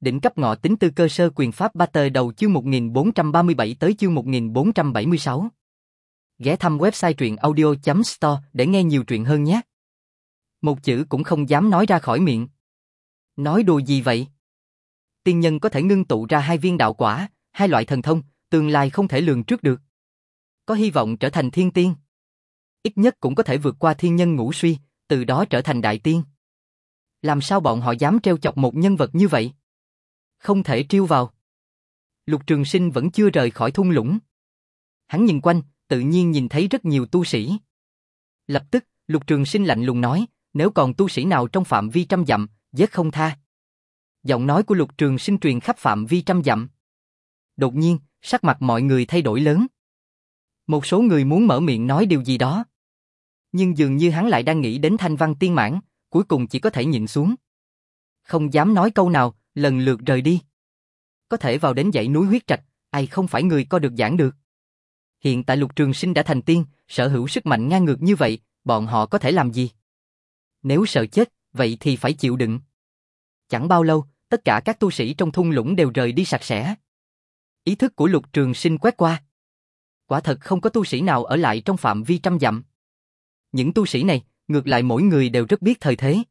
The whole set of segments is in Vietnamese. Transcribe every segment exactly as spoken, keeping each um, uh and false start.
Đỉnh cấp ngọ tính tư cơ sơ quyền pháp Battle đầu chương một nghìn bốn trăm ba mươi bảy tới chương một nghìn bốn trăm bảy mươi sáu. Ghé thăm website truyện audio chấm store để nghe nhiều truyện hơn nhé. Một chữ cũng không dám nói ra khỏi miệng. Nói đùa gì vậy? Tiên nhân có thể ngưng tụ ra hai viên đạo quả, hai loại thần thông, tương lai không thể lường trước được. Có hy vọng trở thành thiên tiên. Ít nhất cũng có thể vượt qua thiên nhân ngũ suy, từ đó trở thành đại tiên. Làm sao bọn họ dám trêu chọc một nhân vật như vậy? Không thể trêu vào. Lục Trường Sinh vẫn chưa rời khỏi thung lũng. Hắn nhìn quanh, tự nhiên nhìn thấy rất nhiều tu sĩ. Lập tức, Lục Trường Sinh lạnh lùng nói, nếu còn tu sĩ nào trong phạm vi trăm dặm, giết không tha. Giọng nói của Lục Trường Sinh truyền khắp phạm vi trăm dặm. Đột nhiên, sắc mặt mọi người thay đổi lớn. Một số người muốn mở miệng nói điều gì đó. Nhưng dường như hắn lại đang nghĩ đến Thanh Văn Tiên Mãn, cuối cùng chỉ có thể nhịn xuống. Không dám nói câu nào, lần lượt rời đi. Có thể vào đến dãy núi huyết trạch, ai không phải người co được giảng được. Hiện tại Lục Trường Sinh đã thành tiên, sở hữu sức mạnh ngang ngược như vậy, bọn họ có thể làm gì? Nếu sợ chết, vậy thì phải chịu đựng. Chẳng bao lâu, tất cả các tu sĩ trong thung lũng đều rời đi sạch sẽ. Ý thức của Lục Trường Sinh quét qua. Quả thật không có tu sĩ nào ở lại trong phạm vi trăm dặm. Những tu sĩ này, ngược lại mỗi người đều rất biết thời thế.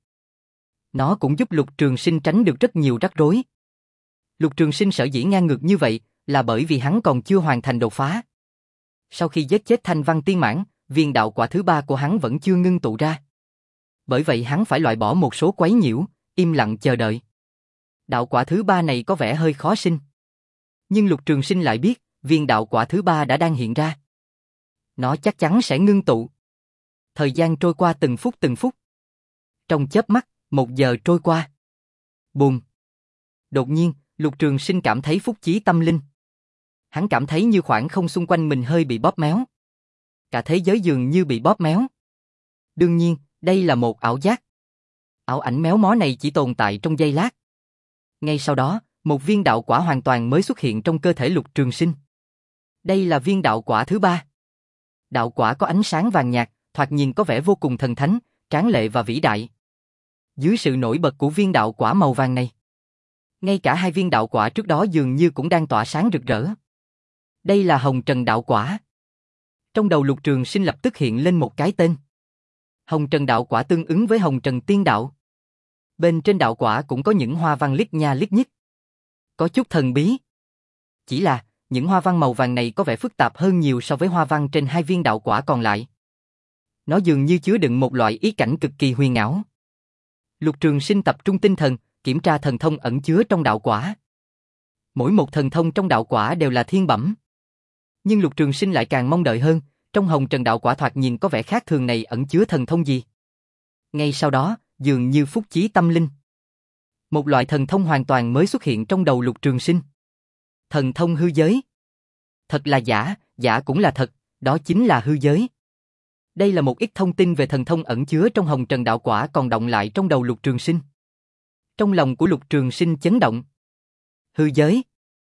Nó cũng giúp Lục Trường Sinh tránh được rất nhiều rắc rối. Lục Trường Sinh sở dĩ ngang ngược như vậy, là bởi vì hắn còn chưa hoàn thành đột phá. Sau khi giết chết Thanh Văn Tiên Mãn, viên đạo quả thứ ba của hắn vẫn chưa ngưng tụ ra. Bởi vậy hắn phải loại bỏ một số quấy nhiễu, im lặng chờ đợi. Đạo quả thứ ba này có vẻ hơi khó sinh. Nhưng Lục Trường Sinh lại biết, viên đạo quả thứ ba đã đang hiện ra. Nó chắc chắn sẽ ngưng tụ. Thời gian trôi qua từng phút từng phút. Trong chớp mắt, một giờ trôi qua. Bùm. Đột nhiên, Lục Trường Sinh cảm thấy phúc chí tâm linh. Hắn cảm thấy như khoảng không xung quanh mình hơi bị bóp méo. Cả thế giới dường như bị bóp méo. Đương nhiên, đây là một ảo giác. Ảo ảnh méo mó này chỉ tồn tại trong giây lát. Ngay sau đó, một viên đạo quả hoàn toàn mới xuất hiện trong cơ thể Lục Trường Sinh. Đây là viên đạo quả thứ ba. Đạo quả có ánh sáng vàng nhạt, thoạt nhìn có vẻ vô cùng thần thánh, tráng lệ và vĩ đại. Dưới sự nổi bật của viên đạo quả màu vàng này, ngay cả hai viên đạo quả trước đó dường như cũng đang tỏa sáng rực rỡ. Đây là Hồng Trần đạo quả. Trong đầu Lục Trường Sinh lập tức hiện lên một cái tên. Hồng Trần đạo quả tương ứng với Hồng Trần tiên đạo. Bên trên đạo quả cũng có những hoa văn lít nha lít nhít. Có chút thần bí. Chỉ là, những hoa văn màu vàng này có vẻ phức tạp hơn nhiều so với hoa văn trên hai viên đạo quả còn lại. Nó dường như chứa đựng một loại ý cảnh cực kỳ huyền ảo. Lục Trường Sinh tập trung tinh thần, kiểm tra thần thông ẩn chứa trong đạo quả. Mỗi một thần thông trong đạo quả đều là thiên bẩm. Nhưng Lục Trường Sinh lại càng mong đợi hơn, trong Hồng Trần đạo quả thoạt nhìn có vẻ khác thường này ẩn chứa thần thông gì. Ngay sau đó, dường như phúc chí tâm linh. Một loại thần thông hoàn toàn mới xuất hiện trong đầu Lục Trường Sinh. Thần thông hư giới. Thật là giả, giả cũng là thật, đó chính là hư giới. Đây là một ít thông tin về thần thông ẩn chứa trong Hồng Trần đạo quả còn đọng lại trong đầu Lục Trường Sinh. Trong lòng của Lục Trường Sinh chấn động. Hư giới.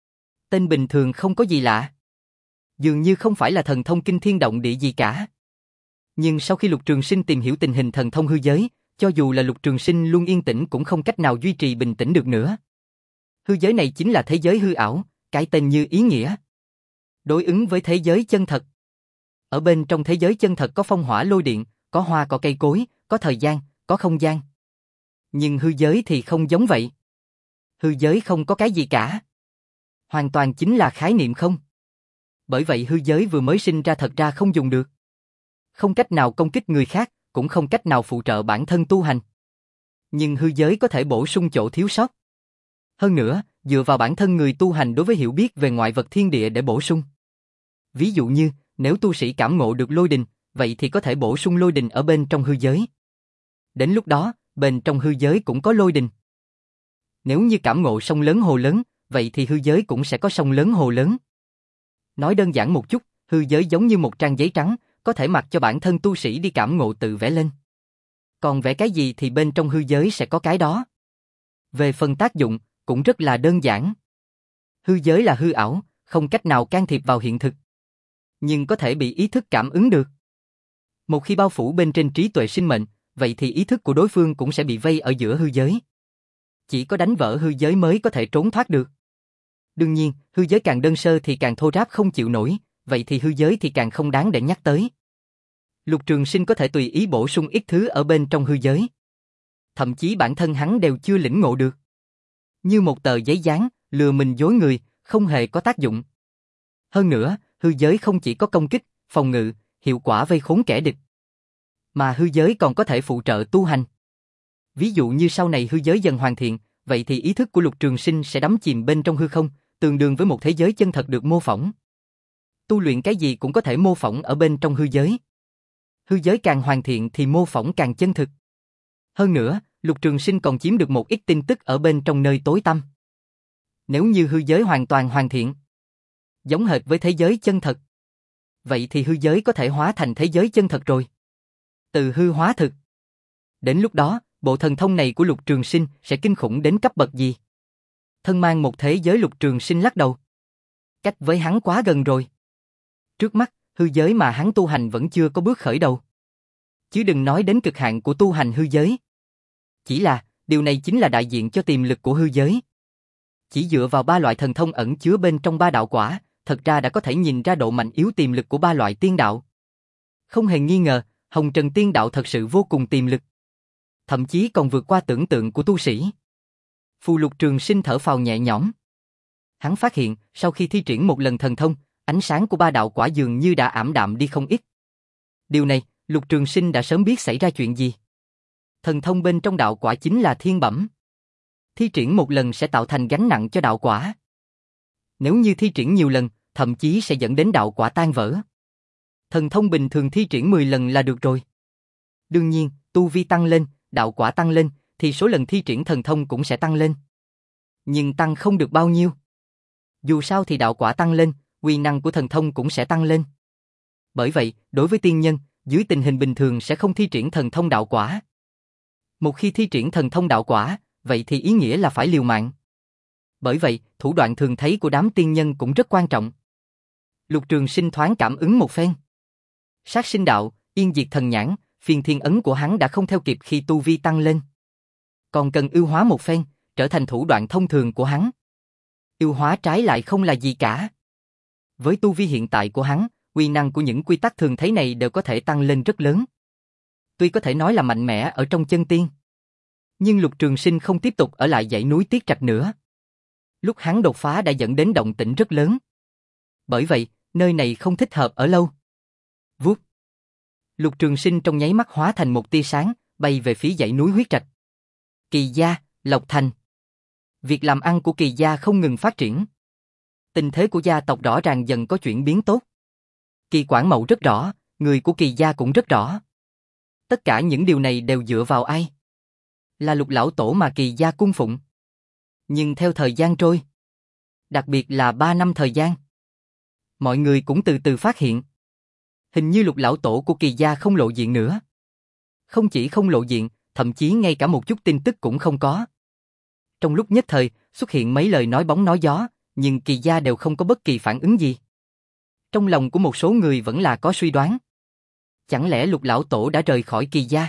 Tên bình thường không có gì lạ. Dường như không phải là thần thông kinh thiên động địa gì cả. Nhưng sau khi Lục Trường Sinh tìm hiểu tình hình thần thông hư giới, cho dù là Lục Trường Sinh luôn yên tĩnh cũng không cách nào duy trì bình tĩnh được nữa. Hư giới này chính là thế giới hư ảo, cái tên như ý nghĩa. Đối ứng với thế giới chân thật. Ở bên trong thế giới chân thật có phong hỏa lôi điện, có hoa có cây cối, có thời gian, có không gian. Nhưng hư giới thì không giống vậy. Hư giới không có cái gì cả. Hoàn toàn chính là khái niệm không. Bởi vậy hư giới vừa mới sinh ra thật ra không dùng được. Không cách nào công kích người khác, cũng không cách nào phụ trợ bản thân tu hành. Nhưng hư giới có thể bổ sung chỗ thiếu sót. Hơn nữa, dựa vào bản thân người tu hành đối với hiểu biết về ngoại vật thiên địa để bổ sung. Ví dụ như, nếu tu sĩ cảm ngộ được lôi đình, vậy thì có thể bổ sung lôi đình ở bên trong hư giới. Đến lúc đó, bên trong hư giới cũng có lôi đình. Nếu như cảm ngộ sông lớn hồ lớn, vậy thì hư giới cũng sẽ có sông lớn hồ lớn. Nói đơn giản một chút, hư giới giống như một trang giấy trắng, có thể mặc cho bản thân tu sĩ đi cảm ngộ tự vẽ lên. Còn vẽ cái gì thì bên trong hư giới sẽ có cái đó. Về phần tác dụng, cũng rất là đơn giản. Hư giới là hư ảo, không cách nào can thiệp vào hiện thực. Nhưng có thể bị ý thức cảm ứng được. Một khi bao phủ bên trên trí tuệ sinh mệnh, vậy thì ý thức của đối phương cũng sẽ bị vây ở giữa hư giới. Chỉ có đánh vỡ hư giới mới có thể trốn thoát được. Đương nhiên, hư giới càng đơn sơ thì càng thô ráp không chịu nổi, vậy thì hư giới thì càng không đáng để nhắc tới. Lục Trường Sinh có thể tùy ý bổ sung ít thứ ở bên trong hư giới. Thậm chí bản thân hắn đều chưa lĩnh ngộ được. Như một tờ giấy dán, lừa mình dối người, không hề có tác dụng. Hơn nữa, hư giới không chỉ có công kích, phòng ngự, hiệu quả vây khốn kẻ địch, mà hư giới còn có thể phụ trợ tu hành. Ví dụ như sau này hư giới dần hoàn thiện, vậy thì ý thức của Lục Trường Sinh sẽ đắm chìm bên trong hư không, tương đương với một thế giới chân thật được mô phỏng. Tu luyện cái gì cũng có thể mô phỏng ở bên trong hư giới. Hư giới càng hoàn thiện thì mô phỏng càng chân thực. Hơn nữa, Lục Trường Sinh còn chiếm được một ít tin tức ở bên trong nơi tối tăm. Nếu như hư giới hoàn toàn hoàn thiện, giống hệt với thế giới chân thật, vậy thì hư giới có thể hóa thành thế giới chân thật rồi. Từ hư hóa thực. Đến lúc đó, bộ thần thông này của Lục Trường Sinh sẽ kinh khủng đến cấp bậc gì? Thân mang một thế giới Lục Trường Sinh lắc đầu. Cách với hắn quá gần rồi. Trước mắt, hư giới mà hắn tu hành vẫn chưa có bước khởi đầu. Chứ đừng nói đến cực hạn của tu hành hư giới. Chỉ là, điều này chính là đại diện cho tiềm lực của hư giới. Chỉ dựa vào ba loại thần thông ẩn chứa bên trong ba đạo quả, thật ra đã có thể nhìn ra độ mạnh yếu tiềm lực của ba loại tiên đạo. Không hề nghi ngờ, Hồng Trần Tiên Đạo thật sự vô cùng tiềm lực. Thậm chí còn vượt qua tưởng tượng của tu sĩ. Phù Lục Trường Sinh thở phào nhẹ nhõm. Hắn phát hiện, sau khi thi triển một lần thần thông, ánh sáng của ba đạo quả dường như đã ảm đạm đi không ít. Điều này, Lục Trường Sinh đã sớm biết xảy ra chuyện gì. Thần thông bên trong đạo quả chính là thiên bẩm. Thi triển một lần sẽ tạo thành gánh nặng cho đạo quả. Nếu như thi triển nhiều lần, thậm chí sẽ dẫn đến đạo quả tan vỡ. Thần thông bình thường thi triển mười lần là được rồi. Đương nhiên, tu vi tăng lên, đạo quả tăng lên, thì số lần thi triển thần thông cũng sẽ tăng lên. Nhưng tăng không được bao nhiêu. Dù sao thì đạo quả tăng lên, uy năng của thần thông cũng sẽ tăng lên. Bởi vậy, đối với tiên nhân, dưới tình hình bình thường sẽ không thi triển thần thông đạo quả. Một khi thi triển thần thông đạo quả, vậy thì ý nghĩa là phải liều mạng. Bởi vậy, thủ đoạn thường thấy của đám tiên nhân cũng rất quan trọng. Lục Trường Sinh thoáng cảm ứng một phen. Sát sinh đạo, yên diệt thần nhãn, phiên thiên ấn của hắn đã không theo kịp khi tu vi tăng lên. Còn cần ưu hóa một phen, trở thành thủ đoạn thông thường của hắn. Ưu hóa trái lại không là gì cả. Với tu vi hiện tại của hắn, uy năng của những quy tắc thường thấy này đều có thể tăng lên rất lớn. Tuy có thể nói là mạnh mẽ ở trong chân tiên, nhưng Lục Trường Sinh không tiếp tục ở lại dãy núi Tiết Trạch nữa. Lúc hắn đột phá đã dẫn đến động tĩnh rất lớn. Bởi vậy, nơi này không thích hợp ở lâu. Vút. Lục Trường Sinh trong nháy mắt hóa thành một tia sáng, bay về phía dãy núi Huyết Trạch. Kỳ gia, Lộc Thành. Việc làm ăn của Kỳ gia không ngừng phát triển. Tình thế của gia tộc rõ ràng dần có chuyển biến tốt. Kỳ Quảng Mậu rất rõ, người của Kỳ gia cũng rất rõ. Tất cả những điều này đều dựa vào ai? Là Lục lão tổ mà Kỳ gia cung phụng. Nhưng theo thời gian trôi, đặc biệt là ba năm thời gian, mọi người cũng từ từ phát hiện. Hình như Lục lão tổ của Kỳ gia không lộ diện nữa. Không chỉ không lộ diện, thậm chí ngay cả một chút tin tức cũng không có. Trong lúc nhất thời, xuất hiện mấy lời nói bóng nói gió, nhưng Kỳ gia đều không có bất kỳ phản ứng gì. Trong lòng của một số người vẫn là có suy đoán. Chẳng lẽ Lục lão tổ đã rời khỏi Kỳ gia?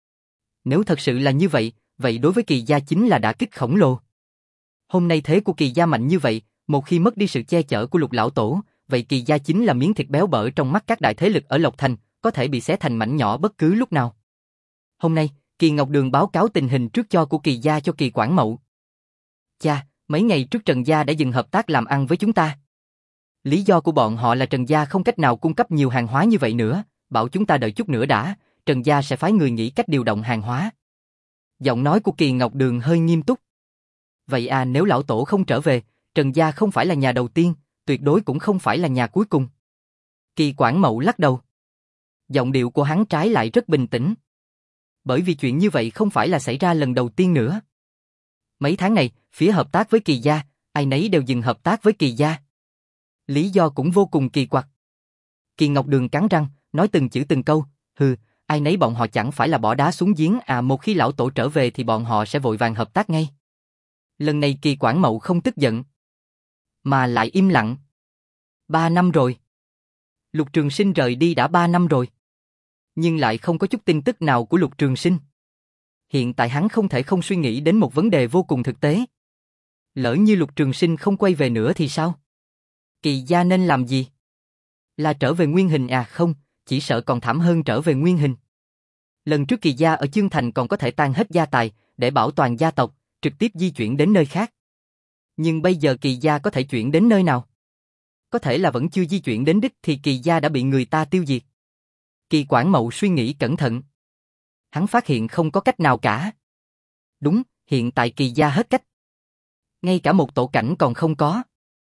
Nếu thật sự là như vậy, vậy đối với Kỳ gia chính là đả kích khổng lồ. Hôm nay thế của Kỳ gia mạnh như vậy, một khi mất đi sự che chở của Lục lão tổ, vậy Kỳ gia chính là miếng thịt béo bở trong mắt các đại thế lực ở Lộc Thành, có thể bị xé thành mảnh nhỏ bất cứ lúc nào. Hôm nay, Kỳ Ngọc Đường báo cáo tình hình trước cho của Kỳ gia cho Kỳ Quảng Mậu. Cha, mấy ngày trước Trần gia đã dừng hợp tác làm ăn với chúng ta. Lý do của bọn họ là Trần gia không cách nào cung cấp nhiều hàng hóa như vậy nữa, bảo chúng ta đợi chút nữa đã, Trần gia sẽ phái người nghĩ cách điều động hàng hóa. Giọng nói của Kỳ Ngọc Đường hơi nghiêm túc. Vậy à, nếu lão tổ không trở về, Trần gia không phải là nhà đầu tiên, tuyệt đối cũng không phải là nhà cuối cùng. Kỳ Quảng Mậu lắc đầu. Giọng điệu của hắn trái lại rất bình tĩnh. Bởi vì chuyện như vậy không phải là xảy ra lần đầu tiên nữa. Mấy tháng này, phía hợp tác với Kỳ gia, ai nấy đều dừng hợp tác với Kỳ gia. Lý do cũng vô cùng kỳ quặc. Kỳ Ngọc Đường cắn răng, nói từng chữ từng câu, hừ, ai nấy bọn họ chẳng phải là bỏ đá xuống giếng à, một khi lão tổ trở về thì bọn họ sẽ vội vàng hợp tác ngay. Lần này Kỳ Quảng Mậu không tức giận, mà lại im lặng. Ba năm rồi. Lục Trường Sinh rời đi đã ba năm rồi. Nhưng lại không có chút tin tức nào của Lục Trường Sinh. Hiện tại hắn không thể không suy nghĩ đến một vấn đề vô cùng thực tế. Lỡ như Lục Trường Sinh không quay về nữa thì sao? Kỳ gia nên làm gì? Là trở về nguyên hình à? Không, chỉ sợ còn thảm hơn trở về nguyên hình. Lần trước Kỳ gia ở Chương Thành còn có thể tan hết gia tài để bảo toàn gia tộc, trực tiếp di chuyển đến nơi khác. Nhưng bây giờ Kỳ gia có thể chuyển đến nơi nào? Có thể là vẫn chưa di chuyển đến đích thì Kỳ gia đã bị người ta tiêu diệt. Kỳ Quảng Mậu suy nghĩ cẩn thận. Hắn phát hiện không có cách nào cả. Đúng, hiện tại Kỳ gia hết cách. Ngay cả một tổ cảnh còn không có.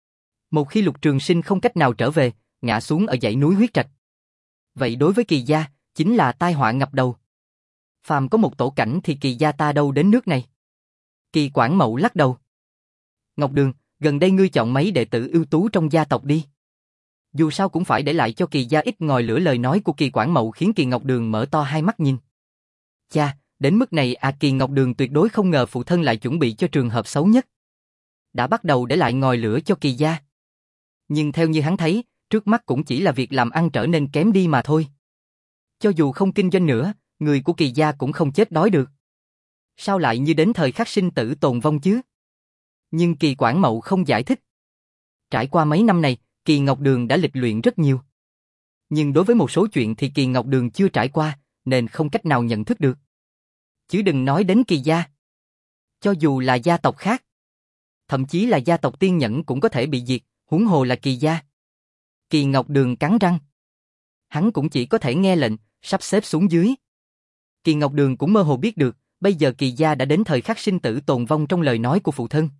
Một khi Lục Trường Sinh không cách nào trở về, ngã xuống ở dãy núi huyết trạch. Vậy đối với Kỳ gia, chính là tai họa ngập đầu. Phàm có một tổ cảnh thì Kỳ gia ta đâu đến nước này. Kỳ Quảng Mậu lắc đầu. Ngọc Đường, gần đây ngươi chọn mấy đệ tử ưu tú trong gia tộc đi. Dù sao cũng phải để lại cho Kỳ gia ít ngòi lửa. Lời nói của Kỳ Quảng Mậu khiến Kỳ Ngọc Đường mở to hai mắt nhìn. Cha, đến mức này à? Kỳ Ngọc Đường tuyệt đối không ngờ phụ thân lại chuẩn bị cho trường hợp xấu nhất. Đã bắt đầu để lại ngòi lửa cho Kỳ gia. Nhưng theo như hắn thấy, trước mắt cũng chỉ là việc làm ăn trở nên kém đi mà thôi. Cho dù không kinh doanh nữa, người của Kỳ gia cũng không chết đói được. Sao lại như đến thời khắc sinh tử tồn vong chứ? Nhưng Kỳ Quảng Mậu không giải thích. Trải qua mấy năm này, Kỳ Ngọc Đường đã lịch luyện rất nhiều. Nhưng đối với một số chuyện thì Kỳ Ngọc Đường chưa trải qua, nên không cách nào nhận thức được. Chứ đừng nói đến Kỳ gia. Cho dù là gia tộc khác, thậm chí là gia tộc Tiên Nhẫn cũng có thể bị diệt, huống hồ là Kỳ gia. Kỳ Ngọc Đường cắn răng. Hắn cũng chỉ có thể nghe lệnh, sắp xếp xuống dưới. Kỳ Ngọc Đường cũng mơ hồ biết được, bây giờ Kỳ gia đã đến thời khắc sinh tử tồn vong trong lời nói của phụ thân.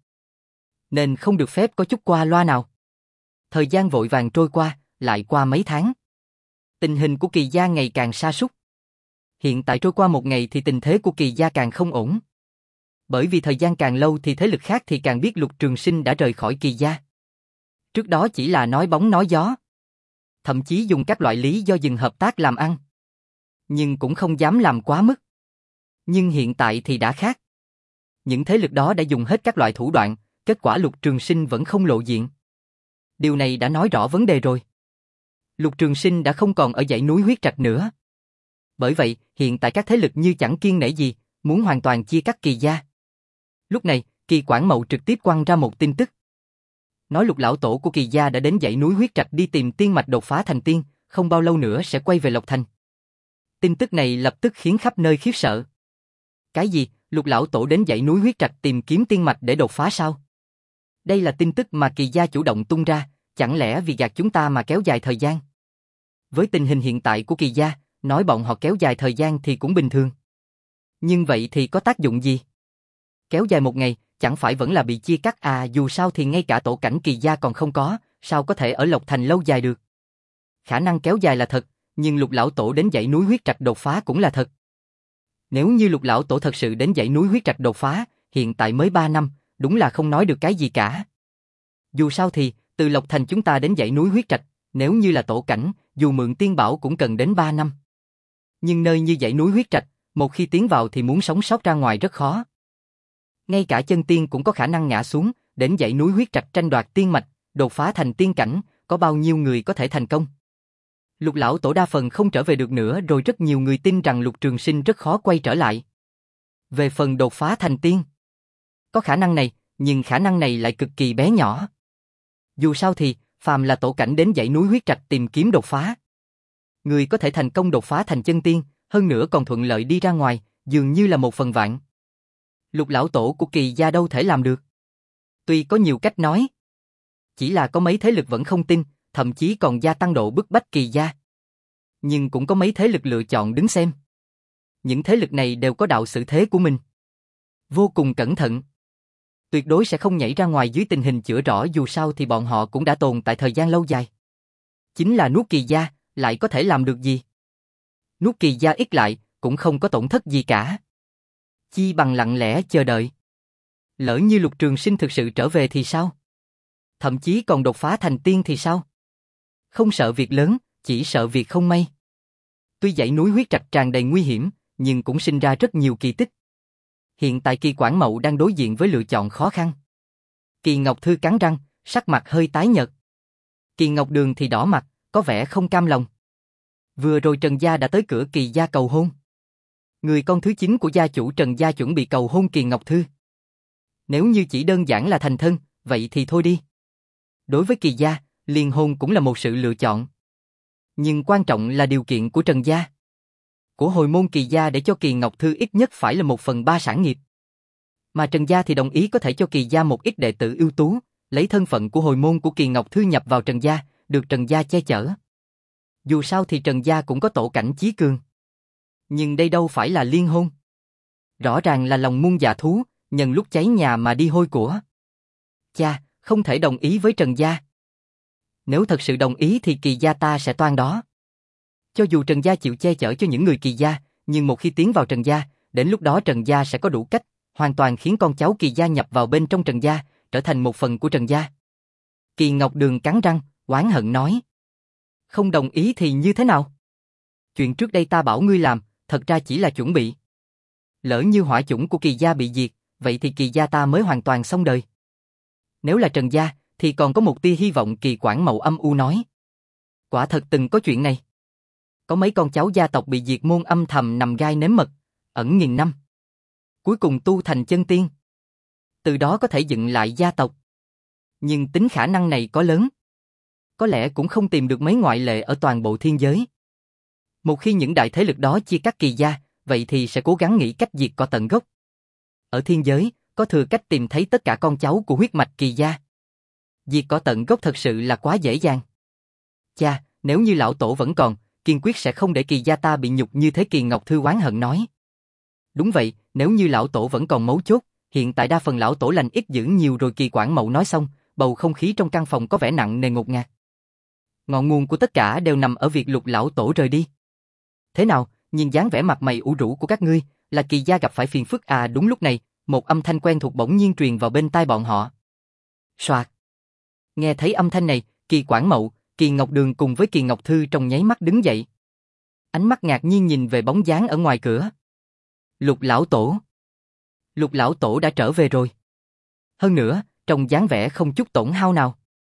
Nên không được phép có chút qua loa nào. Thời gian vội vàng trôi qua, lại qua mấy tháng. Tình hình của Kỳ gia ngày càng sa sút. Hiện tại trôi qua một ngày thì tình thế của Kỳ gia càng không ổn. Bởi vì thời gian càng lâu thì thế lực khác thì càng biết Lục Trường Sinh đã rời khỏi Kỳ gia. Trước đó chỉ là nói bóng nói gió. Thậm chí dùng các loại lý do dừng hợp tác làm ăn. Nhưng cũng không dám làm quá mức. Nhưng hiện tại thì đã khác. Những thế lực đó đã dùng hết các loại thủ đoạn, kết quả Lục Trường Sinh vẫn không lộ diện. Điều này đã nói rõ vấn đề rồi. Lục Trường Sinh đã không còn ở dãy núi huyết trạch nữa. Bởi vậy, hiện tại các thế lực như chẳng kiêng nể gì, muốn hoàn toàn chia cắt Kỳ gia. Lúc này, Kỳ Quảng Mậu trực tiếp quăng ra một tin tức. Nói Lục lão tổ của Kỳ gia đã đến dãy núi huyết trạch đi tìm tiên mạch đột phá thành tiên, không bao lâu nữa sẽ quay về Lộc Thành. Tin tức này lập tức khiến khắp nơi khiếp sợ. Cái gì? Lục lão tổ đến dãy núi huyết trạch tìm kiếm tiên mạch để đột phá sao? Đây là tin tức mà Kỳ gia chủ động tung ra, chẳng lẽ vì gạt chúng ta mà kéo dài thời gian? Với tình hình hiện tại của Kỳ gia, nói bọn họ kéo dài thời gian thì cũng bình thường. Nhưng vậy thì có tác dụng gì? Kéo dài một ngày, chẳng phải vẫn là bị chia cắt à? Dù sao thì ngay cả tổ cảnh Kỳ gia còn không có, sao có thể ở Lộc Thành lâu dài được? Khả năng kéo dài là thật, nhưng Lục lão tổ đến dãy núi huyết trạch đột phá cũng là thật. Nếu như Lục lão tổ thật sự đến dãy núi huyết trạch đột phá, hiện tại mới ba năm, đúng là không nói được cái gì cả. Dù sao thì, từ Lộc Thành chúng ta đến dãy núi huyết trạch, nếu như là tổ cảnh, dù mượn tiên bảo cũng cần đến ba năm. Nhưng nơi như dãy núi huyết trạch, một khi tiến vào thì muốn sống sót ra ngoài rất khó. Ngay cả chân tiên cũng có khả năng ngã xuống, đến dãy núi huyết trạch tranh đoạt tiên mạch, đột phá thành tiên cảnh, có bao nhiêu người có thể thành công. Lục lão tổ đa phần không trở về được nữa, rồi rất nhiều người tin rằng Lục Trường Sinh rất khó quay trở lại. Về phần đột phá thành tiên, có khả năng này, nhưng khả năng này lại cực kỳ bé nhỏ. Dù sao thì, phàm là tổ cảnh đến dãy núi huyết trạch tìm kiếm đột phá, người có thể thành công đột phá thành chân tiên, hơn nữa còn thuận lợi đi ra ngoài, dường như là một phần vạn. Lục lão tổ của Kỳ gia đâu thể làm được. Tuy có nhiều cách nói, chỉ là có mấy thế lực vẫn không tin, thậm chí còn gia tăng độ bức bách Kỳ gia. Nhưng cũng có mấy thế lực lựa chọn đứng xem. Những thế lực này đều có đạo xử thế của mình. Vô cùng cẩn thận. Tuyệt đối sẽ không nhảy ra ngoài dưới tình hình chữa rõ, dù sao thì bọn họ cũng đã tồn tại thời gian lâu dài. Chính là nuốt Kỳ gia, lại có thể làm được gì? Nuốt Kỳ gia ít lại, cũng không có tổn thất gì cả. Chi bằng lặng lẽ chờ đợi. Lỡ như Lục Trường Sinh thực sự trở về thì sao? Thậm chí còn đột phá thành tiên thì sao? Không sợ việc lớn, chỉ sợ việc không may. Tuy dãy núi huyết trạch tràn đầy nguy hiểm, nhưng cũng sinh ra rất nhiều kỳ tích. Hiện tại Kỳ Quảng Mậu đang đối diện với lựa chọn khó khăn. Kỳ Ngọc Thư cắn răng, sắc mặt hơi tái nhợt. Kỳ Ngọc Đường thì đỏ mặt, có vẻ không cam lòng. Vừa rồi Trần gia đã tới cửa Kỳ gia cầu hôn. Người con thứ chín của gia chủ Trần gia chuẩn bị cầu hôn Kỳ Ngọc Thư. Nếu như chỉ đơn giản là thành thân, vậy thì thôi đi. Đối với Kỳ gia, liên hôn cũng là một sự lựa chọn. Nhưng quan trọng là điều kiện của Trần gia. Của hồi môn Kỳ gia để cho Kỳ Ngọc Thư ít nhất phải là một phần ba sản nghiệp. Mà Trần gia thì đồng ý có thể cho Kỳ gia một ít đệ tử ưu tú, lấy thân phận của hồi môn của Kỳ Ngọc Thư nhập vào Trần gia, được Trần gia che chở. Dù sao thì Trần gia cũng có tổ cảnh chí cường. Nhưng đây đâu phải là liên hôn. Rõ ràng là lòng muôn dạ thú, nhân lúc cháy nhà mà đi hôi của. Cha, không thể đồng ý với Trần gia. Nếu thật sự đồng ý thì Kỳ gia ta sẽ toan đó. Cho dù Trần gia chịu che chở cho những người Kỳ gia, nhưng một khi tiến vào Trần gia, đến lúc đó Trần gia sẽ có đủ cách, hoàn toàn khiến con cháu Kỳ gia nhập vào bên trong Trần gia, trở thành một phần của Trần gia. Kỳ Ngọc Đường cắn răng, oán hận nói. Không đồng ý thì như thế nào? Chuyện trước đây ta bảo ngươi làm, thật ra chỉ là chuẩn bị. Lỡ như hỏa chủng của Kỳ gia bị diệt, vậy thì Kỳ gia ta mới hoàn toàn xong đời. Nếu là Trần gia, thì còn có một tia hy vọng. Kỳ Quảng Mậu âm u nói. Quả thật từng có chuyện này. Có mấy con cháu gia tộc bị diệt môn âm thầm nằm gai nếm mật, ẩn nghìn năm. Cuối cùng tu thành chân tiên. Từ đó có thể dựng lại gia tộc. Nhưng tính khả năng này có lớn. Có lẽ cũng không tìm được mấy ngoại lệ ở toàn bộ thiên giới. Một khi những đại thế lực đó chia cắt Kỳ gia, vậy thì sẽ cố gắng nghĩ cách diệt cỏ tận gốc. Ở thiên giới, có thừa cách tìm thấy tất cả con cháu của huyết mạch Kỳ gia. Diệt cỏ tận gốc thật sự là quá dễ dàng. Cha, nếu như lão tổ vẫn còn, kiên quyết sẽ không để Kỳ gia ta bị nhục như thế. Kỳ Ngọc Thư oán hận nói. Đúng vậy, nếu như lão tổ vẫn còn mấu chốt, hiện tại đa phần lão tổ lành ít dữ nhiều rồi. Kỳ Quảng Mậu nói xong, bầu không khí trong căn phòng có vẻ nặng nề ngột ngạt. Ngọn nguồn của tất cả đều nằm ở việc Lục lão tổ rời đi. Thế nào, nhìn dáng vẻ mặt mày ủ rũ của các ngươi, là Kỳ gia gặp phải phiền phức à? Đúng lúc này, một âm thanh quen thuộc bỗng nhiên truyền vào bên tai bọn họ. Soạt. Nghe thấy âm thanh này, Kỳ Quảng Mậu, Kỳ Ngọc Đường cùng với Kỳ Ngọc Thư trong nháy mắt đứng dậy. Ánh mắt ngạc nhiên nhìn về bóng dáng ở ngoài cửa. Lục lão tổ. Lục lão tổ đã trở về rồi. Hơn nữa, trong dáng vẻ không chút tổn hao nào.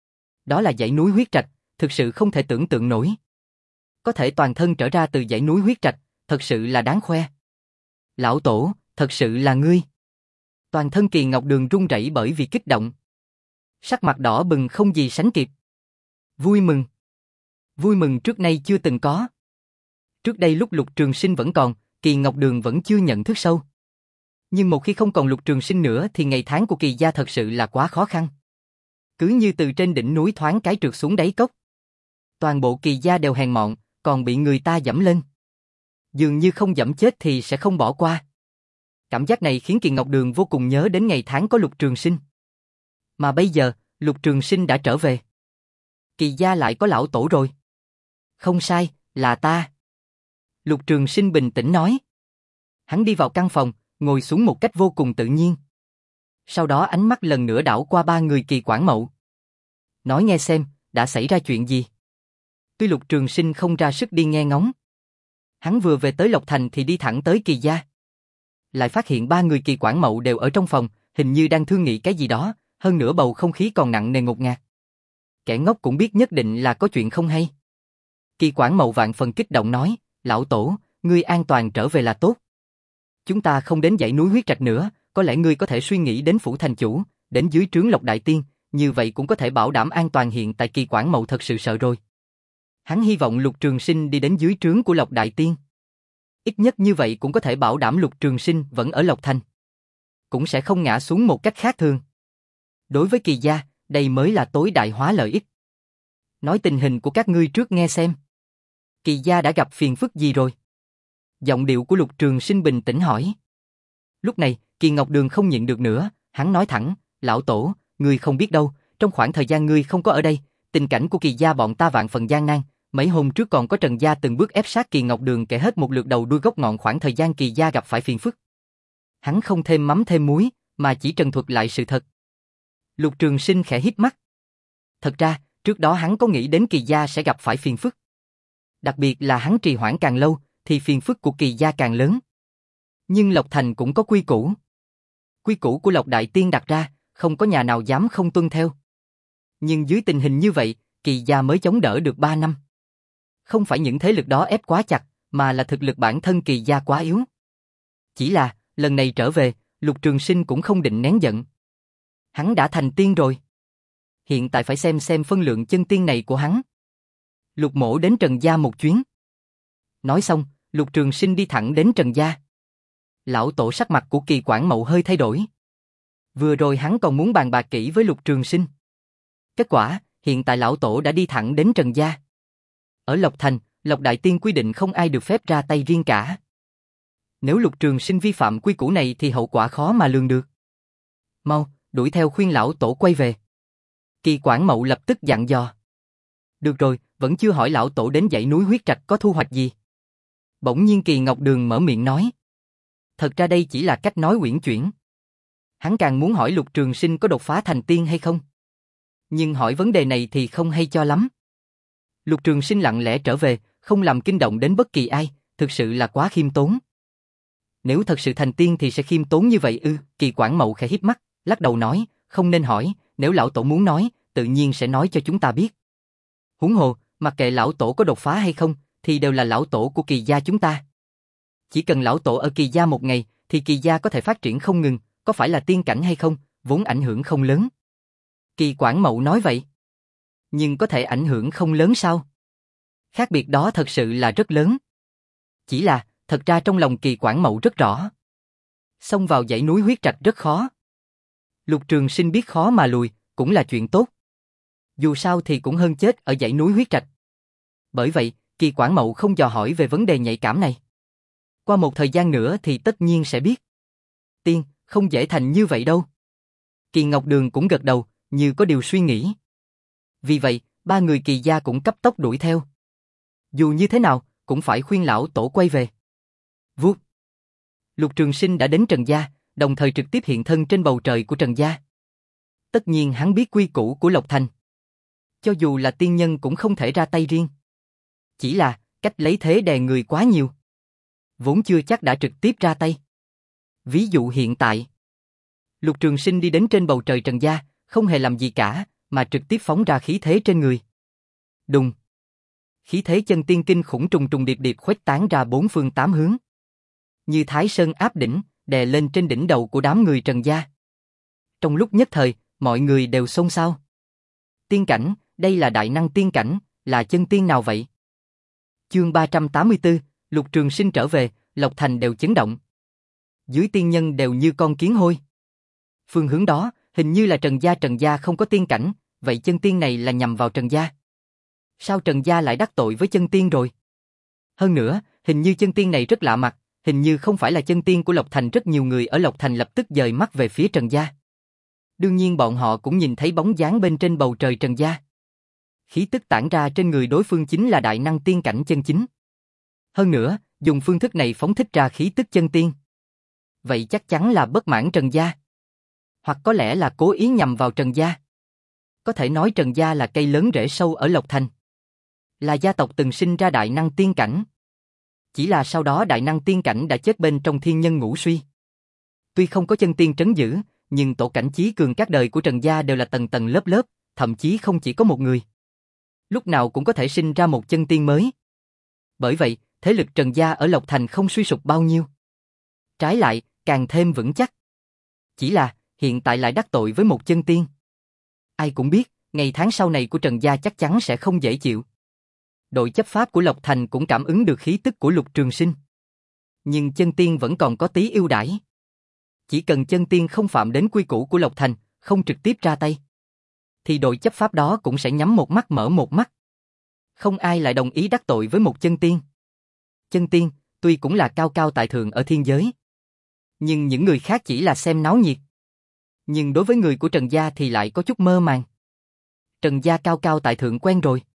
Đó là dãy núi huyết trạch, thực sự không thể tưởng tượng nổi. Có thể toàn thân trở ra từ dãy núi huyết trạch, thật sự là đáng khoe. Lão tổ, thật sự là ngươi. Toàn thân Kỳ Ngọc Đường run rẩy bởi vì kích động. Sắc mặt đỏ bừng không gì sánh kịp. Vui mừng. Vui mừng trước nay chưa từng có. Trước đây lúc Lục Trường Sinh vẫn còn, Kỳ Ngọc Đường vẫn chưa nhận thức sâu. Nhưng một khi không còn Lục Trường Sinh nữa thì ngày tháng của Kỳ gia thật sự là quá khó khăn. Cứ như từ trên đỉnh núi thoáng cái trượt xuống đáy cốc. Toàn bộ Kỳ gia đều hèn mọn, còn bị người ta dẫm lên. Dường như không dẫm chết thì sẽ không bỏ qua. Cảm giác này khiến Kỳ Ngọc Đường vô cùng nhớ đến ngày tháng có Lục Trường Sinh. Mà bây giờ, Lục Trường Sinh đã trở về. Kỳ gia lại có lão tổ rồi. Không sai, là ta. Lục Trường Sinh bình tĩnh nói. Hắn đi vào căn phòng, ngồi xuống một cách vô cùng tự nhiên. Sau đó ánh mắt lần nữa đảo qua ba người Kỳ Quảng Mậu. Nói nghe xem, đã xảy ra chuyện gì? Tuy Lục Trường Sinh không ra sức đi nghe ngóng. Hắn vừa về tới Lộc Thành thì đi thẳng tới Kỳ gia. Lại phát hiện ba người Kỳ Quảng Mậu đều ở trong phòng, hình như đang thương nghị cái gì đó, hơn nữa bầu không khí còn nặng nề ngột ngạt. Kẻ ngốc cũng biết nhất định là có chuyện không hay. Kỳ Quảng Mậu vạn phần kích động nói, lão tổ, ngươi an toàn trở về là tốt. Chúng ta không đến dãy núi huyết trạch nữa, có lẽ ngươi có thể suy nghĩ đến phủ thành chủ, đến dưới trướng Lộc Đại Tiên, như vậy cũng có thể bảo đảm an toàn. Hiện tại Kỳ Quảng Mậu thật sự sợ rồi. Hắn hy vọng Lục Trường Sinh đi đến dưới trướng của Lộc Đại Tiên. Ít nhất như vậy cũng có thể bảo đảm Lục Trường Sinh vẫn ở Lộc Thành. Cũng sẽ không ngã xuống một cách khác thường. Đối với Kỳ gia, đây mới là tối đại hóa lợi ích. Nói tình hình của các ngươi trước nghe xem. Kỳ gia đã gặp phiền phức gì rồi? Giọng điệu của Lục Trường Sinh bình tĩnh hỏi. Lúc này, Kỳ Ngọc Đường không nhịn được nữa, hắn nói thẳng, lão tổ, ngươi không biết đâu, trong khoảng thời gian ngươi không có ở đây, tình cảnh của Kỳ gia bọn ta vạn phần gian nan, mấy hôm trước còn có Trần gia từng bước ép sát. Kỳ Ngọc Đường kể hết một lượt đầu đuôi gốc ngọn khoảng thời gian Kỳ gia gặp phải phiền phức. Hắn không thêm mắm thêm muối, mà chỉ trần thuật lại sự thật. Lục Trường Sinh khẽ híp mắt. Thật ra, trước đó hắn có nghĩ đến Kỳ gia sẽ gặp phải phiền phức. Đặc biệt là hắn trì hoãn càng lâu, thì phiền phức của Kỳ gia càng lớn. Nhưng Lộc Thành cũng có quy củ. Quy củ của Lộc Đại Tiên đặt ra, không có nhà nào dám không tuân theo. Nhưng dưới tình hình như vậy, Kỳ gia mới chống đỡ được ba năm. Không phải những thế lực đó ép quá chặt, mà là thực lực bản thân Kỳ gia quá yếu. Chỉ là, lần này trở về, Lục Trường Sinh cũng không định nén giận. Hắn đã thành tiên rồi. Hiện tại phải xem xem phân lượng chân tiên này của hắn. Lục Mỗ đến Trần gia một chuyến. Nói xong, Lục Trường Sinh đi thẳng đến Trần gia. Lão tổ sắc mặt của Kỳ Quảng Mậu hơi thay đổi. Vừa rồi hắn còn muốn bàn bạc kỹ với Lục Trường Sinh. Kết quả, hiện tại lão tổ đã đi thẳng đến Trần gia. Ở Lộc Thành, Lộc Đại Tiên quy định không ai được phép ra tay riêng cả. Nếu Lục Trường Sinh vi phạm quy củ này thì hậu quả khó mà lường được. Mau, đuổi theo khuyên lão tổ quay về. Kỳ Quảng Mậu lập tức dặn dò. Được rồi, vẫn chưa hỏi lão tổ đến dãy núi huyết trạch có thu hoạch gì. Bỗng nhiên Kỳ Ngọc Đường mở miệng nói. Thật ra đây chỉ là cách nói uyển chuyển. Hắn càng muốn hỏi Lục Trường Sinh có đột phá thành tiên hay không. Nhưng hỏi vấn đề này thì không hay cho lắm. Lục Trường Sinh lặng lẽ trở về, không làm kinh động đến bất kỳ ai, thực sự là quá khiêm tốn. Nếu thật sự thành tiên thì sẽ khiêm tốn như vậy ư? Kỳ Quảng Mậu khẽ híp mắt, lắc đầu nói, không nên hỏi, nếu lão tổ muốn nói, tự nhiên sẽ nói cho chúng ta biết. Huống hồ, mặc kệ lão tổ có đột phá hay không, thì đều là lão tổ của Kỳ gia chúng ta. Chỉ cần lão tổ ở Kỳ gia một ngày, thì Kỳ gia có thể phát triển không ngừng, có phải là tiên cảnh hay không, vốn ảnh hưởng không lớn. Kỳ Quảng Mậu nói vậy. Nhưng có thể ảnh hưởng không lớn sao? Khác biệt đó thật sự là rất lớn. Chỉ là, thật ra trong lòng Kỳ Quảng Mậu rất rõ. Xông vào dãy núi huyết trạch rất khó. Lục Trường Sinh biết khó mà lùi, cũng là chuyện tốt. Dù sao thì cũng hơn chết ở dãy núi huyết trạch. Bởi vậy, Kỳ Quảng Mậu không dò hỏi về vấn đề nhạy cảm này. Qua một thời gian nữa thì tất nhiên sẽ biết. Tiên, không dễ thành như vậy đâu. Kỳ Ngọc Đường cũng gật đầu, như có điều suy nghĩ. Vì vậy, ba người Kỳ gia cũng cấp tốc đuổi theo. Dù như thế nào, cũng phải khuyên lão tổ quay về. Vuốt. Lục Trường Sinh đã đến Trần gia, đồng thời trực tiếp hiện thân trên bầu trời của Trần gia. Tất nhiên hắn biết quy củ của Lộc Thành. Cho dù là tiên nhân cũng không thể ra tay riêng. Chỉ là, cách lấy thế đè người quá nhiều. Vốn chưa chắc đã trực tiếp ra tay. Ví dụ hiện tại, Lục Trường Sinh đi đến trên bầu trời Trần gia, không hề làm gì cả, mà trực tiếp phóng ra khí thế trên người. Đùng. Khí thế chân tiên kinh khủng trùng trùng điệp điệp khuếch tán ra bốn phương tám hướng. Như Thái Sơn áp đỉnh, đè lên trên đỉnh đầu của đám người Trần gia. Trong lúc nhất thời, mọi người đều xôn xao. Tiên cảnh, đây là đại năng tiên cảnh, là chân tiên nào vậy? Chương ba trăm tám mươi tư, Lục Trường Sinh trở về, Lộc Thành đều chấn động. Dưới tiên nhân đều như con kiến hôi. Phương hướng đó, hình như là Trần gia Trần gia không có tiên cảnh, vậy chân tiên này là nhằm vào Trần gia. Sao Trần gia lại đắc tội với chân tiên rồi? Hơn nữa, hình như chân tiên này rất lạ mặt, hình như không phải là chân tiên của Lộc Thành. Rất nhiều người ở Lộc Thành lập tức dời mắt về phía Trần gia. Đương nhiên bọn họ cũng nhìn thấy bóng dáng bên trên bầu trời Trần gia. Khí tức tản ra trên người đối phương chính là đại năng tiên cảnh chân chính. Hơn nữa, dùng phương thức này phóng thích ra khí tức chân tiên. Vậy chắc chắn là bất mãn Trần gia. Hoặc có lẽ là cố ý nhằm vào Trần gia. Có thể nói Trần gia là cây lớn rễ sâu ở Lộc Thành. Là gia tộc từng sinh ra đại năng tiên cảnh. Chỉ là sau đó đại năng tiên cảnh đã chết bên trong thiên nhân ngũ suy. Tuy không có chân tiên trấn giữ, nhưng tổ cảnh chí cường các đời của Trần gia đều là tầng tầng lớp lớp, thậm chí không chỉ có một người. Lúc nào cũng có thể sinh ra một chân tiên mới. Bởi vậy, thế lực Trần gia ở Lộc Thành không suy sụp bao nhiêu. Trái lại, càng thêm vững chắc. Chỉ là, hiện tại lại đắc tội với một chân tiên. Ai cũng biết, ngày tháng sau này của Trần gia chắc chắn sẽ không dễ chịu. Đội chấp pháp của Lộc Thành cũng cảm ứng được khí tức của Lục Trường Sinh. Nhưng chân tiên vẫn còn có tí ưu đãi. Chỉ cần chân tiên không phạm đến quy củ của Lộc Thành, không trực tiếp ra tay, thì đội chấp pháp đó cũng sẽ nhắm một mắt mở một mắt. Không ai lại đồng ý đắc tội với một chân tiên. Chân tiên, tuy cũng là cao cao tại thượng ở thiên giới, nhưng những người khác chỉ là xem náo nhiệt. Nhưng đối với người của Trần gia thì lại có chút mơ màng. Trần gia cao cao tại thượng quen rồi.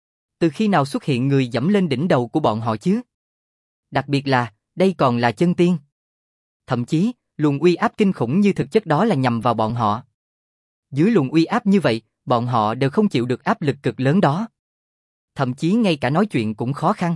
Từ khi nào xuất hiện người dẫm lên đỉnh đầu của bọn họ chứ? Đặc biệt là, đây còn là chân tiên. Thậm chí, luồng uy áp kinh khủng như thực chất đó là nhằm vào bọn họ. Dưới luồng uy áp như vậy, bọn họ đều không chịu được áp lực cực lớn đó. Thậm chí ngay cả nói chuyện cũng khó khăn.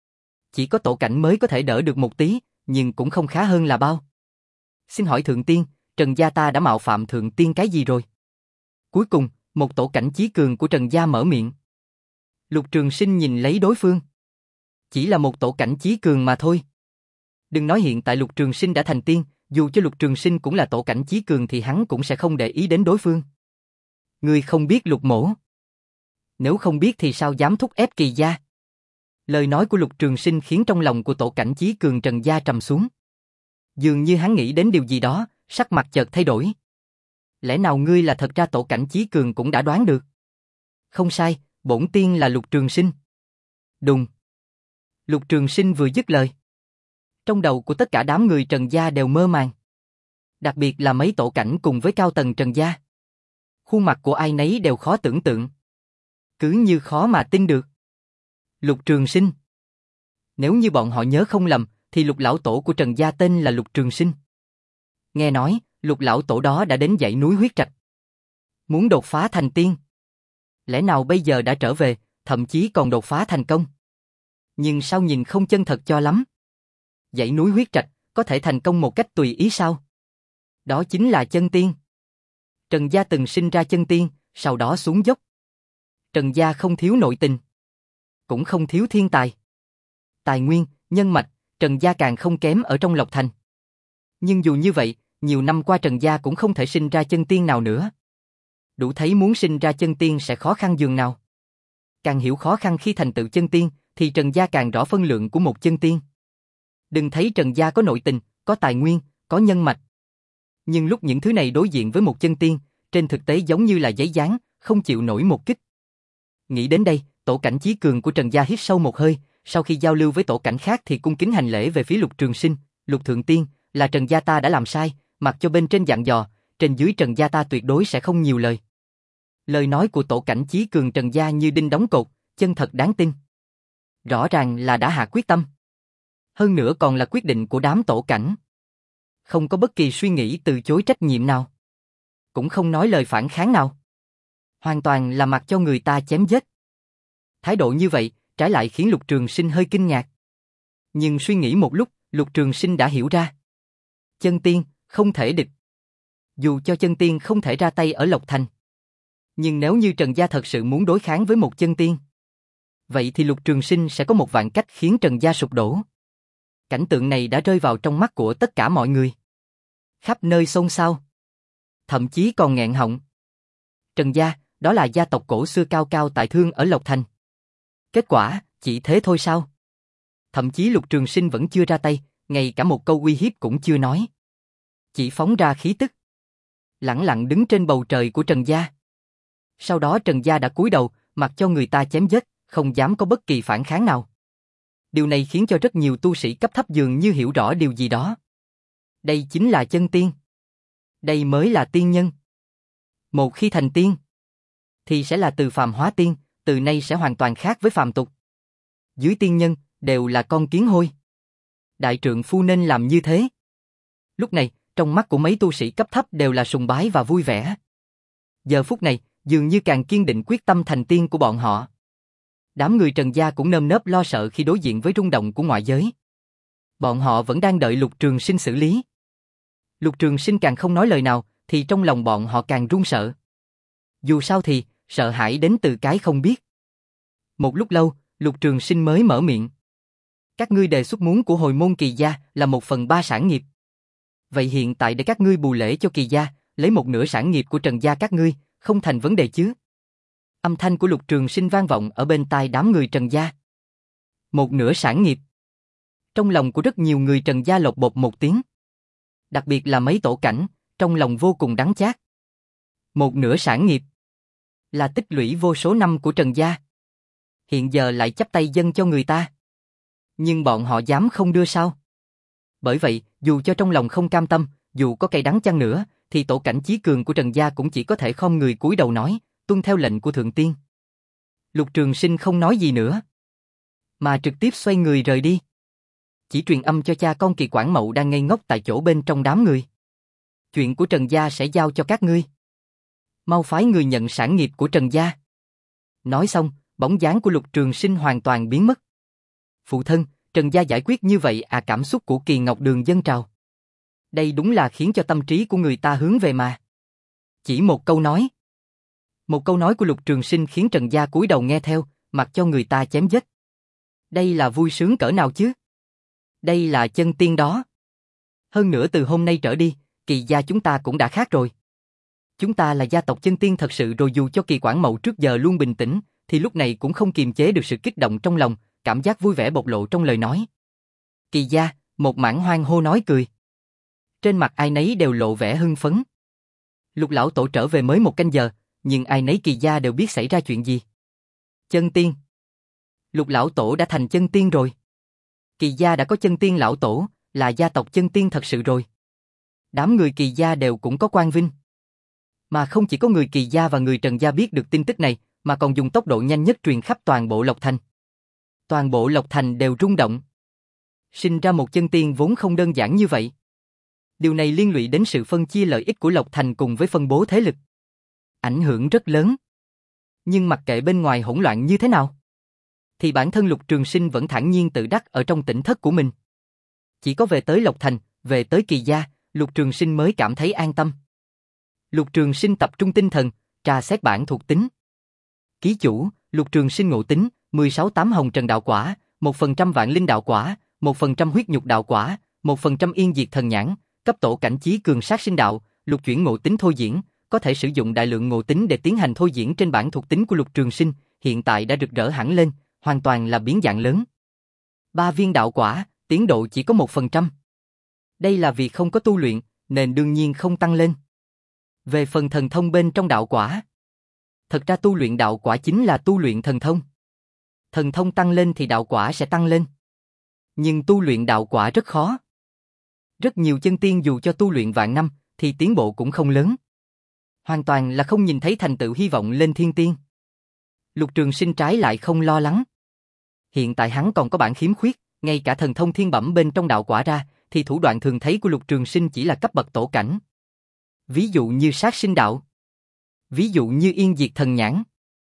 Chỉ có tổ cảnh mới có thể đỡ được một tí, nhưng cũng không khá hơn là bao. Xin hỏi thượng tiên, Trần gia ta đã mạo phạm thượng tiên cái gì rồi? Cuối cùng, một tổ cảnh chí cường của Trần gia mở miệng. Lục Trường Sinh nhìn lấy đối phương. Chỉ là một tổ cảnh chí cường mà thôi. Đừng nói hiện tại Lục Trường Sinh đã thành tiên, dù cho Lục Trường Sinh cũng là tổ cảnh chí cường thì hắn cũng sẽ không để ý đến đối phương. Ngươi không biết Lục mỗ. Nếu không biết thì sao dám thúc ép Kỳ gia? Lời nói của Lục Trường Sinh khiến trong lòng của tổ cảnh chí cường Trần gia trầm xuống. Dường như hắn nghĩ đến điều gì đó, sắc mặt chợt thay đổi. Lẽ nào ngươi là thật ra tổ cảnh chí cường cũng đã đoán được? Không sai, bổn tiên là Lục Trường Sinh. Đùng. Lục Trường Sinh vừa dứt lời. Trong đầu của tất cả đám người Trần gia đều mơ màng. Đặc biệt là mấy tổ cảnh cùng với cao tầng Trần gia. Khuôn mặt của ai nấy đều khó tưởng tượng. Cứ như khó mà tin được. Lục Trường Sinh. Nếu như bọn họ nhớ không lầm, thì Lục lão tổ của Trần gia tên là Lục Trường Sinh. Nghe nói, Lục lão tổ đó đã đến dãy núi huyết trạch. Muốn đột phá thành tiên. Lẽ nào bây giờ đã trở về, thậm chí còn đột phá thành công? Nhưng sao nhìn không chân thật cho lắm? Dãy núi huyết trạch, có thể thành công một cách tùy ý sao? Đó chính là chân tiên. Trần gia từng sinh ra chân tiên, sau đó xuống dốc. Trần gia không thiếu nội tình. Cũng không thiếu thiên tài. Tài nguyên, nhân mạch, Trần gia càng không kém ở trong Lộc Thành. Nhưng dù như vậy, nhiều năm qua Trần gia cũng không thể sinh ra chân tiên nào nữa. Đủ thấy muốn sinh ra chân tiên sẽ khó khăn dường nào. Càng hiểu khó khăn khi thành tựu chân tiên, thì Trần gia càng rõ phân lượng của một chân tiên. Đừng thấy Trần gia có nội tình, có tài nguyên, có nhân mạch. Nhưng lúc những thứ này đối diện với một chân tiên, trên thực tế giống như là giấy dán, không chịu nổi một kích. Nghĩ đến đây, tổ cảnh chí cường của Trần gia hít sâu một hơi, sau khi giao lưu với tổ cảnh khác thì cung kính hành lễ về phía Lục Trường Sinh. Lục thượng tiên, là Trần gia ta đã làm sai, mặc cho bên trên dặn dò, trên dưới Trần gia ta tuyệt đối sẽ không nhiều lời. Lời nói của tổ cảnh chí cường Trần gia như đinh đóng cột, chân thật đáng tin. Rõ ràng là đã hạ quyết tâm. Hơn nữa còn là quyết định của đám tổ cảnh. Không có bất kỳ suy nghĩ từ chối trách nhiệm nào. Cũng không nói lời phản kháng nào. Hoàn toàn là mặc cho người ta chém giết. Thái độ như vậy, trái lại khiến Lục Trường Sinh hơi kinh ngạc. Nhưng suy nghĩ một lúc, Lục Trường Sinh đã hiểu ra. Chân tiên, không thể địch. Dù cho chân tiên không thể ra tay ở Lộc Thành. Nhưng nếu như Trần gia thật sự muốn đối kháng với một chân tiên, vậy thì Lục Trường Sinh sẽ có một vạn cách khiến Trần gia sụp đổ. Cảnh tượng này đã rơi vào trong mắt của tất cả mọi người. Khắp nơi xôn xao. Thậm chí còn nghẹn họng. Trần gia, đó là gia tộc cổ xưa cao cao tại Thương ở Lộc Thành. Kết quả, chỉ thế thôi sao? Thậm chí Lục Trường Sinh vẫn chưa ra tay, ngay cả một câu uy hiếp cũng chưa nói. Chỉ phóng ra khí tức. Lẳng lặng đứng trên bầu trời của Trần gia. Sau đó Trần gia đã cúi đầu, mặc cho người ta chém giết, không dám có bất kỳ phản kháng nào. Điều này khiến cho rất nhiều tu sĩ cấp thấp dường như hiểu rõ điều gì đó. Đây chính là chân tiên. Đây mới là tiên nhân. Một khi thành tiên, thì sẽ là từ phàm hóa tiên, từ nay sẽ hoàn toàn khác với phàm tục. Dưới tiên nhân, đều là con kiến hôi. Đại trượng phu nên làm như thế. Lúc này, trong mắt của mấy tu sĩ cấp thấp đều là sùng bái và vui vẻ. Giờ phút này, dường như càng kiên định quyết tâm thành tiên của bọn họ. Đám người Trần gia cũng nơm nớp lo sợ khi đối diện với rung động của ngoại giới. Bọn họ vẫn đang đợi Lục Trường Sinh xử lý. Lục Trường Sinh càng không nói lời nào, thì trong lòng bọn họ càng run sợ. Dù sao thì, sợ hãi đến từ cái không biết. Một lúc lâu, Lục Trường Sinh mới mở miệng. Các ngươi đề xuất muốn của hồi môn Kỳ gia là một phần ba sản nghiệp. Vậy hiện tại để các ngươi bù lễ cho Kỳ gia, lấy một nửa sản nghiệp của Trần gia các ngươi, không thành vấn đề chứ? Âm thanh của Lục Trường Sinh vang vọng ở bên tai đám người Trần gia. Một nửa sản nghiệp. Trong lòng của rất nhiều người Trần gia lột bột một tiếng. Đặc biệt là mấy tổ cảnh, trong lòng vô cùng đắng chát. Một nửa sản nghiệp. Là tích lũy vô số năm của Trần gia. Hiện giờ lại chắp tay dâng cho người ta. Nhưng bọn họ dám không đưa sao? Bởi vậy, dù cho trong lòng không cam tâm, dù có cay đắng chăng nữa, thì tổ cảnh chí cường của Trần gia cũng chỉ có thể khom người cúi đầu nói, tuân theo lệnh của Thượng Tiên. Lục Trường Sinh không nói gì nữa, mà trực tiếp xoay người rời đi. Chỉ truyền âm cho cha con Kỳ Quảng Mậu đang ngây ngốc tại chỗ bên trong đám người. Chuyện của Trần gia sẽ giao cho các ngươi. Mau phái người nhận sản nghiệp của Trần gia. Nói xong, bóng dáng của Lục Trường Sinh hoàn toàn biến mất. Phụ thân, Trần gia giải quyết như vậy à? Cảm xúc của Kỳ Ngọc Đường dâng trào. Đây đúng là khiến cho tâm trí của người ta hướng về mà. Chỉ một câu nói. Một câu nói của Lục Trường Sinh khiến Trần gia cúi đầu nghe theo, mặc cho người ta chém giết. Đây là vui sướng cỡ nào chứ? Đây là chân tiên đó. Hơn nữa từ hôm nay trở đi, Kỳ gia chúng ta cũng đã khác rồi. Chúng ta là gia tộc chân tiên thật sự rồi. Dù cho Kỳ Quảng Mậu trước giờ luôn bình tĩnh, thì lúc này cũng không kiềm chế được sự kích động trong lòng, cảm giác vui vẻ bộc lộ trong lời nói. Kỳ gia, một mảng hoang hô nói cười. Trên mặt ai nấy đều lộ vẻ hưng phấn. Lục lão tổ trở về mới một canh giờ, nhưng ai nấy Kỳ gia đều biết xảy ra chuyện gì. Chân tiên. Lục lão tổ đã thành chân tiên rồi. Kỳ gia đã có chân tiên lão tổ, là gia tộc chân tiên thật sự rồi. Đám người Kỳ gia đều cũng có quan vinh. Mà không chỉ có người Kỳ gia và người Trần gia biết được tin tức này, mà còn dùng tốc độ nhanh nhất truyền khắp toàn bộ Lộc Thành. Toàn bộ Lộc Thành đều rung động. Sinh ra một chân tiên vốn không đơn giản như vậy. Điều này liên lụy đến sự phân chia lợi ích của Lộc Thành cùng với phân bố thế lực. Ảnh hưởng rất lớn. Nhưng mặc kệ bên ngoài hỗn loạn như thế nào, thì bản thân Lục Trường Sinh vẫn thản nhiên tự đắc ở trong tỉnh thất của mình. Chỉ có về tới Lộc Thành, về tới Kỳ gia, Lục Trường Sinh mới cảm thấy an tâm. Lục Trường Sinh tập trung tinh thần, tra xét bản thuộc tính. Ký chủ, Lục Trường Sinh ngộ tính, mười sáu tám hồng trần đạo quả, một phần trăm vạn linh đạo quả, một phần trăm huyết nhục đạo quả, một phần trăm yên diệt thần nhãn, cấp tổ cảnh chí cường sát sinh đạo, lục chuyển ngộ tính thôi diễn, có thể sử dụng đại lượng ngộ tính để tiến hành thôi diễn trên bản thuộc tính của Lục Trường Sinh, hiện tại đã rực rỡ hẳn lên, hoàn toàn là biến dạng lớn. Ba viên đạo quả, tiến độ chỉ có một phần trăm. Đây là vì không có tu luyện, nên đương nhiên không tăng lên. Về phần thần thông bên trong đạo quả, thật ra tu luyện đạo quả chính là tu luyện thần thông. Thần thông tăng lên thì đạo quả sẽ tăng lên. Nhưng tu luyện đạo quả rất khó. Rất nhiều chân tiên dù cho tu luyện vạn năm, thì tiến bộ cũng không lớn. Hoàn toàn là không nhìn thấy thành tựu hy vọng lên thiên tiên. Lục Trường Sinh trái lại không lo lắng. Hiện tại hắn còn có bản khiếm khuyết, ngay cả thần thông thiên bẩm bên trong đạo quả ra, thì thủ đoạn thường thấy của Lục Trường Sinh chỉ là cấp bậc tổ cảnh. Ví dụ như sát sinh đạo, ví dụ như yên diệt thần nhãn,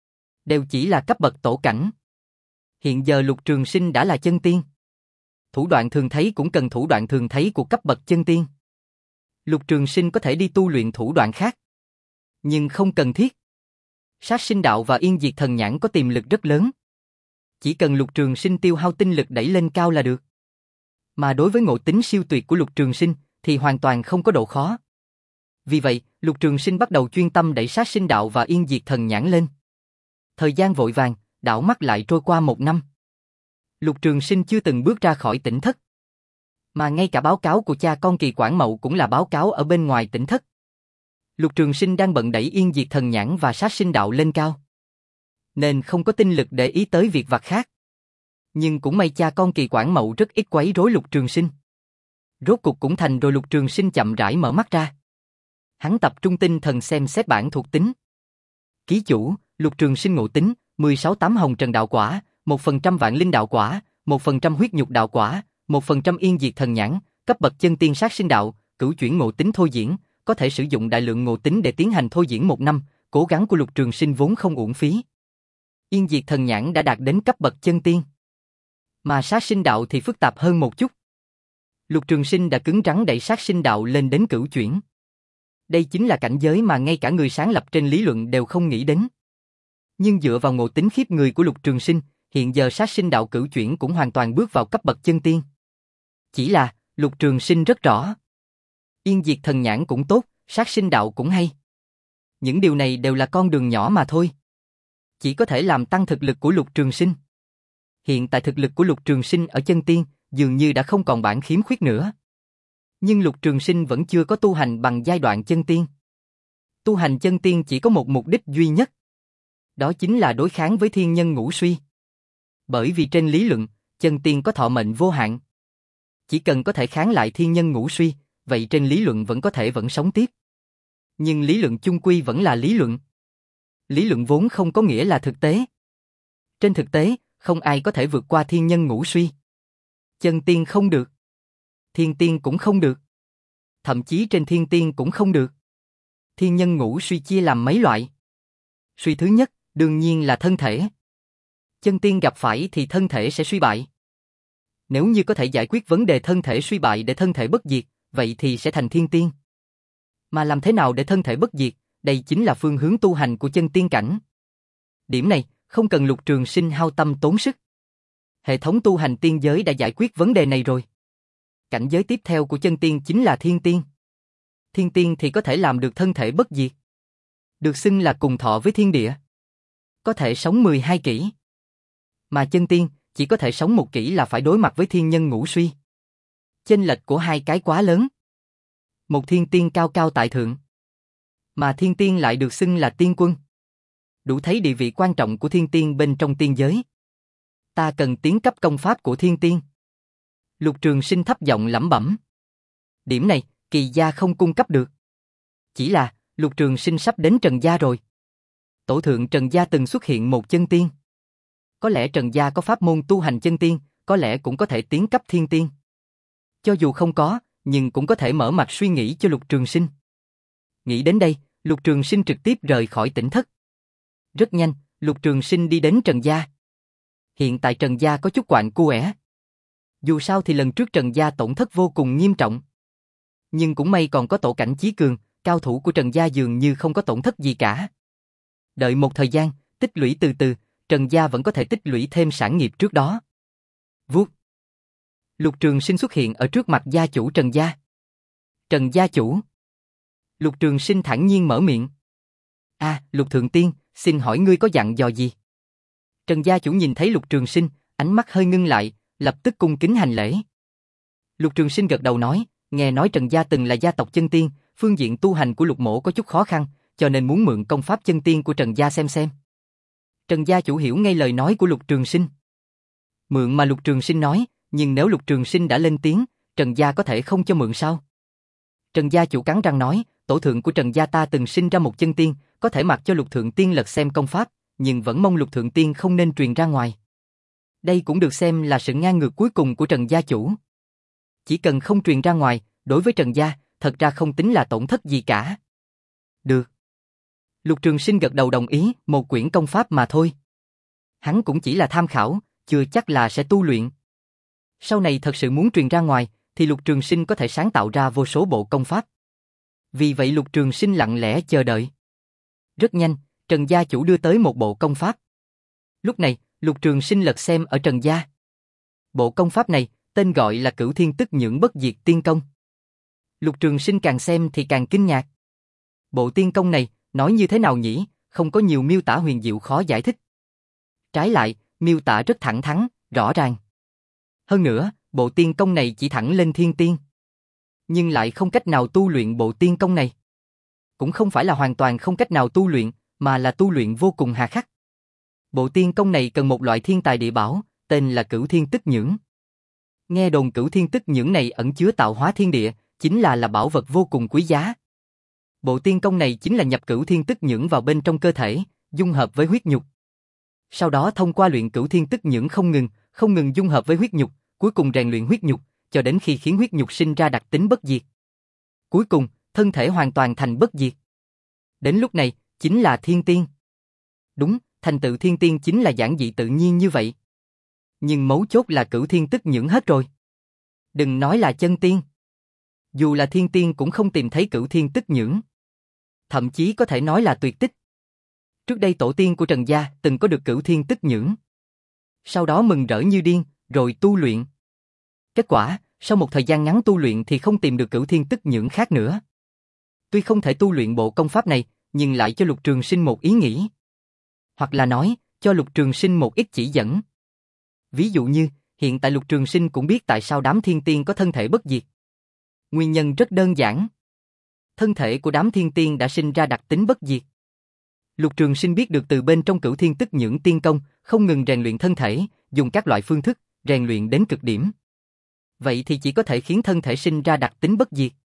đều chỉ là cấp bậc tổ cảnh. Hiện giờ Lục Trường Sinh đã là chân tiên. Thủ đoạn thường thấy cũng cần thủ đoạn thường thấy của cấp bậc chân tiên. Lục Trường Sinh có thể đi tu luyện thủ đoạn khác, nhưng không cần thiết. Sát sinh đạo và yên diệt thần nhãn có tiềm lực rất lớn. Chỉ cần Lục Trường Sinh tiêu hao tinh lực đẩy lên cao là được. Mà đối với ngộ tính siêu tuyệt của Lục Trường Sinh thì hoàn toàn không có độ khó. Vì vậy, Lục Trường Sinh bắt đầu chuyên tâm đẩy sát sinh đạo và yên diệt thần nhãn lên. Thời gian vội vàng, đảo mắt lại trôi qua một năm. Lục Trường Sinh chưa từng bước ra khỏi tỉnh thất. Mà ngay cả báo cáo của cha con Kỳ Quảng Mậu cũng là báo cáo ở bên ngoài tỉnh thất. Lục Trường Sinh đang bận đẩy yên diệt thần nhãn và sát sinh đạo lên cao, nên không có tinh lực để ý tới việc vặt khác. Nhưng cũng may cha con Kỳ Quảng Mậu rất ít quấy rối Lục Trường Sinh. Rốt cục cũng thành rồi. Lục Trường Sinh chậm rãi mở mắt ra. Hắn tập trung tinh thần xem xét bản thuộc tính. Ký chủ, Lục Trường Sinh ngộ tính, mười sáu tám hồng trần đạo quả, một phần trăm vạn linh đạo quả, một phần trăm huyết nhục đạo quả, một phần trăm yên diệt thần nhãn, cấp bậc chân tiên sát sinh đạo, cửu chuyển ngộ tính thôi diễn, có thể sử dụng đại lượng ngộ tính để tiến hành thôi diễn một năm, cố gắng của Lục Trường Sinh vốn không uổng phí. Yên diệt thần nhãn đã đạt đến cấp bậc chân tiên. Mà sát sinh đạo thì phức tạp hơn một chút. Lục Trường Sinh đã cứng rắn đẩy sát sinh đạo lên đến cửu chuyển. Đây chính là cảnh giới mà ngay cả người sáng lập trên lý luận đều không nghĩ đến. Nhưng dựa vào ngộ tính khiếp người của Lục Trường Sinh, hiện giờ sát sinh đạo cửu chuyển cũng hoàn toàn bước vào cấp bậc chân tiên. Chỉ là, Lục Trường Sinh rất rõ. Yên diệt thần nhãn cũng tốt, sát sinh đạo cũng hay. Những điều này đều là con đường nhỏ mà thôi. Chỉ có thể làm tăng thực lực của Lục Trường Sinh. Hiện tại thực lực của Lục Trường Sinh ở chân tiên, dường như đã không còn bản khiếm khuyết nữa. Nhưng Lục Trường Sinh vẫn chưa có tu hành bằng giai đoạn chân tiên. Tu hành chân tiên chỉ có một mục đích duy nhất. Đó chính là đối kháng với thiên nhân ngũ suy. Bởi vì trên lý luận, chân tiên có thọ mệnh vô hạn. Chỉ cần có thể kháng lại thiên nhân ngũ suy, vậy trên lý luận vẫn có thể vẫn sống tiếp. Nhưng lý luận chung quy vẫn là lý luận. Lý luận vốn không có nghĩa là thực tế. Trên thực tế, không ai có thể vượt qua thiên nhân ngũ suy. Chân tiên không được. Thiên tiên cũng không được. Thậm chí trên thiên tiên cũng không được. Thiên nhân ngũ suy chia làm mấy loại. Suy thứ nhất, đương nhiên là thân thể. Chân tiên gặp phải thì thân thể sẽ suy bại. Nếu như có thể giải quyết vấn đề thân thể suy bại để thân thể bất diệt, vậy thì sẽ thành thiên tiên. Mà làm thế nào để thân thể bất diệt, đây chính là phương hướng tu hành của chân tiên cảnh. Điểm này, không cần Lục Trường Sinh hao tâm tốn sức. Hệ thống tu hành tiên giới đã giải quyết vấn đề này rồi. Cảnh giới tiếp theo của chân tiên chính là thiên tiên. Thiên tiên thì có thể làm được thân thể bất diệt. Được xưng là cùng thọ với thiên địa. Có thể sống mười hai kỷ. Mà chân tiên chỉ có thể sống một kỷ là phải đối mặt với thiên nhân ngũ suy. Chênh lệch của hai cái quá lớn. Một thiên tiên cao cao tại thượng. Mà thiên tiên lại được xưng là tiên quân. Đủ thấy địa vị quan trọng của thiên tiên bên trong tiên giới. Ta cần tiến cấp công pháp của thiên tiên. Lục Trường Sinh thấp giọng lẩm bẩm. Điểm này, Kỳ gia không cung cấp được. Chỉ là, Lục Trường Sinh sắp đến Trần gia rồi. Tổ thượng Trần gia từng xuất hiện một chân tiên. Có lẽ Trần gia có pháp môn tu hành chân tiên, có lẽ cũng có thể tiến cấp thiên tiên. Cho dù không có, nhưng cũng có thể mở mặt suy nghĩ cho Lục Trường Sinh. Nghĩ đến đây, Lục Trường Sinh trực tiếp rời khỏi tỉnh thất. Rất nhanh, Lục Trường Sinh đi đến Trần gia. Hiện tại Trần gia có chút quạnh quẽ. Dù sao thì lần trước Trần gia tổn thất vô cùng nghiêm trọng. Nhưng cũng may còn có Tổ Cảnh Chí Cường, cao thủ của Trần gia dường như không có tổn thất gì cả. Đợi một thời gian, tích lũy từ từ, Trần gia vẫn có thể tích lũy thêm sản nghiệp trước đó. Vuốt. Lục Trường Sinh xuất hiện ở trước mặt gia chủ Trần gia. Trần gia chủ. Lục Trường Sinh thản nhiên mở miệng. A, à, Lục Thượng Tiên, xin hỏi ngươi có dặn dò gì? Trần gia chủ nhìn thấy Lục Trường Sinh, ánh mắt hơi ngưng lại, lập tức cung kính hành lễ. Lục Trường Sinh gật đầu nói, nghe nói Trần gia từng là gia tộc chân tiên, phương diện tu hành của Lục mỗ có chút khó khăn, cho nên muốn mượn công pháp chân tiên của Trần gia xem xem. Trần gia chủ hiểu ngay lời nói của Lục Trường Sinh. Mượn mà Lục Trường Sinh nói, nhưng nếu Lục Trường Sinh đã lên tiếng, Trần gia có thể không cho mượn sao? Trần gia chủ cắn răng nói, tổ thượng của Trần gia ta từng sinh ra một chân tiên, có thể mặc cho Lục Thượng Tiên lật xem công pháp, nhưng vẫn mong Lục Thượng Tiên không nên truyền ra ngoài. Đây cũng được xem là sự ngang ngược cuối cùng của Trần gia chủ. Chỉ cần không truyền ra ngoài, đối với Trần gia, thật ra không tính là tổn thất gì cả. Được. Lục Trường Sinh gật đầu đồng ý, một quyển công pháp mà thôi. Hắn cũng chỉ là tham khảo, chưa chắc là sẽ tu luyện. Sau này thật sự muốn truyền ra ngoài, thì Lục Trường Sinh có thể sáng tạo ra vô số bộ công pháp. Vì vậy Lục Trường Sinh lặng lẽ chờ đợi. Rất nhanh, Trần gia chủ đưa tới một bộ công pháp. Lúc này, Lục Trường Sinh lật xem ở Trần gia. Bộ công pháp này, tên gọi là Cửu Thiên Tức Nhưỡng Bất Diệt Tiên Công. Lục Trường Sinh càng xem thì càng kinh ngạc. Bộ tiên công này, nói như thế nào nhỉ, không có nhiều miêu tả huyền diệu khó giải thích. Trái lại, miêu tả rất thẳng thắn, rõ ràng. Hơn nữa, bộ tiên công này chỉ thẳng lên thiên tiên. Nhưng lại không cách nào tu luyện bộ tiên công này. Cũng không phải là hoàn toàn không cách nào tu luyện, mà là tu luyện vô cùng hà khắc. Bộ tiên công này cần một loại thiên tài địa bảo, tên là Cửu Thiên Tức Nhưỡng. Nghe đồn Cửu Thiên Tức Nhưỡng này ẩn chứa tạo hóa thiên địa, chính là là bảo vật vô cùng quý giá. Bộ tiên công này chính là nhập Cửu Thiên Tức Nhưỡng vào bên trong cơ thể, dung hợp với huyết nhục. Sau đó thông qua luyện Cửu Thiên Tức Nhưỡng không ngừng, không ngừng dung hợp với huyết nhục, cuối cùng rèn luyện huyết nhục, cho đến khi khiến huyết nhục sinh ra đặc tính bất diệt. Cuối cùng, thân thể hoàn toàn thành bất diệt. Đến lúc này, chính là thiên tiên. Đúng, thành tựu thiên tiên chính là giản dị tự nhiên như vậy. Nhưng mấu chốt là Cửu Thiên Tức Nhưỡng hết rồi. Đừng nói là chân tiên. Dù là thiên tiên cũng không tìm thấy Cửu Thiên Tức Nhưỡng. Thậm chí có thể nói là tuyệt tích. Trước đây tổ tiên của Trần gia từng có được Cửu Thiên Tức Nhưỡng. Sau đó mừng rỡ như điên, rồi tu luyện. Kết quả, sau một thời gian ngắn tu luyện thì không tìm được Cửu Thiên Tức Nhưỡng khác nữa. Tuy không thể tu luyện bộ công pháp này, nhưng lại cho Lục Trường Sinh một ý nghĩ. Hoặc là nói, cho Lục Trường Sinh một ít chỉ dẫn. Ví dụ như, hiện tại Lục Trường Sinh cũng biết tại sao đám thiên tiên có thân thể bất diệt. Nguyên nhân rất đơn giản. Thân thể của đám thiên tiên đã sinh ra đặc tính bất diệt. Lục Trường Sinh biết được từ bên trong Cửu Thiên Tức Nhưỡng tiên công, không ngừng rèn luyện thân thể, dùng các loại phương thức, rèn luyện đến cực điểm. Vậy thì chỉ có thể khiến thân thể sinh ra đặc tính bất diệt.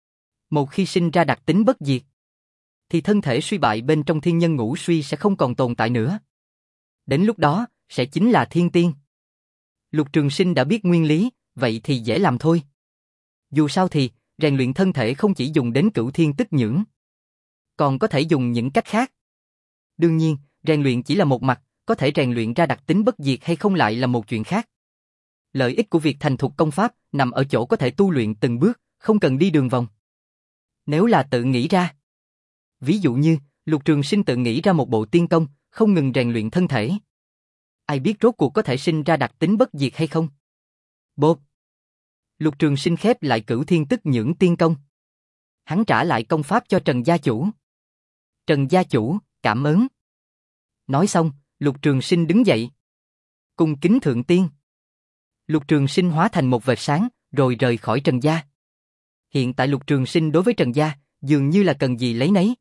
Một khi sinh ra đặc tính bất diệt, thì thân thể suy bại bên trong thiên nhân ngũ suy sẽ không còn tồn tại nữa. Đến lúc đó, sẽ chính là thiên tiên. Lục Trường Sinh đã biết nguyên lý, vậy thì dễ làm thôi. Dù sao thì, rèn luyện thân thể không chỉ dùng đến Cửu Thiên Tức Nhưỡng, còn có thể dùng những cách khác. Đương nhiên, rèn luyện chỉ là một mặt, có thể rèn luyện ra đặc tính bất diệt hay không lại là một chuyện khác. Lợi ích của việc thành thục công pháp nằm ở chỗ có thể tu luyện từng bước, không cần đi đường vòng. Nếu là tự nghĩ ra, ví dụ như, Lục Trường Sinh tự nghĩ ra một bộ tiên công, không ngừng rèn luyện thân thể. Ai biết rốt cuộc có thể sinh ra đặc tính bất diệt hay không? Bộp! Lục Trường Sinh khép lại Cửu Thiên Tức Nhưỡng Tiên Công. Hắn trả lại công pháp cho Trần gia chủ. Trần gia chủ, cảm ơn. Nói xong, Lục Trường Sinh đứng dậy. Cung kính thượng tiên. Lục Trường Sinh hóa thành một vệt sáng, rồi rời khỏi Trần gia. Hiện tại Lục Trường Sinh đối với Trần gia, dường như là cần gì lấy nấy.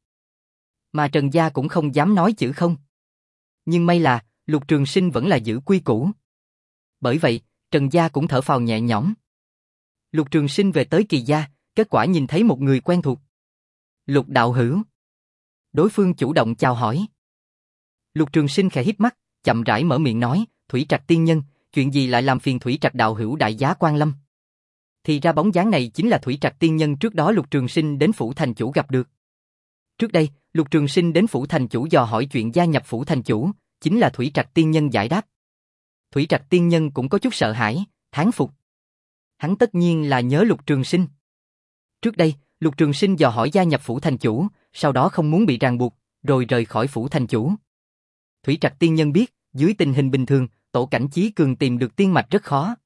Mà Trần gia cũng không dám nói chữ không. Nhưng may là, Lục Trường Sinh vẫn là giữ quy củ. Bởi vậy, Trần gia cũng thở phào nhẹ nhõm. Lục Trường Sinh về tới Kỳ gia, kết quả nhìn thấy một người quen thuộc. Lục đạo hữu. Đối phương chủ động chào hỏi. Lục Trường Sinh khẽ híp mắt, chậm rãi mở miệng nói, Thủy Trạch tiên nhân, chuyện gì lại làm phiền Thủy Trạch đạo hữu đại giá quan lâm. Thì ra bóng dáng này chính là Thủy Trạch tiên nhân trước đó Lục Trường Sinh đến phủ thành chủ gặp được. Trước đây, Lục Trường Sinh đến phủ thành chủ dò hỏi chuyện gia nhập phủ thành chủ, chính là Thủy Trạch tiên nhân giải đáp. Thủy Trạch tiên nhân cũng có chút sợ hãi, thán phục. Hắn tất nhiên là nhớ Lục Trường Sinh. Trước đây, Lục Trường Sinh dò hỏi gia nhập phủ thành chủ, sau đó không muốn bị ràng buộc, rồi rời khỏi phủ thành chủ. Thủy Trạch tiên nhân biết, dưới tình hình bình thường, tổ cảnh chí cường tìm được tiên mạch rất khó.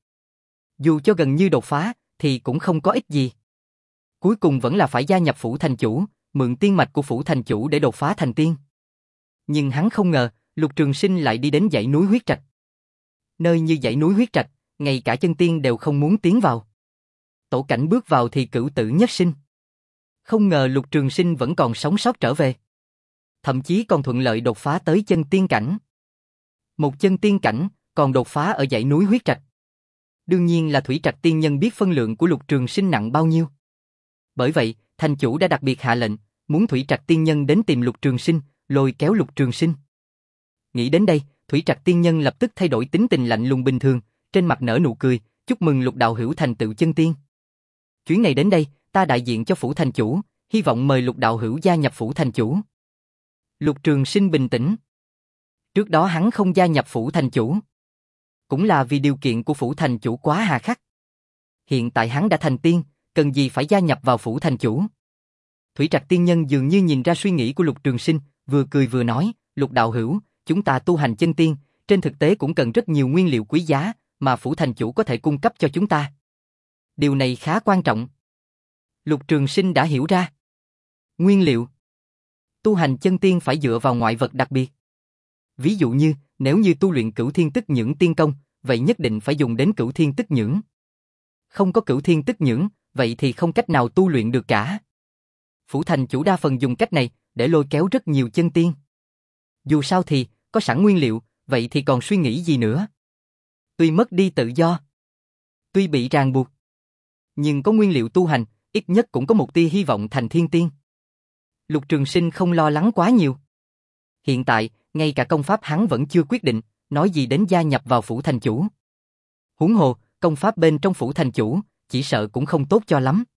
Dù cho gần như đột phá, thì cũng không có ích gì. Cuối cùng vẫn là phải gia nhập phủ thành chủ, mượn tiên mạch của phủ thành chủ để đột phá thành tiên. Nhưng hắn không ngờ, Lục Trường Sinh lại đi đến dãy núi huyết trạch. Nơi như dãy núi huyết trạch, ngay cả chân tiên đều không muốn tiến vào. Tổ cảnh bước vào thì cửu tử nhất sinh. Không ngờ Lục Trường Sinh vẫn còn sống sót trở về. Thậm chí còn thuận lợi đột phá tới chân tiên cảnh. Một chân tiên cảnh, còn đột phá ở dãy núi huyết trạch. Đương nhiên là Thủy Trạch tiên nhân biết phân lượng của Lục Trường Sinh nặng bao nhiêu. Bởi vậy, thành chủ đã đặc biệt hạ lệnh, muốn Thủy Trạch tiên nhân đến tìm Lục Trường Sinh, lôi kéo Lục Trường Sinh. Nghĩ đến đây, Thủy Trạch tiên nhân lập tức thay đổi tính tình lạnh lùng bình thường, trên mặt nở nụ cười, chúc mừng Lục đạo hữu thành tựu chân tiên. Chuyến này đến đây, ta đại diện cho phủ thành chủ, hy vọng mời Lục đạo hữu gia nhập phủ thành chủ. Lục Trường Sinh bình tĩnh. Trước đó hắn không gia nhập phủ thành chủ, cũng là vì điều kiện của phủ thành chủ quá hà khắc. Hiện tại hắn đã thành tiên, cần gì phải gia nhập vào phủ thành chủ. Thủy Trạch tiên nhân dường như nhìn ra suy nghĩ của Lục Trường Sinh, vừa cười vừa nói, Lục đạo hữu, chúng ta tu hành chân tiên, trên thực tế cũng cần rất nhiều nguyên liệu quý giá, mà phủ thành chủ có thể cung cấp cho chúng ta. Điều này khá quan trọng. Lục Trường Sinh đã hiểu ra. Nguyên liệu. Tu hành chân tiên phải dựa vào ngoại vật đặc biệt. Ví dụ như, nếu như tu luyện Cửu Thiên Tức Nhưỡng tiên công, vậy nhất định phải dùng đến Cửu Thiên Tức Nhưỡng. Không có Cửu Thiên Tức Nhưỡng, vậy thì không cách nào tu luyện được cả. Phủ thành chủ đa phần dùng cách này, để lôi kéo rất nhiều chân tiên. Dù sao thì, có sẵn nguyên liệu, vậy thì còn suy nghĩ gì nữa. Tuy mất đi tự do, tuy bị ràng buộc, nhưng có nguyên liệu tu hành, ít nhất cũng có một tia hy vọng thành thiên tiên. Lục Trường Sinh không lo lắng quá nhiều. Hiện tại, ngay cả công pháp hắn vẫn chưa quyết định, nói gì đến gia nhập vào phủ thành chủ. Huống hồ, công pháp bên trong phủ thành chủ, chỉ sợ cũng không tốt cho lắm.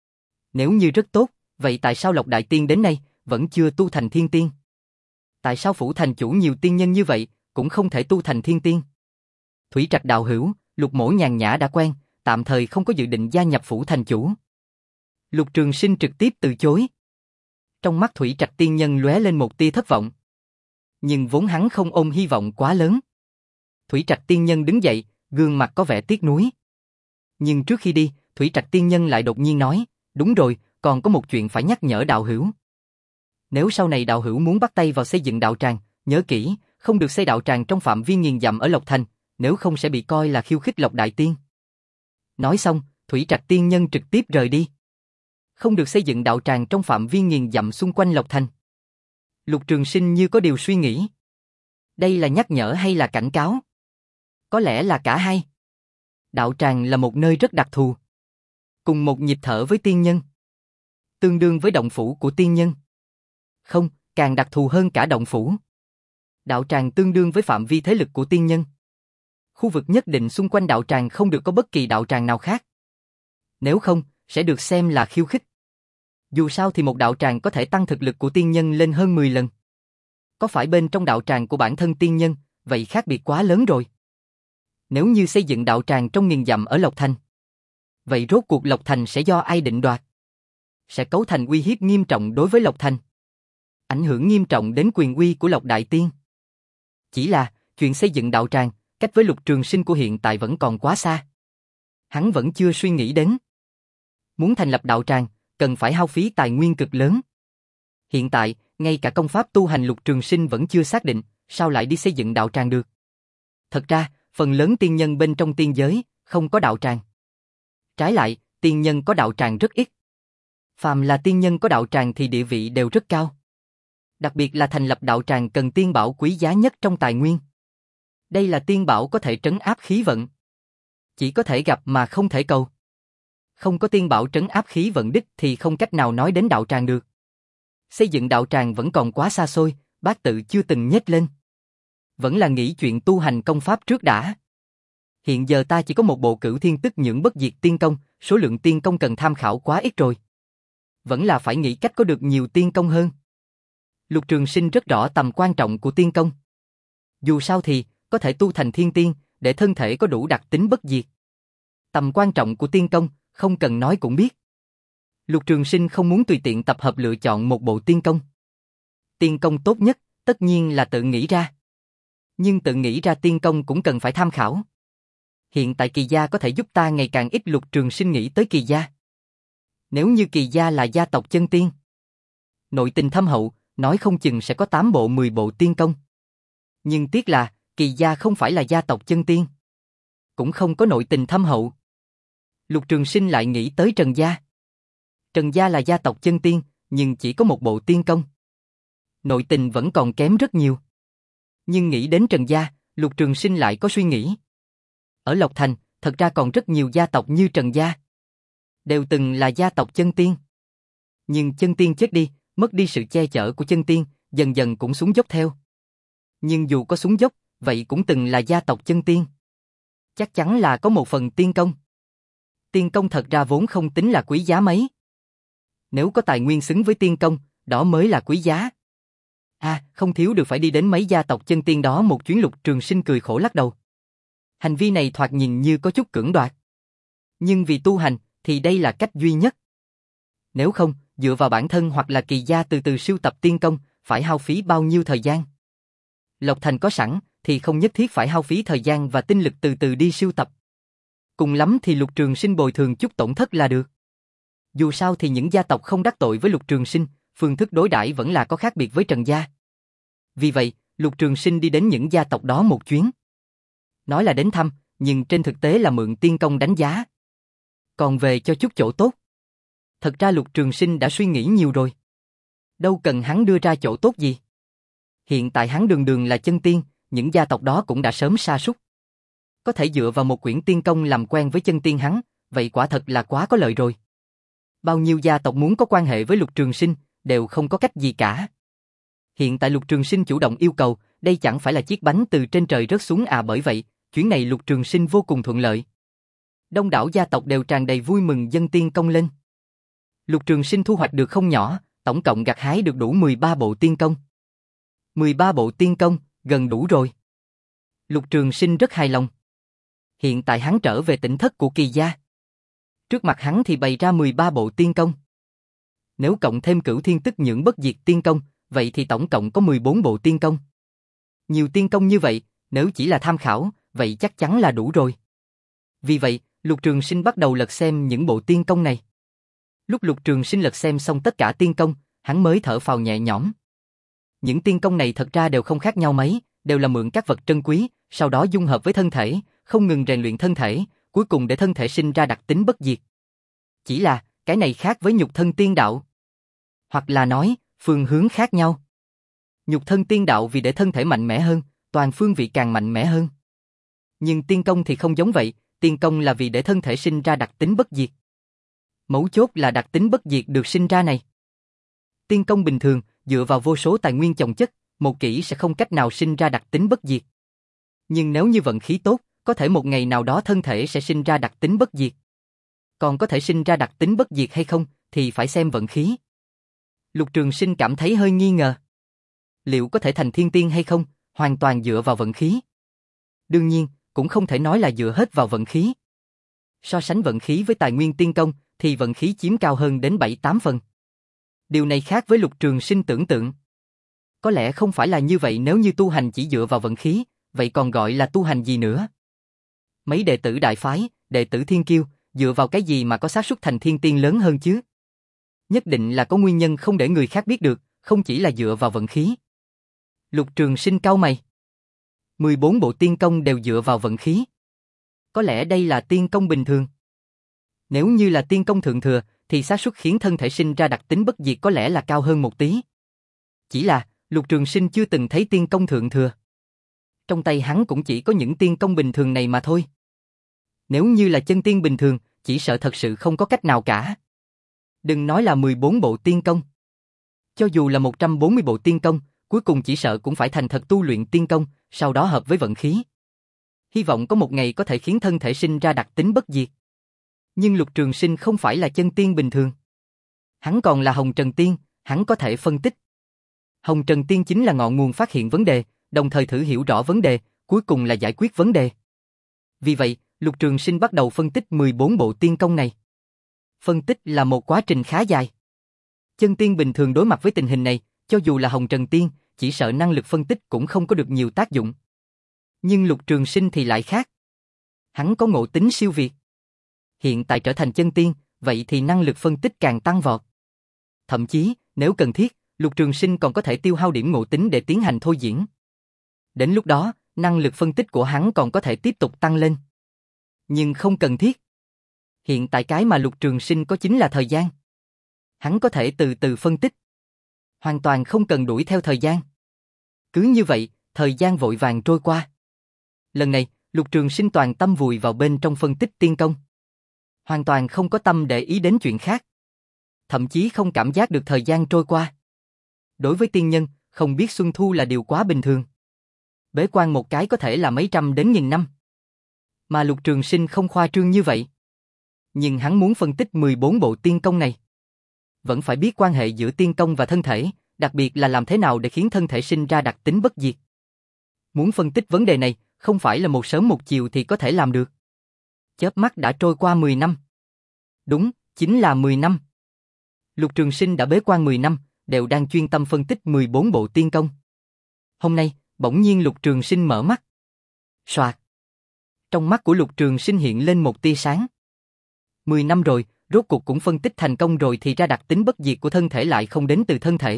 Nếu như rất tốt, vậy tại sao Lộc Đại Tiên đến nay, vẫn chưa tu thành thiên tiên? Tại sao phủ thành chủ nhiều tiên nhân như vậy, cũng không thể tu thành thiên tiên? Thủy Trạch đạo hữu, Lục mỗ nhàn nhã đã quen, tạm thời không có dự định gia nhập phủ thành chủ. Lục Trường Sinh trực tiếp từ chối. Trong mắt Thủy Trạch tiên nhân lóe lên một tia thất vọng. Nhưng vốn hắn không ôm hy vọng quá lớn. Thủy Trạch tiên nhân đứng dậy, gương mặt có vẻ tiếc nuối. Nhưng trước khi đi, Thủy Trạch tiên nhân lại đột nhiên nói, đúng rồi, còn có một chuyện phải nhắc nhở đạo hữu. Nếu sau này đạo hữu muốn bắt tay vào xây dựng đạo tràng, nhớ kỹ, không được xây đạo tràng trong phạm vi nghìn dặm ở Lộc Thành, nếu không sẽ bị coi là khiêu khích Lộc Đại Tiên. Nói xong, Thủy Trạch tiên nhân trực tiếp rời đi. Không được xây dựng đạo tràng trong phạm vi nghìn dặm xung quanh Lộc Thành. Lục Trường Sinh như có điều suy nghĩ. Đây là nhắc nhở hay là cảnh cáo? Có lẽ là cả hai. Đạo tràng là một nơi rất đặc thù. Cùng một nhịp thở với tiên nhân. Tương đương với động phủ của tiên nhân. Không, càng đặc thù hơn cả động phủ. Đạo tràng tương đương với phạm vi thế lực của tiên nhân. Khu vực nhất định xung quanh đạo tràng không được có bất kỳ đạo tràng nào khác. Nếu không, sẽ được xem là khiêu khích. Dù sao thì một đạo tràng có thể tăng thực lực của tiên nhân lên hơn mười lần. Có phải bên trong đạo tràng của bản thân tiên nhân, vậy khác biệt quá lớn rồi. Nếu như xây dựng đạo tràng trong nghìn dặm ở Lộc Thành, vậy rốt cuộc Lộc Thành sẽ do ai định đoạt? Sẽ cấu thành uy hiếp nghiêm trọng đối với Lộc Thành. Ảnh hưởng nghiêm trọng đến quyền uy của Lộc Đại Tiên. Chỉ là, chuyện xây dựng đạo tràng, cách với Lục Trường Sinh của hiện tại vẫn còn quá xa. Hắn vẫn chưa suy nghĩ đến. Muốn thành lập đạo tràng, cần phải hao phí tài nguyên cực lớn. Hiện tại, ngay cả công pháp tu hành Lục Trường Sinh vẫn chưa xác định, sao lại đi xây dựng đạo tràng được? Thật ra, phần lớn tiên nhân bên trong tiên giới, không có đạo tràng. Trái lại, tiên nhân có đạo tràng rất ít. Phàm là tiên nhân có đạo tràng thì địa vị đều rất cao. Đặc biệt là thành lập đạo tràng cần tiên bảo quý giá nhất trong tài nguyên. Đây là tiên bảo có thể trấn áp khí vận. Chỉ có thể gặp mà không thể cầu. Không có tiên bảo trấn áp khí vận đích thì không cách nào nói đến đạo tràng được. Xây dựng đạo tràng vẫn còn quá xa xôi, bác tự chưa từng nhếch lên. Vẫn là nghĩ chuyện tu hành công pháp trước đã. Hiện giờ ta chỉ có một bộ Cửu Thiên Tức Nhưỡng Bất Diệt Tiên Công, số lượng tiên công cần tham khảo quá ít rồi. Vẫn là phải nghĩ cách có được nhiều tiên công hơn. Lục Trường Sinh rất rõ tầm quan trọng của tiên công. Dù sao thì, có thể tu thành thiên tiên, để thân thể có đủ đặc tính bất diệt. Tầm quan trọng của tiên công, không cần nói cũng biết. Lục Trường Sinh không muốn tùy tiện tập hợp lựa chọn một bộ tiên công. Tiên công tốt nhất, tất nhiên là tự nghĩ ra. Nhưng tự nghĩ ra tiên công cũng cần phải tham khảo. Hiện tại Kỳ gia có thể giúp ta ngày càng ít. Lục Trường Sinh nghĩ tới Kỳ gia. Nếu như Kỳ gia là gia tộc chân tiên, nội tình thâm hậu, nói không chừng sẽ có tám bộ mười bộ tiên công. Nhưng tiếc là, Kỳ gia không phải là gia tộc chân tiên. Cũng không có nội tình thâm hậu. Lục Trường Sinh lại nghĩ tới Trần gia. Trần gia là gia tộc chân tiên, nhưng chỉ có một bộ tiên công. Nội tình vẫn còn kém rất nhiều. Nhưng nghĩ đến Trần gia, Lục Trường Sinh lại có suy nghĩ. Ở Lộc Thành, thật ra còn rất nhiều gia tộc như Trần gia. Đều từng là gia tộc chân tiên. Nhưng chân tiên chết đi, mất đi sự che chở của chân tiên, dần dần cũng xuống dốc theo. Nhưng dù có xuống dốc, vậy cũng từng là gia tộc chân tiên. Chắc chắn là có một phần tiên công. Tiên công thật ra vốn không tính là quý giá mấy. Nếu có tài nguyên xứng với tiên công, đó mới là quý giá. À, không thiếu được phải đi đến mấy gia tộc chân tiên đó một chuyến. Lục Trường Sinh cười khổ lắc đầu. Hành vi này thoạt nhìn như có chút cưỡng đoạt. Nhưng vì tu hành, thì đây là cách duy nhất. Nếu không, dựa vào bản thân hoặc là Kỳ gia từ từ sưu tập tiên công, phải hao phí bao nhiêu thời gian? Lộc Thành có sẵn, thì không nhất thiết phải hao phí thời gian và tinh lực từ từ đi sưu tập. Cùng lắm thì Lục Trường Sinh bồi thường chút tổn thất là được. Dù sao thì những gia tộc không đắc tội với Lục Trường Sinh, phương thức đối đãi vẫn là có khác biệt với Trần gia. Vì vậy, Lục Trường Sinh đi đến những gia tộc đó một chuyến. Nói là đến thăm, nhưng trên thực tế là mượn tiên công đánh giá. Còn về cho chút chỗ tốt. Thật ra Lục Trường Sinh đã suy nghĩ nhiều rồi. Đâu cần hắn đưa ra chỗ tốt gì. Hiện tại hắn đường đường là chân tiên, những gia tộc đó cũng đã sớm sa sút. Có thể dựa vào một quyển tiên công làm quen với chân tiên hắn, vậy quả thật là quá có lợi rồi. Bao nhiêu gia tộc muốn có quan hệ với Lục Trường Sinh, đều không có cách gì cả. Hiện tại Lục Trường Sinh chủ động yêu cầu, đây chẳng phải là chiếc bánh từ trên trời rớt xuống à, bởi vậy, chuyến này Lục Trường Sinh vô cùng thuận lợi. Đông đảo gia tộc đều tràn đầy vui mừng dâng tiên công lên. Lục Trường Sinh thu hoạch được không nhỏ, tổng cộng gặt hái được đủ mười ba bộ tiên công. mười ba bộ tiên công, gần đủ rồi. Lục Trường Sinh rất hài lòng. Hiện tại hắn trở về tỉnh thất của Kỳ gia. Trước mặt hắn thì bày ra mười ba bộ tiên công. Nếu cộng thêm Cửu Thiên Tức Nhưỡng Bất Diệt Tiên Công, vậy thì tổng cộng có mười bốn bộ tiên công. Nhiều tiên công như vậy, nếu chỉ là tham khảo, vậy chắc chắn là đủ rồi. Vì vậy, Lục Trường Sinh bắt đầu lật xem những bộ tiên công này. Lúc Lục Trường Sinh lật xem xong tất cả tiên công, hắn mới thở phào nhẹ nhõm. Những tiên công này thật ra đều không khác nhau mấy, đều là mượn các vật trân quý, sau đó dung hợp với thân thể, không ngừng rèn luyện thân thể, cuối cùng để thân thể sinh ra đặc tính bất diệt. Chỉ là, cái này khác với nhục thân tiên đạo. Hoặc là nói, phương hướng khác nhau. Nhục thân tiên đạo vì để thân thể mạnh mẽ hơn, toàn phương vị càng mạnh mẽ hơn. Nhưng tiên công thì không giống vậy, tiên công là vì để thân thể sinh ra đặc tính bất diệt. Mấu chốt là đặc tính bất diệt được sinh ra này. Tiên công bình thường, dựa vào vô số tài nguyên chồng chất, một kỹ sẽ không cách nào sinh ra đặc tính bất diệt. Nhưng nếu như vận khí tốt, có thể một ngày nào đó thân thể sẽ sinh ra đặc tính bất diệt. Còn có thể sinh ra đặc tính bất diệt hay không, thì phải xem vận khí. Lục Trường Sinh cảm thấy hơi nghi ngờ. Liệu có thể thành thiên tiên hay không, hoàn toàn dựa vào vận khí. Đương nhiên, cũng không thể nói là dựa hết vào vận khí. So sánh vận khí với tài nguyên tiên công, thì vận khí chiếm cao hơn đến bảy tám phần. Điều này khác với Lục Trường Sinh tưởng tượng. Có lẽ không phải là như vậy, nếu như tu hành chỉ dựa vào vận khí, vậy còn gọi là tu hành gì nữa? Mấy đệ tử đại phái, đệ tử thiên kiêu, dựa vào cái gì mà có xác suất thành thiên tiên lớn hơn chứ? Nhất định là có nguyên nhân không để người khác biết được, không chỉ là dựa vào vận khí. Lục Trường Sinh cau mày. mười bốn bộ tiên công đều dựa vào vận khí. Có lẽ đây là tiên công bình thường. Nếu như là tiên công thượng thừa, thì xác suất khiến thân thể sinh ra đặc tính bất diệt có lẽ là cao hơn một tí. Chỉ là, Lục Trường Sinh chưa từng thấy tiên công thượng thừa. Trong tay hắn cũng chỉ có những tiên công bình thường này mà thôi. Nếu như là chân tiên bình thường, chỉ sợ thật sự không có cách nào cả. Đừng nói là mười bốn bộ tiên công. Cho dù là một trăm bốn mươi bộ tiên công, cuối cùng chỉ sợ cũng phải thành thật tu luyện tiên công, sau đó hợp với vận khí. Hy vọng có một ngày có thể khiến thân thể sinh ra đặc tính bất diệt. Nhưng Lục Trường Sinh không phải là chân tiên bình thường. Hắn còn là Hồng Trần Tiên, hắn có thể phân tích. Hồng Trần Tiên chính là ngọn nguồn phát hiện vấn đề, đồng thời thử hiểu rõ vấn đề, cuối cùng là giải quyết vấn đề. Vì vậy, Lục Trường Sinh bắt đầu phân tích mười bốn bộ tiên công này. Phân tích là một quá trình khá dài. Chân tiên bình thường đối mặt với tình hình này, cho dù là Hồng Trần Tiên, chỉ sợ năng lực phân tích cũng không có được nhiều tác dụng. Nhưng Lục Trường Sinh thì lại khác. Hắn có ngộ tính siêu việt. Hiện tại trở thành chân tiên, vậy thì năng lực phân tích càng tăng vọt. Thậm chí, nếu cần thiết, Lục Trường Sinh còn có thể tiêu hao điểm ngộ tính để tiến hành thôi diễn. Đến lúc đó, năng lực phân tích của hắn còn có thể tiếp tục tăng lên. Nhưng không cần thiết. Hiện tại cái mà Lục Trường Sinh có chính là thời gian. Hắn có thể từ từ phân tích. Hoàn toàn không cần đuổi theo thời gian. Cứ như vậy, thời gian vội vàng trôi qua. Lần này, Lục Trường Sinh toàn tâm vùi vào bên trong phân tích tiên công. Hoàn toàn không có tâm để ý đến chuyện khác. Thậm chí không cảm giác được thời gian trôi qua. Đối với tiên nhân, không biết xuân thu là điều quá bình thường. Bế quan một cái có thể là mấy trăm đến nghìn năm. Mà Lục Trường Sinh không khoa trương như vậy. Nhưng hắn muốn phân tích mười bốn bộ tiên công này. Vẫn phải biết quan hệ giữa tiên công và thân thể, đặc biệt là làm thế nào để khiến thân thể sinh ra đặc tính bất diệt. Muốn phân tích vấn đề này, không phải là một sớm một chiều thì có thể làm được. Chớp mắt đã trôi qua mười năm. Đúng, chính là mười năm. Lục Trường Sinh đã bế quan mười năm, đều đang chuyên tâm phân tích mười bốn bộ tiên công. Hôm nay, bỗng nhiên Lục Trường Sinh mở mắt. Soạt. Trong mắt của Lục Trường Sinh hiện lên một tia sáng. Mười năm rồi, rốt cuộc cũng phân tích thành công rồi thì ra đặc tính bất diệt của thân thể lại không đến từ thân thể.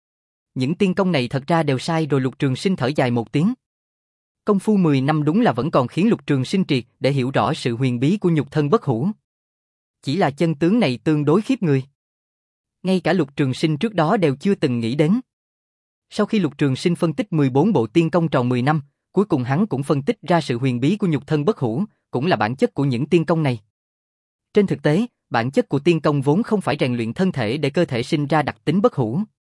Những tiên công này thật ra đều sai rồi. Lục Trường Sinh thở dài một tiếng. Công phu mười năm đúng là vẫn còn khiến Lục Trường Sinh triệt để hiểu rõ sự huyền bí của nhục thân bất hủ. Chỉ là chân tướng này tương đối khiếp người. Ngay cả Lục Trường Sinh trước đó đều chưa từng nghĩ đến. Sau khi Lục Trường Sinh phân tích mười bốn bộ tiên công tròn mười năm, cuối cùng hắn cũng phân tích ra sự huyền bí của nhục thân bất hủ, cũng là bản chất của những tiên công này. Trên thực tế, bản chất của tiên công vốn không phải rèn luyện thân thể để cơ thể sinh ra đặc tính bất hủ.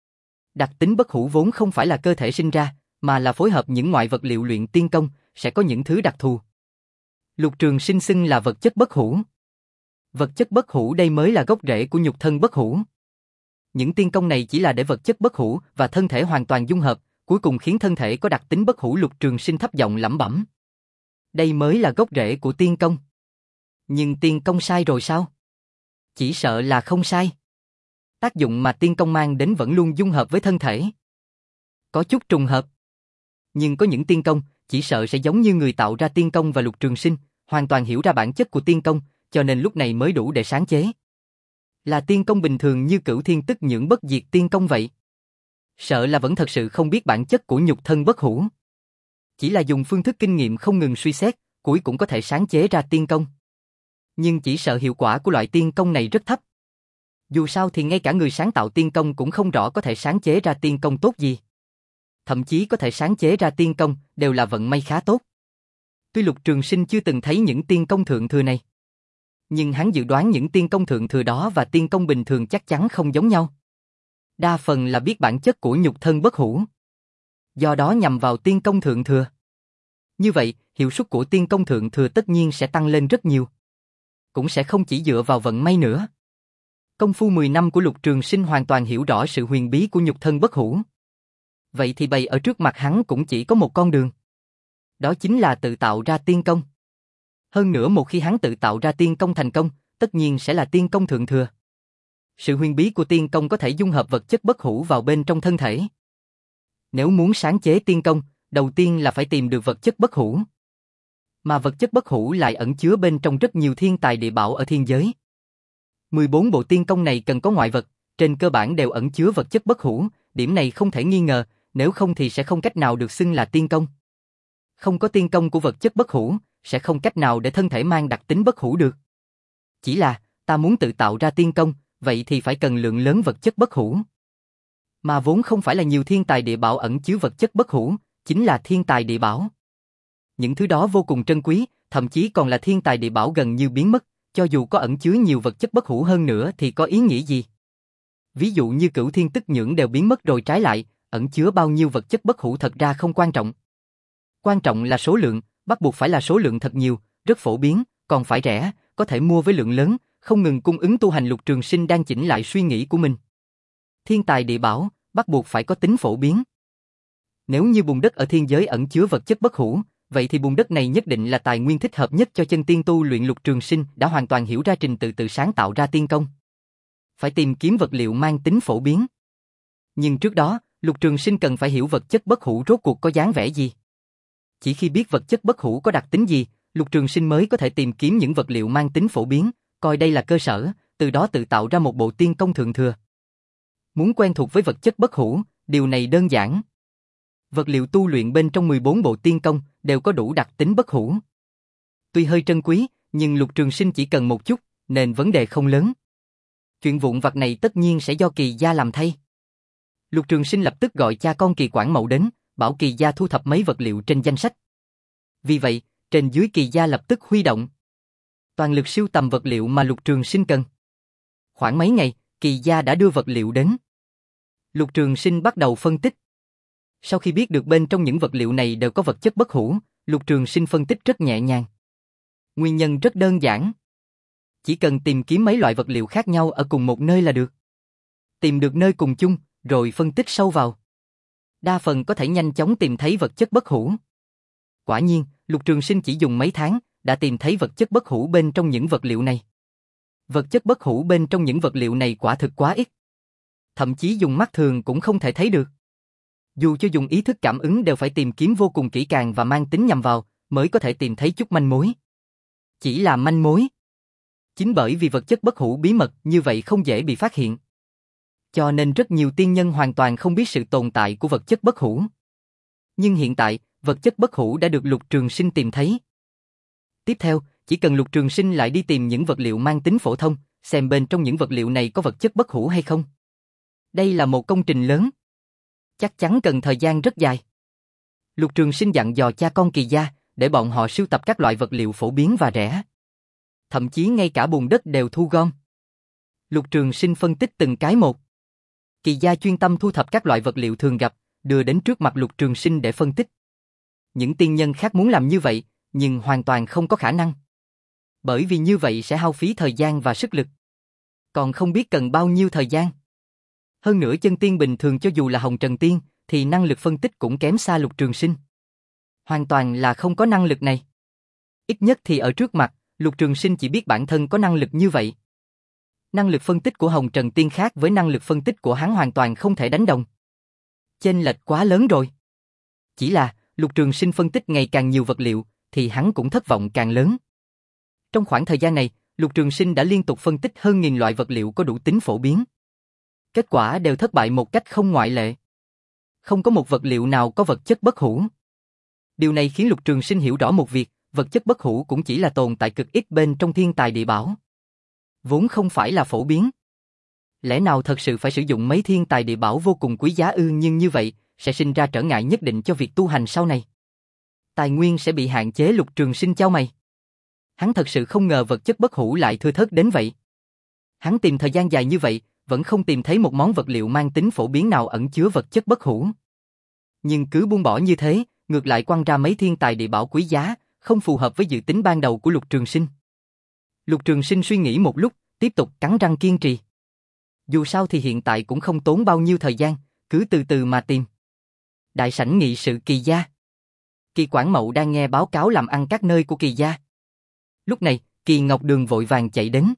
Đặc tính bất hủ vốn không phải là cơ thể sinh ra, mà là phối hợp những ngoại vật liệu luyện tiên công, sẽ có những thứ đặc thù. Lục Trường Sinh xưng là vật chất bất hủ. Vật chất bất hủ đây mới là gốc rễ của nhục thân bất hủ. Những tiên công này chỉ là để vật chất bất hủ và thân thể hoàn toàn dung hợp, cuối cùng khiến thân thể có đặc tính bất hủ. Lục Trường Sinh thấp giọng lẩm bẩm. Đây mới là gốc rễ của tiên công. Nhưng tiên công sai rồi sao? Chỉ sợ là không sai. Tác dụng mà tiên công mang đến vẫn luôn dung hợp với thân thể. Có chút trùng hợp. Nhưng có những tiên công, chỉ sợ sẽ giống như người tạo ra tiên công và Lục Trường Sinh, hoàn toàn hiểu ra bản chất của tiên công, cho nên lúc này mới đủ để sáng chế. Là tiên công bình thường như Cửu Thiên Tức Nhưỡng bất diệt tiên công vậy. Sợ là vẫn thật sự không biết bản chất của nhục thân bất hủ. Chỉ là dùng phương thức kinh nghiệm không ngừng suy xét, cuối cũng có thể sáng chế ra tiên công. Nhưng chỉ sợ hiệu quả của loại tiên công này rất thấp. Dù sao thì ngay cả người sáng tạo tiên công cũng không rõ có thể sáng chế ra tiên công tốt gì. Thậm chí có thể sáng chế ra tiên công đều là vận may khá tốt. Tuy Lục Trường Sinh chưa từng thấy những tiên công thượng thừa này, nhưng hắn dự đoán những tiên công thượng thừa đó và tiên công bình thường chắc chắn không giống nhau. Đa phần là biết bản chất của nhục thân bất hủ, do đó nhằm vào tiên công thượng thừa. Như vậy, hiệu suất của tiên công thượng thừa tất nhiên sẽ tăng lên rất nhiều. Cũng sẽ không chỉ dựa vào vận may nữa. Công phu mười năm của Lục Trường Sinh hoàn toàn hiểu rõ sự huyền bí của nhục thân bất hủ. Vậy thì bày ở trước mặt hắn cũng chỉ có một con đường. Đó chính là tự tạo ra tiên công. Hơn nữa một khi hắn tự tạo ra tiên công thành công, tất nhiên sẽ là tiên công thượng thừa. Sự huyền bí của tiên công có thể dung hợp vật chất bất hủ vào bên trong thân thể. Nếu muốn sáng chế tiên công, đầu tiên là phải tìm được vật chất bất hủ. Mà vật chất bất hủ lại ẩn chứa bên trong rất nhiều thiên tài địa bảo ở thiên giới. mười bốn bộ tiên công này cần có ngoại vật, trên cơ bản đều ẩn chứa vật chất bất hủ, điểm này không thể nghi ngờ, nếu không thì sẽ không cách nào được xưng là tiên công. Không có tiên công của vật chất bất hủ, sẽ không cách nào để thân thể mang đặc tính bất hủ được. Chỉ là, ta muốn tự tạo ra tiên công, vậy thì phải cần lượng lớn vật chất bất hủ. Mà vốn không phải là nhiều thiên tài địa bảo ẩn chứa vật chất bất hủ, chính là thiên tài địa bảo. Những thứ đó vô cùng trân quý, thậm chí còn là thiên tài địa bảo gần như biến mất, cho dù có ẩn chứa nhiều vật chất bất hủ hơn nữa thì có ý nghĩa gì? Ví dụ như Cửu Thiên Tức Nhưỡng đều biến mất rồi, trái lại, ẩn chứa bao nhiêu vật chất bất hủ thật ra không quan trọng. Quan trọng là số lượng, bắt buộc phải là số lượng thật nhiều, rất phổ biến, còn phải rẻ, có thể mua với lượng lớn, không ngừng cung ứng tu hành. Lục Trường Sinh đang chỉnh lại suy nghĩ của mình. Thiên tài địa bảo, bắt buộc phải có tính phổ biến. Nếu như bùn đất ở thiên giới ẩn chứa vật chất bất hủ, vậy thì bùn đất này nhất định là tài nguyên thích hợp nhất cho chân tiên tu luyện. Lục Trường Sinh đã hoàn toàn hiểu ra trình tự tự sáng tạo ra tiên công. Phải tìm kiếm vật liệu mang tính phổ biến. Nhưng trước đó, Lục Trường Sinh cần phải hiểu vật chất bất hủ rốt cuộc có dáng vẻ gì. Chỉ khi biết vật chất bất hủ có đặc tính gì, Lục Trường Sinh mới có thể tìm kiếm những vật liệu mang tính phổ biến, coi đây là cơ sở, từ đó tự tạo ra một bộ tiên công thượng thừa. Muốn quen thuộc với vật chất bất hủ, điều này đơn giản. Vật liệu tu luyện bên trong mười bốn bộ tiên công đều có đủ đặc tính bất hủ. Tuy hơi trân quý, nhưng Lục Trường Sinh chỉ cần một chút, nên vấn đề không lớn. Chuyện vụn vặt này tất nhiên sẽ do Kỳ gia làm thay. Lục Trường Sinh lập tức gọi cha con Kỳ Quảng Mậu đến, bảo Kỳ gia thu thập mấy vật liệu trên danh sách. Vì vậy, trên dưới Kỳ gia lập tức huy động. Toàn lực sưu tầm vật liệu mà Lục Trường Sinh cần. Khoảng mấy ngày, Kỳ gia đã đưa vật liệu đến. Lục Trường Sinh bắt đầu phân tích. Sau khi biết được bên trong những vật liệu này đều có vật chất bất hủ, Lục Trường Sinh phân tích rất nhẹ nhàng. Nguyên nhân rất đơn giản. Chỉ cần tìm kiếm mấy loại vật liệu khác nhau ở cùng một nơi là được. Tìm được nơi cùng chung, rồi phân tích sâu vào. Đa phần có thể nhanh chóng tìm thấy vật chất bất hủ. Quả nhiên, Lục Trường Sinh chỉ dùng mấy tháng, đã tìm thấy vật chất bất hủ bên trong những vật liệu này. Vật chất bất hủ bên trong những vật liệu này quả thực quá ít. Thậm chí dùng mắt thường cũng không thể thấy được. Dù cho dùng ý thức cảm ứng đều phải tìm kiếm vô cùng kỹ càng và mang tính nhằm vào, mới có thể tìm thấy chút manh mối. Chỉ là manh mối. Chính bởi vì vật chất bất hủ bí mật như vậy không dễ bị phát hiện. Cho nên rất nhiều tiên nhân hoàn toàn không biết sự tồn tại của vật chất bất hủ. Nhưng hiện tại, vật chất bất hủ đã được Lục Trường Sinh tìm thấy. Tiếp theo, chỉ cần Lục Trường Sinh lại đi tìm những vật liệu mang tính phổ thông, xem bên trong những vật liệu này có vật chất bất hủ hay không. Đây là một công trình lớn. Chắc chắn cần thời gian rất dài. Lục Trường Sinh dặn dò cha con Kỳ gia, để bọn họ sưu tập các loại vật liệu phổ biến và rẻ. Thậm chí ngay cả bùn đất đều thu gom. Lục Trường Sinh phân tích từng cái một. Kỳ gia chuyên tâm thu thập các loại vật liệu thường gặp, đưa đến trước mặt Lục Trường Sinh để phân tích. Những tiên nhân khác muốn làm như vậy, nhưng hoàn toàn không có khả năng. Bởi vì như vậy sẽ hao phí thời gian và sức lực. Còn không biết cần bao nhiêu thời gian. Hơn nữa chân tiên bình thường cho dù là Hồng Trần Tiên, thì năng lực phân tích cũng kém xa Lục Trường Sinh. Hoàn toàn là không có năng lực này. Ít nhất thì ở trước mặt, Lục Trường Sinh chỉ biết bản thân có năng lực như vậy. Năng lực phân tích của Hồng Trần Tiên khác với năng lực phân tích của hắn hoàn toàn không thể đánh đồng. Chênh lệch quá lớn rồi. Chỉ là, Lục Trường Sinh phân tích ngày càng nhiều vật liệu, thì hắn cũng thất vọng càng lớn. Trong khoảng thời gian này, Lục Trường Sinh đã liên tục phân tích hơn nghìn loại vật liệu có đủ tính phổ biến. Kết quả đều thất bại một cách không ngoại lệ. Không có một vật liệu nào có vật chất bất hủ. Điều này khiến Lục Trường Sinh hiểu rõ một việc, vật chất bất hủ cũng chỉ là tồn tại cực ít bên trong thiên tài địa bảo. Vốn không phải là phổ biến. Lẽ nào thật sự phải sử dụng mấy thiên tài địa bảo vô cùng quý giá ư? Nhưng như vậy, sẽ sinh ra trở ngại nhất định cho việc tu hành sau này. Tài nguyên sẽ bị hạn chế. Lục Trường Sinh chau mày. Hắn thật sự không ngờ vật chất bất hủ lại thưa thớt đến vậy. Hắn tìm thời gian dài như vậy, vẫn không tìm thấy một món vật liệu mang tính phổ biến nào ẩn chứa vật chất bất hủ. Nhưng cứ buông bỏ như thế, ngược lại quăng ra mấy thiên tài địa bảo quý giá, không phù hợp với dự tính ban đầu của Lục Trường Sinh. Lục Trường Sinh suy nghĩ một lúc, tiếp tục cắn răng kiên trì. Dù sao thì hiện tại cũng không tốn bao nhiêu thời gian, cứ từ từ mà tìm. Đại sảnh nghị sự Kỳ gia. Kỳ Quảng Mậu đang nghe báo cáo làm ăn các nơi của Kỳ gia. Lúc này, Kỳ Ngọc Đường vội vàng chạy đến.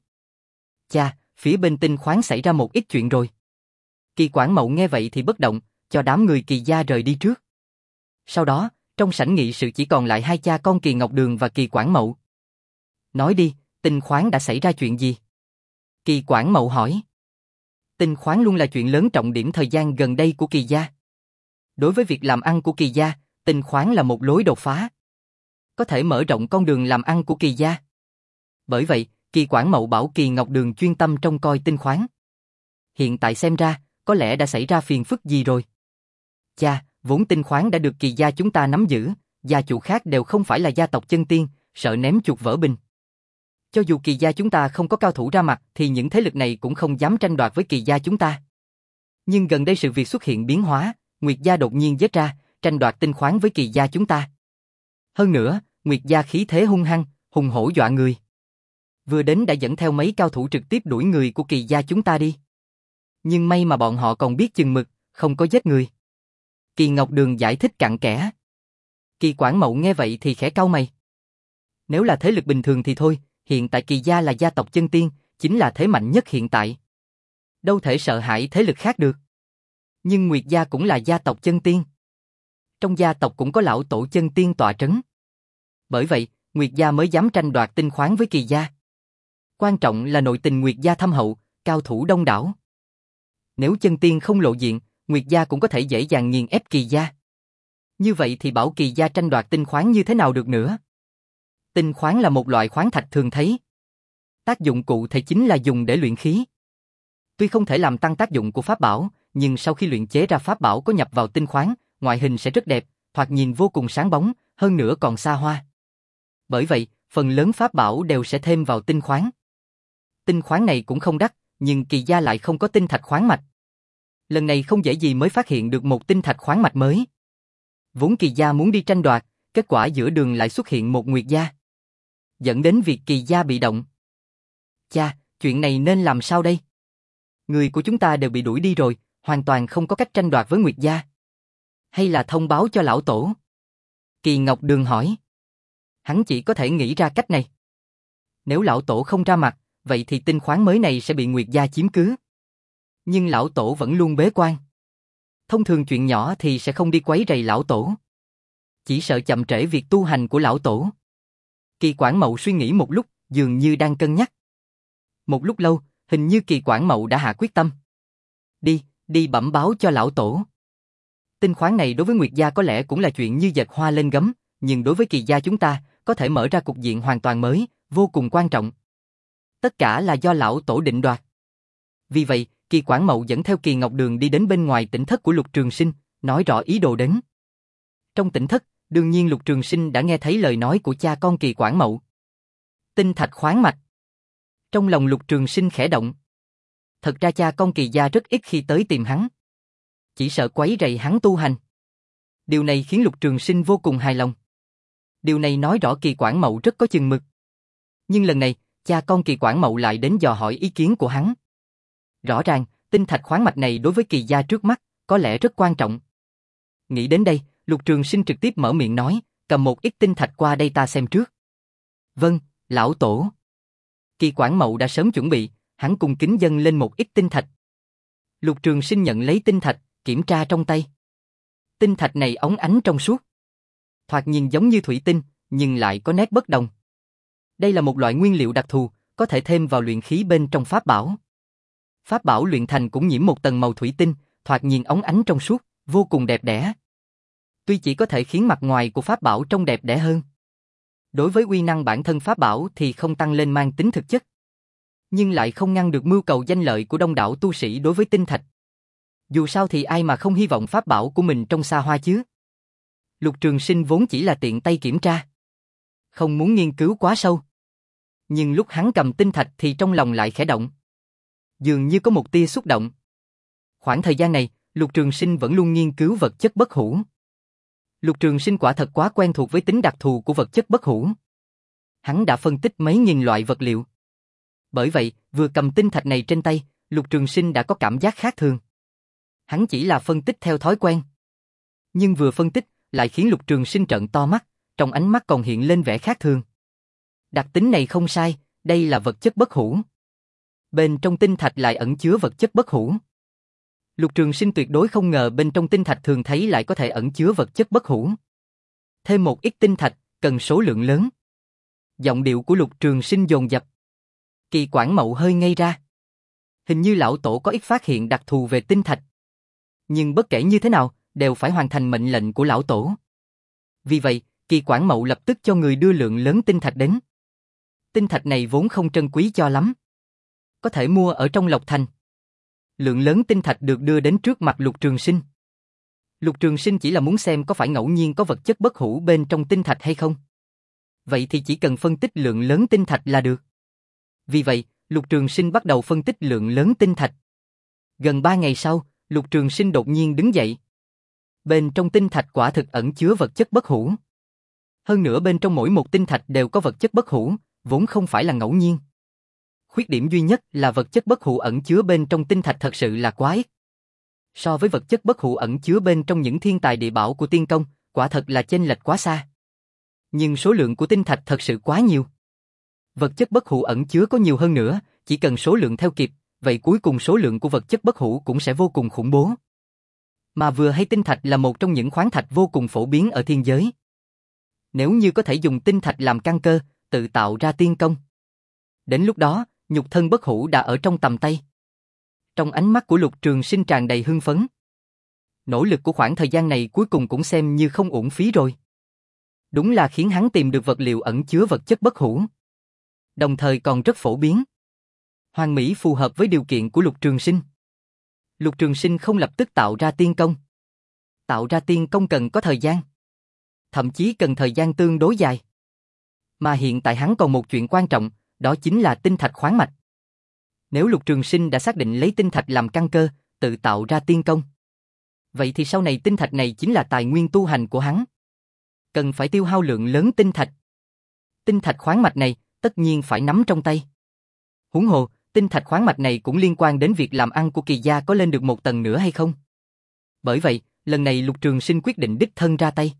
Cha, phía bên Tinh khoáng xảy ra một ít chuyện rồi. Kỳ Quảng Mậu nghe vậy thì bất động, cho đám người Kỳ gia rời đi trước. Sau đó, Trong sảnh nghị sự chỉ còn lại hai cha con Kỳ Ngọc Đường và Kỳ Quảng Mậu. Nói đi, Tinh Khoáng đã xảy ra chuyện gì? Kỳ Quảng Mậu hỏi. Tinh Khoáng luôn là chuyện lớn trọng điểm thời gian gần đây của Kỳ gia. Đối với việc làm ăn của Kỳ gia, Tinh Khoáng là một lối đột phá. Có thể mở rộng con đường làm ăn của Kỳ gia. Bởi vậy, Kỳ Quảng Mậu bảo Kỳ Ngọc Đường chuyên tâm trông coi Tinh Khoáng. Hiện tại xem ra, có lẽ đã xảy ra phiền phức gì rồi. Cha, vốn Tinh Khoáng đã được Kỳ gia chúng ta nắm giữ, gia chủ khác đều không phải là gia tộc chân tiên, sợ ném chuột vỡ bình. Cho dù Kỳ gia chúng ta không có cao thủ ra mặt thì những thế lực này cũng không dám tranh đoạt với Kỳ gia chúng ta. Nhưng gần đây sự việc xuất hiện biến hóa, Nguyệt gia đột nhiên giết ra, tranh đoạt Tinh Khoáng với Kỳ gia chúng ta. Hơn nữa, Nguyệt gia khí thế hung hăng, hùng hổ dọa người. Vừa đến đã dẫn theo mấy cao thủ trực tiếp đuổi người của Kỳ gia chúng ta đi. Nhưng may mà bọn họ còn biết chừng mực, không có giết người. Kỳ Ngọc Đường giải thích cặn kẽ. Kỳ Quảng Mậu nghe vậy thì khẽ cau mày. Nếu là thế lực bình thường thì thôi, hiện tại Kỳ gia là gia tộc chân tiên, chính là thế mạnh nhất hiện tại. Đâu thể sợ hãi thế lực khác được. Nhưng Nguyệt gia cũng là gia tộc chân tiên. Trong gia tộc cũng có lão tổ chân tiên tọa trấn. Bởi vậy, Nguyệt gia mới dám tranh đoạt Tinh Khoáng với Kỳ gia. Quan trọng là nội tình Nguyệt gia thâm hậu, cao thủ đông đảo. Nếu chân tiên không lộ diện, Nguyệt gia cũng có thể dễ dàng nghiền ép Kỳ gia. Như vậy thì bảo Kỳ gia tranh đoạt Tinh Khoáng như thế nào được nữa? Tinh Khoáng là một loại khoáng thạch thường thấy. Tác dụng cụ thể chính là dùng để luyện khí. Tuy không thể làm tăng tác dụng của pháp bảo, nhưng sau khi luyện chế ra pháp bảo có nhập vào Tinh Khoáng, ngoại hình sẽ rất đẹp, thoạt nhìn vô cùng sáng bóng, hơn nữa còn xa hoa. Bởi vậy, phần lớn pháp bảo đều sẽ thêm vào Tinh Khoáng. Tinh Khoáng này cũng không đắt, nhưng Kỳ gia lại không có tinh thạch khoáng mạch. Lần này không dễ gì mới phát hiện được một tinh thạch khoáng mạch mới. Vốn Kỳ gia muốn đi tranh đoạt, kết quả giữa đường lại xuất hiện một Nguyệt gia. Dẫn đến việc Kỳ gia bị động. Cha, chuyện này nên làm sao đây? Người của chúng ta đều bị đuổi đi rồi, hoàn toàn không có cách tranh đoạt với Nguyệt gia. Hay là thông báo cho lão tổ? Kỳ Ngọc Đường hỏi. Hắn chỉ có thể nghĩ ra cách này. Nếu lão tổ không ra mặt, vậy thì Tinh Khoáng mới này sẽ bị Nguyệt gia chiếm cứ. Nhưng lão tổ vẫn luôn bế quan. Thông thường chuyện nhỏ thì sẽ không đi quấy rầy lão tổ. Chỉ sợ chậm trễ việc tu hành của lão tổ. Kỳ Quảng Mậu suy nghĩ một lúc, dường như đang cân nhắc. Một lúc lâu, hình như Kỳ Quảng Mậu đã hạ quyết tâm. Đi, đi bẩm báo cho lão tổ. Tinh Khoáng này đối với Nguyệt gia có lẽ cũng là chuyện như dệt hoa lên gấm, nhưng đối với Kỳ gia chúng ta, có thể mở ra cục diện hoàn toàn mới, vô cùng quan trọng. Tất cả là do lão tổ định đoạt. Vì vậy, Kỳ Quảng Mậu dẫn theo Kỳ Ngọc Đường đi đến bên ngoài tỉnh thất của Lục Trường Sinh, nói rõ ý đồ đến. Trong tỉnh thất, đương nhiên Lục Trường Sinh đã nghe thấy lời nói của cha con Kỳ Quảng Mậu. Tinh thạch khoáng mạch. Trong lòng Lục Trường Sinh khẽ động. Thật ra cha con Kỳ gia rất ít khi tới tìm hắn. Chỉ sợ quấy rầy hắn tu hành. Điều này khiến Lục Trường Sinh vô cùng hài lòng. Điều này nói rõ Kỳ Quảng Mậu rất có chừng mực. Nhưng lần này, cha con Kỳ Quảng Mậu lại đến dò hỏi ý kiến của hắn. Rõ ràng, tinh thạch khoáng mạch này đối với Kỳ gia trước mắt, có lẽ rất quan trọng. Nghĩ đến đây, Lục Trường Sinh trực tiếp mở miệng nói, cầm một ít tinh thạch qua đây ta xem trước. Vâng, lão tổ. Kỳ Quảng Mậu đã sớm chuẩn bị, hắn cung kính dâng lên một ít tinh thạch. Lục Trường Sinh nhận lấy tinh thạch, kiểm tra trong tay. Tinh thạch này óng ánh trong suốt. Thoạt nhìn giống như thủy tinh, nhưng lại có nét bất đồng. Đây là một loại nguyên liệu đặc thù, có thể thêm vào luyện khí bên trong pháp bảo. Pháp bảo luyện thành cũng nhiễm một tầng màu thủy tinh, thoạt nhìn óng ánh trong suốt, vô cùng đẹp đẽ. Tuy chỉ có thể khiến mặt ngoài của pháp bảo trông đẹp đẽ hơn. Đối với uy năng bản thân pháp bảo thì không tăng lên mang tính thực chất. Nhưng lại không ngăn được mưu cầu danh lợi của đông đảo tu sĩ đối với tinh thạch. Dù sao thì ai mà không hy vọng pháp bảo của mình trông xa hoa chứ. Lục Trường Sinh vốn chỉ là tiện tay kiểm tra. Không muốn nghiên cứu quá sâu. Nhưng lúc hắn cầm tinh thạch thì trong lòng lại khẽ động. Dường như có một tia xúc động. Khoảng thời gian này, Lục Trường Sinh vẫn luôn nghiên cứu vật chất bất hủ. Lục Trường Sinh quả thật quá quen thuộc với tính đặc thù của vật chất bất hủ. Hắn đã phân tích mấy nghìn loại vật liệu. Bởi vậy, vừa cầm tinh thạch này trên tay, Lục Trường Sinh đã có cảm giác khác thường. Hắn chỉ là phân tích theo thói quen. Nhưng vừa phân tích, lại khiến Lục Trường Sinh trợn to mắt, trong ánh mắt còn hiện lên vẻ khác thường. Đặc tính này không sai, đây là vật chất bất hủ. Bên trong tinh thạch lại ẩn chứa vật chất bất hủ. Lục Trường Sinh tuyệt đối không ngờ bên trong tinh thạch thường thấy lại có thể ẩn chứa vật chất bất hủ. Thêm một ít tinh thạch, cần số lượng lớn. Giọng điệu của Lục Trường Sinh dồn dập. Kỳ Quảng Mậu hơi ngây ra. Hình như lão tổ có ít phát hiện đặc thù về tinh thạch. Nhưng bất kể như thế nào, đều phải hoàn thành mệnh lệnh của lão tổ. Vì vậy, Kỳ Quảng Mậu lập tức cho người đưa lượng lớn tinh thạch đến. Tinh thạch này vốn không trân quý cho lắm. Có thể mua ở trong Lộc Thành. Lượng lớn tinh thạch được đưa đến trước mặt Lục Trường Sinh. Lục Trường Sinh chỉ là muốn xem có phải ngẫu nhiên có vật chất bất hủ bên trong tinh thạch hay không. Vậy thì chỉ cần phân tích lượng lớn tinh thạch là được. Vì vậy, Lục Trường Sinh bắt đầu phân tích lượng lớn tinh thạch. Gần ba ngày sau, Lục Trường Sinh đột nhiên đứng dậy. Bên trong tinh thạch quả thực ẩn chứa vật chất bất hủ. Hơn nữa bên trong mỗi một tinh thạch đều có vật chất bất hủ, vốn không phải là ngẫu nhiên. Khuyết điểm duy nhất là vật chất bất hủ ẩn chứa bên trong tinh thạch thật sự là quá ít. So với vật chất bất hủ ẩn chứa bên trong những thiên tài địa bảo của tiên công, quả thật là chênh lệch quá xa. Nhưng số lượng của tinh thạch thật sự quá nhiều. Vật chất bất hủ ẩn chứa có nhiều hơn nữa, chỉ cần số lượng theo kịp, vậy cuối cùng số lượng của vật chất bất hủ cũng sẽ vô cùng khủng bố. Mà vừa hay tinh thạch là một trong những khoáng thạch vô cùng phổ biến ở thiên giới. Nếu như có thể dùng tinh thạch làm căn cơ, tự tạo ra tiên công. Đến lúc đó, nhục thân bất hủ đã ở trong tầm tay. Trong ánh mắt của Lục Trường Sinh tràn đầy hưng phấn. Nỗ lực của khoảng thời gian này cuối cùng cũng xem như không uổng phí rồi. Đúng là khiến hắn tìm được vật liệu ẩn chứa vật chất bất hủ. Đồng thời còn rất phổ biến. Hoàn mỹ phù hợp với điều kiện của Lục Trường Sinh. Lục Trường Sinh không lập tức tạo ra tiên công. Tạo ra tiên công cần có thời gian. Thậm chí cần thời gian tương đối dài. Mà hiện tại hắn còn một chuyện quan trọng, đó chính là tinh thạch khoáng mạch. Nếu Lục Trường Sinh đã xác định lấy tinh thạch làm căn cơ, tự tạo ra tiên công, vậy thì sau này tinh thạch này chính là tài nguyên tu hành của hắn. Cần phải tiêu hao lượng lớn tinh thạch. Tinh thạch khoáng mạch này, tất nhiên phải nắm trong tay. Huống hồ, tinh thạch khoáng mạch này cũng liên quan đến việc làm ăn của Kỳ gia có lên được một tầng nữa hay không. Bởi vậy, lần này Lục Trường Sinh quyết định đích thân ra tay.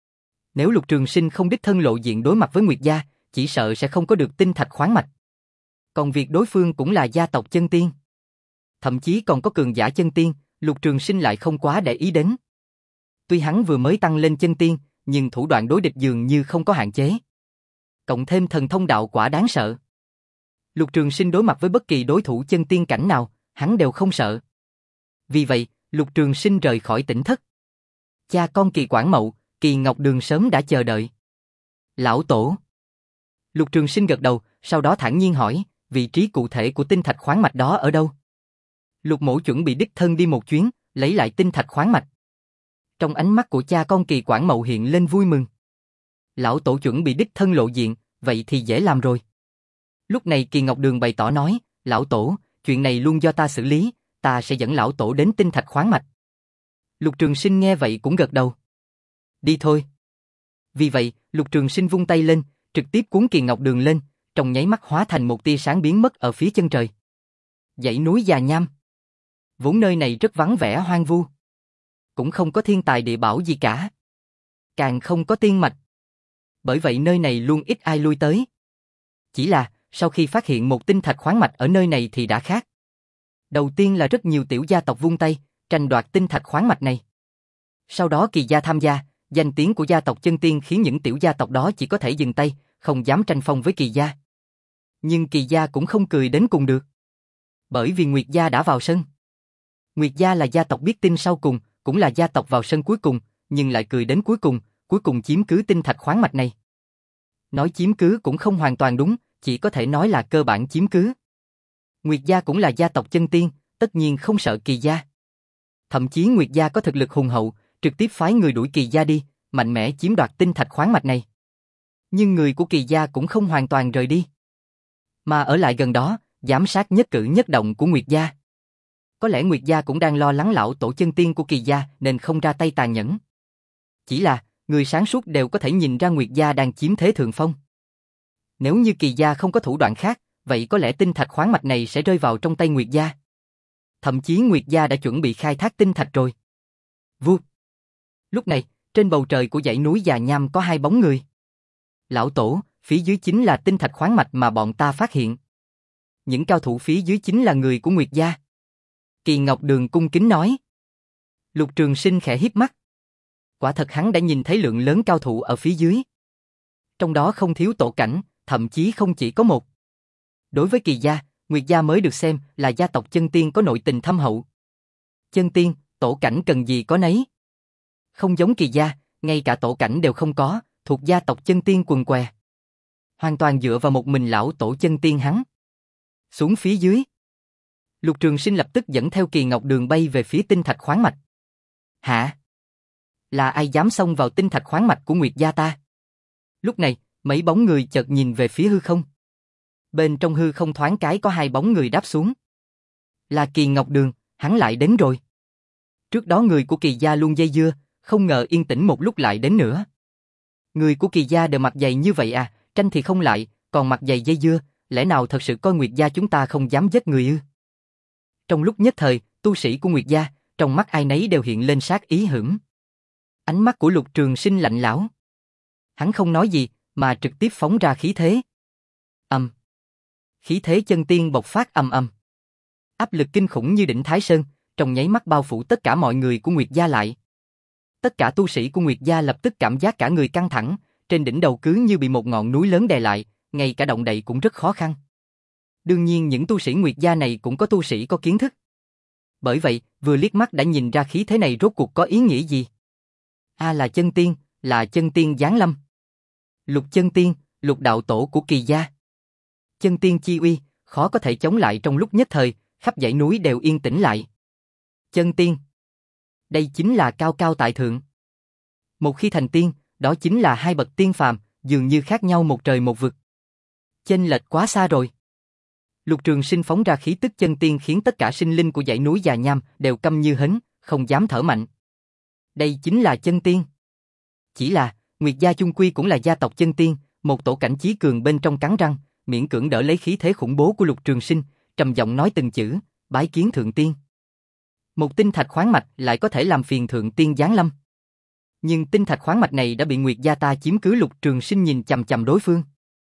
Nếu Lục Trường Sinh không đích thân lộ diện đối mặt với Nguyệt gia, chỉ sợ sẽ không có được tinh thạch khoáng mạch. Còn việc đối phương cũng là gia tộc chân tiên, thậm chí còn có cường giả chân tiên, Lục Trường Sinh lại không quá để ý đến. Tuy hắn vừa mới tăng lên chân tiên, nhưng thủ đoạn đối địch dường như không có hạn chế. Cộng thêm thần thông đạo quả đáng sợ. Lục Trường Sinh đối mặt với bất kỳ đối thủ chân tiên cảnh nào, hắn đều không sợ. Vì vậy, Lục Trường Sinh rời khỏi tỉnh thất. Cha con Kỳ Quảng Mậu, Kỳ Ngọc Đường sớm đã chờ đợi. Lão tổ. Lục Trường Sinh gật đầu, sau đó thản nhiên hỏi, vị trí cụ thể của tinh thạch khoáng mạch đó ở đâu? Lục Mỗ chuẩn bị đích thân đi một chuyến, lấy lại tinh thạch khoáng mạch. Trong ánh mắt của cha con Kỳ Quảng Mậu hiện lên vui mừng. Lão tổ chuẩn bị đích thân lộ diện, vậy thì dễ làm rồi. Lúc này Kỳ Ngọc Đường bày tỏ nói, lão tổ, chuyện này luôn do ta xử lý, ta sẽ dẫn lão tổ đến tinh thạch khoáng mạch. Lục Trường Sinh nghe vậy cũng gật đầu. Đi thôi. Vì vậy, Lục Trường Sinh vung tay lên, trực tiếp cuốn Kỳ Ngọc Đường lên, trong nháy mắt hóa thành một tia sáng biến mất ở phía chân trời. Dãy núi Già Nham. Vốn nơi này rất vắng vẻ hoang vu. Cũng không có thiên tài địa bảo gì cả. Càng không có tiên mạch. Bởi vậy nơi này luôn ít ai lui tới. Chỉ là, sau khi phát hiện một tinh thạch khoáng mạch ở nơi này thì đã khác. Đầu tiên là rất nhiều tiểu gia tộc vung tay, tranh đoạt tinh thạch khoáng mạch này. Sau đó Kỳ gia tham gia, danh tiếng của gia tộc chân tiên khiến những tiểu gia tộc đó chỉ có thể dừng tay, không dám tranh phong với Kỳ gia. Nhưng Kỳ gia cũng không cười đến cùng được. Bởi vì Nguyệt gia đã vào sân. Nguyệt gia là gia tộc biết tin sau cùng, cũng là gia tộc vào sân cuối cùng, nhưng lại cười đến cuối cùng, cuối cùng chiếm cứ tinh thạch khoáng mạch này. Nói chiếm cứ cũng không hoàn toàn đúng, chỉ có thể nói là cơ bản chiếm cứ. Nguyệt gia cũng là gia tộc chân tiên, tất nhiên không sợ Kỳ gia. Thậm chí Nguyệt gia có thực lực hùng hậu, trực tiếp phái người đuổi Kỳ gia đi, mạnh mẽ chiếm đoạt tinh thạch khoáng mạch này. Nhưng người của Kỳ gia cũng không hoàn toàn rời đi, mà ở lại gần đó, giám sát nhất cử nhất động của Nguyệt gia. Có lẽ Nguyệt gia cũng đang lo lắng lão tổ chân tiên của Kỳ gia nên không ra tay tàn nhẫn. Chỉ là, người sáng suốt đều có thể nhìn ra Nguyệt gia đang chiếm thế thượng phong. Nếu như Kỳ gia không có thủ đoạn khác, vậy có lẽ tinh thạch khoáng mạch này sẽ rơi vào trong tay Nguyệt gia. Thậm chí Nguyệt gia đã chuẩn bị khai thác tinh thạch rồi. Vút. Lúc này, trên bầu trời của dãy núi Già Nham có hai bóng người. Lão tổ, phía dưới chính là tinh thạch khoáng mạch mà bọn ta phát hiện. Những cao thủ phía dưới chính là người của Nguyệt gia. Kỳ Ngọc Đường cung kính nói. Lục Trường Sinh khẽ híp mắt. Quả thật hắn đã nhìn thấy lượng lớn cao thủ ở phía dưới. Trong đó không thiếu tổ cảnh, thậm chí không chỉ có một. Đối với Kỳ gia, Nguyệt gia mới được xem là gia tộc chân tiên có nội tình thâm hậu. Chân tiên, tổ cảnh cần gì có nấy. Không giống Kỳ gia, ngay cả tổ cảnh đều không có, thuộc gia tộc chân tiên quần què. Hoàn toàn dựa vào một mình lão tổ chân tiên hắn. Xuống phía dưới. Lục Trường Sinh lập tức dẫn theo Kỳ Ngọc Đường bay về phía tinh thạch khoáng mạch. Hả? Là ai dám xông vào tinh thạch khoáng mạch của Nguyệt gia ta? Lúc này, mấy bóng người chợt nhìn về phía hư không. Bên trong hư không thoáng cái có hai bóng người đáp xuống. Là Kỳ Ngọc Đường, hắn lại đến rồi. Trước đó người của Kỳ gia luôn dây dưa, không ngờ yên tĩnh một lúc lại đến nữa. Người của Kỳ gia đều mặt dày như vậy à, tranh thì không lại, còn mặt dày dây dưa, lẽ nào thật sự coi Nguyệt gia chúng ta không dám giết người ư? Trong lúc nhất thời, tu sĩ của Nguyệt gia, trong mắt ai nấy đều hiện lên sát ý hửng. Ánh mắt của Lục Trường Sinh lạnh lẽo. Hắn không nói gì, mà trực tiếp phóng ra khí thế. Ầm. Khí thế chân tiên bộc phát ầm ầm. Áp lực kinh khủng như đỉnh Thái Sơn, trong nháy mắt bao phủ tất cả mọi người của Nguyệt gia lại. Tất cả tu sĩ của Nguyệt gia lập tức cảm giác cả người căng thẳng, trên đỉnh đầu cứ như bị một ngọn núi lớn đè lại, ngay cả động đậy cũng rất khó khăn. Đương nhiên những tu sĩ Nguyệt gia này cũng có tu sĩ có kiến thức. Bởi vậy, vừa liếc mắt đã nhìn ra khí thế này rốt cuộc có ý nghĩa gì. A à là chân tiên, là chân tiên giáng lâm. Lục chân tiên, lục đạo tổ của Kỳ gia. Chân tiên chi uy, khó có thể chống lại trong lúc nhất thời, khắp dãy núi đều yên tĩnh lại. Chân tiên. Đây chính là cao cao tại thượng. Một khi thành tiên, đó chính là hai bậc tiên phàm, dường như khác nhau một trời một vực. Chênh lệch quá xa rồi. Lục Trường Sinh phóng ra khí tức chân tiên khiến tất cả sinh linh của dãy núi Già Nham đều câm như hến, không dám thở mạnh. Đây chính là chân tiên. Chỉ là, Nguyệt gia chung quy cũng là gia tộc chân tiên, một tổ cảnh chí cường bên trong cắn răng, miễn cưỡng đỡ lấy khí thế khủng bố của Lục Trường Sinh, trầm giọng nói từng chữ, bái kiến thượng tiên. Một tinh thạch khoáng mạch lại có thể làm phiền thượng tiên giáng lâm. Nhưng tinh thạch khoáng mạch này đã bị Nguyệt gia ta chiếm cứ. Lục Trường Sinh nhìn chằm chằm đối phương.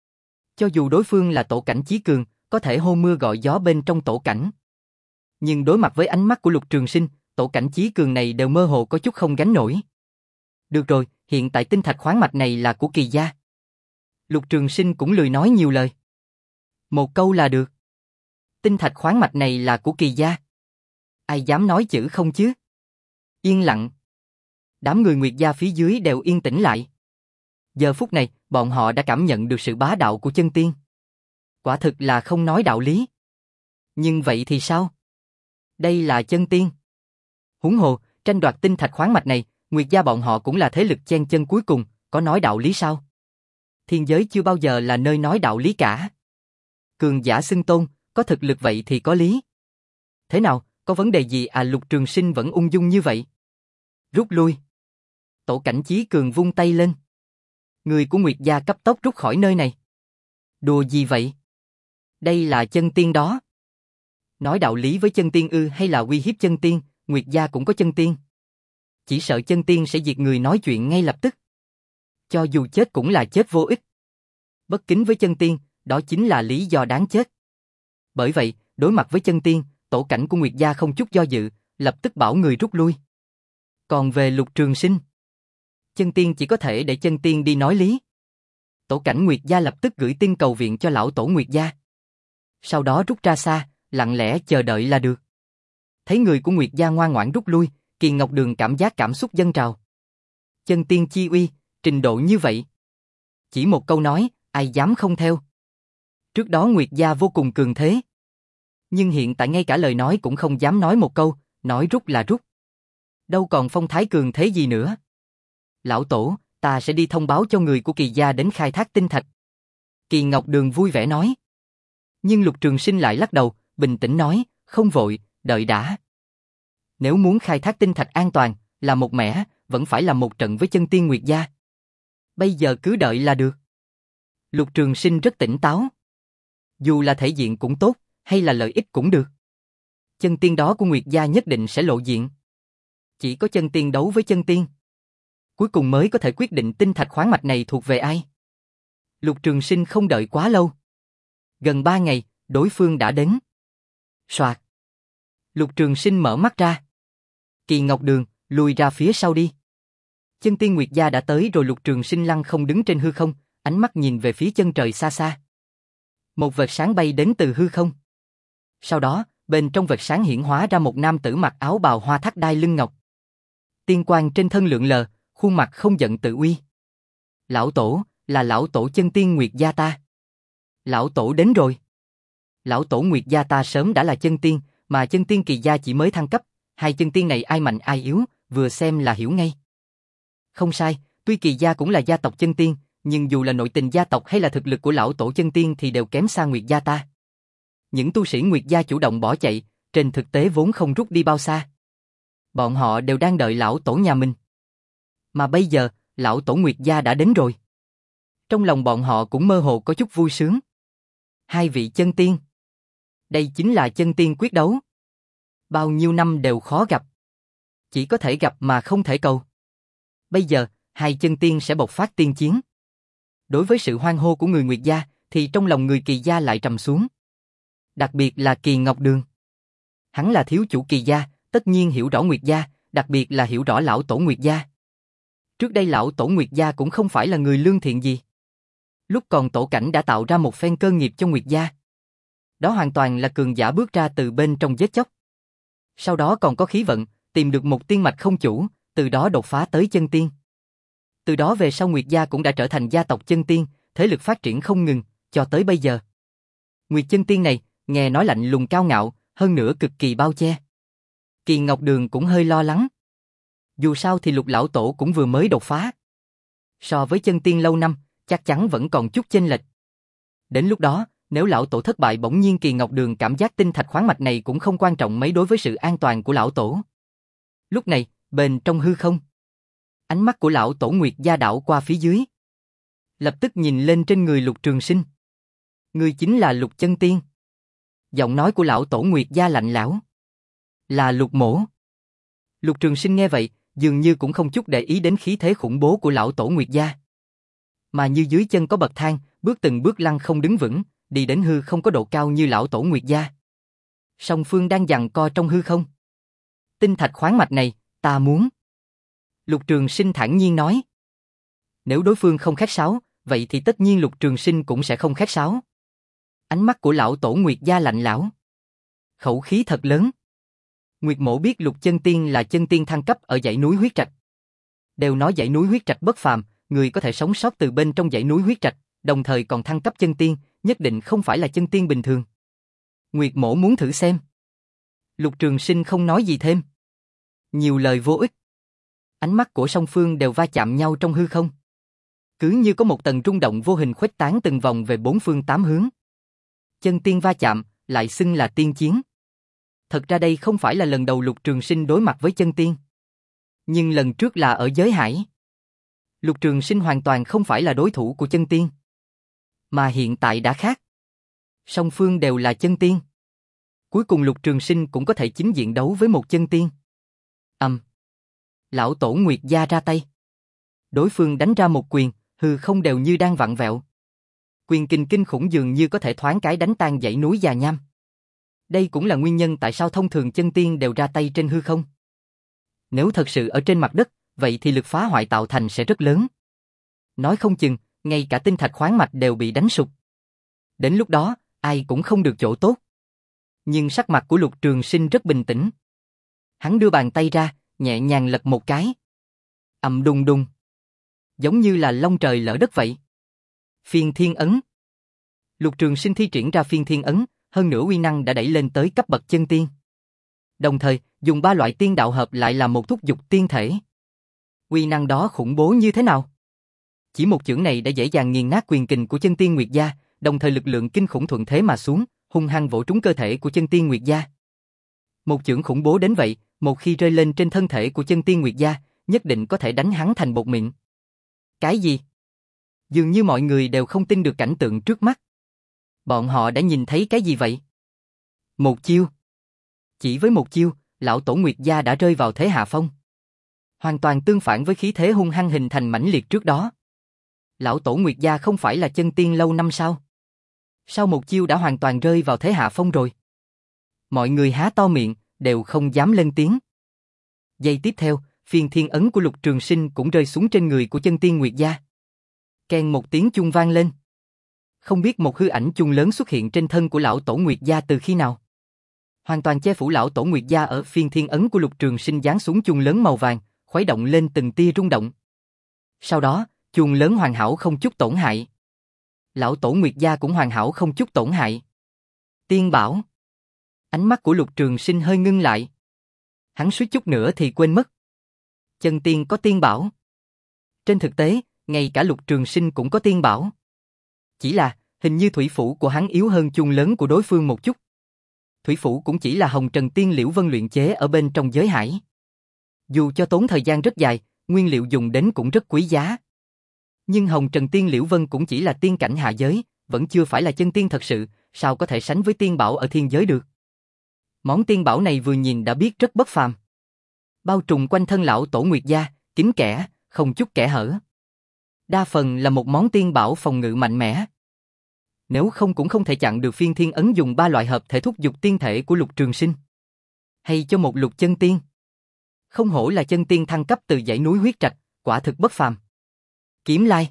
Cho dù đối phương là tổ cảnh chí cường, có thể hô mưa gọi gió bên trong tổ cảnh. Nhưng đối mặt với ánh mắt của Lục Trường Sinh, tổ cảnh chí cường này đều mơ hồ có chút không gánh nổi. Được rồi, hiện tại tinh thạch khoáng mạch này là của Kỳ gia. Lục Trường Sinh cũng lười nói nhiều lời. Một câu là được. Tinh thạch khoáng mạch này là của Kỳ gia. Ai dám nói chữ không chứ? Yên lặng. Đám người Nguyệt gia phía dưới đều yên tĩnh lại. Giờ phút này, bọn họ đã cảm nhận được sự bá đạo của chân tiên. Quả thực là không nói đạo lý. Nhưng vậy thì sao? Đây là chân tiên. Huống hồ, tranh đoạt tinh thạch khoáng mạch này, Nguyệt gia bọn họ cũng là thế lực chen chân cuối cùng, có nói đạo lý sao? Thiên giới chưa bao giờ là nơi nói đạo lý cả. Cường giả xưng tôn, có thực lực vậy thì có lý. Thế nào, có vấn đề gì à? Lục Trường Sinh vẫn ung dung như vậy. Rút lui. Tổ cảnh chí cường vung tay lên. Người của Nguyệt gia cấp tốc rút khỏi nơi này. Đùa gì vậy? Đây là chân tiên đó. Nói đạo lý với chân tiên ư hay là uy hiếp chân tiên? Nguyệt gia cũng có chân tiên. Chỉ sợ chân tiên sẽ diệt người nói chuyện ngay lập tức. Cho dù chết cũng là chết vô ích. Bất kính với chân tiên, đó chính là lý do đáng chết. Bởi vậy, đối mặt với chân tiên, tổ cảnh của Nguyệt gia không chút do dự, lập tức bảo người rút lui. Còn về Lục Trường Sinh, chân tiên chỉ có thể để chân tiên đi nói lý. Tổ cảnh Nguyệt gia lập tức gửi tin cầu viện cho lão tổ Nguyệt gia. Sau đó rút ra xa, lặng lẽ chờ đợi là được. Thấy người của Nguyệt gia ngoan ngoãn rút lui, Kỳ Ngọc Đường cảm giác cảm xúc dâng trào. Chân tiên chi uy, trình độ như vậy. Chỉ một câu nói, ai dám không theo. Trước đó Nguyệt gia vô cùng cường thế. Nhưng hiện tại ngay cả lời nói cũng không dám nói một câu, nói rút là rút. Đâu còn phong thái cường thế gì nữa. Lão tổ, ta sẽ đi thông báo cho người của Kỳ gia đến khai thác tinh thạch. Kỳ Ngọc Đường vui vẻ nói. Nhưng Lục Trường Sinh lại lắc đầu, bình tĩnh nói, không vội, đợi đã. Nếu muốn khai thác tinh thạch an toàn, là một mẻ, vẫn phải làm một trận với chân tiên Nguyệt gia. Bây giờ cứ đợi là được. Lục Trường Sinh rất tỉnh táo. Dù là thể diện cũng tốt, hay là lợi ích cũng được. Chân tiên đó của Nguyệt gia nhất định sẽ lộ diện. Chỉ có chân tiên đấu với chân tiên. Cuối cùng mới có thể quyết định tinh thạch khoáng mạch này thuộc về ai. Lục Trường Sinh không đợi quá lâu. Gần ba ngày, đối phương đã đến. Soạt. Lục Trường Sinh mở mắt ra. Kỳ Ngọc Đường, lùi ra phía sau đi. Chân tiên Nguyệt Gia đã tới rồi. Lục Trường Sinh lăng không đứng trên hư không, ánh mắt nhìn về phía chân trời xa xa. Một vệt sáng bay đến từ hư không. Sau đó, bên trong vệt sáng hiển hóa ra một nam tử mặc áo bào hoa thắt đai lưng ngọc. Tiên quang trên thân lượn lờ, khuôn mặt không giận tự uy. Lão tổ, là lão tổ chân tiên Nguyệt Gia ta. Lão tổ đến rồi. Lão tổ Nguyệt Gia ta sớm đã là chân tiên, mà chân tiên Kỳ Gia chỉ mới thăng cấp. Hai chân tiên này ai mạnh ai yếu, vừa xem là hiểu ngay. Không sai, tuy Kỳ Gia cũng là gia tộc chân tiên, nhưng dù là nội tình gia tộc hay là thực lực của lão tổ chân tiên thì đều kém xa Nguyệt Gia ta. Những tu sĩ Nguyệt Gia chủ động bỏ chạy, trên thực tế vốn không rút đi bao xa. Bọn họ đều đang đợi lão tổ nhà mình. Mà bây giờ, lão tổ Nguyệt Gia đã đến rồi. Trong lòng bọn họ cũng mơ hồ có chút vui sướng. Hai vị chân tiên. Đây chính là chân tiên quyết đấu. Bao nhiêu năm đều khó gặp. Chỉ có thể gặp mà không thể cầu. Bây giờ, hai chân tiên sẽ bộc phát tiên chiến. Đối với sự hoan hô của người Nguyệt Gia, thì trong lòng người Kỳ Gia lại trầm xuống. Đặc biệt là Kỳ Ngọc Đường. Hắn là thiếu chủ Kỳ Gia, tất nhiên hiểu rõ Nguyệt Gia, đặc biệt là hiểu rõ lão tổ Nguyệt Gia. Trước đây lão tổ Nguyệt Gia cũng không phải là người lương thiện gì. Lúc còn tổ cảnh đã tạo ra một phen cơ nghiệp cho Nguyệt Gia. Đó hoàn toàn là cường giả bước ra từ bên trong giết chóc. Sau đó còn có khí vận, tìm được một tiên mạch không chủ, từ đó đột phá tới chân tiên. Từ đó về sau Nguyệt Gia cũng đã trở thành gia tộc chân tiên, thế lực phát triển không ngừng, cho tới bây giờ. Nguyệt chân tiên này, nghe nói lạnh lùng cao ngạo, hơn nữa cực kỳ bao che. Kỳ Ngọc Đường cũng hơi lo lắng. Dù sao thì Lục lão tổ cũng vừa mới đột phá. So với chân tiên lâu năm, chắc chắn vẫn còn chút chênh lệch. Đến lúc đó, nếu lão tổ thất bại bỗng nhiên Kỳ Ngọc Đường cảm giác tinh thạch khoáng mạch này cũng không quan trọng mấy đối với sự an toàn của lão tổ. Lúc này, bên trong hư không, ánh mắt của lão tổ Nguyệt Gia đảo qua phía dưới. Lập tức nhìn lên trên người Lục Trường Sinh. Người chính là Lục chân tiên. Giọng nói của lão tổ Nguyệt Gia lạnh lẽo. Là Lục mỗ. Lục Trường Sinh nghe vậy, dường như cũng không chút để ý đến khí thế khủng bố của lão tổ Nguyệt Gia. Mà như dưới chân có bậc thang, bước từng bước lăn không đứng vững, đi đến hư không có độ cao như lão tổ Nguyệt Gia. Song phương đang giằng co trong hư không. Tinh thạch khoáng mạch này, ta muốn. Lục Trường Sinh thản nhiên nói. Nếu đối phương không khách sáo, vậy thì tất nhiên Lục Trường Sinh cũng sẽ không khách sáo. Ánh mắt của lão tổ Nguyệt Gia lạnh lẽo. Khẩu khí thật lớn. Nguyệt mỗ biết Lục chân tiên là chân tiên thăng cấp ở dãy núi huyết trạch. Đều nói dãy núi huyết trạch bất phàm, người có thể sống sót từ bên trong dãy núi huyết trạch, đồng thời còn thăng cấp chân tiên, nhất định không phải là chân tiên bình thường. Nguyệt mỗ muốn thử xem. Lục Trường Sinh không nói gì thêm. Nhiều lời vô ích. Ánh mắt của song phương đều va chạm nhau trong hư không. Cứ như có một tầng rung động vô hình khuếch tán từng vòng về bốn phương tám hướng. Chân tiên va chạm, lại xưng là tiên chiến. Thật ra đây không phải là lần đầu Lục Trường Sinh đối mặt với chân tiên. Nhưng lần trước là ở giới hải. Lục Trường Sinh hoàn toàn không phải là đối thủ của chân tiên. Mà hiện tại đã khác. Song phương đều là chân tiên. Cuối cùng Lục Trường Sinh cũng có thể chính diện đấu với một chân tiên. Ầm. Um. Lão tổ Nguyệt Gia ra tay. Đối phương đánh ra một quyền, hư không đều như đang vặn vẹo. Quyền kình kinh khủng dường như có thể thoáng cái đánh tan dãy núi già nham. Đây cũng là nguyên nhân tại sao thông thường chân tiên đều ra tay trên hư không. Nếu thật sự ở trên mặt đất, vậy thì lực phá hoại tạo thành sẽ rất lớn. Nói không chừng, ngay cả tinh thạch khoáng mạch đều bị đánh sụp. Đến lúc đó, ai cũng không được chỗ tốt. Nhưng sắc mặt của Lục Trường Sinh rất bình tĩnh. Hắn đưa bàn tay ra, nhẹ nhàng lật một cái. Ầm đùng đùng. Giống như là long trời lỡ đất vậy. Phiên Thiên Ấn. Lục Trường Sinh thi triển ra Phiên Thiên Ấn, hơn nữa uy năng đã đẩy lên tới cấp bậc chân tiên. Đồng thời, dùng ba loại tiên đạo hợp lại làm một thúc dục tiên thể. Uy năng đó khủng bố như thế nào? Chỉ một chưởng này đã dễ dàng nghiền nát quyền kình của chân tiên Nguyệt Gia, đồng thời lực lượng kinh khủng thuận thế mà xuống, hung hăng vỗ trúng cơ thể của chân tiên Nguyệt Gia. Một chưởng khủng bố đến vậy, một khi rơi lên trên thân thể của chân tiên Nguyệt Gia, nhất định có thể đánh hắn thành bột mịn. Cái gì? Dường như mọi người đều không tin được cảnh tượng trước mắt. Bọn họ đã nhìn thấy cái gì vậy? Một chiêu. Chỉ với một chiêu, lão tổ Nguyệt Gia đã rơi vào thế hạ phong. Hoàn toàn tương phản với khí thế hung hăng hình thành mãnh liệt trước đó. Lão tổ Nguyệt Gia không phải là chân tiên lâu năm sao? Sau một chiêu đã hoàn toàn rơi vào thế hạ phong rồi. Mọi người há to miệng, đều không dám lên tiếng. Giây tiếp theo, phiên thiên ấn của Lục Trường Sinh cũng rơi xuống trên người của chân tiên Nguyệt Gia. Keng một tiếng chuông vang lên. Không biết một hư ảnh chuông lớn xuất hiện trên thân của lão tổ Nguyệt Gia từ khi nào. Hoàn toàn che phủ lão tổ Nguyệt Gia ở phiên thiên ấn của Lục Trường Sinh giáng xuống chuông lớn màu vàng, khuấy động lên từng tia rung động. Sau đó, chuông lớn hoàn hảo không chút tổn hại. Lão tổ Nguyệt Gia cũng hoàn hảo không chút tổn hại. Tiên bảo. Ánh mắt của Lục Trường Sinh hơi ngưng lại. Hắn suýt chút nữa thì quên mất. Chân tiên có tiên bảo. Trên thực tế, ngay cả Lục Trường Sinh cũng có tiên bảo. Chỉ là, hình như thủy phủ của hắn yếu hơn chuông lớn của đối phương một chút. Thủy phủ cũng chỉ là hồng trần tiên liễu vân luyện chế ở bên trong giới hải. Dù cho tốn thời gian rất dài, nguyên liệu dùng đến cũng rất quý giá. Nhưng hồng trần tiên liễu vân cũng chỉ là tiên cảnh hạ giới, vẫn chưa phải là chân tiên thật sự, sao có thể sánh với tiên bảo ở thiên giới được. Món tiên bảo này vừa nhìn đã biết rất bất phàm. Bao trùm quanh thân lão tổ Nguyệt Gia, kín kẽ, không chút kẽ hở. Đa phần là một món tiên bảo phòng ngự mạnh mẽ. Nếu không cũng không thể chặn được phiên thiên ấn dùng ba loại hợp thể thúc dục tiên thể của Lục Trường Sinh. Hay cho một lục chân tiên. Không hổ là chân tiên thăng cấp từ dãy núi huyết trạch, quả thực bất phàm. Kiếm lai.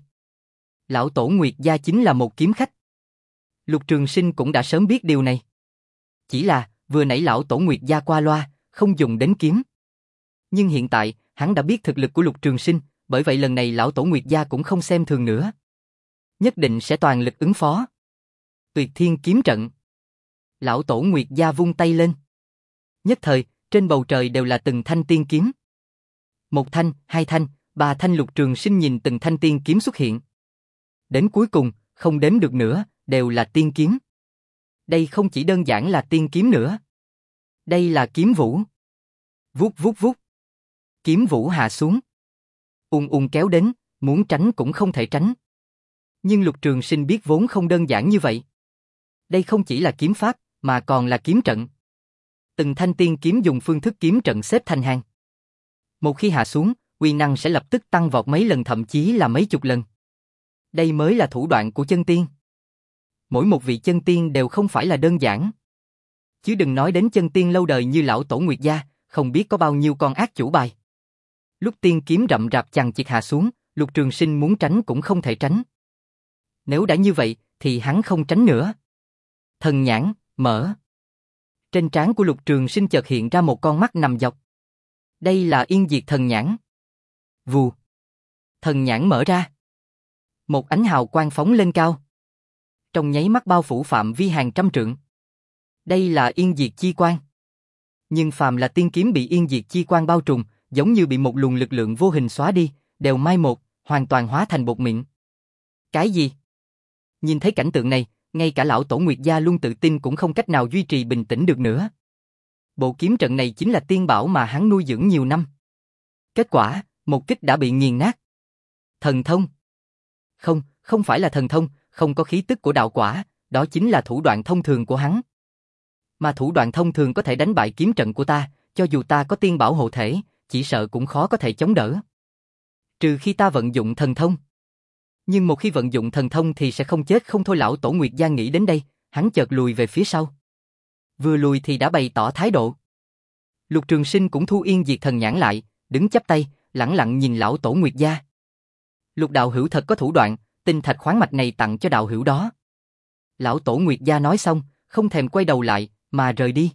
Lão tổ Nguyệt Gia chính là một kiếm khách. Lục Trường Sinh cũng đã sớm biết điều này. Chỉ là, vừa nãy lão tổ Nguyệt Gia qua loa, không dùng đến kiếm. Nhưng hiện tại, hắn đã biết thực lực của Lục Trường Sinh, bởi vậy lần này lão tổ Nguyệt Gia cũng không xem thường nữa. Nhất định sẽ toàn lực ứng phó. Tuyệt thiên kiếm trận. Lão tổ Nguyệt Gia vung tay lên. Nhất thời, trên bầu trời đều là từng thanh tiên kiếm. Một thanh, hai thanh, ba thanh. Lục Trường Sinh nhìn từng thanh tiên kiếm xuất hiện. Đến cuối cùng, không đếm được nữa, đều là tiên kiếm. Đây không chỉ đơn giản là tiên kiếm nữa. Đây là kiếm vũ. Vút vút vút. Kiếm vũ hạ xuống. Ùn ùn kéo đến, muốn tránh cũng không thể tránh. Nhưng Lục Trường Sinh biết vốn không đơn giản như vậy. Đây không chỉ là kiếm pháp, mà còn là kiếm trận. Từng thanh tiên kiếm dùng phương thức kiếm trận xếp thành hàng. Một khi hạ xuống, uy năng sẽ lập tức tăng vọt mấy lần, thậm chí là mấy chục lần. Đây mới là thủ đoạn của chân tiên. Mỗi một vị chân tiên đều không phải là đơn giản. Chứ đừng nói đến chân tiên lâu đời như lão tổ Nguyệt Gia, không biết có bao nhiêu con ác chủ bài. Lúc tiên kiếm rậm rạp chằng chịt hạ xuống, Lục Trường Sinh muốn tránh cũng không thể tránh. Nếu đã như vậy, thì hắn không tránh nữa. Thần nhãn, mở. Trên trán của Lục Trường Sinh chợt hiện ra một con mắt nằm dọc. Đây là Yên Diệt Thần Nhãn. Vù. Thần nhãn mở ra. Một ánh hào quang phóng lên cao. Trong nháy mắt bao phủ phạm vi hàng trăm trượng. Đây là Yên Diệt Chi Quang. Nhưng phàm là tiên kiếm bị Yên Diệt Chi Quang bao trùm, giống như bị một luồng lực lượng vô hình xóa đi, đều mai một, hoàn toàn hóa thành bột mịn. Cái gì? Nhìn thấy cảnh tượng này, ngay cả lão tổ Nguyệt Gia luôn tự tin cũng không cách nào duy trì bình tĩnh được nữa. Bộ kiếm trận này chính là tiên bảo mà hắn nuôi dưỡng nhiều năm. Kết quả, một kích đã bị nghiền nát. Thần thông. Không, không phải là thần thông, không có khí tức của đạo quả, đó chính là thủ đoạn thông thường của hắn. Mà thủ đoạn thông thường có thể đánh bại kiếm trận của ta, cho dù ta có tiên bảo hộ thể, chỉ sợ cũng khó có thể chống đỡ. Trừ khi ta vận dụng thần thông. Nhưng một khi vận dụng thần thông thì sẽ không chết không thôi. Lão tổ Nguyệt Gia nghĩ đến đây, hắn chợt lùi về phía sau. Vừa lùi thì đã bày tỏ thái độ. Lục Trường Sinh cũng thu Yên Diệt Thần Nhãn lại, đứng chắp tay, lẳng lặng nhìn lão tổ Nguyệt Gia. Lục đạo hữu thật có thủ đoạn, tinh thạch khoáng mạch này tặng cho đạo hữu đó. Lão tổ Nguyệt Gia nói xong, không thèm quay đầu lại, mà rời đi.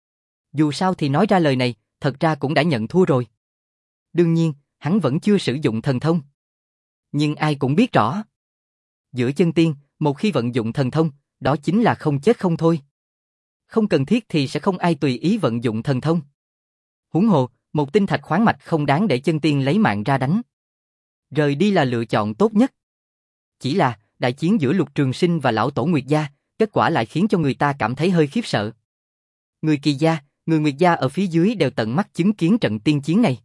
Dù sao thì nói ra lời này, thật ra cũng đã nhận thua rồi. Đương nhiên, hắn vẫn chưa sử dụng thần thông. Nhưng ai cũng biết rõ. Giữa chân tiên, một khi vận dụng thần thông, đó chính là không chết không thôi. Không cần thiết thì sẽ không ai tùy ý vận dụng thần thông. Huống hồ, một tinh thạch khoáng mạch không đáng để chân tiên lấy mạng ra đánh. Rời đi là lựa chọn tốt nhất. Chỉ là, đại chiến giữa Lục Trường Sinh và lão tổ Nguyệt Gia, kết quả lại khiến cho người ta cảm thấy hơi khiếp sợ. Người Kỳ Gia, người Nguyệt Gia ở phía dưới đều tận mắt chứng kiến trận tiên chiến này.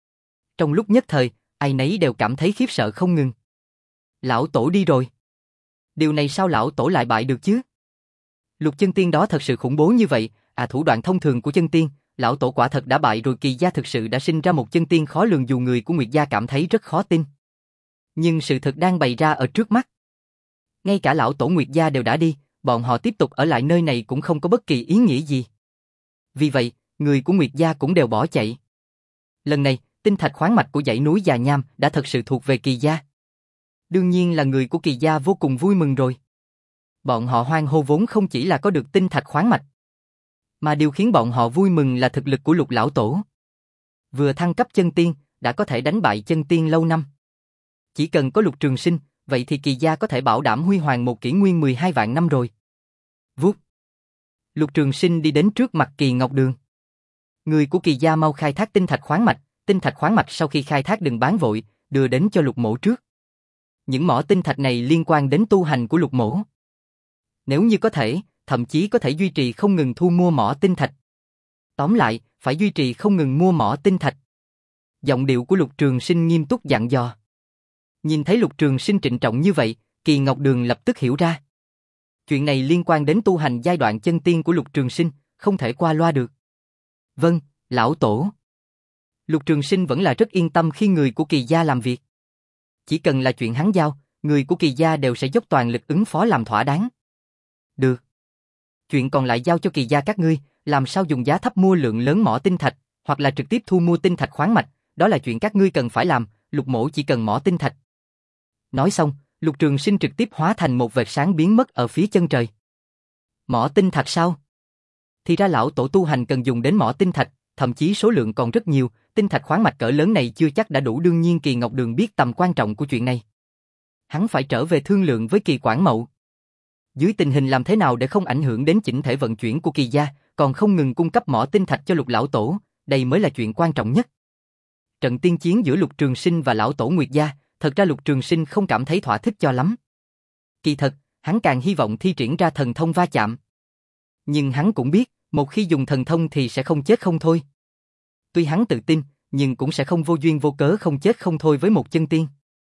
Trong lúc nhất thời, ai nấy đều cảm thấy khiếp sợ không ngừng. Lão tổ đi rồi. Điều này sao lão tổ lại bại được chứ? Lục chân tiên đó thật sự khủng bố như vậy, à thủ đoạn thông thường của chân tiên, lão tổ quả thật đã bại rồi. Kỳ Gia thực sự đã sinh ra một chân tiên khó lường, dù người của Nguyệt Gia cảm thấy rất khó tin. Nhưng sự thật đang bày ra ở trước mắt. Ngay cả lão tổ Nguyệt Gia đều đã đi, bọn họ tiếp tục ở lại nơi này cũng không có bất kỳ ý nghĩa gì. Vì vậy, người của Nguyệt Gia cũng đều bỏ chạy. Lần này, tinh thạch khoáng mạch của dãy núi Già Nham đã thật sự thuộc về Kỳ gia. Đương nhiên là người của Kỳ gia vô cùng vui mừng rồi. Bọn họ hoan hô vốn không chỉ là có được tinh thạch khoáng mạch, mà điều khiến bọn họ vui mừng là thực lực của Lục lão tổ. Vừa thăng cấp chân tiên, đã có thể đánh bại chân tiên lâu năm. Chỉ cần có Lục Trường Sinh, vậy thì Kỳ gia có thể bảo đảm huy hoàng một kỷ nguyên mười hai vạn năm rồi. Vút. Lục Trường Sinh đi đến trước mặt Kỳ Ngọc Đường. Người của Kỳ gia mau khai thác tinh thạch khoáng mạch, tinh thạch khoáng mạch sau khi khai thác đừng bán vội, đưa đến cho Lục mỗ trước. Những mỏ tinh thạch này liên quan đến tu hành của Lục mỗ. Nếu như có thể, thậm chí có thể duy trì không ngừng thu mua mỏ tinh thạch. Tóm lại, phải duy trì không ngừng mua mỏ tinh thạch. Giọng điệu của Lục Trường Sinh nghiêm túc dặn dò. Nhìn thấy Lục Trường Sinh trịnh trọng như vậy, Kỳ Ngọc Đường lập tức hiểu ra. Chuyện này liên quan đến tu hành giai đoạn chân tiên của Lục Trường Sinh, không thể qua loa được. Vâng, lão tổ. Lục Trường Sinh vẫn là rất yên tâm khi người của Kỳ gia làm việc. Chỉ cần là chuyện hắn giao, người của Kỳ gia đều sẽ dốc toàn lực ứng phó làm thỏa đáng. Được. Chuyện còn lại giao cho Kỳ gia các ngươi, làm sao dùng giá thấp mua lượng lớn mỏ tinh thạch, hoặc là trực tiếp thu mua tinh thạch khoáng mạch, đó là chuyện các ngươi cần phải làm, Lục mỗ chỉ cần mỏ tinh thạch. Nói xong, Lục Trường Sinh trực tiếp hóa thành một vệt sáng biến mất ở phía chân trời. Mỏ tinh thạch sao? Thì ra lão tổ tu hành cần dùng đến mỏ tinh thạch, thậm chí số lượng còn rất nhiều, tinh thạch khoáng mạch cỡ lớn này chưa chắc đã đủ. Đương nhiên Kỳ Ngọc Đường biết tầm quan trọng của chuyện này. Hắn phải trở về thương lượng với Kỳ Quảng Mậu. Dưới tình hình làm thế nào để không ảnh hưởng đến chỉnh thể vận chuyển của Kỳ gia, còn không ngừng cung cấp mỏ tinh thạch cho Lục lão tổ, đây mới là chuyện quan trọng nhất. Trận tiên chiến giữa Lục Trường Sinh và lão tổ Nguyệt gia, thật ra Lục Trường Sinh không cảm thấy thỏa thích cho lắm. Kỳ thật, hắn càng hy vọng thi triển ra thần thông va chạm. Nhưng hắn cũng biết, một khi dùng thần thông thì sẽ không chết không thôi. Tuy hắn tự tin, nhưng cũng sẽ không vô duyên vô cớ không chết không thôi với một chân tiên.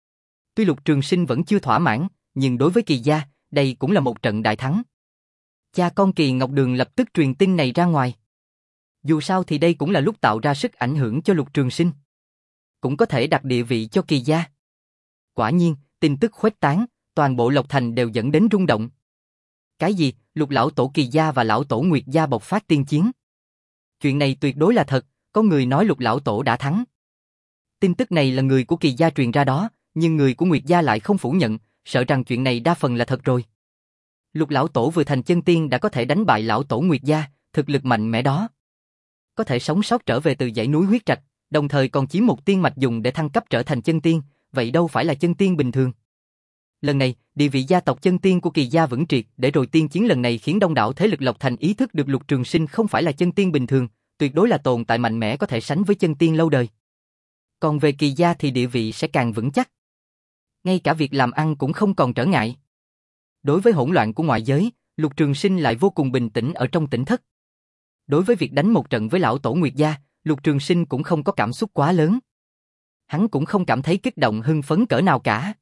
Tuy Lục Trường Sinh vẫn chưa thỏa mãn, nhưng đối với Kỳ gia, đây cũng là một trận đại thắng. Cha con Kỳ Ngọc Đường lập tức truyền tin này ra ngoài. Dù sao thì đây cũng là lúc tạo ra sức ảnh hưởng cho Lục Trường Sinh. Cũng có thể đặt địa vị cho Kỳ gia. Quả nhiên, tin tức khuếch tán, toàn bộ Lộc Thành đều dẫn đến rung động. Cái gì, Lục lão tổ Kỳ gia và lão tổ Nguyệt gia bộc phát tiên chiến? Chuyện này tuyệt đối là thật, có người nói Lục lão tổ đã thắng. Tin tức này là người của Kỳ gia truyền ra đó, nhưng người của Nguyệt gia lại không phủ nhận, sợ rằng chuyện này đa phần là thật rồi. Lục lão tổ vừa thành chân tiên đã có thể đánh bại lão tổ Nguyệt gia, thực lực mạnh mẽ đó. Có thể sống sót trở về từ dãy núi huyết trạch, đồng thời còn chiếm một tiên mạch dùng để thăng cấp trở thành chân tiên, vậy đâu phải là chân tiên bình thường. Lần này, địa vị gia tộc chân tiên của Kỳ gia vững triệt, để rồi tiên chiến lần này khiến đông đảo thế lực Lộc Thành ý thức được Lục Trường Sinh không phải là chân tiên bình thường, tuyệt đối là tồn tại mạnh mẽ có thể sánh với chân tiên lâu đời. Còn về Kỳ gia thì địa vị sẽ càng vững chắc. Ngay cả việc làm ăn cũng không còn trở ngại. Đối với hỗn loạn của ngoại giới, Lục Trường Sinh lại vô cùng bình tĩnh ở trong tỉnh thất. Đối với việc đánh một trận với lão tổ Nguyệt gia, Lục Trường Sinh cũng không có cảm xúc quá lớn. Hắn cũng không cảm thấy kích động hưng phấn cỡ nào cả.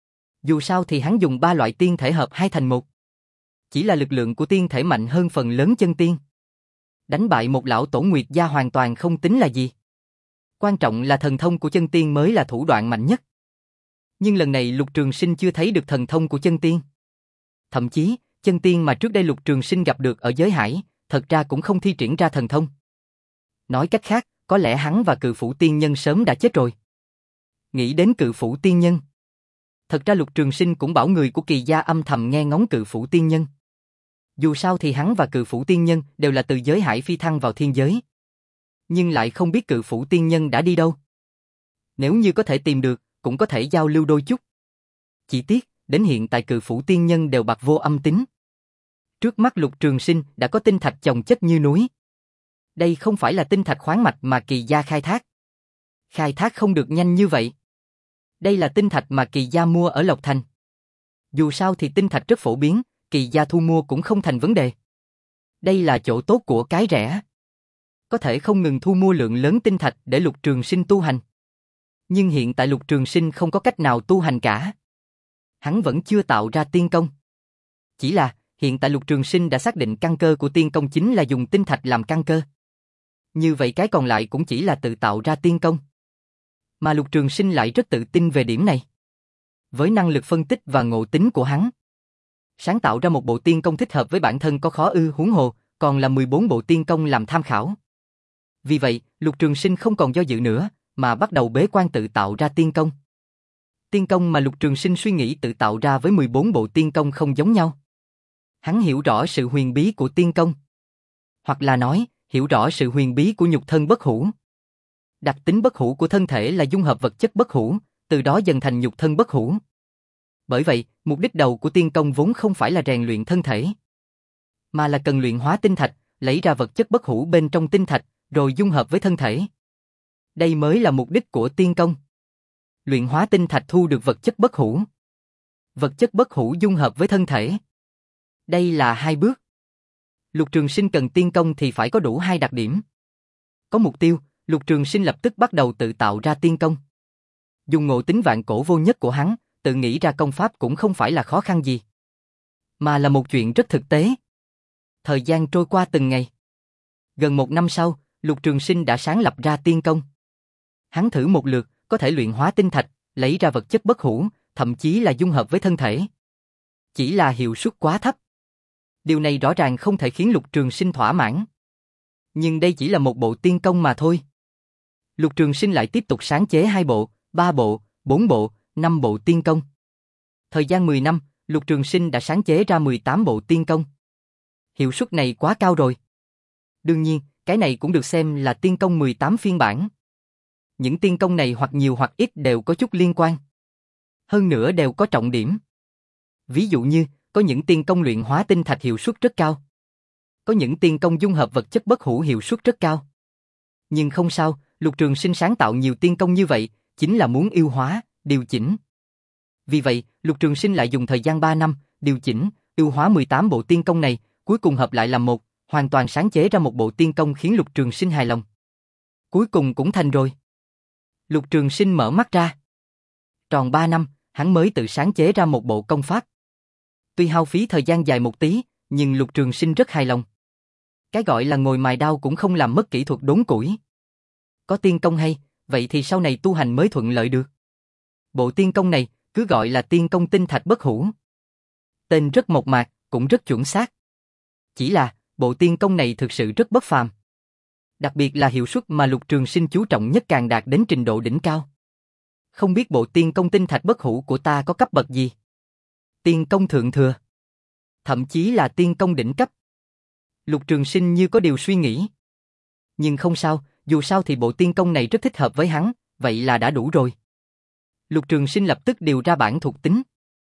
Dù sao thì hắn dùng ba loại tiên thể hợp hai thành một. Chỉ là lực lượng của tiên thể mạnh hơn phần lớn chân tiên. Đánh bại một lão tổ Nguyệt gia hoàn toàn không tính là gì. Quan trọng là thần thông của chân tiên mới là thủ đoạn mạnh nhất. Nhưng lần này Lục Trường Sinh chưa thấy được thần thông của chân tiên. Thậm chí, chân tiên mà trước đây Lục Trường Sinh gặp được ở giới hải, thật ra cũng không thi triển ra thần thông. Nói cách khác, có lẽ hắn và Cự Phủ tiên nhân sớm đã chết rồi. Nghĩ đến Cự Phủ tiên nhân. Thật ra Lục Trường Sinh cũng bảo người của Kỳ gia âm thầm nghe ngóng Cự Phủ tiên nhân. Dù sao thì hắn và Cự Phủ tiên nhân đều là từ giới hải phi thăng vào thiên giới. Nhưng lại không biết Cự Phủ tiên nhân đã đi đâu. Nếu như có thể tìm được, cũng có thể giao lưu đôi chút. Chỉ tiếc, đến hiện tại Cự Phủ tiên nhân đều bạc vô âm tín. Trước mắt Lục Trường Sinh đã có tinh thạch chồng chất như núi. Đây không phải là tinh thạch khoáng mạch mà Kỳ gia khai thác. Khai thác không được nhanh như vậy. Đây là tinh thạch mà Kỳ gia mua ở Lộc Thành. Dù sao thì tinh thạch rất phổ biến, Kỳ gia thu mua cũng không thành vấn đề. Đây là chỗ tốt của cái rẻ. Có thể không ngừng thu mua lượng lớn tinh thạch để Lục Trường Sinh tu hành. Nhưng hiện tại Lục Trường Sinh không có cách nào tu hành cả. Hắn vẫn chưa tạo ra tiên công. Chỉ là, hiện tại Lục Trường Sinh đã xác định căn cơ của tiên công chính là dùng tinh thạch làm căn cơ. Như vậy cái còn lại cũng chỉ là tự tạo ra tiên công. Mà Lục Trường Sinh lại rất tự tin về điểm này. Với năng lực phân tích và ngộ tính của hắn, sáng tạo ra một bộ tiên công thích hợp với bản thân có khó ư, huống hồ, còn là mười bốn bộ tiên công làm tham khảo. Vì vậy, Lục Trường Sinh không còn do dự nữa, mà bắt đầu bế quan tự tạo ra tiên công. Tiên công mà Lục Trường Sinh suy nghĩ tự tạo ra với mười bốn bộ tiên công không giống nhau. Hắn hiểu rõ sự huyền bí của tiên công. Hoặc là nói, hiểu rõ sự huyền bí của nhục thân bất hủ. Đặc tính bất hủ của thân thể là dung hợp vật chất bất hủ, từ đó dần thành nhục thân bất hủ. Bởi vậy, mục đích đầu của tiên công vốn không phải là rèn luyện thân thể, mà là cần luyện hóa tinh thạch, lấy ra vật chất bất hủ bên trong tinh thạch, rồi dung hợp với thân thể. Đây mới là mục đích của tiên công. Luyện hóa tinh thạch thu được vật chất bất hủ. Vật chất bất hủ dung hợp với thân thể. Đây là hai bước. Lục Trường Sinh cần tiên công thì phải có đủ hai đặc điểm. Có mục tiêu, Lục Trường Sinh lập tức bắt đầu tự tạo ra tiên công. Dùng ngộ tính vạn cổ vô nhất của hắn, tự nghĩ ra công pháp cũng không phải là khó khăn gì, mà là một chuyện rất thực tế. Thời gian trôi qua từng ngày. Gần một năm sau, Lục Trường Sinh đã sáng lập ra tiên công. Hắn thử một lượt, có thể luyện hóa tinh thạch, lấy ra vật chất bất hủ, thậm chí là dung hợp với thân thể. Chỉ là hiệu suất quá thấp. Điều này rõ ràng không thể khiến Lục Trường Sinh thỏa mãn. Nhưng đây chỉ là một bộ tiên công mà thôi. Lục Trường Sinh lại tiếp tục sáng chế hai bộ, ba bộ, bốn bộ, năm bộ tiên công. Thời gian mười năm, Lục Trường Sinh đã sáng chế ra mười tám bộ tiên công. Hiệu suất này quá cao rồi. Đương nhiên, cái này cũng được xem là tiên công mười tám phiên bản. Những tiên công này hoặc nhiều hoặc ít đều có chút liên quan. Hơn nữa đều có trọng điểm. Ví dụ như, có những tiên công luyện hóa tinh thạch hiệu suất rất cao. Có những tiên công dung hợp vật chất bất hủ hiệu suất rất cao. Nhưng không sao, Lục Trường Sinh sáng tạo nhiều tiên công như vậy, chính là muốn yêu hóa, điều chỉnh. Vì vậy, Lục Trường Sinh lại dùng thời gian ba năm, điều chỉnh, yêu hóa mười tám bộ tiên công này, cuối cùng hợp lại làm một, hoàn toàn sáng chế ra một bộ tiên công khiến Lục Trường Sinh hài lòng. Cuối cùng cũng thành rồi. Lục Trường Sinh mở mắt ra. Tròn ba năm, hắn mới tự sáng chế ra một bộ công pháp. Tuy hao phí thời gian dài một tí, nhưng Lục Trường Sinh rất hài lòng. Cái gọi là ngồi mài đao cũng không làm mất kỹ thuật đốn củi. Có tiên công hay, vậy thì sau này tu hành mới thuận lợi được. Bộ tiên công này, cứ gọi là tiên công tinh thạch bất hủ. Tên rất mộc mạc, cũng rất chuẩn xác. Chỉ là, bộ tiên công này thực sự rất bất phàm. Đặc biệt là hiệu suất mà Lục Trường Sinh chú trọng nhất càng đạt đến trình độ đỉnh cao. Không biết bộ tiên công tinh thạch bất hủ của ta có cấp bậc gì? Tiên công thượng thừa. Thậm chí là tiên công đỉnh cấp. Lục Trường Sinh như có điều suy nghĩ. Nhưng không sao, dù sao thì bộ tiên công này rất thích hợp với hắn, vậy là đã đủ rồi. Lục Trường Sinh lập tức điều ra bảng thuộc tính.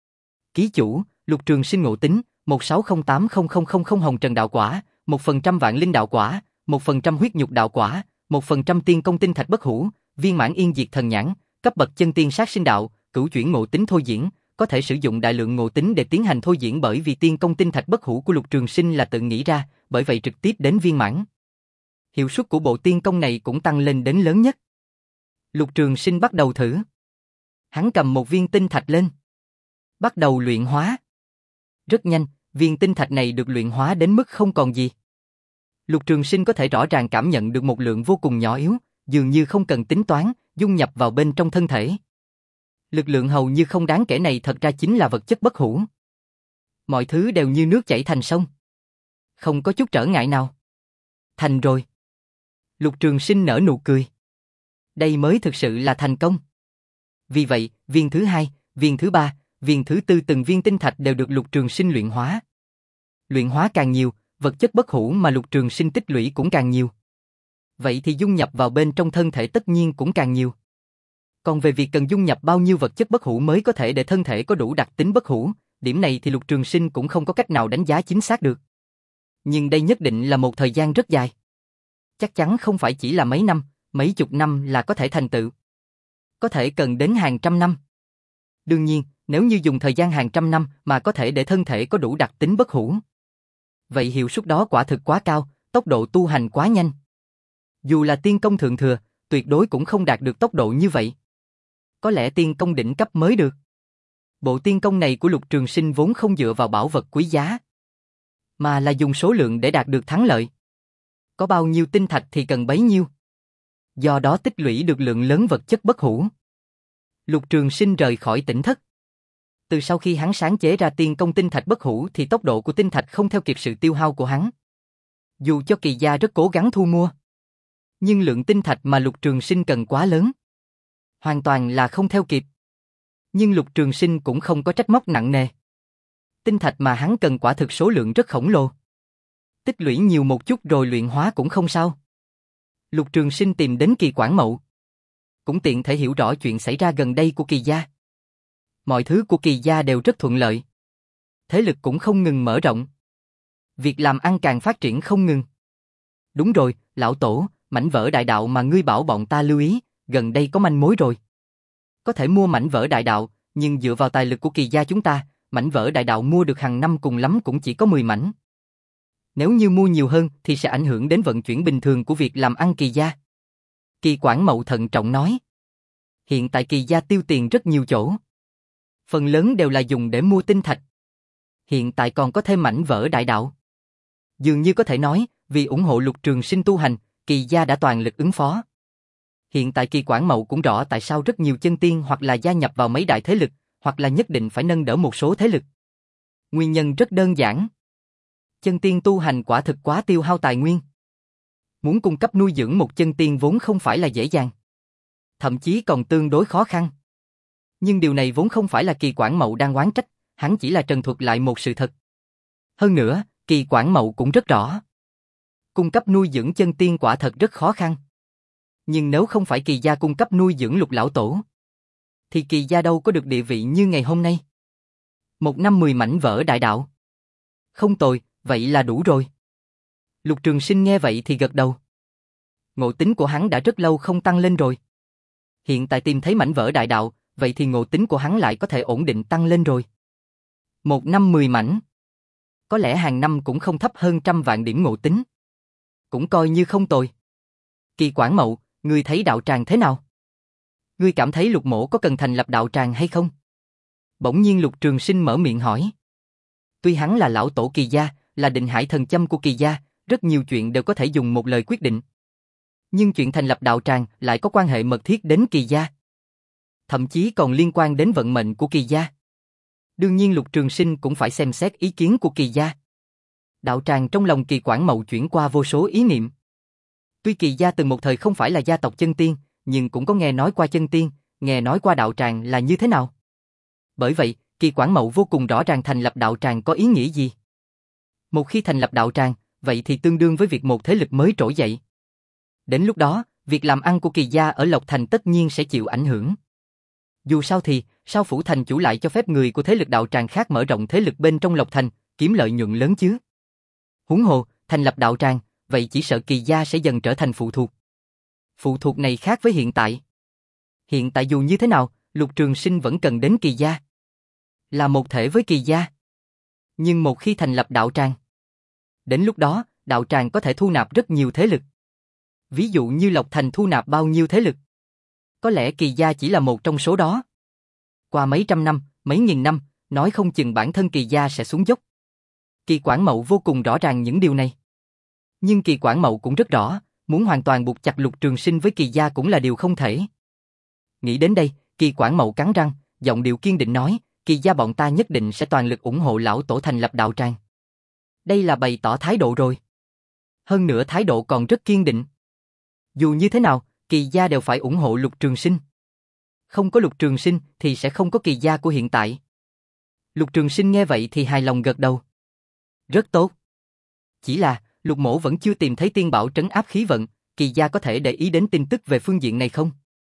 Ký chủ, Lục Trường Sinh ngộ tính, một sáu không tám không không không không hồng trần đạo quả, một phần trăm vạn linh đạo quả, một phần trăm huyết nhục đạo quả, một phần trăm tiên công tinh thạch bất hủ, viên mãn yên diệt thần nhãn, cấp bậc chân tiên sát sinh đạo, cửu chuyển ngộ tính thôi diễn, có thể sử dụng đại lượng ngộ tính để tiến hành thôi diễn bởi vì tiên công tinh thạch bất hủ của Lục Trường Sinh là tự nghĩ ra, bởi vậy trực tiếp đến viên mãn. Hiệu suất của bộ tiên công này cũng tăng lên đến lớn nhất. Lục Trường Sinh bắt đầu thử. Hắn cầm một viên tinh thạch lên, bắt đầu luyện hóa. Rất nhanh, viên tinh thạch này được luyện hóa đến mức không còn gì. Lục Trường Sinh có thể rõ ràng cảm nhận được một lượng vô cùng nhỏ yếu, dường như không cần tính toán, dung nhập vào bên trong thân thể. Lực lượng hầu như không đáng kể này thật ra chính là vật chất bất hủ. Mọi thứ đều như nước chảy thành sông. Không có chút trở ngại nào. Thành rồi. Lục Trường Sinh nở nụ cười. Đây mới thực sự là thành công. Vì vậy, viên thứ hai, viên thứ ba, viên thứ tư từng viên tinh thạch đều được Lục Trường Sinh luyện hóa. Luyện hóa càng nhiều, vật chất bất hủ mà Lục Trường Sinh tích lũy cũng càng nhiều. Vậy thì dung nhập vào bên trong thân thể tất nhiên cũng càng nhiều. Còn về việc cần dung nhập bao nhiêu vật chất bất hủ mới có thể để thân thể có đủ đặc tính bất hủ, điểm này thì Lục Trường Sinh cũng không có cách nào đánh giá chính xác được. Nhưng đây nhất định là một thời gian rất dài. Chắc chắn không phải chỉ là mấy năm, mấy chục năm là có thể thành tựu. Có thể cần đến hàng trăm năm. Đương nhiên, nếu như dùng thời gian hàng trăm năm mà có thể để thân thể có đủ đặc tính bất hủ, vậy hiệu suất đó quả thực quá cao, tốc độ tu hành quá nhanh. Dù là tiên công thượng thừa, tuyệt đối cũng không đạt được tốc độ như vậy. Có lẽ tiên công đỉnh cấp mới được. Bộ tiên công này của Lục Trường Sinh vốn không dựa vào bảo vật quý giá, mà là dùng số lượng để đạt được thắng lợi. Có bao nhiêu tinh thạch thì cần bấy nhiêu. Do đó tích lũy được lượng lớn vật chất bất hủ. Lục Trường Sinh rời khỏi tỉnh thất. Từ sau khi hắn sáng chế ra tiên công tinh thạch bất hủ thì tốc độ của tinh thạch không theo kịp sự tiêu hao của hắn. Dù cho Kỳ gia rất cố gắng thu mua, Nhưng lượng tinh thạch mà Lục Trường Sinh cần quá lớn. Hoàn toàn là không theo kịp. Nhưng Lục Trường Sinh cũng không có trách móc nặng nề. Tinh thạch mà hắn cần quả thực số lượng rất khổng lồ. Tích lũy nhiều một chút rồi luyện hóa cũng không sao. Lục Trường Sinh tìm đến Kỳ Quảng Mậu. Cũng tiện thể hiểu rõ chuyện xảy ra gần đây của Kỳ gia. Mọi thứ của Kỳ gia đều rất thuận lợi. Thế lực cũng không ngừng mở rộng. Việc làm ăn càng phát triển không ngừng. Đúng rồi, lão tổ, mảnh vỡ đại đạo mà ngươi bảo bọn ta lưu ý, gần đây có manh mối rồi. Có thể mua mảnh vỡ đại đạo, nhưng dựa vào tài lực của Kỳ gia chúng ta, mảnh vỡ đại đạo mua được hàng năm cùng lắm cũng chỉ có mười mảnh. Nếu như mua nhiều hơn thì sẽ ảnh hưởng đến vận chuyển bình thường của việc làm ăn Kỳ gia. Kỳ Quảng Mậu thận trọng nói. Hiện tại Kỳ gia tiêu tiền rất nhiều chỗ. Phần lớn đều là dùng để mua tinh thạch. Hiện tại còn có thêm mảnh vỡ đại đạo. Dường như có thể nói, vì ủng hộ Lục Trường Sinh tu hành, Kỳ gia đã toàn lực ứng phó. Hiện tại Kỳ Quảng Mậu cũng rõ tại sao rất nhiều chân tiên hoặc là gia nhập vào mấy đại thế lực, hoặc là nhất định phải nâng đỡ một số thế lực. Nguyên nhân rất đơn giản. Chân tiên tu hành quả thực quá tiêu hao tài nguyên. Muốn cung cấp nuôi dưỡng một chân tiên vốn không phải là dễ dàng. Thậm chí còn tương đối khó khăn. Nhưng điều này vốn không phải là Kỳ Quảng Mậu đang oán trách, hắn chỉ là trần thuật lại một sự thật. Hơn nữa, Kỳ Quảng Mậu cũng rất rõ. Cung cấp nuôi dưỡng chân tiên quả thật rất khó khăn. Nhưng nếu không phải Kỳ gia cung cấp nuôi dưỡng Lục lão tổ, thì Kỳ gia đâu có được địa vị như ngày hôm nay. Một năm mười mảnh vỡ đại đạo. Không tồi, vậy là đủ rồi. Lục Trường Sinh nghe vậy thì gật đầu. Ngộ tính của hắn đã rất lâu không tăng lên rồi. Hiện tại tìm thấy mảnh vỡ đại đạo, vậy thì ngộ tính của hắn lại có thể ổn định tăng lên rồi. Một năm mười mảnh. Có lẽ hàng năm cũng không thấp hơn trăm vạn điểm ngộ tính. Cũng coi như không tồi. Kỳ Quảng Mậu, ngươi thấy đạo tràng thế nào? Ngươi cảm thấy Lục mỗ có cần thành lập đạo tràng hay không? Bỗng nhiên Lục Trường Sinh mở miệng hỏi. Tuy hắn là lão tổ Kỳ gia, là định hải thần châm của Kỳ gia, rất nhiều chuyện đều có thể dùng một lời quyết định. Nhưng chuyện thành lập đạo tràng lại có quan hệ mật thiết đến Kỳ gia. Thậm chí còn liên quan đến vận mệnh của Kỳ gia. Đương nhiên Lục Trường Sinh cũng phải xem xét ý kiến của Kỳ gia. Đạo tràng trong lòng Kỳ Quảng Mậu chuyển qua vô số ý niệm. Tuy Kỳ gia từng một thời không phải là gia tộc chân tiên, nhưng cũng có nghe nói qua chân tiên, nghe nói qua đạo tràng là như thế nào. Bởi vậy, Kỳ Quảng Mậu vô cùng rõ ràng thành lập đạo tràng có ý nghĩa gì. Một khi thành lập đạo tràng, vậy thì tương đương với việc một thế lực mới trỗi dậy. Đến lúc đó, việc làm ăn của Kỳ gia ở Lộc Thành tất nhiên sẽ chịu ảnh hưởng. Dù sao thì, sao phủ thành chủ lại cho phép người của thế lực đạo tràng khác mở rộng thế lực bên trong Lộc Thành, kiếm lợi nhuận lớn chứ? Huống hồ, thành lập đạo tràng, vậy chỉ sợ Kỳ gia sẽ dần trở thành phụ thuộc. Phụ thuộc này khác với hiện tại. Hiện tại dù như thế nào, Lục Trường Sinh vẫn cần đến Kỳ gia. Là một thể với Kỳ gia. Nhưng một khi thành lập đạo tràng, đến lúc đó, đạo tràng có thể thu nạp rất nhiều thế lực. Ví dụ như Lộc Thành thu nạp bao nhiêu thế lực. Có lẽ Kỳ gia chỉ là một trong số đó. Qua mấy trăm năm, mấy nghìn năm, nói không chừng bản thân Kỳ gia sẽ xuống dốc. Kỳ Quảng Mậu vô cùng rõ ràng những điều này. Nhưng Kỳ Quảng Mậu cũng rất rõ, muốn hoàn toàn buộc chặt Lục Trường Sinh với Kỳ gia cũng là điều không thể. Nghĩ đến đây, Kỳ Quảng Mậu cắn răng, giọng điệu kiên định nói, Kỳ gia bọn ta nhất định sẽ toàn lực ủng hộ lão tổ thành lập đạo tràng. Đây là bày tỏ thái độ rồi. Hơn nữa thái độ còn rất kiên định. Dù như thế nào, Kỳ gia đều phải ủng hộ Lục Trường Sinh. Không có Lục Trường Sinh thì sẽ không có Kỳ gia của hiện tại. Lục Trường Sinh nghe vậy thì hài lòng gật đầu. Rất tốt. Chỉ là, Lục mỗ vẫn chưa tìm thấy tiên bảo trấn áp khí vận, Kỳ gia có thể để ý đến tin tức về phương diện này không?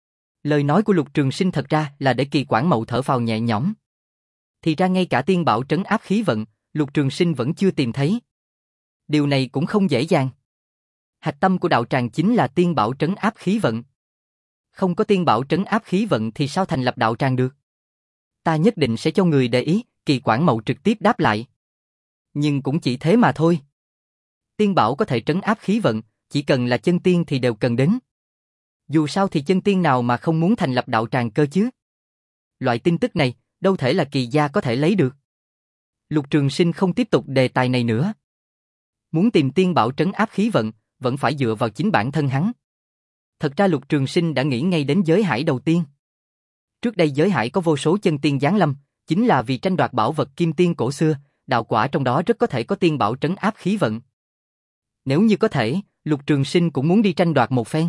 Lời nói của Lục Trường Sinh thật ra là để Kỳ Quảng Mậu thở phào nhẹ nhõm. Thì ra ngay cả tiên bảo trấn áp khí vận, Lục Trường Sinh vẫn chưa tìm thấy. Điều này cũng không dễ dàng. Hạch tâm của đạo tràng chính là tiên bảo trấn áp khí vận. Không có tiên bảo trấn áp khí vận thì sao thành lập đạo tràng được? Ta nhất định sẽ cho người để ý, Kỳ Quảng Mậu trực tiếp đáp lại. Nhưng cũng chỉ thế mà thôi. Tiên bảo có thể trấn áp khí vận, chỉ cần là chân tiên thì đều cần đến. Dù sao thì chân tiên nào mà không muốn thành lập đạo tràng cơ chứ? Loại tin tức này, đâu thể là Kỳ gia có thể lấy được. Lục Trường Sinh không tiếp tục đề tài này nữa. Muốn tìm tiên bảo trấn áp khí vận, vẫn phải dựa vào chính bản thân hắn. Thật ra Lục Trường Sinh đã nghĩ ngay đến giới hải đầu tiên. Trước đây giới hải có vô số chân tiên giáng lâm, chính là vì tranh đoạt bảo vật kim tiên cổ xưa, đạo quả trong đó rất có thể có tiên bảo trấn áp khí vận. Nếu như có thể, Lục Trường Sinh cũng muốn đi tranh đoạt một phen.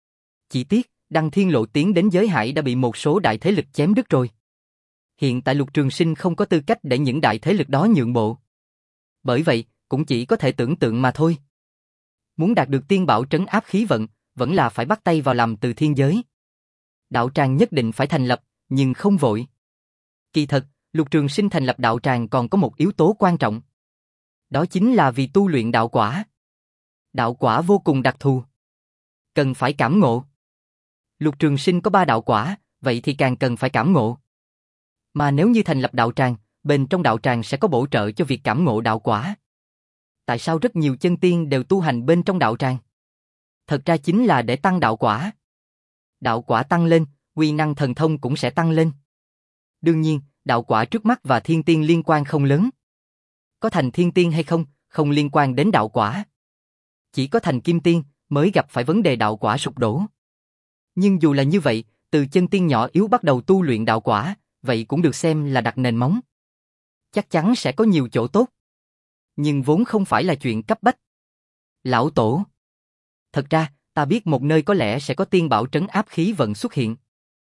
Chỉ tiếc, Đăng Thiên Lộ tiến đến giới hải đã bị một số đại thế lực chém đứt rồi. Hiện tại Lục Trường Sinh không có tư cách để những đại thế lực đó nhượng bộ. Bởi vậy, cũng chỉ có thể tưởng tượng mà thôi. Muốn đạt được tiên bảo trấn áp khí vận, vẫn là phải bắt tay vào làm từ thiên giới. Đạo tràng nhất định phải thành lập, nhưng không vội. Kỳ thật, Lục Trường Sinh thành lập đạo tràng còn có một yếu tố quan trọng. Đó chính là vì tu luyện đạo quả. Đạo quả vô cùng đặc thù. Cần phải cảm ngộ. Lục Trường Sinh có ba đạo quả, vậy thì càng cần phải cảm ngộ. Mà nếu như thành lập đạo tràng, bên trong đạo tràng sẽ có bổ trợ cho việc cảm ngộ đạo quả. Tại sao rất nhiều chân tiên đều tu hành bên trong đạo tràng? Thật ra chính là để tăng đạo quả. Đạo quả tăng lên, uy năng thần thông cũng sẽ tăng lên. Đương nhiên, đạo quả trước mắt và thiên tiên liên quan không lớn. Có thành thiên tiên hay không, không liên quan đến đạo quả. Chỉ có thành kim tiên mới gặp phải vấn đề đạo quả sụp đổ. Nhưng dù là như vậy, từ chân tiên nhỏ yếu bắt đầu tu luyện đạo quả, vậy cũng được xem là đặt nền móng. Chắc chắn sẽ có nhiều chỗ tốt. Nhưng vốn không phải là chuyện cấp bách. Lão Tổ. Thật ra, ta biết một nơi có lẽ sẽ có tiên bảo trấn áp khí vận xuất hiện.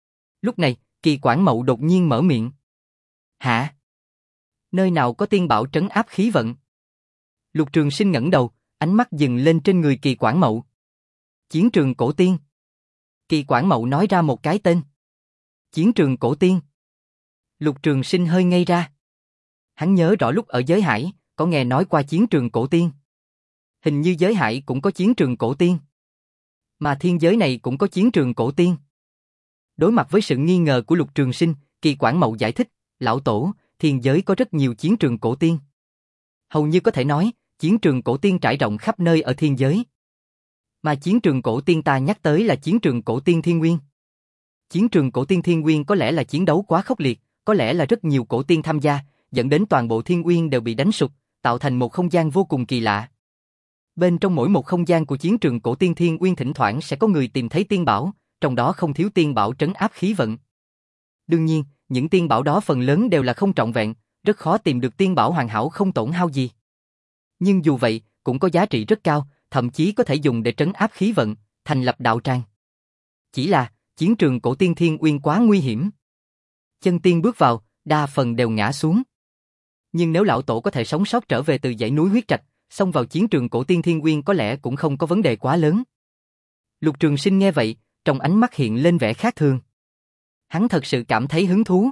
Lúc này, Kỳ Quảng Mậu đột nhiên mở miệng. Hả? Nơi nào có tiên bảo trấn áp khí vận? Lục Trường Sinh ngẩng đầu, ánh mắt dừng lên trên người Kỳ Quảng Mậu. Chiến trường cổ tiên. Kỳ Quảng Mậu nói ra một cái tên. Chiến trường cổ tiên. Lục Trường Sinh hơi ngây ra. Hắn nhớ rõ lúc ở giới hải, có nghe nói qua chiến trường cổ tiên. Hình như giới hải cũng có chiến trường cổ tiên. Mà thiên giới này cũng có chiến trường cổ tiên. Đối mặt với sự nghi ngờ của Lục Trường Sinh, Kỳ Quảng Mậu giải thích, Lão Tổ, thiên giới có rất nhiều chiến trường cổ tiên. Hầu như có thể nói, chiến trường cổ tiên trải rộng khắp nơi ở thiên giới. Mà chiến trường cổ tiên ta nhắc tới là chiến trường cổ tiên Thiên Nguyên. Chiến trường cổ tiên Thiên Nguyên có lẽ là chiến đấu quá khốc liệt, có lẽ là rất nhiều cổ tiên tham gia, dẫn đến toàn bộ Thiên Nguyên đều bị đánh sụp, tạo thành một không gian vô cùng kỳ lạ. Bên trong mỗi một không gian của chiến trường cổ tiên Thiên Nguyên thỉnh thoảng sẽ có người tìm thấy tiên bảo, trong đó không thiếu tiên bảo trấn áp khí vận. Đương nhiên, những tiên bảo đó phần lớn đều là không trọn vẹn, rất khó tìm được tiên bảo hoàn hảo không tổn hao gì. Nhưng dù vậy, cũng có giá trị rất cao, thậm chí có thể dùng để trấn áp khí vận, thành lập đạo tràng. Chỉ là, chiến trường cổ tiên Thiên Nguyên quá nguy hiểm. Chân tiên bước vào, đa phần đều ngã xuống. Nhưng nếu Lão Tổ có thể sống sót trở về từ dãy núi huyết trạch, xông vào chiến trường cổ tiên Thiên Nguyên có lẽ cũng không có vấn đề quá lớn. Lục Trường Sinh nghe vậy, trong ánh mắt hiện lên vẻ khác thường. Hắn thật sự cảm thấy hứng thú.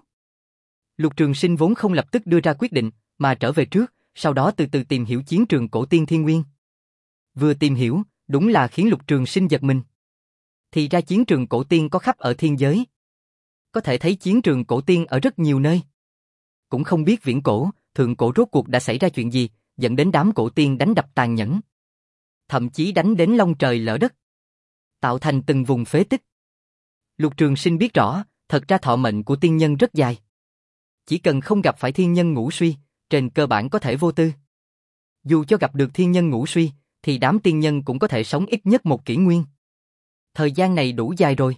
Lục Trường Sinh vốn không lập tức đưa ra quyết định, mà trở về trước, sau đó từ từ tìm hiểu chiến trường cổ tiên Thiên Nguyên. Vừa tìm hiểu, đúng là khiến Lục Trường Sinh giật mình. Thì ra chiến trường cổ tiên có khắp ở thiên giới. Có thể thấy chiến trường cổ tiên ở rất nhiều nơi. Cũng không biết viễn cổ, thượng cổ rốt cuộc đã xảy ra chuyện gì, dẫn đến đám cổ tiên đánh đập tàn nhẫn. Thậm chí đánh đến long trời lở đất. Tạo thành từng vùng phế tích. Lục Trường Sinh biết rõ, thật ra thọ mệnh của tiên nhân rất dài. Chỉ cần không gặp phải thiên nhân ngũ suy, trên cơ bản có thể vô tư. Dù cho gặp được thiên nhân ngũ suy, thì đám tiên nhân cũng có thể sống ít nhất một kỷ nguyên. Thời gian này đủ dài rồi.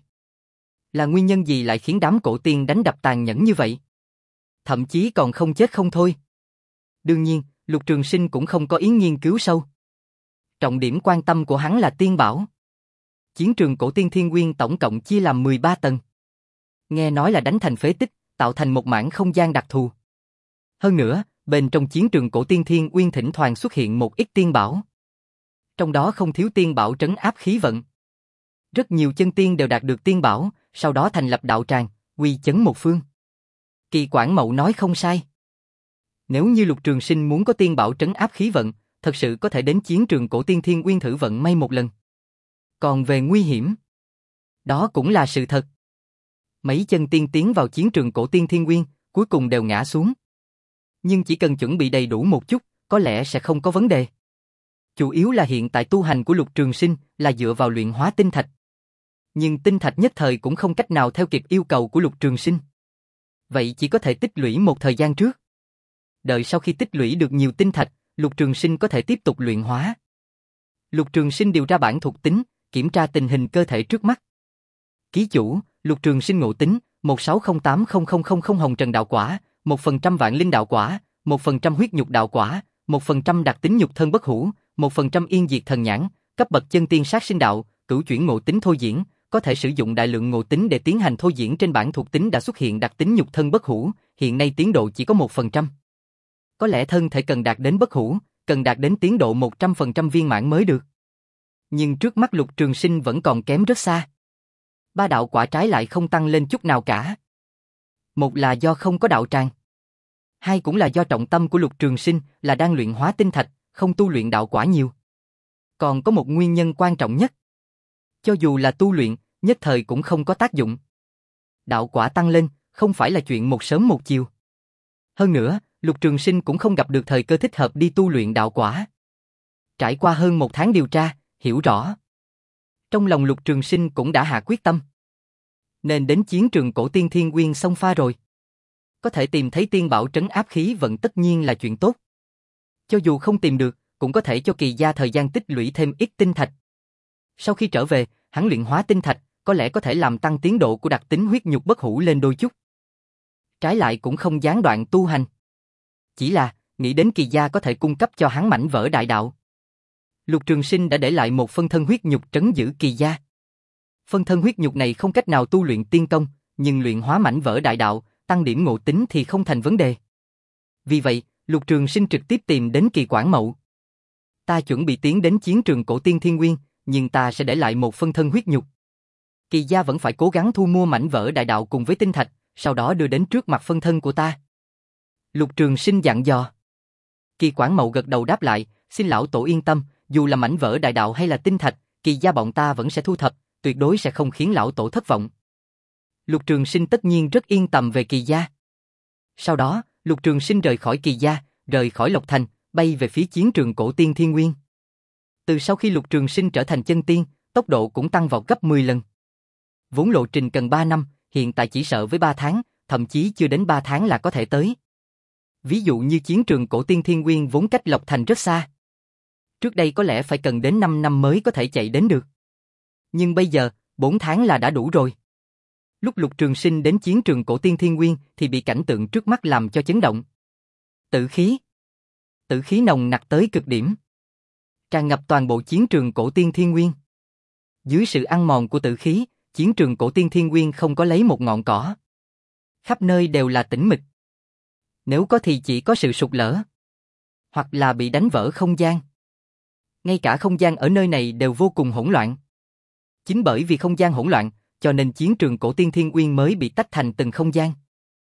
Là nguyên nhân gì lại khiến đám cổ tiên đánh đập tàn nhẫn như vậy? Thậm chí còn không chết không thôi. Đương nhiên, Lục Trường Sinh cũng không có ý nghiên cứu sâu. Trọng điểm quan tâm của hắn là tiên bảo. Chiến trường cổ tiên Thiên Nguyên tổng cộng chia làm mười ba tầng. Nghe nói là đánh thành phế tích, tạo thành một mảng không gian đặc thù. Hơn nữa, bên trong chiến trường cổ tiên Thiên Nguyên thỉnh thoảng xuất hiện một ít tiên bảo. Trong đó không thiếu tiên bảo trấn áp khí vận. Rất nhiều chân tiên đều đạt được tiên bảo, sau đó thành lập đạo tràng, uy chấn một phương. Kỳ Quảng Mậu nói không sai. Nếu như Lục Trường Sinh muốn có tiên bảo trấn áp khí vận, thật sự có thể đến chiến trường cổ tiên Thiên Nguyên thử vận may một lần. Còn về nguy hiểm, đó cũng là sự thật. Mấy chân tiên tiến vào chiến trường cổ tiên Thiên Nguyên, cuối cùng đều ngã xuống. Nhưng chỉ cần chuẩn bị đầy đủ một chút, có lẽ sẽ không có vấn đề. Chủ yếu là hiện tại tu hành của Lục Trường Sinh là dựa vào luyện hóa tinh thạch. Nhưng tinh thạch nhất thời cũng không cách nào theo kịp yêu cầu của Lục Trường Sinh. Vậy chỉ có thể tích lũy một thời gian trước. Đợi sau khi tích lũy được nhiều tinh thạch, Lục Trường Sinh có thể tiếp tục luyện hóa. Lục Trường Sinh điều ra bản thuộc tính, kiểm tra tình hình cơ thể trước mắt. Ký chủ, Lục Trường Sinh ngộ tính, một sáu không tám không không không không hồng trần đạo quả, một phần trăm vạn linh đạo quả, một phần trăm huyết nhục đạo quả, một phần trăm đặc tính nhục thân bất hủ, một phần trăm yên diệt thần nhãn, Cấp bậc chân tiên sát sinh đạo, cửu chuyển ngộ tính thôi diễn, có thể sử dụng đại lượng ngộ tính để tiến hành thôi diễn. Trên bảng thuộc tính đã xuất hiện đặc tính nhục thân bất hủ, hiện nay tiến độ chỉ có một phần trăm. Có lẽ thân thể cần đạt đến bất hủ, cần đạt đến tiến độ một trăm phần trăm viên mãn mới được. Nhưng trước mắt Lục Trường Sinh vẫn còn kém rất xa. Ba đạo quả trái lại không tăng lên chút nào cả. Một là do không có đạo tràng. Hai cũng là do trọng tâm của Lục Trường Sinh là đang luyện hóa tinh thạch, không tu luyện đạo quả nhiều. Còn có một nguyên nhân quan trọng nhất. Cho dù là tu luyện, nhất thời cũng không có tác dụng. Đạo quả tăng lên, không phải là chuyện một sớm một chiều. Hơn nữa, Lục Trường Sinh cũng không gặp được thời cơ thích hợp đi tu luyện đạo quả. Trải qua hơn một tháng điều tra, hiểu rõ. Trong lòng Lục Trường Sinh cũng đã hạ quyết tâm. Nên đến chiến trường cổ tiên Thiên Nguyên xông pha rồi. Có thể tìm thấy tiên bảo trấn áp khí vận tất nhiên là chuyện tốt. Cho dù không tìm được, cũng có thể cho Kỳ gia thời gian tích lũy thêm ít tinh thạch. Sau khi trở về, hắn luyện hóa tinh thạch, có lẽ có thể làm tăng tiến độ của đặc tính huyết nhục bất hủ lên đôi chút. Trái lại cũng không gián đoạn tu hành. Chỉ là, nghĩ đến Kỳ gia có thể cung cấp cho hắn mảnh vỡ đại đạo. Lục Trường Sinh đã để lại một phân thân huyết nhục trấn giữ Kỳ gia. Phân thân huyết nhục này không cách nào tu luyện tiên công, nhưng luyện hóa mảnh vỡ đại đạo, tăng điểm ngộ tính thì không thành vấn đề. Vì vậy, Lục Trường Sinh trực tiếp tìm đến Kỳ Quảng Mậu. Ta chuẩn bị tiến đến chiến trường cổ tiên Thiên Nguyên, nhưng ta sẽ để lại một phân thân huyết nhục. Kỳ gia vẫn phải cố gắng thu mua mảnh vỡ đại đạo cùng với tinh thạch, sau đó đưa đến trước mặt phân thân của ta. Lục Trường Sinh dặn dò. Kỳ Quảng Mậu gật đầu đáp lại, xin lão tổ yên tâm, dù là mảnh vỡ đại đạo hay là tinh thạch, Kỳ gia bọn ta vẫn sẽ thu thập, tuyệt đối sẽ không khiến lão tổ thất vọng. Lục Trường Sinh tất nhiên rất yên tâm về Kỳ gia. Sau đó, Lục Trường Sinh rời khỏi Kỳ gia, rời khỏi Lộc Thành, bay về phía chiến trường cổ tiên Thiên Nguyên. Từ sau khi Lục Trường Sinh trở thành chân tiên, tốc độ cũng tăng vào gấp mười lần. Vốn lộ trình cần ba năm, hiện tại chỉ sợ với ba tháng, thậm chí chưa đến ba tháng là có thể tới. Ví dụ như chiến trường cổ tiên Thiên Nguyên vốn cách Lộc Thành rất xa. Trước đây có lẽ phải cần đến năm năm mới có thể chạy đến được. Nhưng bây giờ, bốn tháng là đã đủ rồi. Lúc Lục Trường Sinh đến chiến trường cổ tiên Thiên Nguyên thì bị cảnh tượng trước mắt làm cho chấn động. Tử khí. Tử khí nồng nặc tới cực điểm. Tràn ngập toàn bộ chiến trường cổ tiên Thiên Nguyên. Dưới sự ăn mòn của tử khí, chiến trường cổ tiên Thiên Nguyên không có lấy một ngọn cỏ. Khắp nơi đều là tĩnh mịch. Nếu có thì chỉ có sự sụt lở. Hoặc là bị đánh vỡ không gian. Ngay cả không gian ở nơi này đều vô cùng hỗn loạn. Chính bởi vì không gian hỗn loạn, cho nên chiến trường cổ tiên Thiên Nguyên mới bị tách thành từng không gian.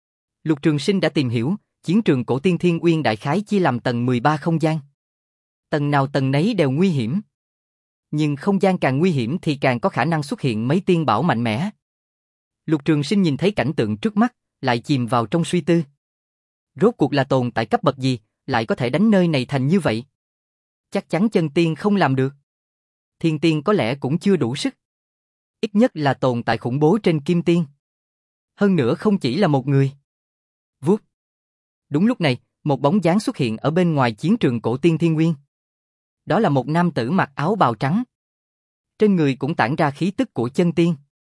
Lục Trường Sinh đã tìm hiểu, chiến trường cổ tiên Thiên Nguyên đại khái chia làm tầng mười ba không gian. Tầng nào tầng nấy đều nguy hiểm. Nhưng không gian càng nguy hiểm thì càng có khả năng xuất hiện mấy tiên bảo mạnh mẽ. Lục Trường Sinh nhìn thấy cảnh tượng trước mắt, lại chìm vào trong suy tư. Rốt cuộc là tồn tại cấp bậc gì, lại có thể đánh nơi này thành như vậy? Chắc chắn chân tiên không làm được. Thiên tiên có lẽ cũng chưa đủ sức. Ít nhất là tồn tại khủng bố trên kim tiên. Hơn nữa không chỉ là một người. Vút. Đúng lúc này, một bóng dáng xuất hiện ở bên ngoài chiến trường cổ tiên Thiên Nguyên. Đó là một nam tử mặc áo bào trắng. Trên người cũng tản ra khí tức của chân tiên.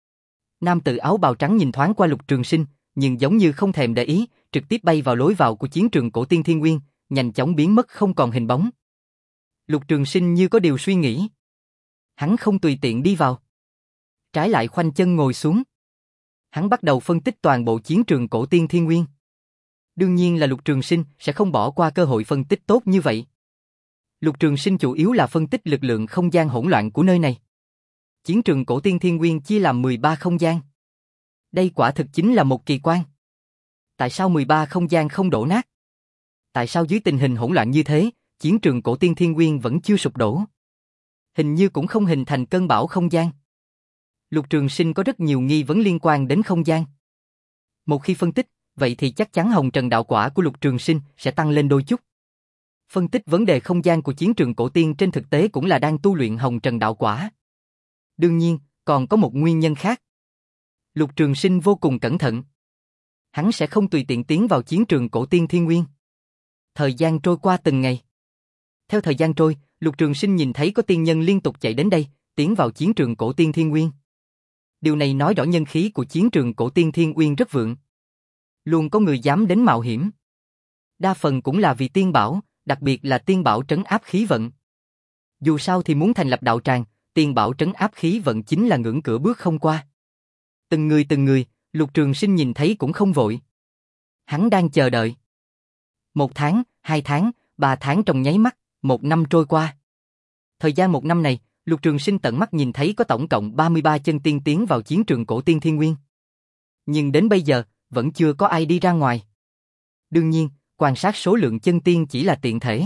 Nam tử áo bào trắng nhìn thoáng qua Lục Trường Sinh, nhưng giống như không thèm để ý, trực tiếp bay vào lối vào của chiến trường cổ tiên Thiên Nguyên, nhanh chóng biến mất không còn hình bóng. Lục Trường Sinh như có điều suy nghĩ. Hắn không tùy tiện đi vào. Trái lại khoanh chân ngồi xuống. Hắn bắt đầu phân tích toàn bộ chiến trường cổ tiên Thiên Nguyên. Đương nhiên là Lục Trường Sinh sẽ không bỏ qua cơ hội phân tích tốt như vậy. Lục Trường Sinh chủ yếu là phân tích lực lượng không gian hỗn loạn của nơi này. Chiến trường cổ tiên Thiên Nguyên chia làm mười ba không gian. Đây quả thực chính là một kỳ quan. Tại sao mười ba không gian không đổ nát? Tại sao dưới tình hình hỗn loạn như thế, chiến trường cổ tiên Thiên Nguyên vẫn chưa sụp đổ? Hình như cũng không hình thành cơn bão không gian. Lục Trường Sinh có rất nhiều nghi vấn liên quan đến không gian. Một khi phân tích, vậy thì chắc chắn hồng trần đạo quả của Lục Trường Sinh sẽ tăng lên đôi chút. Phân tích vấn đề không gian của chiến trường cổ tiên trên thực tế cũng là đang tu luyện hồng trần đạo quả. Đương nhiên, còn có một nguyên nhân khác. Lục Trường Sinh vô cùng cẩn thận. Hắn sẽ không tùy tiện tiến vào chiến trường cổ tiên Thiên Nguyên. Thời gian trôi qua từng ngày. Theo thời gian trôi, Lục Trường Sinh nhìn thấy có tiên nhân liên tục chạy đến đây, tiến vào chiến trường cổ tiên Thiên Nguyên. Điều này nói rõ nhân khí của chiến trường cổ tiên Thiên Nguyên rất vượng. Luôn có người dám đến mạo hiểm. Đa phần cũng là vì tiên bảo, đặc biệt là tiên bảo trấn áp khí vận. Dù sao thì muốn thành lập đạo tràng, tiền bảo trấn áp khí vận chính là ngưỡng cửa bước không qua. Từng người từng người, Lục Trường Sinh nhìn thấy cũng không vội. Hắn đang chờ đợi. Một tháng, hai tháng, ba tháng trong nháy mắt, một năm trôi qua. Thời gian một năm này, Lục Trường Sinh tận mắt nhìn thấy có tổng cộng ba mươi ba chân tiên tiến vào chiến trường cổ tiên Thiên Nguyên. Nhưng đến bây giờ, vẫn chưa có ai đi ra ngoài. Đương nhiên, quan sát số lượng chân tiên chỉ là tiện thể.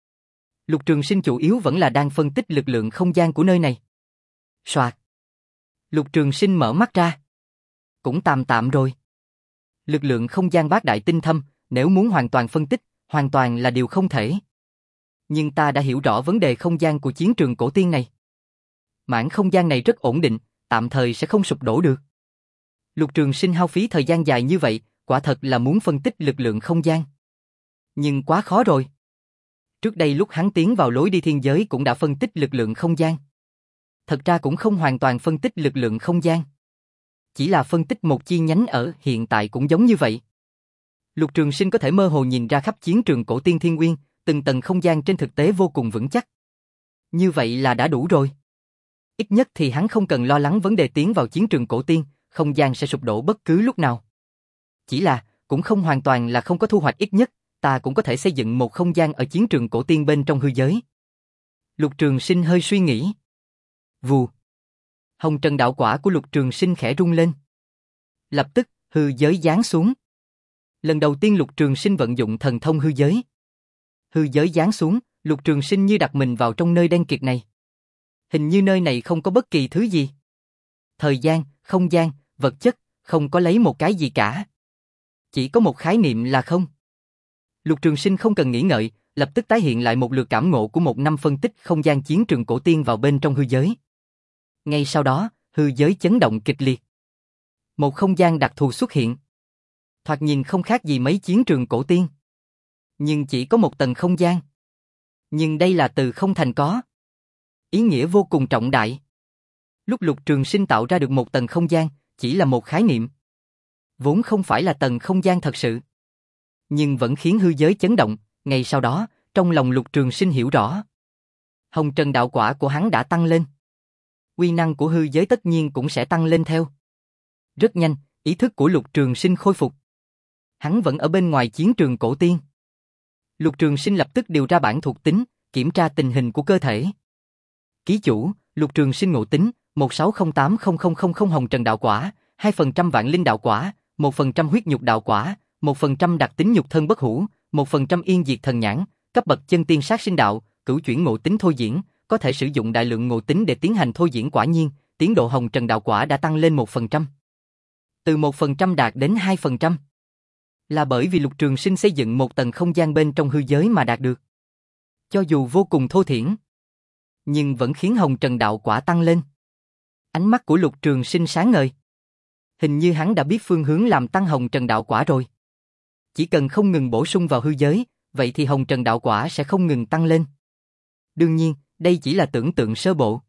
Lục Trường Sinh chủ yếu vẫn là đang phân tích lực lượng không gian của nơi này. Soạt. Lục Trường Sinh mở mắt ra. Cũng tạm tạm rồi. Lực lượng không gian bát đại tinh thâm, nếu muốn hoàn toàn phân tích, hoàn toàn là điều không thể. Nhưng ta đã hiểu rõ vấn đề không gian của chiến trường cổ tiên này. Mảng không gian này rất ổn định, tạm thời sẽ không sụp đổ được. Lục Trường Sinh hao phí thời gian dài như vậy, quả thật là muốn phân tích lực lượng không gian. Nhưng quá khó rồi. Trước đây lúc hắn tiến vào lối đi thiên giới cũng đã phân tích lực lượng không gian. Thật ra cũng không hoàn toàn phân tích lực lượng không gian. Chỉ là phân tích một chi nhánh ở hiện tại cũng giống như vậy. Lục Trường Sinh có thể mơ hồ nhìn ra khắp chiến trường cổ tiên Thiên Nguyên, từng tầng không gian trên thực tế vô cùng vững chắc. Như vậy là đã đủ rồi. Ít nhất thì hắn không cần lo lắng vấn đề tiến vào chiến trường cổ tiên, không gian sẽ sụp đổ bất cứ lúc nào. Chỉ là, cũng không hoàn toàn là không có thu hoạch, ít nhất, ta cũng có thể xây dựng một không gian ở chiến trường cổ tiên bên trong hư giới. Lục Trường Sinh hơi suy nghĩ. Vù. Hồng trần đạo quả của Lục Trường Sinh khẽ rung lên. Lập tức, hư giới giáng xuống. Lần đầu tiên Lục Trường Sinh vận dụng thần thông hư giới. Hư giới giáng xuống, Lục Trường Sinh như đặt mình vào trong nơi đen kịt này. Hình như nơi này không có bất kỳ thứ gì. Thời gian, không gian, vật chất, không có lấy một cái gì cả. Chỉ có một khái niệm là không. Lục Trường Sinh không cần nghĩ ngợi, lập tức tái hiện lại một lượt cảm ngộ của một năm phân tích không gian chiến trường cổ tiên vào bên trong hư giới. Ngay sau đó, hư giới chấn động kịch liệt. Một không gian đặc thù xuất hiện. Thoạt nhìn không khác gì mấy chiến trường cổ tiên. Nhưng chỉ có một tầng không gian. Nhưng đây là từ không thành có. Ý nghĩa vô cùng trọng đại. Lúc Lục Trường Sinh tạo ra được một tầng không gian, chỉ là một khái niệm. Vốn không phải là tầng không gian thật sự. Nhưng vẫn khiến hư giới chấn động, ngay sau đó, trong lòng Lục Trường Sinh hiểu rõ. Hồng trần đạo quả của hắn đã tăng lên. Uy năng của hư giới tất nhiên cũng sẽ tăng lên theo. Rất nhanh, ý thức của Lục Trường Sinh khôi phục. Hắn vẫn ở bên ngoài chiến trường cổ tiên. Lục Trường Sinh lập tức điều ra bản thuộc tính, kiểm tra tình hình của cơ thể. Ký chủ, Lục Trường Sinh ngộ tính, một sáu không tám không không không không hồng trần đạo quả, hai phần trăm vạn linh đạo quả, một phần trăm huyết nhục đạo quả, một phần trăm đặc tính nhục thân bất hủ, một phần trăm yên diệt thần nhãn, cấp bậc chân tiên sát sinh đạo, cửu chuyển ngộ tính thôi diễn, có thể sử dụng đại lượng ngộ tính để tiến hành thôi diễn, quả nhiên, tiến độ hồng trần đạo quả đã tăng lên một phần trăm. Từ một phần trăm đạt đến hai phần trăm. Là bởi vì Lục Trường Sinh xây dựng một tầng không gian bên trong hư giới mà đạt được. Cho dù vô cùng thô thiển, nhưng vẫn khiến hồng trần đạo quả tăng lên. Ánh mắt của Lục Trường Sinh sáng ngời. Hình như hắn đã biết phương hướng làm tăng hồng trần đạo quả rồi. Chỉ cần không ngừng bổ sung vào hư giới, vậy thì hồng trần đạo quả sẽ không ngừng tăng lên. Đương nhiên, đây chỉ là tưởng tượng sơ bộ.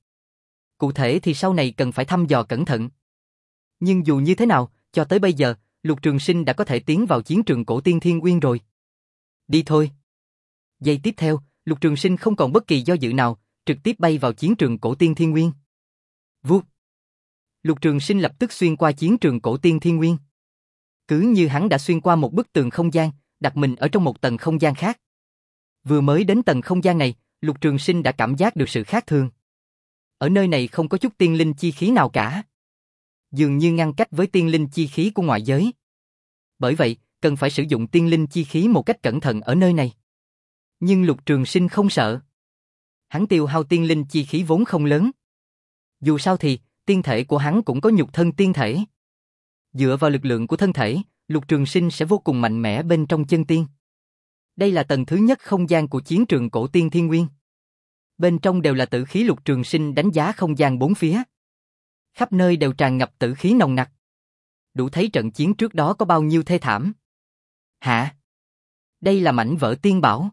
Cụ thể thì sau này cần phải thăm dò cẩn thận. Nhưng dù như thế nào, cho tới bây giờ, Lục Trường Sinh đã có thể tiến vào chiến trường cổ tiên Thiên Nguyên rồi. Đi thôi. Giây tiếp theo, Lục Trường Sinh không còn bất kỳ do dự nào, trực tiếp bay vào chiến trường cổ tiên Thiên Nguyên. Vút. Lục Trường Sinh lập tức xuyên qua chiến trường cổ tiên Thiên Nguyên. Cứ như hắn đã xuyên qua một bức tường không gian, đặt mình ở trong một tầng không gian khác. Vừa mới đến tầng không gian này, Lục Trường Sinh đã cảm giác được sự khác thường. Ở nơi này không có chút tiên linh chi khí nào cả. Dường như ngăn cách với tiên linh chi khí của ngoại giới. Bởi vậy, cần phải sử dụng tiên linh chi khí một cách cẩn thận ở nơi này. Nhưng Lục Trường Sinh không sợ. Hắn tiêu hao tiên linh chi khí vốn không lớn. Dù sao thì, tiên thể của hắn cũng có nhục thân tiên thể. Dựa vào lực lượng của thân thể, Lục Trường Sinh sẽ vô cùng mạnh mẽ bên trong chân tiên. Đây là tầng thứ nhất không gian của chiến trường cổ tiên Thiên Nguyên. Bên trong đều là tử khí. Lục Trường Sinh đánh giá không gian bốn phía. Khắp nơi đều tràn ngập tử khí nồng nặc. Đủ thấy trận chiến trước đó có bao nhiêu thê thảm. Hả? Đây là mảnh vỡ tiên bảo.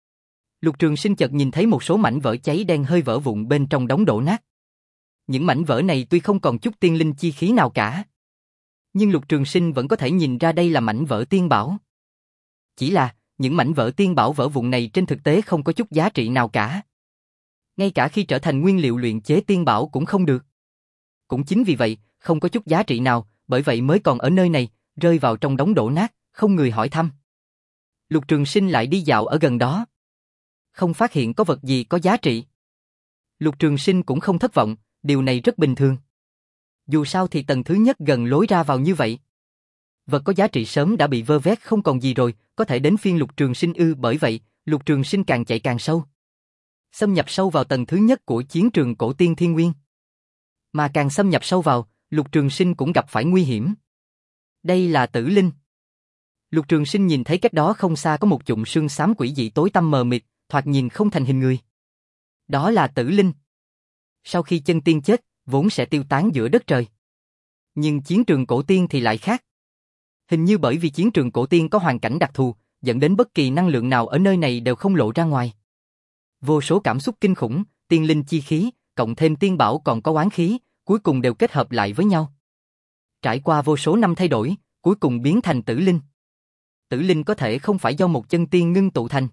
Lục Trường Sinh chợt nhìn thấy một số mảnh vỡ cháy đen hơi vỡ vụn bên trong đống đổ nát. Những mảnh vỡ này tuy không còn chút tiên linh chi khí nào cả, nhưng Lục Trường Sinh vẫn có thể nhìn ra đây là mảnh vỡ tiên bảo. Chỉ là, những mảnh vỡ tiên bảo vỡ vụn này trên thực tế không có chút giá trị nào cả. Ngay cả khi trở thành nguyên liệu luyện chế tiên bảo cũng không được. Cũng chính vì vậy, không có chút giá trị nào, bởi vậy mới còn ở nơi này, rơi vào trong đống đổ nát, không người hỏi thăm. Lục Trường Sinh lại đi dạo ở gần đó. Không phát hiện có vật gì có giá trị. Lục Trường Sinh cũng không thất vọng, điều này rất bình thường. Dù sao thì tầng thứ nhất gần lối ra vào như vậy. Vật có giá trị sớm đã bị vơ vét không còn gì rồi, có thể đến phiên Lục Trường Sinh ư, bởi vậy, Lục Trường Sinh càng chạy càng sâu. Xâm nhập sâu vào tầng thứ nhất của chiến trường cổ tiên Thiên Nguyên. Mà càng xâm nhập sâu vào, Lục Trường Sinh cũng gặp phải nguy hiểm. Đây là tử linh. Lục Trường Sinh nhìn thấy cách đó không xa có một chùm sương xám quỷ dị tối tăm mờ mịt, thoạt nhìn không thành hình người. Đó là tử linh. Sau khi chân tiên chết, vốn sẽ tiêu tán giữa đất trời. Nhưng chiến trường cổ tiên thì lại khác. Hình như bởi vì chiến trường cổ tiên có hoàn cảnh đặc thù, dẫn đến bất kỳ năng lượng nào ở nơi này đều không lộ ra ngoài. Vô số cảm xúc kinh khủng, tiên linh chi khí, cộng thêm tiên bảo còn có oán khí, cuối cùng đều kết hợp lại với nhau. Trải qua vô số năm thay đổi, cuối cùng biến thành tử linh. Tử linh có thể không phải do một chân tiên ngưng tụ thành,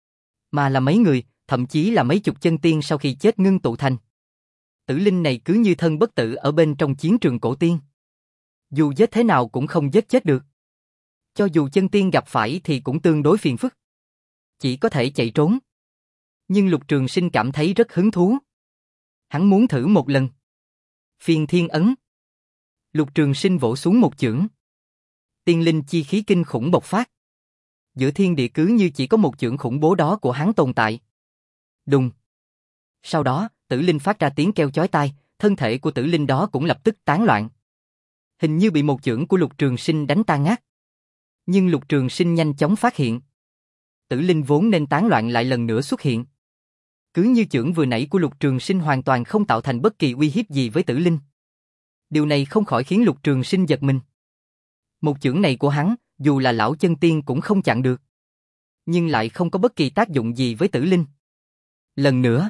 mà là mấy người, thậm chí là mấy chục chân tiên sau khi chết ngưng tụ thành. Tử linh này cứ như thân bất tử ở bên trong chiến trường cổ tiên. Dù giết thế nào cũng không giết chết được. Cho dù chân tiên gặp phải thì cũng tương đối phiền phức. Chỉ có thể chạy trốn. Nhưng Lục Trường Sinh cảm thấy rất hứng thú. Hắn muốn thử một lần. Phiên thiên ấn. Lục Trường Sinh vỗ xuống một chưởng. Tiên linh chi khí kinh khủng bộc phát. Giữa thiên địa cứ như chỉ có một chưởng khủng bố đó của hắn tồn tại. Đùng. Sau đó, tử linh phát ra tiếng kêu chói tai, thân thể của tử linh đó cũng lập tức tán loạn. Hình như bị một chưởng của Lục Trường Sinh đánh tan nát. Nhưng Lục Trường Sinh nhanh chóng phát hiện. Tử linh vốn nên tán loạn lại lần nữa xuất hiện. Cứ như chưởng vừa nãy của Lục Trường Sinh hoàn toàn không tạo thành bất kỳ uy hiếp gì với tử linh. Điều này không khỏi khiến Lục Trường Sinh giật mình. Một chưởng này của hắn, dù là lão chân tiên cũng không chặn được. Nhưng lại không có bất kỳ tác dụng gì với tử linh. Lần nữa,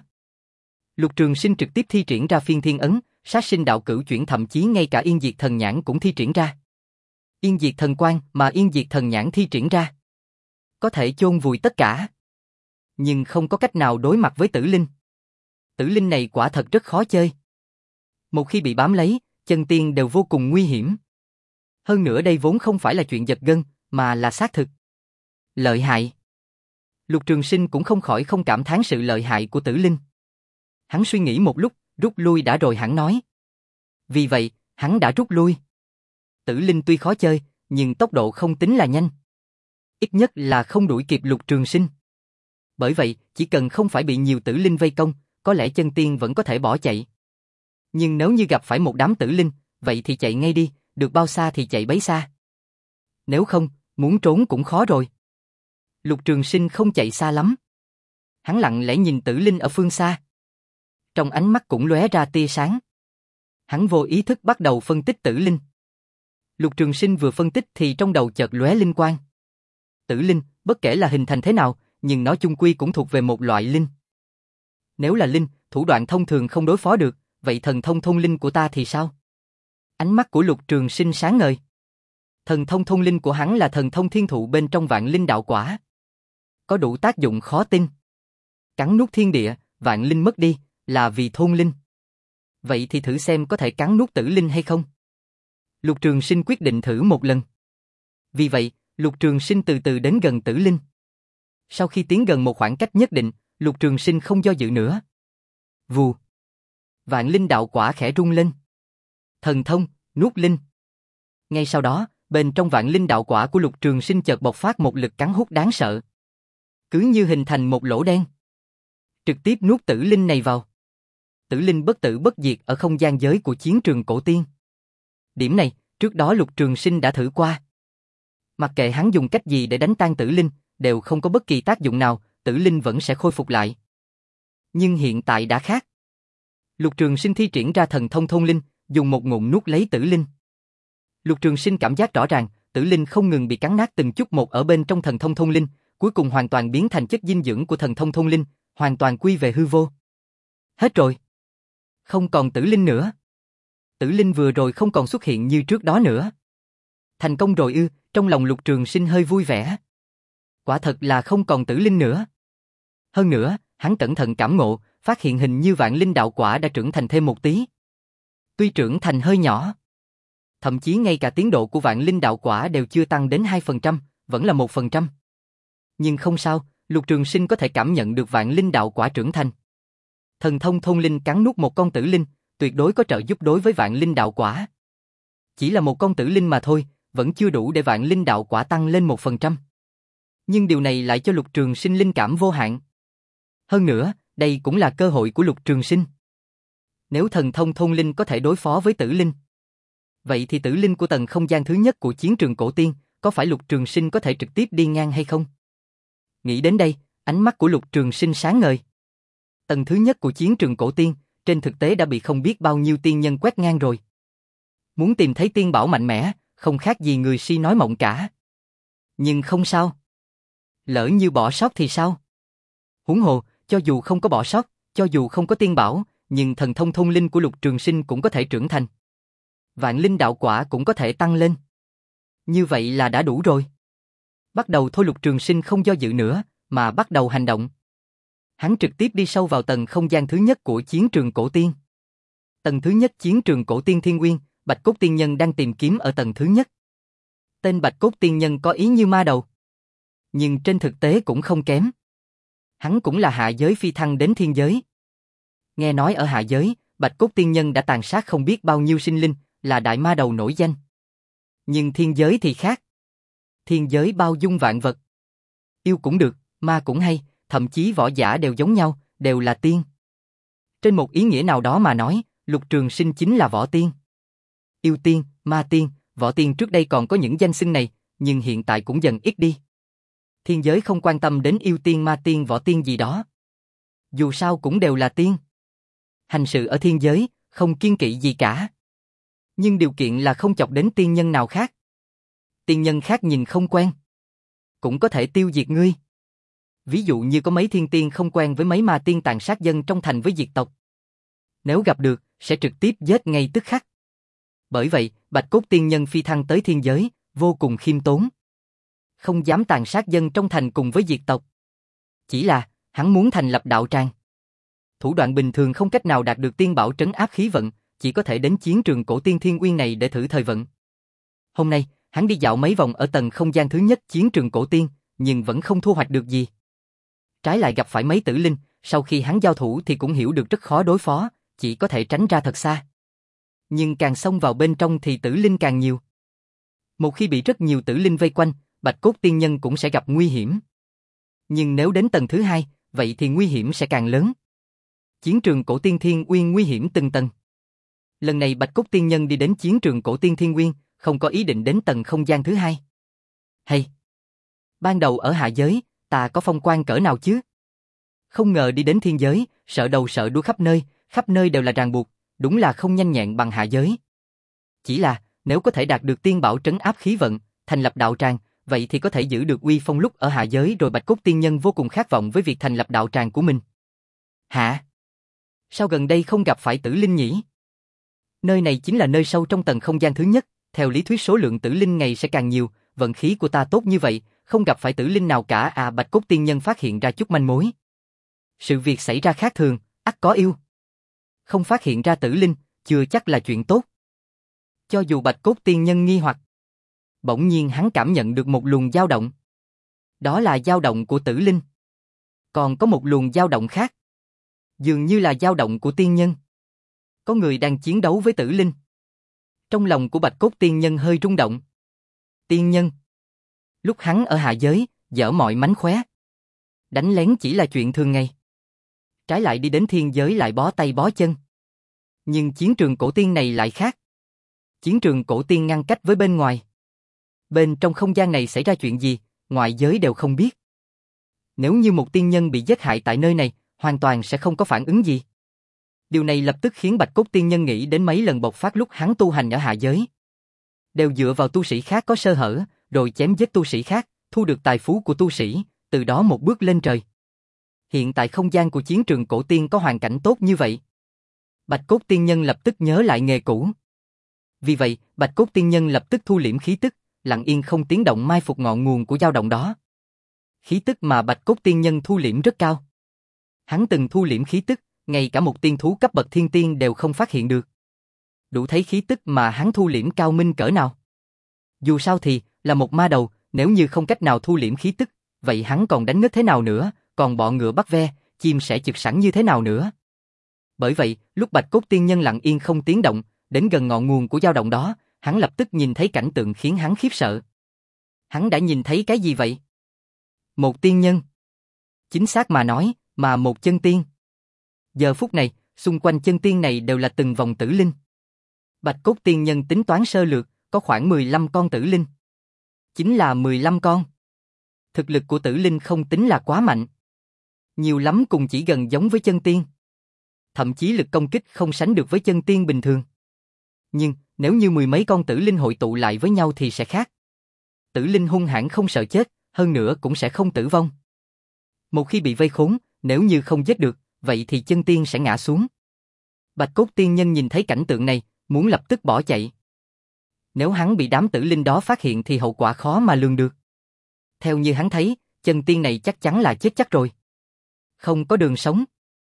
Lục Trường Sinh trực tiếp thi triển ra phiên thiên ấn, sát sinh đạo cửu chuyển, thậm chí ngay cả yên diệt thần nhãn cũng thi triển ra. Yên diệt thần quang mà yên diệt thần nhãn thi triển ra, có thể chôn vùi tất cả. Nhưng không có cách nào đối mặt với tử linh. Tử linh này quả thật rất khó chơi. Một khi bị bám lấy, chân tiên đều vô cùng nguy hiểm. Hơn nữa đây vốn không phải là chuyện giật gân, mà là xác thực. Lợi hại. Lục Trường Sinh cũng không khỏi không cảm thán sự lợi hại của tử linh. Hắn suy nghĩ một lúc, rút lui đã rồi hẳn nói. Vì vậy, hắn đã rút lui. Tử linh tuy khó chơi, nhưng tốc độ không tính là nhanh. Ít nhất là không đuổi kịp Lục Trường Sinh. Bởi vậy, chỉ cần không phải bị nhiều tử linh vây công, có lẽ chân tiên vẫn có thể bỏ chạy. Nhưng nếu như gặp phải một đám tử linh, vậy thì chạy ngay đi, được bao xa thì chạy bấy xa. Nếu không, muốn trốn cũng khó rồi. Lục Trường Sinh không chạy xa lắm. Hắn lặng lẽ nhìn tử linh ở phương xa. Trong ánh mắt cũng lóe ra tia sáng. Hắn vô ý thức bắt đầu phân tích tử linh. Lục Trường Sinh vừa phân tích thì trong đầu chợt lóe linh quang. Tử linh, bất kể là hình thành thế nào, nhưng nó chung quy cũng thuộc về một loại linh. Nếu là linh, thủ đoạn thông thường không đối phó được, vậy thần thông thông linh của ta thì sao? Ánh mắt của Lục Trường Sinh sáng ngời. Thần thông thông linh của hắn là thần thông thiên thụ bên trong vạn linh đạo quả. Có đủ tác dụng khó tin. Cắn nuốt thiên địa, vạn linh mất đi, là vì thôn linh. Vậy thì thử xem có thể cắn nuốt tử linh hay không? Lục Trường Sinh quyết định thử một lần. Vì vậy, Lục Trường Sinh từ từ đến gần tử linh. Sau khi tiến gần một khoảng cách nhất định, Lục Trường Sinh không do dự nữa. Vù. Vạn linh đạo quả khẽ rung lên. Thần thông, nuốt linh. Ngay sau đó, bên trong vạn linh đạo quả của Lục Trường Sinh chợt bộc phát một lực cắn hút đáng sợ. Cứ như hình thành một lỗ đen. Trực tiếp nuốt tử linh này vào. Tử linh bất tử bất diệt ở không gian giới của chiến trường cổ tiên. Điểm này, trước đó Lục Trường Sinh đã thử qua. Mặc kệ hắn dùng cách gì để đánh tan tử linh, đều không có bất kỳ tác dụng nào, tử linh vẫn sẽ khôi phục lại. Nhưng hiện tại đã khác. Lục Trường Sinh thi triển ra thần thông thông linh, dùng một ngụm nuốt lấy tử linh. Lục Trường Sinh cảm giác rõ ràng, tử linh không ngừng bị cắn nát từng chút một ở bên trong thần thông thông linh, cuối cùng hoàn toàn biến thành chất dinh dưỡng của thần thông thông linh, hoàn toàn quy về hư vô. Hết rồi. Không còn tử linh nữa. Tử linh vừa rồi không còn xuất hiện như trước đó nữa. Thành công rồi ư, trong lòng Lục Trường Sinh hơi vui vẻ. Quả thật là không còn tử linh nữa. Hơn nữa, hắn cẩn thận cảm ngộ, phát hiện hình như vạn linh đạo quả đã trưởng thành thêm một tí. Tuy trưởng thành hơi nhỏ, thậm chí ngay cả tiến độ của vạn linh đạo quả đều chưa tăng đến hai phần trăm, vẫn là một phần trăm. Nhưng không sao, Lục Trường Sinh có thể cảm nhận được vạn linh đạo quả trưởng thành. Thần thông thôn linh cắn nuốt một con tử linh, tuyệt đối có trợ giúp đối với vạn linh đạo quả. Chỉ là một con tử linh mà thôi, vẫn chưa đủ để vạn linh đạo quả tăng lên một phần trăm. Nhưng điều này lại cho Lục Trường Sinh linh cảm vô hạn. Hơn nữa, đây cũng là cơ hội của Lục Trường Sinh. Nếu thần thông thôn linh có thể đối phó với tử linh, vậy thì tử linh của tầng không gian thứ nhất của chiến trường cổ tiên, có phải Lục Trường Sinh có thể trực tiếp đi ngang hay không? Nghĩ đến đây, ánh mắt của Lục Trường Sinh sáng ngời. Tầng thứ nhất của chiến trường cổ tiên, trên thực tế đã bị không biết bao nhiêu tiên nhân quét ngang rồi. Muốn tìm thấy tiên bảo mạnh mẽ, không khác gì người si nói mộng cả. Nhưng không sao. Lỡ như bỏ sót thì sao? Huống hồ, cho dù không có bỏ sót, cho dù không có tiên bảo, nhưng thần thông thôn linh của Lục Trường Sinh cũng có thể trưởng thành. Vạn linh đạo quả cũng có thể tăng lên. Như vậy là đã đủ rồi. Bắt đầu thôi. Lục Trường Sinh không do dự nữa, mà bắt đầu hành động. Hắn trực tiếp đi sâu vào tầng không gian thứ nhất của chiến trường cổ tiên. Tầng thứ nhất chiến trường cổ tiên Thiên Nguyên, Bạch Cốt Tiên Nhân đang tìm kiếm ở tầng thứ nhất. Tên Bạch Cốt Tiên Nhân có ý như ma đầu, nhưng trên thực tế cũng không kém. Hắn cũng là hạ giới phi thăng đến thiên giới. Nghe nói ở hạ giới, Bạch Cốt Tiên Nhân đã tàn sát không biết bao nhiêu sinh linh, là đại ma đầu nổi danh. Nhưng thiên giới thì khác. Thiên giới bao dung vạn vật. Yêu cũng được, ma cũng hay, thậm chí võ giả đều giống nhau, đều là tiên. Trên một ý nghĩa nào đó mà nói, Lục Trường Sinh chính là võ tiên. Yêu tiên, ma tiên, võ tiên trước đây còn có những danh xưng này, nhưng hiện tại cũng dần ít đi. Thiên giới không quan tâm đến yêu tiên, ma tiên, võ tiên gì đó. Dù sao cũng đều là tiên. Hành sự ở thiên giới, không kiêng kỵ gì cả. Nhưng điều kiện là không chọc đến tiên nhân nào khác. Tiên nhân khác nhìn không quen, cũng có thể tiêu diệt ngươi. Ví dụ như có mấy thiên tiên không quen với mấy ma tiên tàn sát dân trong thành với diệt tộc. Nếu gặp được, sẽ trực tiếp giết ngay tức khắc. Bởi vậy, Bạch Cốt Tiên Nhân phi thăng tới thiên giới, vô cùng khiêm tốn. Không dám tàn sát dân trong thành cùng với diệt tộc. Chỉ là, hắn muốn thành lập đạo tràng. Thủ đoạn bình thường không cách nào đạt được tiên bảo trấn áp khí vận, chỉ có thể đến chiến trường cổ tiên Thiên Uyên này để thử thời vận. Hôm nay, hắn đi dạo mấy vòng ở tầng không gian thứ nhất chiến trường cổ tiên, nhưng vẫn không thu hoạch được gì. Trái lại gặp phải mấy tử linh, sau khi hắn giao thủ thì cũng hiểu được rất khó đối phó, chỉ có thể tránh ra thật xa. Nhưng càng xông vào bên trong thì tử linh càng nhiều. Một khi bị rất nhiều tử linh vây quanh, Bạch Cốt Tiên Nhân cũng sẽ gặp nguy hiểm. Nhưng nếu đến tầng thứ hai, vậy thì nguy hiểm sẽ càng lớn. Chiến trường cổ tiên Thiên Uyên nguy hiểm từng tầng. Lần này Bạch Cốt Tiên Nhân đi đến chiến trường cổ tiên Thiên Uyên, không có ý định đến tầng không gian thứ hai. Hay! Ban đầu ở hạ giới, ta có phong quan cỡ nào chứ? Không ngờ đi đến thiên giới, sợ đầu sợ đuôi khắp nơi, khắp nơi đều là ràng buộc, đúng là không nhanh nhẹn bằng hạ giới. Chỉ là, nếu có thể đạt được tiên bảo trấn áp khí vận, thành lập đạo tràng, vậy thì có thể giữ được uy phong lúc ở hạ giới rồi. Bạch Cốt Tiên Nhân vô cùng khát vọng với việc thành lập đạo tràng của mình. Hả? Sao gần đây không gặp phải tử linh nhỉ? Nơi này chính là nơi sâu trong tầng không gian thứ nhất, theo lý thuyết số lượng tử linh ngày sẽ càng nhiều, vận khí của ta tốt như vậy, không gặp phải tử linh nào cả à. Bạch Cốt Tiên Nhân phát hiện ra chút manh mối. Sự việc xảy ra khác thường, ắt có yêu. Không phát hiện ra tử linh, chưa chắc là chuyện tốt. Cho dù Bạch Cốt Tiên Nhân nghi hoặc, bỗng nhiên hắn cảm nhận được một luồng dao động. Đó là dao động của tử linh. Còn có một luồng dao động khác, dường như là dao động của tiên nhân. Có người đang chiến đấu với tử linh. Trong lòng của Bạch Cốt Tiên Nhân hơi rung động. Tiên nhân. Lúc hắn ở hạ giới, dở mọi mánh khóe. Đánh lén chỉ là chuyện thường ngày. Trái lại đi đến thiên giới lại bó tay bó chân. Nhưng chiến trường cổ tiên này lại khác. Chiến trường cổ tiên ngăn cách với bên ngoài. Bên trong không gian này xảy ra chuyện gì, ngoại giới đều không biết. Nếu như một tiên nhân bị giết hại tại nơi này, hoàn toàn sẽ không có phản ứng gì. Điều này lập tức khiến Bạch Cốt Tiên Nhân nghĩ đến mấy lần bộc phát lúc hắn tu hành ở hạ giới. Đều dựa vào tu sĩ khác có sơ hở, rồi chém giết tu sĩ khác, thu được tài phú của tu sĩ, từ đó một bước lên trời. Hiện tại không gian của chiến trường cổ tiên có hoàn cảnh tốt như vậy. Bạch Cốt Tiên Nhân lập tức nhớ lại nghề cũ. Vì vậy, Bạch Cốt Tiên Nhân lập tức thu liễm khí tức, lặng yên không tiếng động mai phục ngọn nguồn của dao động đó. Khí tức mà Bạch Cốt Tiên Nhân thu liễm rất cao. Hắn từng thu liễm khí tức, ngay cả một tiên thú cấp bậc thiên tiên đều không phát hiện được. Đủ thấy khí tức mà hắn thu liễm cao minh cỡ nào. Dù sao thì, là một ma đầu, nếu như không cách nào thu liễm khí tức, vậy hắn còn đánh ngất thế nào nữa, còn bọ ngựa bắt ve, chim sẻ chực sẵn như thế nào nữa. Bởi vậy, lúc Bạch Cốt Tiên Nhân lặng yên không tiếng động, đến gần ngọn nguồn của dao động đó, hắn lập tức nhìn thấy cảnh tượng khiến hắn khiếp sợ. Hắn đã nhìn thấy cái gì vậy? Một tiên nhân. Chính xác mà nói, mà một chân tiên. Giờ phút này, xung quanh chân tiên này đều là từng vòng tử linh. Bạch Cốt Tiên Nhân tính toán sơ lược, có khoảng mười lăm con tử linh. Chính là mười lăm con. Thực lực của tử linh không tính là quá mạnh. Nhiều lắm cùng chỉ gần giống với chân tiên. Thậm chí lực công kích không sánh được với chân tiên bình thường. Nhưng, nếu như mười mấy con tử linh hội tụ lại với nhau thì sẽ khác. Tử linh hung hãn không sợ chết, hơn nữa cũng sẽ không tử vong. Một khi bị vây khốn, nếu như không giết được, vậy thì chân tiên sẽ ngã xuống. Bạch Cốt Tiên Nhân nhìn thấy cảnh tượng này, muốn lập tức bỏ chạy. Nếu hắn bị đám tử linh đó phát hiện thì hậu quả khó mà lường được. Theo như hắn thấy, chân tiên này chắc chắn là chết chắc rồi. Không có đường sống.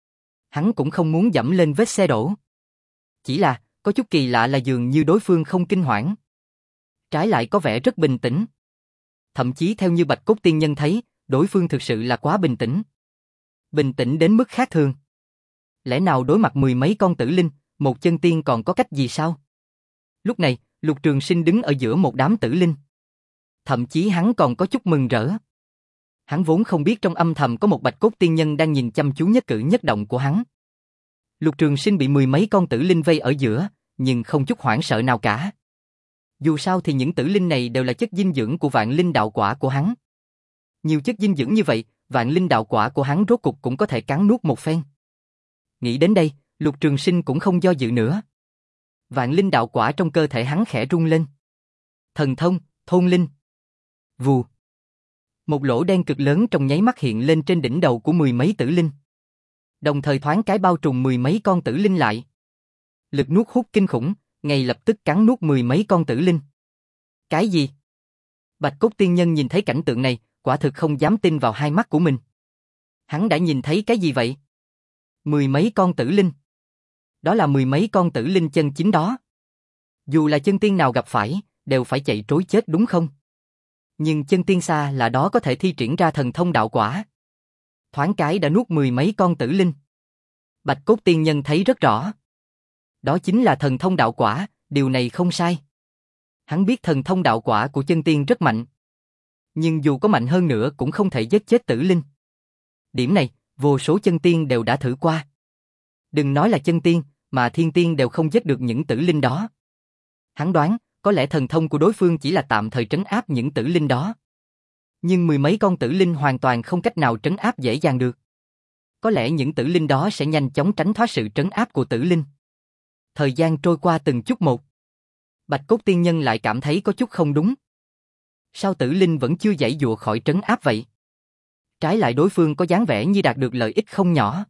Hắn cũng không muốn dẫm lên vết xe đổ. Chỉ là, có chút kỳ lạ là dường như đối phương không kinh hoảng. Trái lại có vẻ rất bình tĩnh. Thậm chí theo như Bạch Cốt Tiên Nhân thấy, đối phương thực sự là quá bình tĩnh. Bình tĩnh đến mức khác thường. Lẽ nào đối mặt mười mấy con tử linh, một chân tiên còn có cách gì sao? Lúc này, Lục Trường Sinh đứng ở giữa một đám tử linh. Thậm chí hắn còn có chút mừng rỡ. Hắn vốn không biết trong âm thầm có một Bạch Cốt Tiên Nhân đang nhìn chăm chú nhất cử nhất động của hắn. Lục Trường Sinh bị mười mấy con tử linh vây ở giữa, nhưng không chút hoảng sợ nào cả. Dù sao thì những tử linh này đều là chất dinh dưỡng của vạn linh đạo quả của hắn. Nhiều chất dinh dưỡng như vậy, vạn linh đạo quả của hắn rốt cục cũng có thể cắn nuốt một phen. Nghĩ đến đây, Lục Trường Sinh cũng không do dự nữa. Vạn linh đạo quả trong cơ thể hắn khẽ rung lên. Thần thông, thôn linh. Vù. Một lỗ đen cực lớn trong nháy mắt hiện lên trên đỉnh đầu của mười mấy tử linh. Đồng thời thoáng cái bao trùm mười mấy con tử linh lại. Lực nuốt hút kinh khủng, ngay lập tức cắn nuốt mười mấy con tử linh. Cái gì? Bạch Cốt Tiên Nhân nhìn thấy cảnh tượng này, quả thực không dám tin vào hai mắt của mình. Hắn đã nhìn thấy cái gì vậy? Mười mấy con tử linh. Đó là mười mấy con tử linh chân chính đó. Dù là chân tiên nào gặp phải, đều phải chạy trối chết đúng không? Nhưng chân tiên xa là đó có thể thi triển ra thần thông đạo quả. Thoáng cái đã nuốt mười mấy con tử linh. Bạch Cốt Tiên Nhân thấy rất rõ. Đó chính là thần thông đạo quả, điều này không sai. Hắn biết thần thông đạo quả của chân tiên rất mạnh. Nhưng dù có mạnh hơn nữa cũng không thể giết chết tử linh. Điểm này, vô số chân tiên đều đã thử qua. Đừng nói là chân tiên, mà thiên tiên đều không giết được những tử linh đó. Hắn đoán, có lẽ thần thông của đối phương chỉ là tạm thời trấn áp những tử linh đó. Nhưng mười mấy con tử linh hoàn toàn không cách nào trấn áp dễ dàng được. Có lẽ những tử linh đó sẽ nhanh chóng tránh thoát sự trấn áp của tử linh. Thời gian trôi qua từng chút một. Bạch Cốt Tiên Nhân lại cảm thấy có chút không đúng. Sao tử linh vẫn chưa giãy giụa khỏi trấn áp vậy? Trái lại đối phương có dáng vẻ như đạt được lợi ích không nhỏ.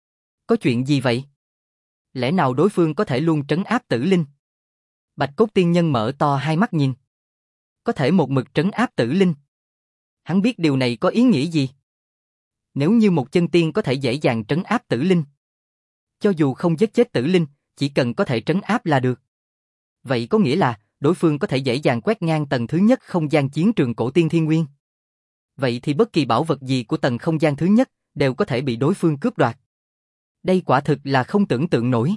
Có chuyện gì vậy? Lẽ nào đối phương có thể luôn trấn áp tử linh? Bạch Cốt Tiên Nhân mở to hai mắt nhìn. Có thể một mực trấn áp tử linh. Hắn biết điều này có ý nghĩa gì? Nếu như một chân tiên có thể dễ dàng trấn áp tử linh. Cho dù không giết chết tử linh, chỉ cần có thể trấn áp là được. Vậy có nghĩa là, đối phương có thể dễ dàng quét ngang tầng thứ nhất không gian chiến trường cổ tiên thiên nguyên. Vậy thì bất kỳ bảo vật gì của tầng không gian thứ nhất, đều có thể bị đối phương cướp đoạt. Đây quả thực là không tưởng tượng nổi.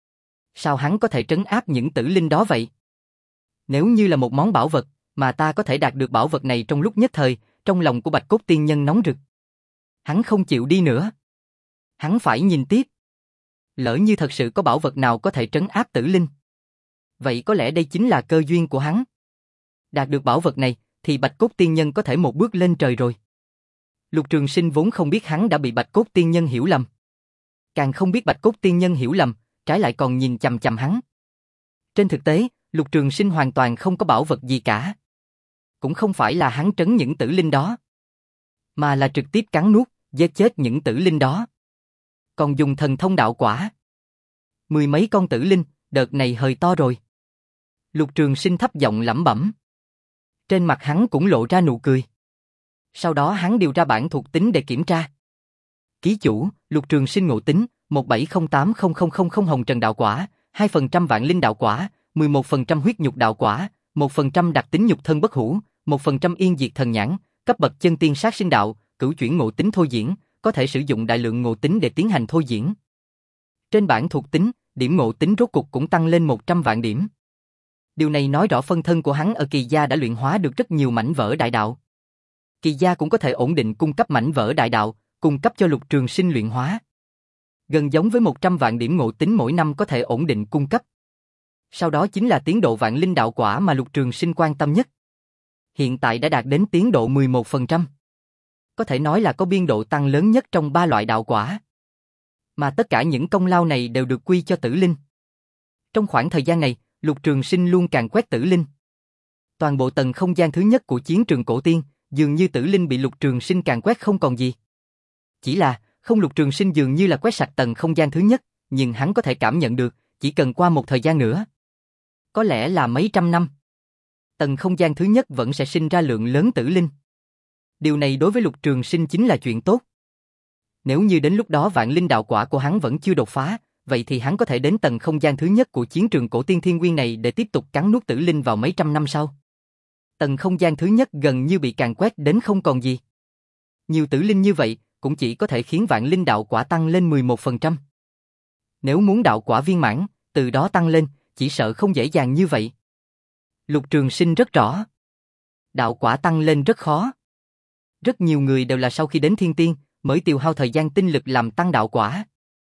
Sao hắn có thể trấn áp những tử linh đó vậy? Nếu như là một món bảo vật, mà ta có thể đạt được bảo vật này trong lúc nhất thời, trong lòng của Bạch Cốt Tiên Nhân nóng rực. Hắn không chịu đi nữa. Hắn phải nhìn tiếp. Lỡ như thật sự có bảo vật nào có thể trấn áp tử linh. Vậy có lẽ đây chính là cơ duyên của hắn. Đạt được bảo vật này, thì Bạch Cốt Tiên Nhân có thể một bước lên trời rồi. Lục Trường Sinh vốn không biết hắn đã bị Bạch Cốt Tiên Nhân hiểu lầm. Càng không biết Bạch Cốt Tiên Nhân hiểu lầm, trái lại còn nhìn chằm chằm hắn. Trên thực tế, Lục Trường Sinh hoàn toàn không có bảo vật gì cả. Cũng không phải là hắn trấn những tử linh đó, mà là trực tiếp cắn nuốt, giết chết những tử linh đó. Còn dùng thần thông đạo quả. Mười mấy con tử linh, đợt này hơi to rồi. Lục Trường Sinh thấp giọng lẩm bẩm. Trên mặt hắn cũng lộ ra nụ cười. Sau đó hắn điều ra bản thuộc tính để kiểm tra. Ký chủ, Lục Trường Sinh ngộ tính, một bảy không tám không không không không hồng trần đạo quả, hai phần trăm vạn linh đạo quả, mười một phần trăm huyết nhục đạo quả, một phần trăm đặc tính nhục thân bất hủ, một phần trăm yên diệt thần nhãn, cấp bậc chân tiên sát sinh đạo, cửu chuyển ngộ tính thôi diễn, có thể sử dụng đại lượng ngộ tính để tiến hành thôi diễn. Trên bảng thuộc tính, điểm ngộ tính rốt cục cũng tăng lên một trăm vạn điểm. Điều này nói rõ phân thân của hắn ở kỳ gia đã luyện hóa được rất nhiều mảnh vỡ đại đạo. Kỳ gia cũng có thể ổn định cung cấp mảnh vỡ đại đạo, cung cấp cho Lục Trường Sinh luyện hóa. Gần giống với một trăm vạn điểm ngộ tính mỗi năm có thể ổn định cung cấp. Sau đó chính là tiến độ vạn linh đạo quả mà Lục Trường Sinh quan tâm nhất. Hiện tại đã đạt đến tiến độ mười một phần trăm. Có thể nói là có biên độ tăng lớn nhất trong ba loại đạo quả. Mà tất cả những công lao này đều được quy cho Tử Linh. Trong khoảng thời gian này, Lục Trường Sinh luôn càn quét Tử Linh. Toàn bộ tầng không gian thứ nhất của chiến trường cổ tiên, dường như Tử Linh bị Lục Trường Sinh càn quét không còn gì. Chỉ là, không Lục Trường Sinh dường như là quét sạch tầng không gian thứ nhất, nhưng hắn có thể cảm nhận được, chỉ cần qua một thời gian nữa. Có lẽ là mấy trăm năm. Tầng không gian thứ nhất vẫn sẽ sinh ra lượng lớn Tử Linh. Điều này đối với Lục Trường Sinh chính là chuyện tốt. Nếu như đến lúc đó vạn linh đạo quả của hắn vẫn chưa đột phá, vậy thì hắn có thể đến tầng không gian thứ nhất của chiến trường cổ tiên thiên nguyên này để tiếp tục cắn nuốt Tử Linh vào mấy trăm năm sau. Tầng không gian thứ nhất gần như bị càn quét đến không còn gì. Nhiều Tử Linh như vậy cũng chỉ có thể khiến vạn linh đạo quả tăng lên mười một phần trăm. Nếu muốn đạo quả viên mãn, từ đó tăng lên, chỉ sợ không dễ dàng như vậy. Lục Trường Sinh rất rõ. Đạo quả tăng lên rất khó. Rất nhiều người đều là sau khi đến thiên tiên, mới tiêu hao thời gian tinh lực làm tăng đạo quả.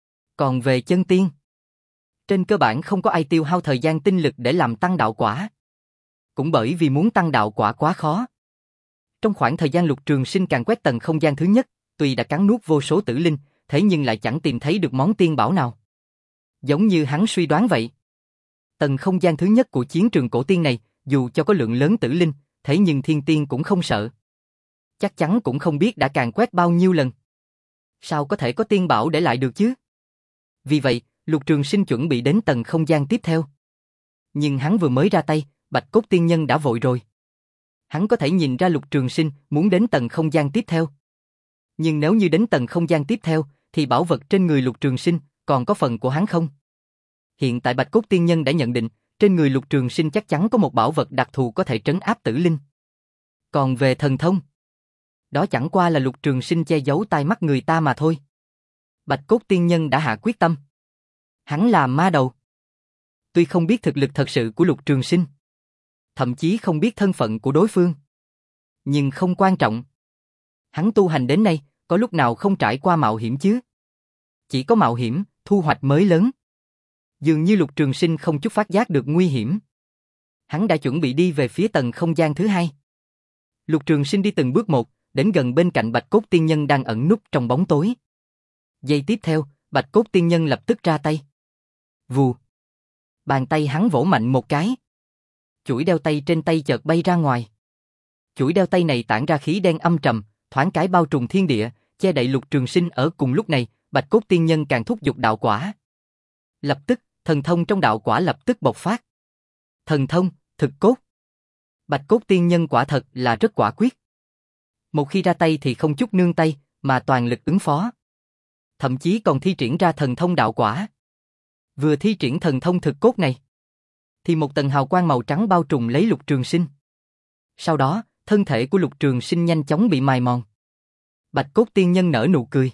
Còn về chân tiên, trên cơ bản không có ai tiêu hao thời gian tinh lực để làm tăng đạo quả. Cũng bởi vì muốn tăng đạo quả quá khó. Trong khoảng thời gian Lục Trường Sinh càn quét tầng không gian thứ nhất, tuy đã cắn nuốt vô số Tử Linh, thế nhưng lại chẳng tìm thấy được món tiên bảo nào. Giống như hắn suy đoán vậy. Tầng không gian thứ nhất của chiến trường cổ tiên này, dù cho có lượng lớn Tử Linh, thế nhưng thiên tiên cũng không sợ. Chắc chắn cũng không biết đã càn quét bao nhiêu lần. Sao có thể có tiên bảo để lại được chứ? Vì vậy, Lục Trường Sinh chuẩn bị đến tầng không gian tiếp theo. Nhưng hắn vừa mới ra tay, Bạch Cốt Tiên Nhân đã vội rồi. Hắn có thể nhìn ra Lục Trường Sinh muốn đến tầng không gian tiếp theo. Nhưng nếu như đến tầng không gian tiếp theo, thì bảo vật trên người Lục Trường Sinh còn có phần của hắn không? Hiện tại Bạch Cốt Tiên Nhân đã nhận định, trên người Lục Trường Sinh chắc chắn có một bảo vật đặc thù có thể trấn áp Tử Linh. Còn về thần thông, đó chẳng qua là Lục Trường Sinh che giấu tai mắt người ta mà thôi. Bạch Cốt Tiên Nhân đã hạ quyết tâm. Hắn là ma đầu. Tuy không biết thực lực thật sự của Lục Trường Sinh, thậm chí không biết thân phận của đối phương, nhưng không quan trọng. Hắn tu hành đến nay, có lúc nào không trải qua mạo hiểm chứ? Chỉ có mạo hiểm, thu hoạch mới lớn. Dường như Lục Trường Sinh không chút phát giác được nguy hiểm. Hắn đã chuẩn bị đi về phía tầng không gian thứ hai. Lục Trường Sinh đi từng bước một, đến gần bên cạnh Bạch Cốt Tiên Nhân đang ẩn núp trong bóng tối. Giây tiếp theo, Bạch Cốt Tiên Nhân lập tức ra tay. Vù. Bàn tay hắn vỗ mạnh một cái. Chuỗi đeo tay trên tay chợt bay ra ngoài. Chuỗi đeo tay này tản ra khí đen âm trầm, thoáng cái bao trùm thiên địa, che đậy Lục Trường Sinh. Ở cùng lúc này, Bạch Cốt Tiên Nhân càng thúc giục đạo quả. Lập tức, thần thông trong đạo quả lập tức bộc phát. Thần thông, thực cốt. Bạch Cốt Tiên Nhân quả thật là rất quả quyết. Một khi ra tay thì không chút nương tay, mà toàn lực ứng phó. Thậm chí còn thi triển ra thần thông đạo quả. Vừa thi triển thần thông thực cốt này, thì một tầng hào quang màu trắng bao trùm lấy Lục Trường Sinh. Sau đó, thân thể của Lục Trường Sinh nhanh chóng bị mài mòn. Bạch Cốt Tiên Nhân nở nụ cười.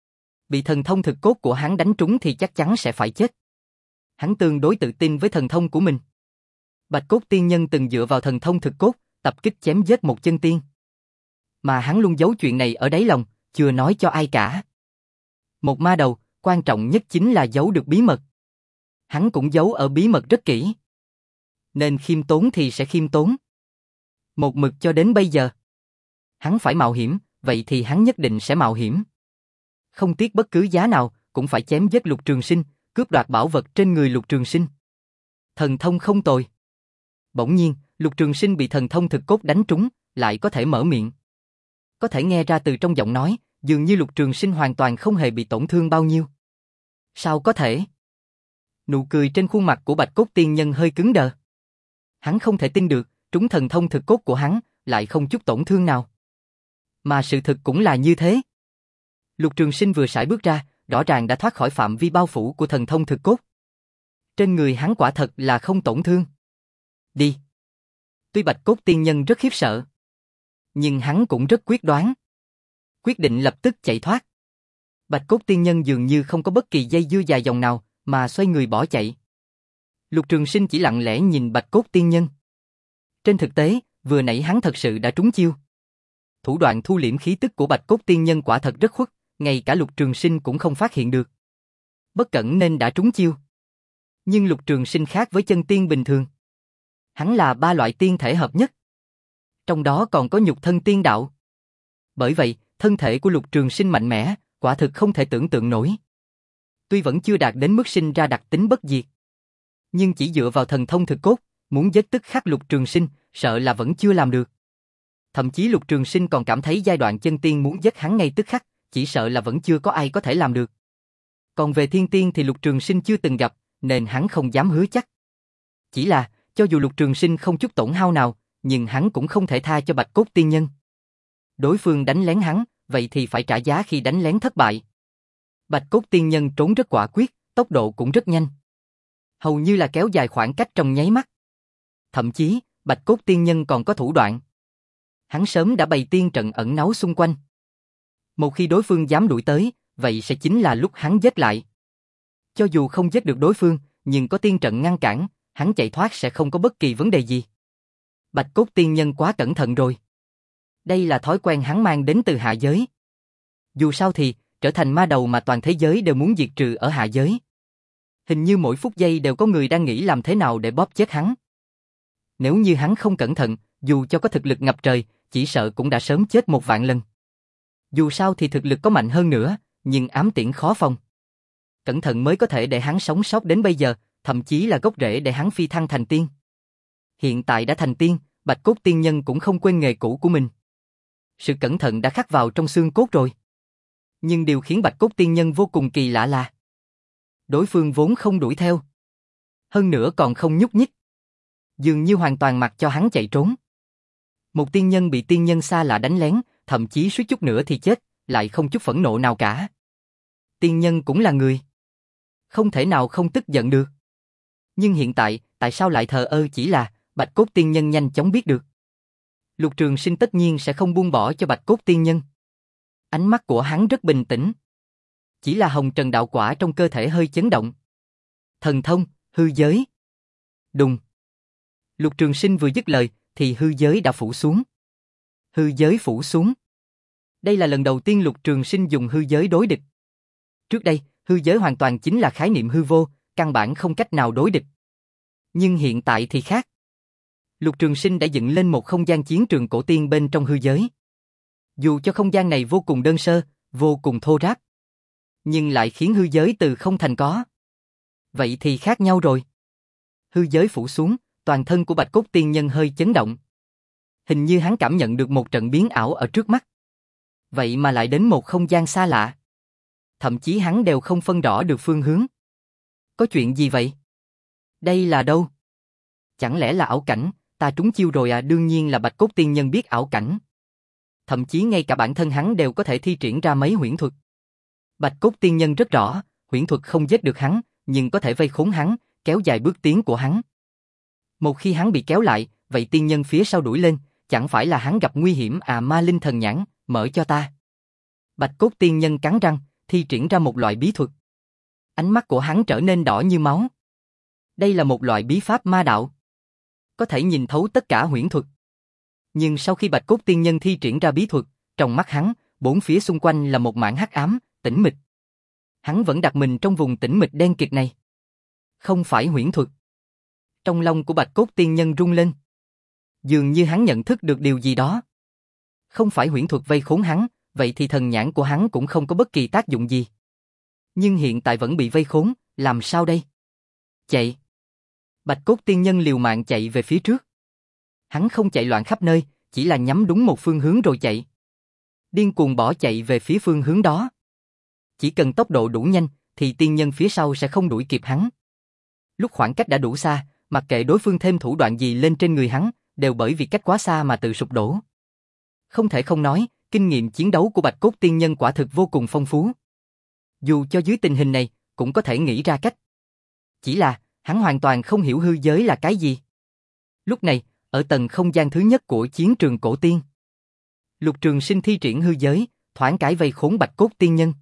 Bị thần thông thực cốt của hắn đánh trúng thì chắc chắn sẽ phải chết. Hắn tương đối tự tin với thần thông của mình. Bạch Cốt Tiên Nhân từng dựa vào thần thông thực cốt, tập kích chém giết một chân tiên. Mà hắn luôn giấu chuyện này ở đáy lòng, chưa nói cho ai cả. Một ma đầu, quan trọng nhất chính là giấu được bí mật. Hắn cũng giấu ở bí mật rất kỹ. Nên khiêm tốn thì sẽ khiêm tốn. Một mực cho đến bây giờ. Hắn phải mạo hiểm, vậy thì hắn nhất định sẽ mạo hiểm. Không tiếc bất cứ giá nào, cũng phải chém giết Lục Trường Sinh, cướp đoạt bảo vật trên người Lục Trường Sinh. Thần thông không tồi. Bỗng nhiên, Lục Trường Sinh bị thần thông thực cốt đánh trúng, lại có thể mở miệng. Có thể nghe ra từ trong giọng nói, dường như Lục Trường Sinh hoàn toàn không hề bị tổn thương bao nhiêu. Sao có thể? Nụ cười trên khuôn mặt của Bạch Cốt Tiên Nhân hơi cứng đờ. Hắn không thể tin được, trúng thần thông thực cốt của hắn, lại không chút tổn thương nào. Mà sự thực cũng là như thế. Lục Trường Sinh vừa sải bước ra, rõ ràng đã thoát khỏi phạm vi bao phủ của thần thông thực cốt. Trên người hắn quả thật là không tổn thương. Đi. Tuy Bạch Cốt Tiên Nhân rất khiếp sợ, nhưng hắn cũng rất quyết đoán. Quyết định lập tức chạy thoát. Bạch Cốt Tiên Nhân dường như không có bất kỳ dây dưa dài dòng nào, mà xoay người bỏ chạy. Lục Trường Sinh chỉ lặng lẽ nhìn Bạch Cốt Tiên Nhân. Trên thực tế, vừa nãy hắn thật sự đã trúng chiêu. Thủ đoạn thu liễm khí tức của Bạch Cốt Tiên Nhân quả thật rất khuất, ngay cả Lục Trường Sinh cũng không phát hiện được. Bất cẩn nên đã trúng chiêu. Nhưng Lục Trường Sinh khác với chân tiên bình thường. Hắn là ba loại tiên thể hợp nhất. Trong đó còn có nhục thân tiên đạo. Bởi vậy, thân thể của Lục Trường Sinh mạnh mẽ, quả thực không thể tưởng tượng nổi. Tuy vẫn chưa đạt đến mức sinh ra đặc tính bất diệt, nhưng chỉ dựa vào thần thông thực cốt, muốn giết tức khắc Lục Trường Sinh, sợ là vẫn chưa làm được. Thậm chí Lục Trường Sinh còn cảm thấy giai đoạn chân tiên muốn giết hắn ngay tức khắc, chỉ sợ là vẫn chưa có ai có thể làm được. Còn về thiên tiên thì Lục Trường Sinh chưa từng gặp, nên hắn không dám hứa chắc. Chỉ là, cho dù Lục Trường Sinh không chút tổn hao nào, nhưng hắn cũng không thể tha cho Bạch Cốt Tiên Nhân. Đối phương đánh lén hắn, vậy thì phải trả giá khi đánh lén thất bại. Bạch Cốt Tiên Nhân trốn rất quả quyết, tốc độ cũng rất nhanh. Hầu như là kéo dài khoảng cách trong nháy mắt. Thậm chí, Bạch Cốt Tiên Nhân còn có thủ đoạn. Hắn sớm đã bày tiên trận ẩn náu xung quanh. Một khi đối phương dám đuổi tới, vậy sẽ chính là lúc hắn giết lại. Cho dù không giết được đối phương, nhưng có tiên trận ngăn cản, hắn chạy thoát sẽ không có bất kỳ vấn đề gì. Bạch Cốt Tiên Nhân quá cẩn thận rồi. Đây là thói quen hắn mang đến từ hạ giới. Dù sao thì, trở thành ma đầu mà toàn thế giới đều muốn diệt trừ ở hạ giới. Hình như mỗi phút giây đều có người đang nghĩ làm thế nào để bóp chết hắn. Nếu như hắn không cẩn thận, dù cho có thực lực ngập trời, chỉ sợ cũng đã sớm chết một vạn lần. Dù sao thì thực lực có mạnh hơn nữa, nhưng ám tiễn khó phòng. Cẩn thận mới có thể để hắn sống sót đến bây giờ, thậm chí là gốc rễ để hắn phi thăng thành tiên. Hiện tại đã thành tiên, Bạch Cốt Tiên Nhân cũng không quên nghề cũ của mình. Sự cẩn thận đã khắc vào trong xương cốt rồi. Nhưng điều khiến Bạch Cốt Tiên Nhân vô cùng kỳ lạ là đối phương vốn không đuổi theo. Hơn nữa còn không nhúc nhích. Dường như hoàn toàn mặc cho hắn chạy trốn. Một tiên nhân bị tiên nhân xa lạ đánh lén, thậm chí suýt chút nữa thì chết, lại không chút phẫn nộ nào cả. Tiên nhân cũng là người. Không thể nào không tức giận được. Nhưng hiện tại, tại sao lại thờ ơ chỉ là Bạch Cốt Tiên Nhân nhanh chóng biết được. Lục Trường Sinh tất nhiên sẽ không buông bỏ cho Bạch Cốt Tiên Nhân. Ánh mắt của hắn rất bình tĩnh. Chỉ là hồng trần đạo quả trong cơ thể hơi chấn động. Thần thông, hư giới. Đùng. Lục Trường Sinh vừa dứt lời, thì hư giới đã phủ xuống. Hư giới phủ xuống. Đây là lần đầu tiên Lục Trường Sinh dùng hư giới đối địch. Trước đây, hư giới hoàn toàn chính là khái niệm hư vô, căn bản không cách nào đối địch. Nhưng hiện tại thì khác. Lục Trường Sinh đã dựng lên một không gian chiến trường cổ tiên bên trong hư giới. Dù cho không gian này vô cùng đơn sơ, vô cùng thô ráp, nhưng lại khiến hư giới từ không thành có. Vậy thì khác nhau rồi. Hư giới phủ xuống, toàn thân của Bạch Cốt Tiên Nhân hơi chấn động. Hình như hắn cảm nhận được một trận biến ảo ở trước mắt. Vậy mà lại đến một không gian xa lạ. Thậm chí hắn đều không phân rõ được phương hướng. Có chuyện gì vậy? Đây là đâu? Chẳng lẽ là ảo cảnh, ta trúng chiêu rồi à? Đương nhiên là Bạch Cốt Tiên Nhân biết ảo cảnh. Thậm chí ngay cả bản thân hắn đều có thể thi triển ra mấy huyễn thuật. Bạch Cốt Tiên Nhân rất rõ, huyễn thuật không giết được hắn, nhưng có thể vây khốn hắn, kéo dài bước tiến của hắn. Một khi hắn bị kéo lại, vậy tiên nhân phía sau đuổi lên, chẳng phải là hắn gặp nguy hiểm à? Ma linh thần nhãn, mở cho ta. Bạch Cốt Tiên Nhân cắn răng, thi triển ra một loại bí thuật. Ánh mắt của hắn trở nên đỏ như máu. Đây là một loại bí pháp ma đạo. Có thể nhìn thấu tất cả huyễn thuật. Nhưng sau khi Bạch Cốt Tiên Nhân thi triển ra bí thuật, trong mắt hắn, bốn phía xung quanh là một mảng hắc ám, tĩnh mịch. Hắn vẫn đặt mình trong vùng tĩnh mịch đen kịt này. Không phải huyễn thuật. Trong lòng của Bạch Cốt Tiên Nhân rung lên. Dường như hắn nhận thức được điều gì đó. Không phải huyễn thuật vây khốn hắn, vậy thì thần nhãn của hắn cũng không có bất kỳ tác dụng gì. Nhưng hiện tại vẫn bị vây khốn, làm sao đây? Chạy. Bạch Cốt Tiên Nhân liều mạng chạy về phía trước. Hắn không chạy loạn khắp nơi, chỉ là nhắm đúng một phương hướng rồi chạy. Điên cuồng bỏ chạy về phía phương hướng đó. Chỉ cần tốc độ đủ nhanh, thì tiên nhân phía sau sẽ không đuổi kịp hắn. Lúc khoảng cách đã đủ xa, mặc kệ đối phương thêm thủ đoạn gì lên trên người hắn, đều bởi vì cách quá xa mà tự sụp đổ. Không thể không nói, kinh nghiệm chiến đấu của Bạch Cốt Tiên Nhân quả thực vô cùng phong phú. Dù cho dưới tình hình này, cũng có thể nghĩ ra cách. Chỉ là, hắn hoàn toàn không hiểu hư giới là cái gì. Lúc này, ở tầng không gian thứ nhất của chiến trường cổ tiên, Lục Trường Sinh thi triển hư giới, thoáng cái vây khốn Bạch Cốt Tiên Nhân.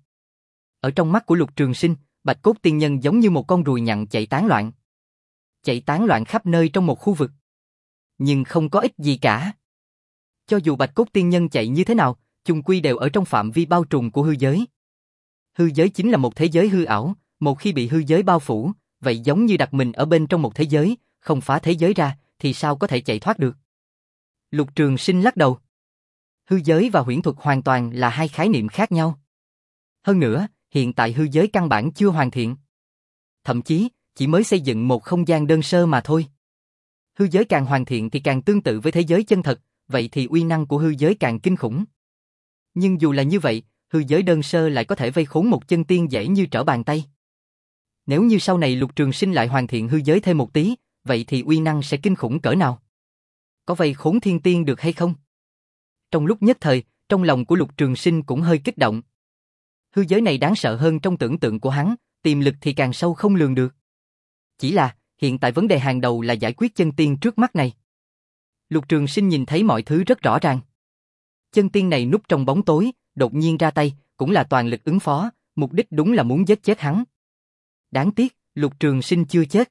Ở trong mắt của Lục Trường Sinh, Bạch Cốt Tiên Nhân giống như một con ruồi nhặn chạy tán loạn. Chạy tán loạn khắp nơi trong một khu vực. Nhưng không có ích gì cả. Cho dù Bạch Cốt Tiên Nhân chạy như thế nào, chung quy đều ở trong phạm vi bao trùm của hư giới. Hư giới chính là một thế giới hư ảo, một khi bị hư giới bao phủ, vậy giống như đặt mình ở bên trong một thế giới, không phá thế giới ra, thì sao có thể chạy thoát được. Lục Trường Sinh lắc đầu. Hư giới và huyễn thuật hoàn toàn là hai khái niệm khác nhau. Hơn nữa, hiện tại hư giới căn bản chưa hoàn thiện. Thậm chí, chỉ mới xây dựng một không gian đơn sơ mà thôi. Hư giới càng hoàn thiện thì càng tương tự với thế giới chân thật, vậy thì uy năng của hư giới càng kinh khủng. Nhưng dù là như vậy, hư giới đơn sơ lại có thể vây khốn một chân tiên dễ như trở bàn tay. Nếu như sau này Lục Trường Sinh lại hoàn thiện hư giới thêm một tí, vậy thì uy năng sẽ kinh khủng cỡ nào? Có vây khốn thiên tiên được hay không? Trong lúc nhất thời, trong lòng của Lục Trường Sinh cũng hơi kích động. Hư giới này đáng sợ hơn trong tưởng tượng của hắn, tiềm lực thì càng sâu không lường được. Chỉ là, hiện tại vấn đề hàng đầu là giải quyết chân tiên trước mắt này. Lục Trường Sinh nhìn thấy mọi thứ rất rõ ràng. Chân tiên này núp trong bóng tối, đột nhiên ra tay, cũng là toàn lực ứng phó, mục đích đúng là muốn giết chết hắn. Đáng tiếc, Lục Trường Sinh chưa chết.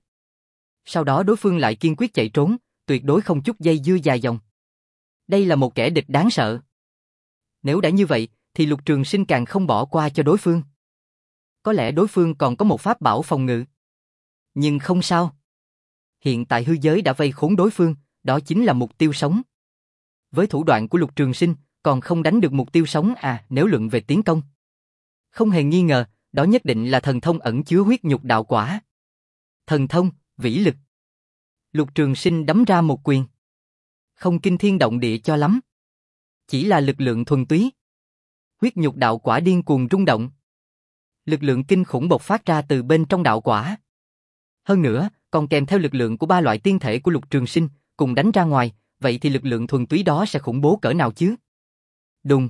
Sau đó đối phương lại kiên quyết chạy trốn, tuyệt đối không chút dây dưa dài dòng. Đây là một kẻ địch đáng sợ. Nếu đã như vậy, thì Lục Trường Sinh càng không bỏ qua cho đối phương. Có lẽ đối phương còn có một pháp bảo phòng ngự. Nhưng không sao. Hiện tại hư giới đã vây khốn đối phương, đó chính là mục tiêu sống. Với thủ đoạn của Lục Trường Sinh, còn không đánh được mục tiêu sống à, nếu luận về tiến công. Không hề nghi ngờ, đó nhất định là thần thông ẩn chứa huyết nhục đạo quả. Thần thông, vĩ lực. Lục Trường Sinh đấm ra một quyền. Không kinh thiên động địa cho lắm. Chỉ là lực lượng thuần túy. Huyết nhục đạo quả điên cuồng rung động. Lực lượng kinh khủng bộc phát ra từ bên trong đạo quả. Hơn nữa, còn kèm theo lực lượng của ba loại tiên thể của Lục Trường Sinh, cùng đánh ra ngoài, vậy thì lực lượng thuần túy đó sẽ khủng bố cỡ nào chứ? Đùng.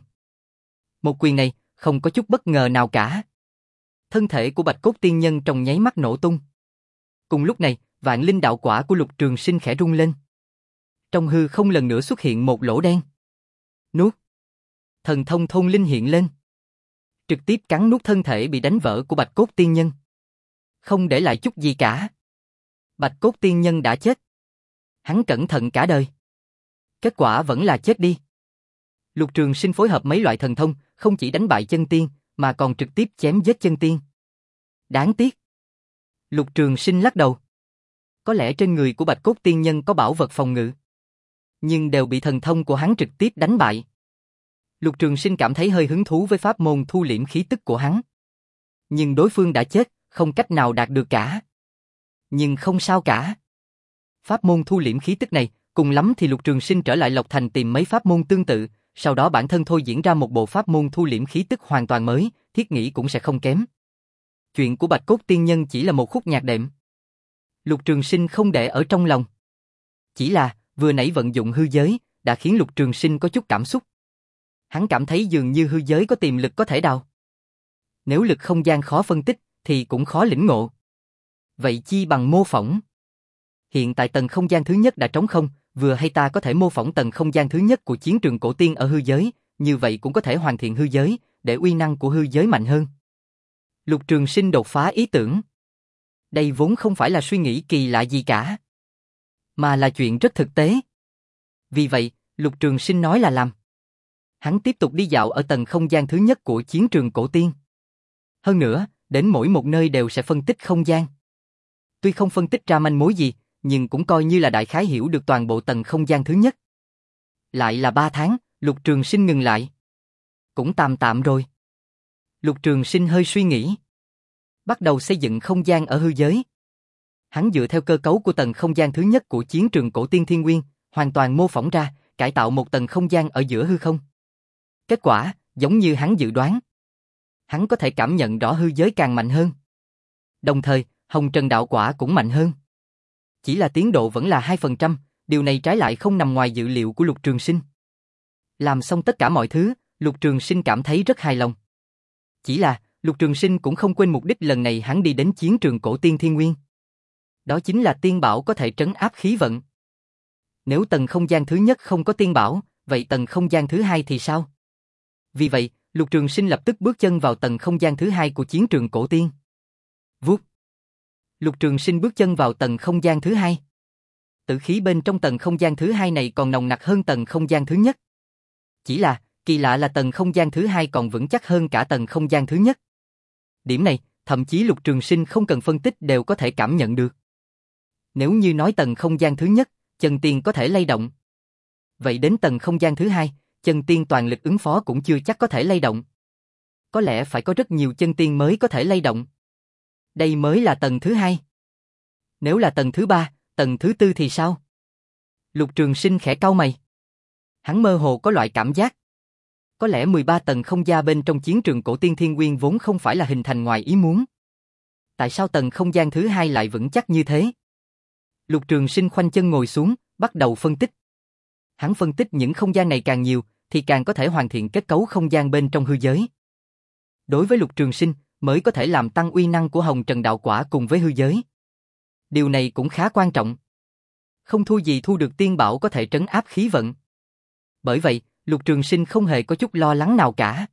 Một quyền này, không có chút bất ngờ nào cả. Thân thể của Bạch Cốt Tiên Nhân trong nháy mắt nổ tung. Cùng lúc này, vạn linh đạo quả của Lục Trường Sinh khẽ rung lên. Trong hư không lần nữa xuất hiện một lỗ đen. Nuốt. Thần thông thôn linh hiện lên. Trực tiếp cắn nuốt thân thể bị đánh vỡ của Bạch Cốt Tiên Nhân. Không để lại chút gì cả. Bạch Cốt Tiên Nhân đã chết. Hắn cẩn thận cả đời. Kết quả vẫn là chết đi. Lục Trường Sinh phối hợp mấy loại thần thông, không chỉ đánh bại chân tiên, mà còn trực tiếp chém giết chân tiên. Đáng tiếc. Lục Trường Sinh lắc đầu. Có lẽ trên người của Bạch Cốt Tiên Nhân có bảo vật phòng ngự. Nhưng đều bị thần thông của hắn trực tiếp đánh bại. Lục Trường Sinh cảm thấy hơi hứng thú với pháp môn thu liễm khí tức của hắn. Nhưng đối phương đã chết, không cách nào đạt được cả. Nhưng không sao cả. Pháp môn thu liễm khí tức này, cùng lắm thì Lục Trường Sinh trở lại Lộc Thành tìm mấy pháp môn tương tự, sau đó bản thân thôi diễn ra một bộ pháp môn thu liễm khí tức hoàn toàn mới, thiết nghĩ cũng sẽ không kém. Chuyện của Bạch Cốt Tiên Nhân chỉ là một khúc nhạc đệm. Lục Trường Sinh không để ở trong lòng. Chỉ là, vừa nãy vận dụng hư giới, đã khiến Lục Trường Sinh có chút cảm xúc. Hắn cảm thấy dường như hư giới có tiềm lực có thể đào. Nếu lực không gian khó phân tích, thì cũng khó lĩnh ngộ. Vậy chi bằng mô phỏng. Hiện tại tầng không gian thứ nhất đã trống không, vừa hay ta có thể mô phỏng tầng không gian thứ nhất của chiến trường cổ tiên ở hư giới, như vậy cũng có thể hoàn thiện hư giới, để uy năng của hư giới mạnh hơn. Lục Trường Sinh đột phá ý tưởng. Đây vốn không phải là suy nghĩ kỳ lạ gì cả, mà là chuyện rất thực tế. Vì vậy, Lục Trường Sinh nói là làm. Hắn tiếp tục đi dạo ở tầng không gian thứ nhất của chiến trường cổ tiên. Hơn nữa, đến mỗi một nơi đều sẽ phân tích không gian. Tuy không phân tích ra manh mối gì, nhưng cũng coi như là đại khái hiểu được toàn bộ tầng không gian thứ nhất. Lại là ba tháng, Lục Trường Sinh ngừng lại. Cũng tạm tạm rồi. Lục Trường Sinh hơi suy nghĩ. Bắt đầu xây dựng không gian ở hư giới. Hắn dựa theo cơ cấu của tầng không gian thứ nhất của chiến trường cổ tiên Thiên Nguyên, hoàn toàn mô phỏng ra, cải tạo một tầng không gian ở giữa hư không. Kết quả, giống như hắn dự đoán. Hắn có thể cảm nhận rõ hư giới càng mạnh hơn. Đồng thời, Hồng Trần đạo quả cũng mạnh hơn. Chỉ là tiến độ vẫn là hai phần trăm, điều này trái lại không nằm ngoài dự liệu của Lục Trường Sinh. Làm xong tất cả mọi thứ, Lục Trường Sinh cảm thấy rất hài lòng. Chỉ là, Lục Trường Sinh cũng không quên mục đích lần này hắn đi đến chiến trường cổ tiên Thiên Nguyên. Đó chính là tiên bảo có thể trấn áp khí vận. Nếu tầng không gian thứ nhất không có tiên bảo, vậy tầng không gian thứ hai thì sao? Vì vậy, Lục Trường Sinh lập tức bước chân vào tầng không gian thứ hai của chiến trường cổ tiên. Vút. Lục Trường Sinh bước chân vào tầng không gian thứ hai. Tử khí bên trong tầng không gian thứ hai này còn nồng nặc hơn tầng không gian thứ nhất. Chỉ là, kỳ lạ là tầng không gian thứ hai còn vững chắc hơn cả tầng không gian thứ nhất. Điểm này, thậm chí Lục Trường Sinh không cần phân tích đều có thể cảm nhận được. Nếu như nói tầng không gian thứ nhất, chân tiên có thể lay động. Vậy đến tầng không gian thứ hai, chân tiên toàn lực ứng phó cũng chưa chắc có thể lay động. Có lẽ phải có rất nhiều chân tiên mới có thể lay động. Đây mới là tầng thứ hai. Nếu là tầng thứ ba, tầng thứ tư thì sao? Lục Trường Sinh khẽ cau mày. Hắn mơ hồ có loại cảm giác. Có lẽ mười ba tầng không gian bên trong chiến trường cổ tiên Thiên Nguyên vốn không phải là hình thành ngoài ý muốn. Tại sao tầng không gian thứ hai lại vững chắc như thế? Lục Trường Sinh khoanh chân ngồi xuống, bắt đầu phân tích. Hắn phân tích những không gian này càng nhiều, thì càng có thể hoàn thiện kết cấu không gian bên trong hư giới. Đối với Lục Trường Sinh, mới có thể làm tăng uy năng của Hồng Trần Đạo Quả cùng với hư giới. Điều này cũng khá quan trọng. Không thua gì thu được tiên bảo có thể trấn áp khí vận. Bởi vậy, Lục Trường Sinh không hề có chút lo lắng nào cả.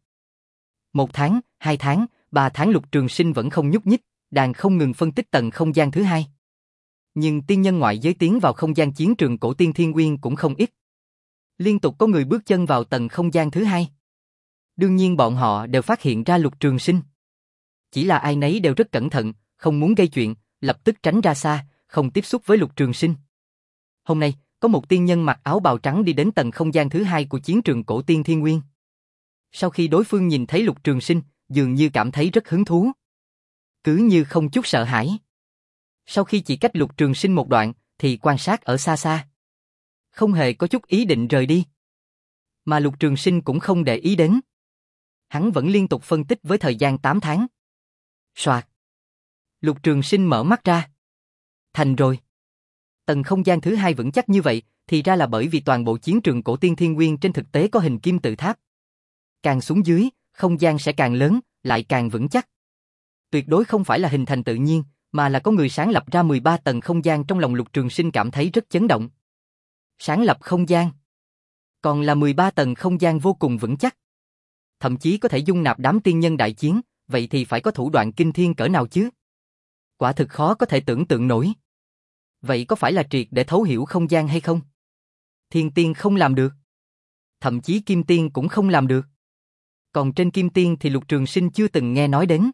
Một tháng, hai tháng, ba tháng Lục Trường Sinh vẫn không nhúc nhích, đang không ngừng phân tích tầng không gian thứ hai. Nhưng tiên nhân ngoại giới tiến vào không gian chiến trường cổ tiên Thiên Nguyên cũng không ít. Liên tục có người bước chân vào tầng không gian thứ hai. Đương nhiên bọn họ đều phát hiện ra Lục Trường Sinh. Chỉ là ai nấy đều rất cẩn thận, không muốn gây chuyện, lập tức tránh ra xa, không tiếp xúc với Lục Trường Sinh. Hôm nay, có một tiên nhân mặc áo bào trắng đi đến tầng không gian thứ hai của chiến trường cổ tiên Thiên Nguyên. Sau khi đối phương nhìn thấy Lục Trường Sinh, dường như cảm thấy rất hứng thú. Cứ như không chút sợ hãi. Sau khi chỉ cách Lục Trường Sinh một đoạn, thì quan sát ở xa xa. Không hề có chút ý định rời đi. Mà Lục Trường Sinh cũng không để ý đến. Hắn vẫn liên tục phân tích với thời gian tám tháng. Soạt. Lục Trường Sinh mở mắt ra. Thành rồi. Tầng không gian thứ hai vững chắc như vậy, thì ra là bởi vì toàn bộ chiến trường cổ tiên Thiên Nguyên trên thực tế có hình kim tự tháp. Càng xuống dưới, không gian sẽ càng lớn, lại càng vững chắc. Tuyệt đối không phải là hình thành tự nhiên, mà là có người sáng lập ra mười ba tầng không gian. Trong lòng Lục Trường Sinh cảm thấy rất chấn động. Sáng lập không gian. Còn là mười ba tầng không gian vô cùng vững chắc. Thậm chí có thể dung nạp đám tiên nhân đại chiến, vậy thì phải có thủ đoạn kinh thiên cỡ nào chứ? Quả thực khó có thể tưởng tượng nổi. Vậy có phải là triệt để thấu hiểu không gian hay không? Thiên tiên không làm được. Thậm chí kim tiên cũng không làm được. Còn trên kim tiên thì Lục Trường Sinh chưa từng nghe nói đến.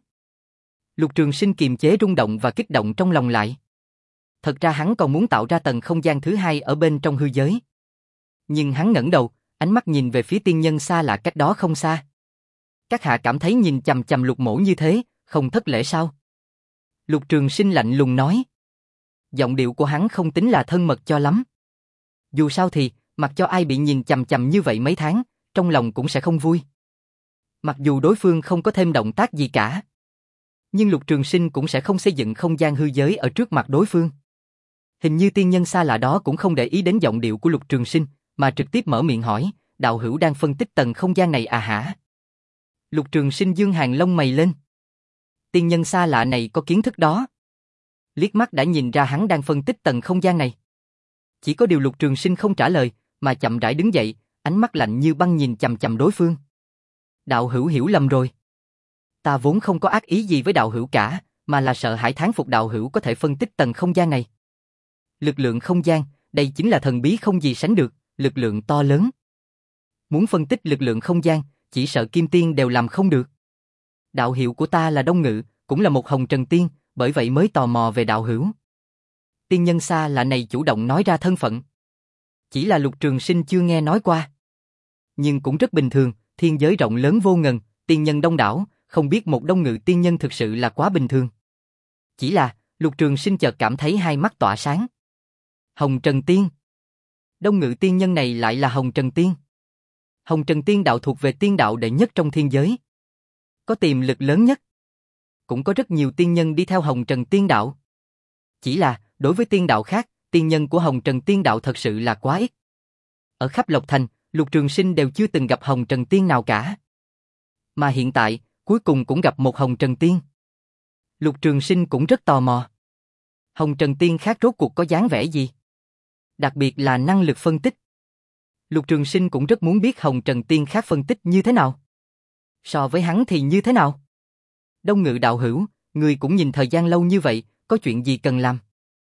Lục Trường Sinh kiềm chế rung động và kích động trong lòng lại. Thật ra hắn còn muốn tạo ra tầng không gian thứ hai ở bên trong hư giới. Nhưng hắn ngẩng đầu, ánh mắt nhìn về phía tiên nhân xa lạ cách đó không xa. Các hạ cảm thấy nhìn chằm chằm Lục mỗ như thế, không thất lễ sao? Lục Trường Sinh lạnh lùng nói. Giọng điệu của hắn không tính là thân mật cho lắm. Dù sao thì, mặc cho ai bị nhìn chằm chằm như vậy mấy tháng, trong lòng cũng sẽ không vui. Mặc dù đối phương không có thêm động tác gì cả. Nhưng Lục Trường Sinh cũng sẽ không xây dựng không gian hư giới ở trước mặt đối phương. Hình như tiên nhân xa lạ đó cũng không để ý đến giọng điệu của Lục Trường Sinh, mà trực tiếp mở miệng hỏi, đạo hữu đang phân tích tầng không gian này à hả? Lục Trường Sinh dương hàng lông mày lên. Tiên nhân xa lạ này có kiến thức đó. Liếc mắt đã nhìn ra hắn đang phân tích tầng không gian này. Chỉ có điều Lục Trường Sinh không trả lời, mà chậm rãi đứng dậy, ánh mắt lạnh như băng nhìn chằm chằm đối phương. Đạo hữu hiểu lầm rồi. Ta vốn không có ác ý gì với đạo hữu cả, mà là sợ hãi thán phục đạo hữu có thể phân tích tầng không gian này. Lực lượng không gian, đây chính là thần bí không gì sánh được, lực lượng to lớn. Muốn phân tích lực lượng không gian, chỉ sợ kim tiên đều làm không được. Đạo hiệu của ta là Đông Ngự, cũng là một hồng trần tiên, bởi vậy mới tò mò về đạo hữu. Tiên nhân xa lạ này chủ động nói ra thân phận. Chỉ là Lục Trường Sinh chưa nghe nói qua. Nhưng cũng rất bình thường, thiên giới rộng lớn vô ngần, tiên nhân đông đảo, không biết một Đông Ngự tiên nhân thực sự là quá bình thường. Chỉ là, Lục Trường Sinh chợt cảm thấy hai mắt tỏa sáng. Hồng Trần Tiên. Đông Ngự tiên nhân này lại là Hồng Trần Tiên. Hồng Trần Tiên đạo thuộc về tiên đạo đệ nhất trong thiên giới. Có tiềm lực lớn nhất. Cũng có rất nhiều tiên nhân đi theo Hồng Trần Tiên đạo. Chỉ là, đối với tiên đạo khác, tiên nhân của Hồng Trần Tiên đạo thật sự là quá ít. Ở khắp Lộc Thành, Lục Trường Sinh đều chưa từng gặp Hồng Trần Tiên nào cả. Mà hiện tại, cuối cùng cũng gặp một Hồng Trần Tiên. Lục Trường Sinh cũng rất tò mò. Hồng Trần Tiên khác rốt cuộc có dáng vẻ gì? Đặc biệt là năng lực phân tích. Lục Trường Sinh cũng rất muốn biết Hồng Trần Tiên khác phân tích như thế nào. So với hắn thì như thế nào? Đông Ngự đạo hữu, người cũng nhìn thời gian lâu như vậy, có chuyện gì cần làm?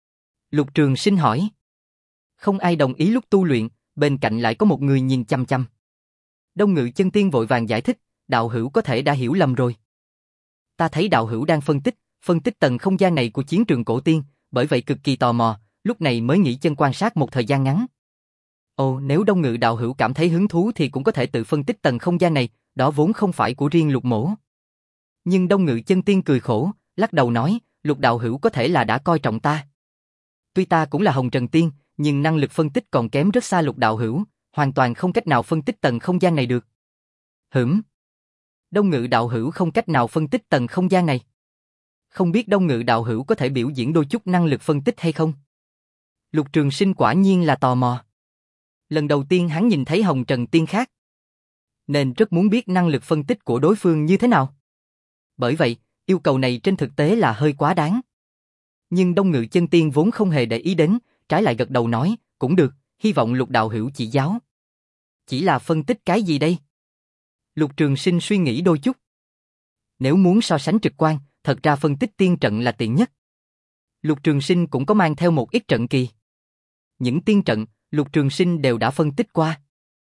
Lục Trường Sinh hỏi. Không ai đồng ý lúc tu luyện, bên cạnh lại có một người nhìn chăm chăm. Đông Ngự chân tiên vội vàng giải thích, đạo hữu có thể đã hiểu lầm rồi. Ta thấy đạo hữu đang phân tích, phân tích tầng không gian này của chiến trường cổ tiên, bởi vậy cực kỳ tò mò, lúc này mới nghỉ chân quan sát một thời gian ngắn. Ồ, nếu Đông Ngự đạo hữu cảm thấy hứng thú thì cũng có thể tự phân tích tầng không gian này, đó vốn không phải của riêng Lục mỗ. Nhưng Đông Ngự chân tiên cười khổ, lắc đầu nói, Lục đạo hữu có thể là đã coi trọng ta. Tuy ta cũng là Hồng Trần Tiên, nhưng năng lực phân tích còn kém rất xa Lục đạo hữu, hoàn toàn không cách nào phân tích tầng không gian này được. Hửm? Đông Ngự đạo hữu không cách nào phân tích tầng không gian này. Không biết Đông Ngự đạo hữu có thể biểu diễn đôi chút năng lực phân tích hay không? Lục Trường Sinh quả nhiên là tò mò. Lần đầu tiên hắn nhìn thấy Hồng Trần Tiên khác, nên rất muốn biết năng lực phân tích của đối phương như thế nào. Bởi vậy, yêu cầu này trên thực tế là hơi quá đáng. Nhưng Đông Ngự chân tiên vốn không hề để ý đến, trái lại gật đầu nói, cũng được, hy vọng Lục đạo hữu chỉ giáo. Chỉ là phân tích cái gì đây? Lục Trường Sinh suy nghĩ đôi chút. Nếu muốn so sánh trực quan, thật ra phân tích tiên trận là tiện nhất. Lục Trường Sinh cũng có mang theo một ít trận kỳ. Những tiên trận, Lục Trường Sinh đều đã phân tích qua.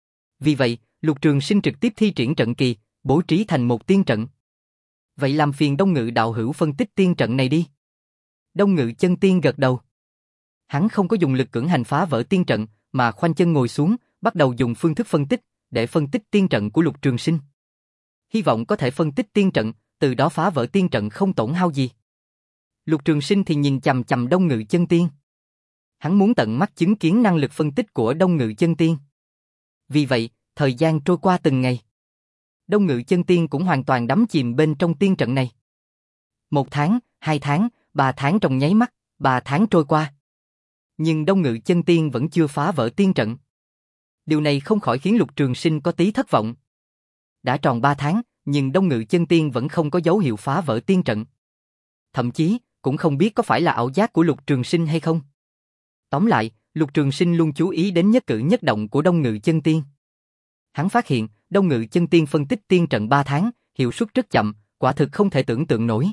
Vì vậy, Lục Trường Sinh trực tiếp thi triển trận kỳ, bố trí thành một tiên trận. Vậy làm phiền Đông Ngự đạo hữu phân tích tiên trận này đi. Đông Ngự chân tiên gật đầu. Hắn không có dùng lực cưỡng hành phá vỡ tiên trận, mà khoanh chân ngồi xuống, bắt đầu dùng phương thức phân tích, để phân tích tiên trận của Lục Trường Sinh. Hy vọng có thể phân tích tiên trận, từ đó phá vỡ tiên trận không tổn hao gì. Lục Trường Sinh thì nhìn chằm chằm Đông Ngự chân tiên. Hắn muốn tận mắt chứng kiến năng lực phân tích của Đông Ngự chân tiên. Vì vậy, thời gian trôi qua từng ngày. Đông Ngự chân tiên cũng hoàn toàn đắm chìm bên trong tiên trận này. Một tháng, hai tháng, ba tháng trong nháy mắt, ba tháng trôi qua. Nhưng Đông Ngự chân tiên vẫn chưa phá vỡ tiên trận. Điều này không khỏi khiến Lục Trường Sinh có tí thất vọng. Đã tròn ba tháng, nhưng Đông Ngự chân tiên vẫn không có dấu hiệu phá vỡ tiên trận. Thậm chí, cũng không biết có phải là ảo giác của Lục Trường Sinh hay không. Tóm lại, Lục Trường Sinh luôn chú ý đến nhất cử nhất động của Đông Ngự chân tiên. Hắn phát hiện, Đông Ngự chân tiên phân tích tiên trận ba tháng, hiệu suất rất chậm, quả thực không thể tưởng tượng nổi.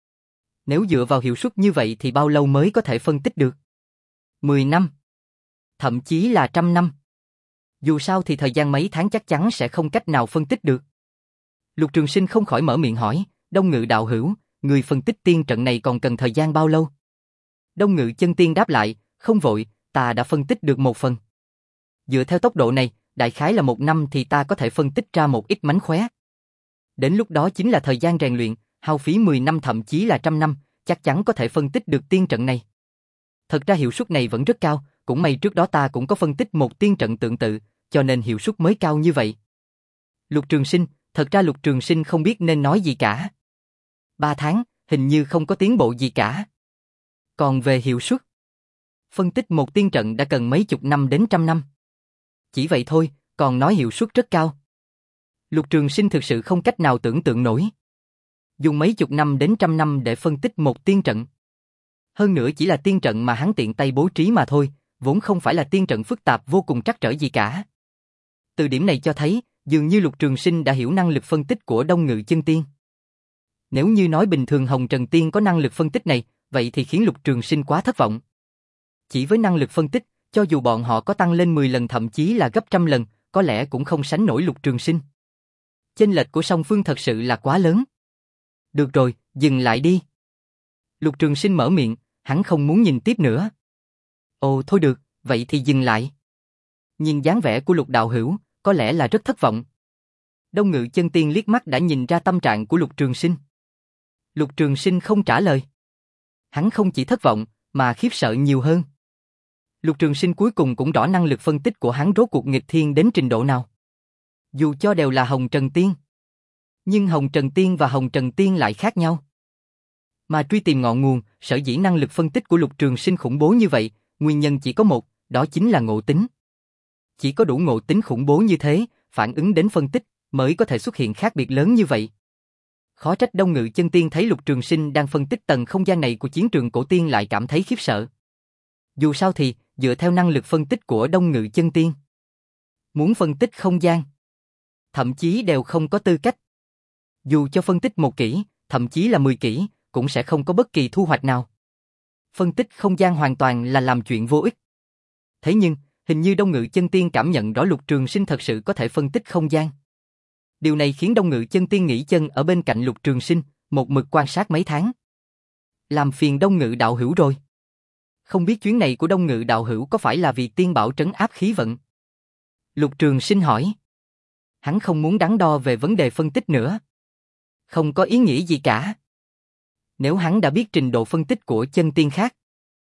Nếu dựa vào hiệu suất như vậy thì bao lâu mới có thể phân tích được? Mười năm. Thậm chí là trăm năm. Dù sao thì thời gian mấy tháng chắc chắn sẽ không cách nào phân tích được. Lục Trường Sinh không khỏi mở miệng hỏi, Đông Ngự đạo hữu, người phân tích tiên trận này còn cần thời gian bao lâu? Đông Ngự chân tiên đáp lại, không vội, ta đã phân tích được một phần. Dựa theo tốc độ này, đại khái là một năm thì ta có thể phân tích ra một ít mánh khóe. Đến lúc đó chính là thời gian rèn luyện, hao phí mười năm thậm chí là trăm năm, chắc chắn có thể phân tích được tiên trận này. Thật ra hiệu suất này vẫn rất cao, cũng may trước đó ta cũng có phân tích một tiên trận tương tự, cho nên hiệu suất mới cao như vậy. Lục Trường Sinh, thật ra Lục Trường Sinh không biết nên nói gì cả. Ba tháng, hình như không có tiến bộ gì cả. Còn về hiệu suất, phân tích một tiên trận đã cần mấy chục năm đến trăm năm. Chỉ vậy thôi, còn nói hiệu suất rất cao. Lục Trường Sinh thực sự không cách nào tưởng tượng nổi. Dùng mấy chục năm đến trăm năm để phân tích một tiên trận. Hơn nữa chỉ là tiên trận mà hắn tiện tay bố trí mà thôi, vốn không phải là tiên trận phức tạp vô cùng trắc trở gì cả. Từ điểm này cho thấy, dường như Lục Trường Sinh đã hiểu năng lực phân tích của Đông Ngự chân tiên. Nếu như nói bình thường Hồng Trần Tiên có năng lực phân tích này, vậy thì khiến Lục Trường Sinh quá thất vọng. Chỉ với năng lực phân tích, cho dù bọn họ có tăng lên mười lần thậm chí là gấp trăm lần, có lẽ cũng không sánh nổi Lục Trường Sinh. Chênh lệch của song phương thật sự là quá lớn. Được rồi, dừng lại đi. Lục Trường Sinh mở miệng, hắn không muốn nhìn tiếp nữa. Ồ thôi được, vậy thì dừng lại. Nhìn dáng vẻ của Lục đạo hữu, có lẽ là rất thất vọng. Đông Ngự chân tiên liếc mắt đã nhìn ra tâm trạng của Lục Trường Sinh. Lục Trường Sinh không trả lời. Hắn không chỉ thất vọng, mà khiếp sợ nhiều hơn. Lục Trường Sinh cuối cùng cũng rõ năng lực phân tích của hắn rốt cuộc nghịch thiên đến trình độ nào. Dù cho đều là Hồng Trần Tiên, nhưng Hồng Trần Tiên và Hồng Trần Tiên lại khác nhau. Mà truy tìm ngọn nguồn, sở dĩ năng lực phân tích của Lục Trường Sinh khủng bố như vậy, nguyên nhân chỉ có một, đó chính là ngộ tính. Chỉ có đủ ngộ tính khủng bố như thế, phản ứng đến phân tích, mới có thể xuất hiện khác biệt lớn như vậy. Khó trách Đông Ngự Chân Tiên thấy Lục Trường Sinh đang phân tích tầng không gian này của chiến trường cổ tiên lại cảm thấy khiếp sợ. Dù sao thì, dựa theo năng lực phân tích của Đông Ngự Chân Tiên, muốn phân tích không gian, thậm chí đều không có tư cách. Dù cho phân tích một kỹ, thậm chí là mười kỹ, cũng sẽ không có bất kỳ thu hoạch nào. Phân tích không gian hoàn toàn là làm chuyện vô ích. Thế nhưng, hình như Đông Ngự Chân Tiên cảm nhận rõ Lục Trường Sinh thật sự có thể phân tích không gian. Điều này khiến Đông Ngự Chân Tiên nghỉ chân ở bên cạnh Lục Trường Sinh, một mực quan sát mấy tháng. Làm phiền Đông Ngự đạo hữu rồi. Không biết chuyến này của Đông Ngự đạo hữu có phải là vì tiên bảo trấn áp khí vận? Lục Trường Sinh hỏi. Hắn không muốn đắn đo về vấn đề phân tích nữa. Không có ý nghĩa gì cả. Nếu hắn đã biết trình độ phân tích của chân tiên khác,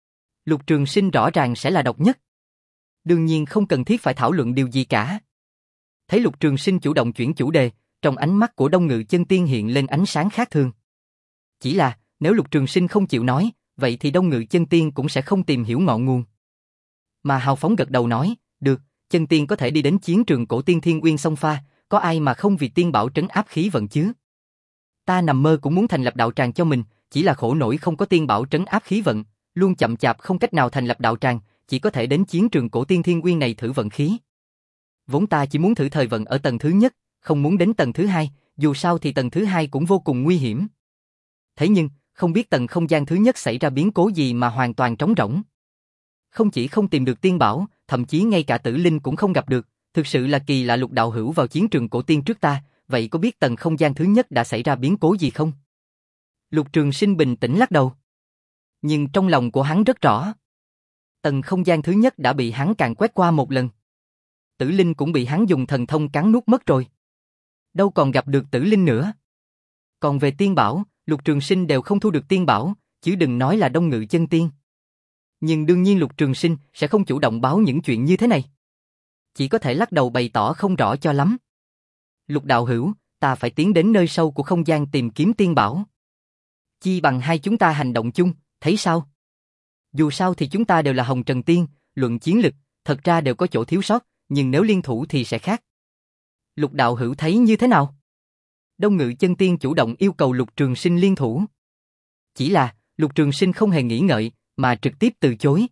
Lục Trường Sinh rõ ràng sẽ là độc nhất. Đương nhiên không cần thiết phải thảo luận điều gì cả. Thấy Lục Trường Sinh chủ động chuyển chủ đề, trong ánh mắt của Đông Ngự Chân Tiên hiện lên ánh sáng khác thường. Chỉ là, nếu Lục Trường Sinh không chịu nói, vậy thì Đông Ngự Chân Tiên cũng sẽ không tìm hiểu ngọn nguồn. Mà hào phóng gật đầu nói, được, Chân Tiên có thể đi đến chiến trường cổ tiên Thiên Uyên xông pha, có ai mà không vì tiên bảo trấn áp khí vận chứ? Ta nằm mơ cũng muốn thành lập đạo tràng cho mình, chỉ là khổ nổi không có tiên bảo trấn áp khí vận, luôn chậm chạp không cách nào thành lập đạo tràng, chỉ có thể đến chiến trường cổ tiên Thiên Uyên này thử vận khí. Vốn ta chỉ muốn thử thời vận ở tầng thứ nhất, không muốn đến tầng thứ hai, dù sao thì tầng thứ hai cũng vô cùng nguy hiểm. Thế nhưng, không biết tầng không gian thứ nhất xảy ra biến cố gì mà hoàn toàn trống rỗng. Không chỉ không tìm được tiên bảo, thậm chí ngay cả tử linh cũng không gặp được, thực sự là kỳ lạ. Lục đạo hữu vào chiến trường cổ tiên trước ta, vậy có biết tầng không gian thứ nhất đã xảy ra biến cố gì không? Lục Trường Sinh bình tĩnh lắc đầu. Nhưng trong lòng của hắn rất rõ. Tầng không gian thứ nhất đã bị hắn càn quét qua một lần. Tử linh cũng bị hắn dùng thần thông cắn nuốt mất rồi. Đâu còn gặp được tử linh nữa. Còn về tiên bảo, Lục Trường Sinh đều không thu được tiên bảo, chứ đừng nói là Đông Ngự Chân Tiên. Nhưng đương nhiên Lục Trường Sinh sẽ không chủ động báo những chuyện như thế này. Chỉ có thể lắc đầu bày tỏ không rõ cho lắm. Lục đạo hữu, ta phải tiến đến nơi sâu của không gian tìm kiếm tiên bảo. Chi bằng hai chúng ta hành động chung, thấy sao? Dù sao thì chúng ta đều là Hồng Trần Tiên, luận chiến lực, thật ra đều có chỗ thiếu sót, nhưng nếu liên thủ thì sẽ khác. Lục đạo hữu thấy như thế nào? Đông Ngự Chân Tiên chủ động yêu cầu Lục Trường Sinh liên thủ. Chỉ là, Lục Trường Sinh không hề nghĩ ngợi, mà trực tiếp từ chối.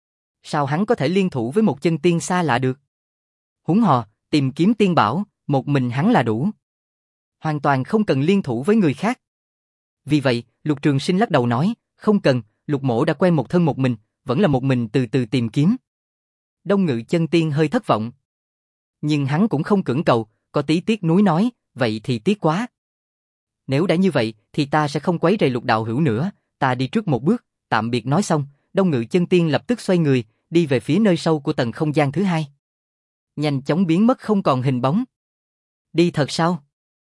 Sao hắn có thể liên thủ với một chân tiên xa lạ được? Huống hồ, tìm kiếm tiên bảo, một mình hắn là đủ. Hoàn toàn không cần liên thủ với người khác. Vì vậy, Lục Trường Sinh lắc đầu nói, không cần, Lục mỗ đã quen một thân một mình, vẫn là một mình từ từ tìm kiếm. Đông Ngự Chân Tiên hơi thất vọng. Nhưng hắn cũng không cưỡng cầu, có tí tiếc nuối nói, vậy thì tiếc quá. Nếu đã như vậy, thì ta sẽ không quấy rầy Lục đạo hữu nữa, ta đi trước một bước, tạm biệt. Nói xong, Đông Ngự Chân Tiên lập tức xoay người, đi về phía nơi sâu của tầng không gian thứ hai. Nhanh chóng biến mất không còn hình bóng. Đi thật sao?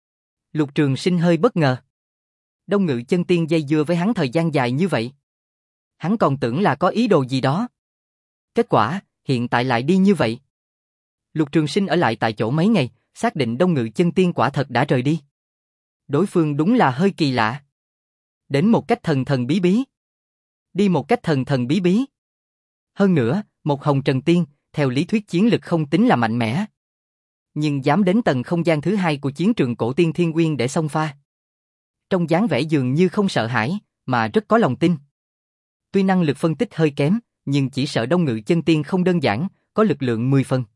Lục Trường Sinh hơi bất ngờ. Đông Ngự Chân Tiên dây dưa với hắn thời gian dài như vậy. Hắn còn tưởng là có ý đồ gì đó. Kết quả, hiện tại lại đi như vậy. Lục Trường Sinh ở lại tại chỗ mấy ngày, xác định Đông Ngự Chân Tiên quả thật đã rời đi. Đối phương đúng là hơi kỳ lạ. Đến một cách thần thần bí bí. Đi một cách thần thần bí bí. Hơn nữa, một Hồng Trần Tiên, theo lý thuyết chiến lực không tính là mạnh mẽ. Nhưng dám đến tầng không gian thứ hai của chiến trường cổ tiên Thiên Uyên để xông pha. Trong dáng vẻ dường như không sợ hãi, mà rất có lòng tin. Tuy năng lực phân tích hơi kém, nhưng chỉ sợ Đông Ngự Chân Tiên không đơn giản, có lực lượng mười phần.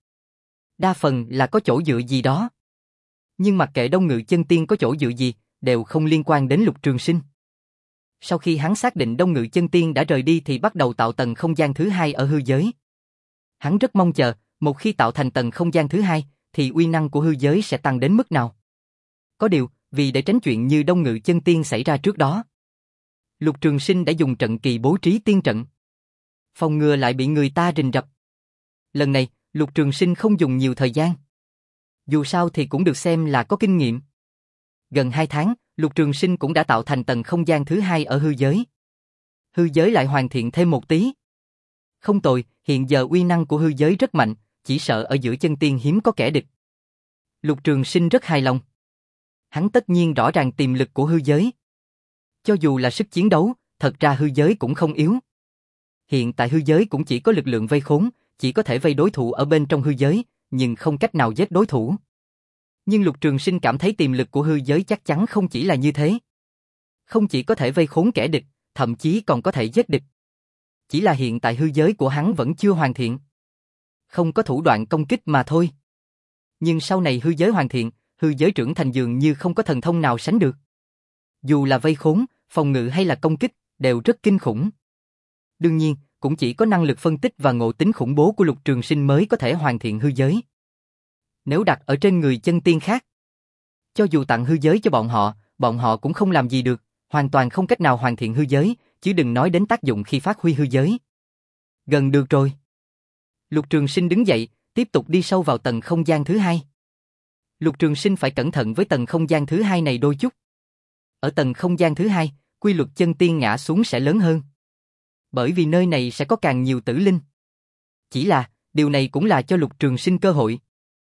Đa phần là có chỗ dựa gì đó. Nhưng mặc kệ Đông Ngự Chân Tiên có chỗ dựa gì, đều không liên quan đến Lục Trường Sinh. Sau khi hắn xác định Đông Ngự Chân Tiên đã rời đi thì bắt đầu tạo tầng không gian thứ hai ở hư giới. Hắn rất mong chờ, một khi tạo thành tầng không gian thứ hai, thì uy năng của hư giới sẽ tăng đến mức nào. Có điều, vì để tránh chuyện như Đông Ngự Chân Tiên xảy ra trước đó, Lục Trường Sinh đã dùng trận kỳ bố trí tiên trận, phòng ngừa lại bị người ta rình rập. Lần này, Lục Trường Sinh không dùng nhiều thời gian. Dù sao thì cũng được xem là có kinh nghiệm. Gần hai tháng, Lục Trường Sinh cũng đã tạo thành tầng không gian thứ hai ở hư giới. Hư giới lại hoàn thiện thêm một tí. Không tồi, hiện giờ uy năng của hư giới rất mạnh, chỉ sợ ở giữa chân tiên hiếm có kẻ địch. Lục Trường Sinh rất hài lòng. Hắn tất nhiên rõ ràng tiềm lực của hư giới. Cho dù là sức chiến đấu, thật ra hư giới cũng không yếu. Hiện tại hư giới cũng chỉ có lực lượng vây khốn, chỉ có thể vây đối thủ ở bên trong hư giới, nhưng không cách nào giết đối thủ. Nhưng Lục Trường Sinh cảm thấy tiềm lực của hư giới chắc chắn không chỉ là như thế. Không chỉ có thể vây khốn kẻ địch, thậm chí còn có thể giết địch. Chỉ là hiện tại hư giới của hắn vẫn chưa hoàn thiện. Không có thủ đoạn công kích mà thôi. Nhưng sau này hư giới hoàn thiện, hư giới trưởng thành dường như không có thần thông nào sánh được. Dù là vây khốn, phòng ngự hay là công kích, đều rất kinh khủng. Đương nhiên, cũng chỉ có năng lực phân tích và ngộ tính khủng bố của Lục Trường Sinh mới có thể hoàn thiện hư giới. Nếu đặt ở trên người chân tiên khác, cho dù tặng hư giới cho bọn họ, bọn họ cũng không làm gì được, hoàn toàn không cách nào hoàn thiện hư giới, chứ đừng nói đến tác dụng khi phát huy hư giới. Gần được rồi. Lục Trường Sinh đứng dậy, tiếp tục đi sâu vào tầng không gian thứ hai. Lục Trường Sinh phải cẩn thận với tầng không gian thứ hai này đôi chút. Ở tầng không gian thứ hai, quy luật chân tiên ngã xuống sẽ lớn hơn. Bởi vì nơi này sẽ có càng nhiều tử linh. Chỉ là, điều này cũng là cho Lục Trường Sinh cơ hội.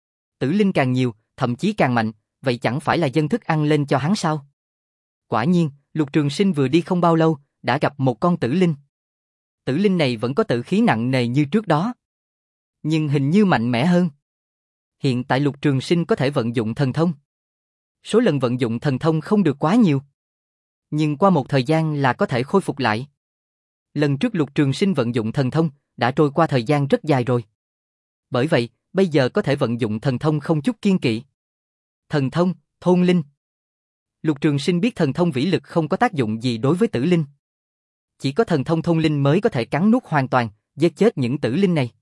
Tử linh càng nhiều, thậm chí càng mạnh, vậy chẳng phải là dâng thức ăn lên cho hắn sao? Quả nhiên, Lục Trường Sinh vừa đi không bao lâu, đã gặp một con tử linh. Tử linh này vẫn có tử khí nặng nề như trước đó, nhưng hình như mạnh mẽ hơn. Hiện tại Lục Trường Sinh có thể vận dụng thần thông. Số lần vận dụng thần thông không được quá nhiều, nhưng qua một thời gian là có thể khôi phục lại. Lần trước Lục Trường Sinh vận dụng thần thông, đã trôi qua thời gian rất dài rồi. Bởi vậy, bây giờ có thể vận dụng thần thông không chút kiêng kỵ. Thần thông, thôn linh. Lục Trường Sinh biết thần thông vĩ lực không có tác dụng gì đối với tử linh. Chỉ có thần thông thôn linh mới có thể cắn nuốt hoàn toàn, giết chết những tử linh này.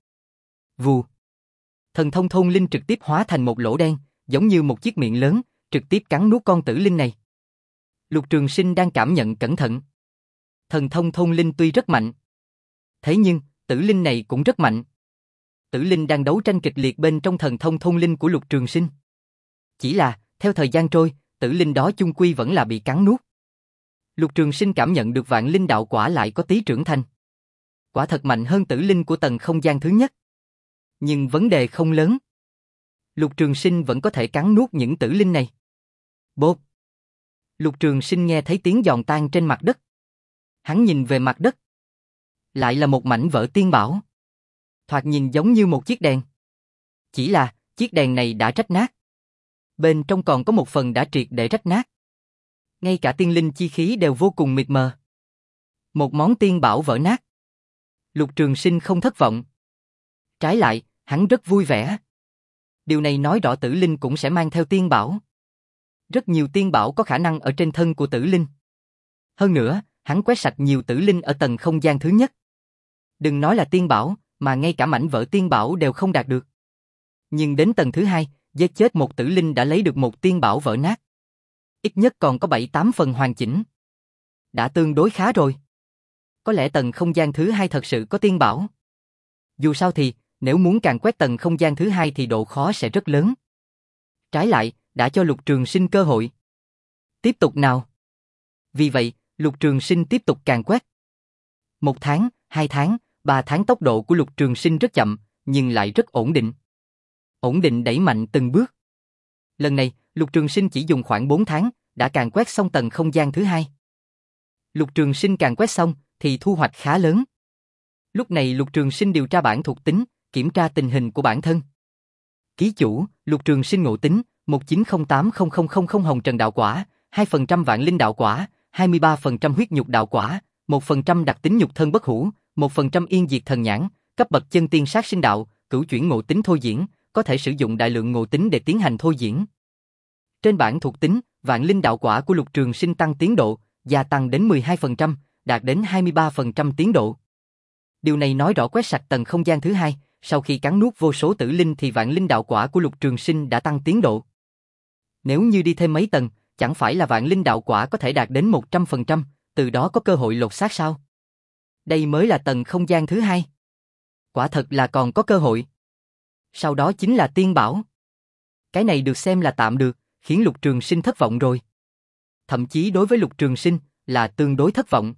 Vù. Thần thông thôn linh trực tiếp hóa thành một lỗ đen, giống như một chiếc miệng lớn, trực tiếp cắn nuốt con tử linh này. Lục Trường Sinh đang cảm nhận cẩn thận. Thần thông thôn linh tuy rất mạnh, thế nhưng, tử linh này cũng rất mạnh. Tử linh đang đấu tranh kịch liệt bên trong thần thông thôn linh của Lục Trường Sinh. Chỉ là, theo thời gian trôi, tử linh đó chung quy vẫn là bị cắn nuốt. Lục Trường Sinh cảm nhận được vạn linh đạo quả lại có tí trưởng thành. Quả thật mạnh hơn tử linh của tầng không gian thứ nhất. Nhưng vấn đề không lớn. Lục Trường Sinh vẫn có thể cắn nuốt những tử linh này. Bốp. Lục Trường Sinh nghe thấy tiếng giòn tan trên mặt đất. Hắn nhìn về mặt đất. Lại là một mảnh vỡ tiên bảo. Thoạt nhìn giống như một chiếc đèn. Chỉ là, chiếc đèn này đã rách nát. Bên trong còn có một phần đã triệt để rách nát. Ngay cả tiên linh chi khí đều vô cùng mịt mờ. Một món tiên bảo vỡ nát. Lục Trường Sinh không thất vọng. Trái lại, hắn rất vui vẻ. Điều này nói rõ tử linh cũng sẽ mang theo tiên bảo. Rất nhiều tiên bảo có khả năng ở trên thân của tử linh. Hơn nữa, hắn quét sạch nhiều tử linh ở tầng không gian thứ nhất. Đừng nói là tiên bảo, mà ngay cả mảnh vỡ tiên bảo đều không đạt được. Nhưng đến tầng thứ hai, giết chết một tử linh đã lấy được một tiên bảo vỡ nát. Ít nhất còn có bảy tám phần hoàn chỉnh. Đã tương đối khá rồi. Có lẽ tầng không gian thứ hai thật sự có tiên bảo. Dù sao thì, nếu muốn càng quét tầng không gian thứ hai thì độ khó sẽ rất lớn. Trái lại, đã cho Lục Trường Sinh cơ hội. Tiếp tục nào. Vì vậy, Lục Trường Sinh tiếp tục càng quét. Một tháng, hai tháng, ba tháng tốc độ của Lục Trường Sinh rất chậm, nhưng lại rất ổn định. Ổn định đẩy mạnh từng bước. Lần này, Lục Trường Sinh chỉ dùng khoảng bốn tháng, đã càng quét xong tầng không gian thứ hai. Lục Trường Sinh càng quét xong, thì thu hoạch khá lớn. Lúc này Lục Trường Sinh điều tra bản thuộc tính, kiểm tra tình hình của bản thân. Ký chủ, Lục Trường Sinh ngộ tính, một chín không tám không không không không hồng trần đạo quả, hai phần trăm vạn linh đạo quả, hai mươi ba phần trăm huyết nhục đạo quả, một phần trăm đặc tính nhục thân bất hủ, một phần trăm yên diệt thần nhãn, cấp bậc chân tiên sát sinh đạo, cửu chuyển ngộ tính thôi diễn, có thể sử dụng đại lượng ngộ tính để tiến hành thôi diễn. Trên bảng thuộc tính, vạn linh đạo quả của Lục Trường Sinh tăng tiến độ, gia tăng đến mười hai phần trăm, đạt đến hai mươi ba phần trăm tiến độ. Điều này nói rõ quét sạch tầng không gian thứ hai, sau khi cắn nuốt vô số tử linh thì vạn linh đạo quả của Lục Trường Sinh đã tăng tiến độ. Nếu như đi thêm mấy tầng, chẳng phải là vạn linh đạo quả có thể đạt đến một trăm phần trăm, từ đó có cơ hội lột xác sao? Đây mới là tầng không gian thứ hai. Quả thật là còn có cơ hội. Sau đó chính là tiên bảo. Cái này được xem là tạm được, khiến Lục Trường Sinh thất vọng rồi. Thậm chí đối với Lục Trường Sinh là tương đối thất vọng.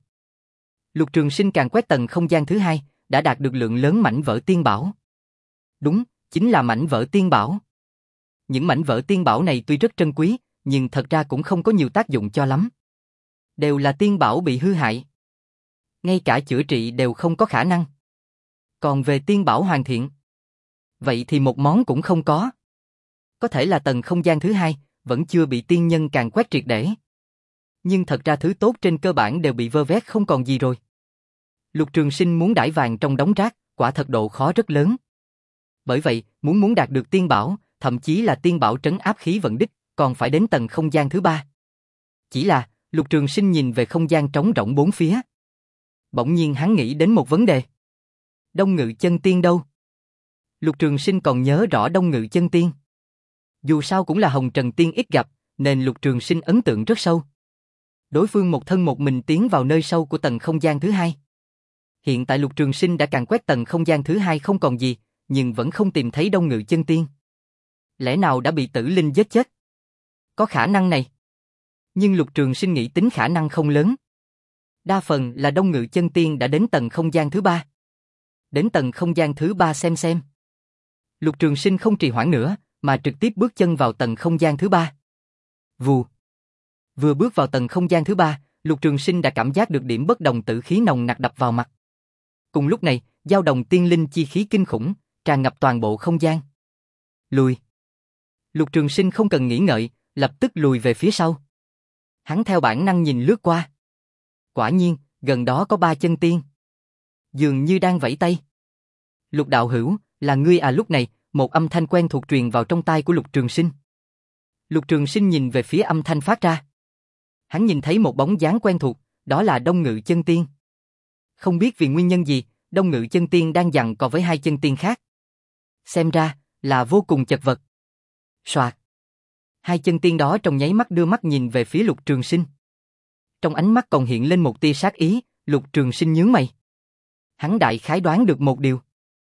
Lục Trường Sinh càng quét tầng không gian thứ hai, đã đạt được lượng lớn mảnh vỡ tiên bảo. Đúng, chính là mảnh vỡ tiên bảo. Những mảnh vỡ tiên bảo này tuy rất trân quý, nhưng thật ra cũng không có nhiều tác dụng cho lắm. Đều là tiên bảo bị hư hại. Ngay cả chữa trị đều không có khả năng. Còn về tiên bảo hoàn thiện, vậy thì một món cũng không có. Có thể là tầng không gian thứ hai, vẫn chưa bị tiên nhân càn quét triệt để. Nhưng thật ra thứ tốt trên cơ bản đều bị vơ vét không còn gì rồi. Lục Trường Sinh muốn đãi vàng trong đống rác, quả thật độ khó rất lớn. Bởi vậy, muốn muốn đạt được tiên bảo, thậm chí là tiên bảo trấn áp khí vận đích, còn phải đến tầng không gian thứ ba. Chỉ là, Lục Trường Sinh nhìn về không gian trống rỗng bốn phía. Bỗng nhiên hắn nghĩ đến một vấn đề. Đông Ngự Chân Tiên đâu? Lục Trường Sinh còn nhớ rõ Đông Ngự Chân Tiên. Dù sao cũng là Hồng Trần Tiên ít gặp, nên Lục Trường Sinh ấn tượng rất sâu. Đối phương một thân một mình tiến vào nơi sâu của tầng không gian thứ hai. Hiện tại Lục Trường Sinh đã càn quét tầng không gian thứ hai không còn gì, nhưng vẫn không tìm thấy Đông Ngự Chân Tiên. Lẽ nào đã bị Tử Linh giết chết? Có khả năng này. Nhưng Lục Trường Sinh nghĩ tính khả năng không lớn. Đa phần là Đông Ngự Chân Tiên đã đến tầng không gian thứ ba. Đến tầng không gian thứ ba xem xem. Lục Trường Sinh không trì hoãn nữa, mà trực tiếp bước chân vào tầng không gian thứ ba. Vù. Vừa bước vào tầng không gian thứ ba, Lục Trường Sinh đã cảm giác được điểm bất đồng tử khí nồng nặc đập vào mặt. Cùng lúc này, dao động tiên linh chi khí kinh khủng, tràn ngập toàn bộ không gian. Lùi. Lục Trường Sinh không cần nghĩ ngợi, lập tức lùi về phía sau. Hắn theo bản năng nhìn lướt qua. Quả nhiên, gần đó có ba chân tiên. Dường như đang vẫy tay. Lục đạo hữu, là ngươi à? Lúc này, một âm thanh quen thuộc truyền vào trong tai của Lục Trường Sinh. Lục Trường Sinh nhìn về phía âm thanh phát ra. Hắn nhìn thấy một bóng dáng quen thuộc, đó là Đông Ngự Chân Tiên. Không biết vì nguyên nhân gì, Đông Ngự Chân Tiên đang giằng co với hai chân tiên khác. Xem ra, là vô cùng chật vật. Soạt. Hai chân tiên đó trong nháy mắt đưa mắt nhìn về phía Lục Trường Sinh. Trong ánh mắt còn hiện lên một tia sát ý, Lục Trường Sinh nhướng mày. Hắn đại khái đoán được một điều.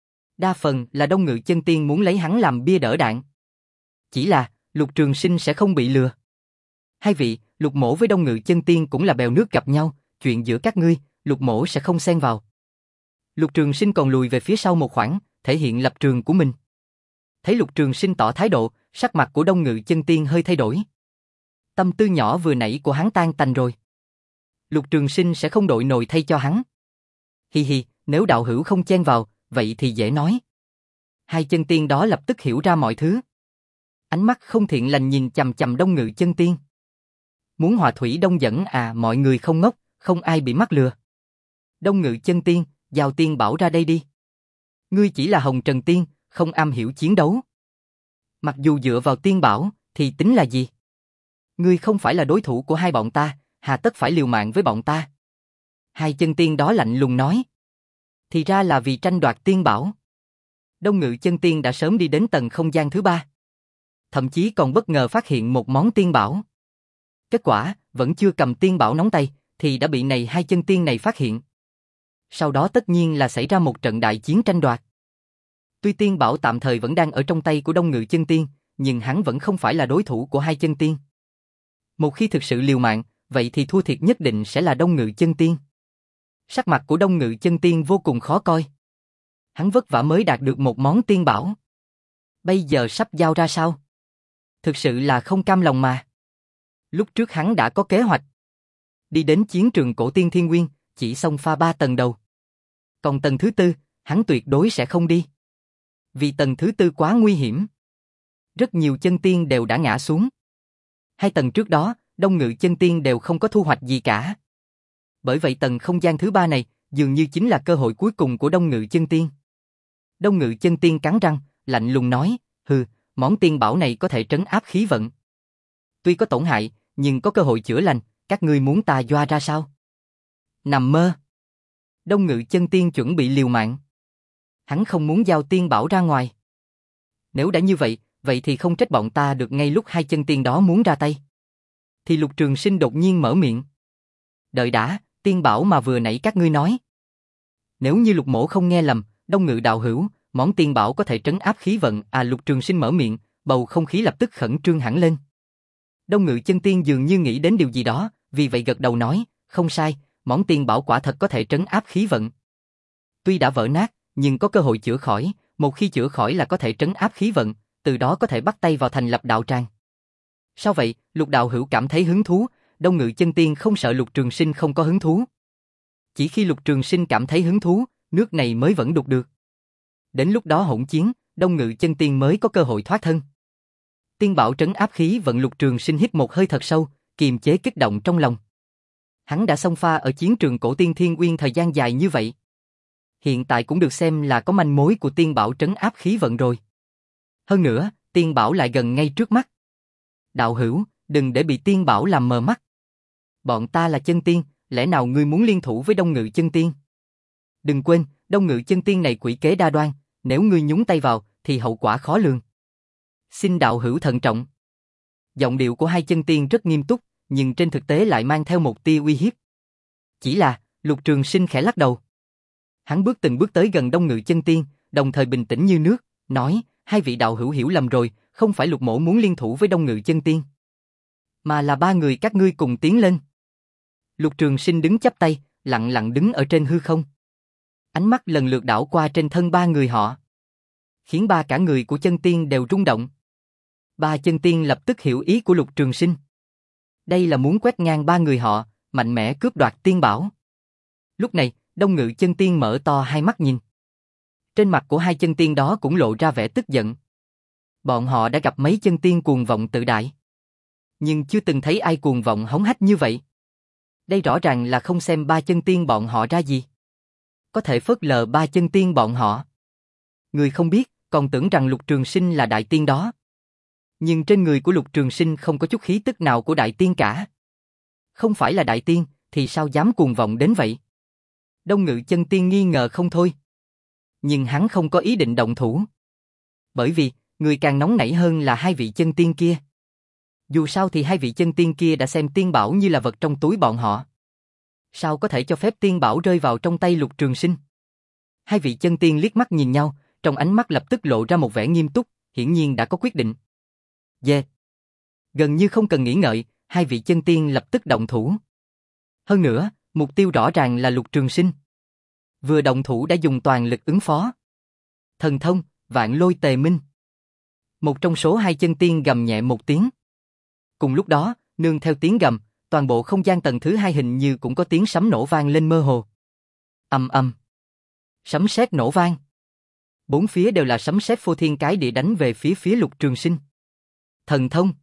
Đa phần là Đông Ngự Chân Tiên muốn lấy hắn làm bia đỡ đạn. Chỉ là, Lục Trường Sinh sẽ không bị lừa. Hai vị, Lục Mỗ với Đông Ngự Chân Tiên cũng là bèo nước gặp nhau, chuyện giữa các ngươi, Lục Mỗ sẽ không xen vào. Lục Trường Sinh còn lùi về phía sau một khoảng, thể hiện lập trường của mình. Thấy Lục Trường Sinh tỏ thái độ, sắc mặt của Đông Ngự Chân Tiên hơi thay đổi. Tâm tư nhỏ vừa nãy của hắn tan tành rồi. Lục Trường Sinh sẽ không đội nồi thay cho hắn. Hi hi, nếu đạo hữu không chen vào, vậy thì dễ nói. Hai chân tiên đó lập tức hiểu ra mọi thứ. Ánh mắt không thiện lành nhìn chằm chằm Đông Ngự Chân Tiên. Muốn hòa thủy đông dẫn à? Mọi người không ngốc, không ai bị mắc lừa. Đông Ngự Chân Tiên, giao tiên bảo ra đây đi. Ngươi chỉ là Hồng Trần Tiên, không am hiểu chiến đấu. Mặc dù dựa vào tiên bảo, thì tính là gì? Ngươi không phải là đối thủ của hai bọn ta, hà tất phải liều mạng với bọn ta? Hai chân tiên đó lạnh lùng nói. Thì ra là vì tranh đoạt tiên bảo. Đông Ngự Chân Tiên đã sớm đi đến tầng không gian thứ ba. Thậm chí còn bất ngờ phát hiện một món tiên bảo. Kết quả, vẫn chưa cầm tiên bảo nóng tay, thì đã bị này hai chân tiên này phát hiện. Sau đó tất nhiên là xảy ra một trận đại chiến tranh đoạt. Tuy tiên bảo tạm thời vẫn đang ở trong tay của Đông Ngự Chân Tiên, nhưng hắn vẫn không phải là đối thủ của hai chân tiên. Một khi thực sự liều mạng, vậy thì thua thiệt nhất định sẽ là Đông Ngự Chân Tiên. Sắc mặt của Đông Ngự Chân Tiên vô cùng khó coi. Hắn vất vả mới đạt được một món tiên bảo. Bây giờ sắp giao ra sao? Thực sự là không cam lòng mà. Lúc trước hắn đã có kế hoạch. Đi đến chiến trường cổ tiên Thiên Nguyên, chỉ xông pha ba tầng đầu. Còn tầng thứ tư, hắn tuyệt đối sẽ không đi. Vì tầng thứ tư quá nguy hiểm. Rất nhiều chân tiên đều đã ngã xuống. Hai tầng trước đó, Đông Ngự Chân Tiên đều không có thu hoạch gì cả. Bởi vậy tầng không gian thứ ba này, dường như chính là cơ hội cuối cùng của Đông Ngự Chân Tiên. Đông Ngự Chân Tiên cắn răng, lạnh lùng nói, hừ, món tiên bảo này có thể trấn áp khí vận. Tuy có tổn hại, nhưng có cơ hội chữa lành, các ngươi muốn ta doa ra sao? Nằm mơ. Đông Ngự Chân Tiên chuẩn bị liều mạng. Hắn không muốn giao tiên bảo ra ngoài. Nếu đã như vậy, vậy thì không trách bọn ta được ngay lúc hai chân tiên đó muốn ra tay. Thì Lục Trường Sinh đột nhiên mở miệng. Đợi đã, tiên bảo mà vừa nãy các ngươi nói. Nếu như Lục Mỗ không nghe lầm, Đông Ngự đạo hữu, món tiên bảo có thể trấn áp khí vận. À, Lục Trường Sinh mở miệng, bầu không khí lập tức khẩn trương hẳn lên. Đông Ngự Chân Tiên dường như nghĩ đến điều gì đó, vì vậy gật đầu nói, không sai, món tiên bảo quả thật có thể trấn áp khí vận. Tuy đã vỡ nát, nhưng có cơ hội chữa khỏi, một khi chữa khỏi là có thể trấn áp khí vận, từ đó có thể bắt tay vào thành lập đạo tràng. Sao vậy? Lục đạo hữu cảm thấy hứng thú? Đông Ngự Chân Tiên không sợ Lục Trường Sinh không có hứng thú. Chỉ khi Lục Trường Sinh cảm thấy hứng thú, nước này mới vẫn đục được. Đến lúc đó hỗn chiến, Đông Ngự Chân Tiên mới có cơ hội thoát thân. Tiên bảo trấn áp khí vận Lục Trường Sinh hít một hơi thật sâu, kiềm chế kích động trong lòng. Hắn đã xông pha ở chiến trường cổ tiên Thiên Uyên thời gian dài như vậy. Hiện tại cũng được xem là có manh mối của tiên bảo trấn áp khí vận rồi. Hơn nữa, tiên bảo lại gần ngay trước mắt. Đạo hữu, đừng để bị tiên bảo làm mờ mắt. Bọn ta là chân tiên, lẽ nào ngươi muốn liên thủ với Đông Ngự Chân Tiên? Đừng quên, Đông Ngự Chân Tiên này quỷ kế đa đoan, nếu ngươi nhúng tay vào, thì hậu quả khó lường. Xin đạo hữu thận trọng. Giọng điệu của hai chân tiên rất nghiêm túc, nhưng trên thực tế lại mang theo một tia uy hiếp. Chỉ là, Lục Trường Sinh khẽ lắc đầu. Hắn bước từng bước tới gần Đông Ngự Chân Tiên, đồng thời bình tĩnh như nước, nói, hai vị đạo hữu hiểu lầm rồi, không phải Lục mỗ muốn liên thủ với Đông Ngự Chân Tiên, mà là ba người các ngươi cùng tiến lên. Lục Trường Sinh đứng chắp tay, lặng lặng đứng ở trên hư không. Ánh mắt lần lượt đảo qua trên thân ba người họ, khiến ba cả người của chân tiên đều rung động. Ba chân tiên lập tức hiểu ý của Lục Trường Sinh. Đây là muốn quét ngang ba người họ, mạnh mẽ cướp đoạt tiên bảo. Lúc này, Đông Ngự Chân Tiên mở to hai mắt nhìn. Trên mặt của hai chân tiên đó cũng lộ ra vẻ tức giận. Bọn họ đã gặp mấy chân tiên cuồng vọng tự đại, nhưng chưa từng thấy ai cuồng vọng hống hách như vậy. Đây rõ ràng là không xem ba chân tiên bọn họ ra gì. Có thể phớt lờ ba chân tiên bọn họ. Người không biết, còn tưởng rằng Lục Trường Sinh là đại tiên đó. Nhưng trên người của Lục Trường Sinh không có chút khí tức nào của đại tiên cả. Không phải là đại tiên, thì sao dám cuồng vọng đến vậy? Đông Ngự Chân Tiên nghi ngờ không thôi. Nhưng hắn không có ý định động thủ. Bởi vì, người càng nóng nảy hơn là hai vị chân tiên kia. Dù sao thì hai vị chân tiên kia đã xem tiên bảo như là vật trong túi bọn họ. Sao có thể cho phép tiên bảo rơi vào trong tay Lục Trường Sinh? Hai vị chân tiên liếc mắt nhìn nhau, trong ánh mắt lập tức lộ ra một vẻ nghiêm túc, hiển nhiên đã có quyết định. Yeah. Gần như không cần nghĩ ngợi, hai vị chân tiên lập tức động thủ. Hơn nữa, mục tiêu rõ ràng là Lục Trường Sinh. Vừa động thủ đã dùng toàn lực ứng phó. Thần thông, Vạn Lôi Tề Minh. Một trong số hai chân tiên gầm nhẹ một tiếng. Cùng lúc đó, nương theo tiếng gầm, toàn bộ không gian tầng thứ hai hình như cũng có tiếng sấm nổ vang lên mơ hồ. Ầm ầm. Sấm sét nổ vang. Bốn phía đều là sấm sét phô thiên cái địa đánh về phía phía Lục Trường Sinh. Thần thông.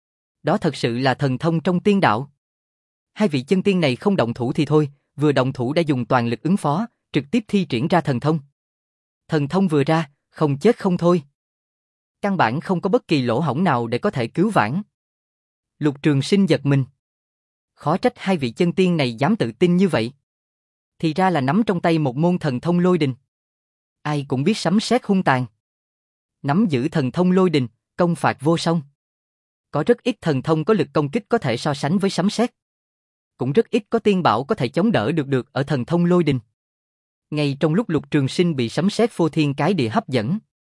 Đó thật sự là thần thông trong tiên đạo. Hai vị chân tiên này không động thủ thì thôi, vừa động thủ đã dùng toàn lực ứng phó, trực tiếp thi triển ra thần thông. Thần thông vừa ra, không chết không thôi. Căn bản không có bất kỳ lỗ hổng nào để có thể cứu vãn. Lục Trường Sinh giật mình. Khó trách hai vị chân tiên này dám tự tin như vậy. Thì ra là nắm trong tay một môn thần thông lôi đình. Ai cũng biết sấm sét hung tàn. Nắm giữ thần thông lôi đình, công phạt vô song. Có rất ít thần thông có lực công kích có thể so sánh với sấm sét. Cũng rất ít có tiên bảo có thể chống đỡ được được ở thần thông lôi đình. Ngay trong lúc Lục Trường Sinh bị sấm sét phô thiên cái địa hấp dẫn,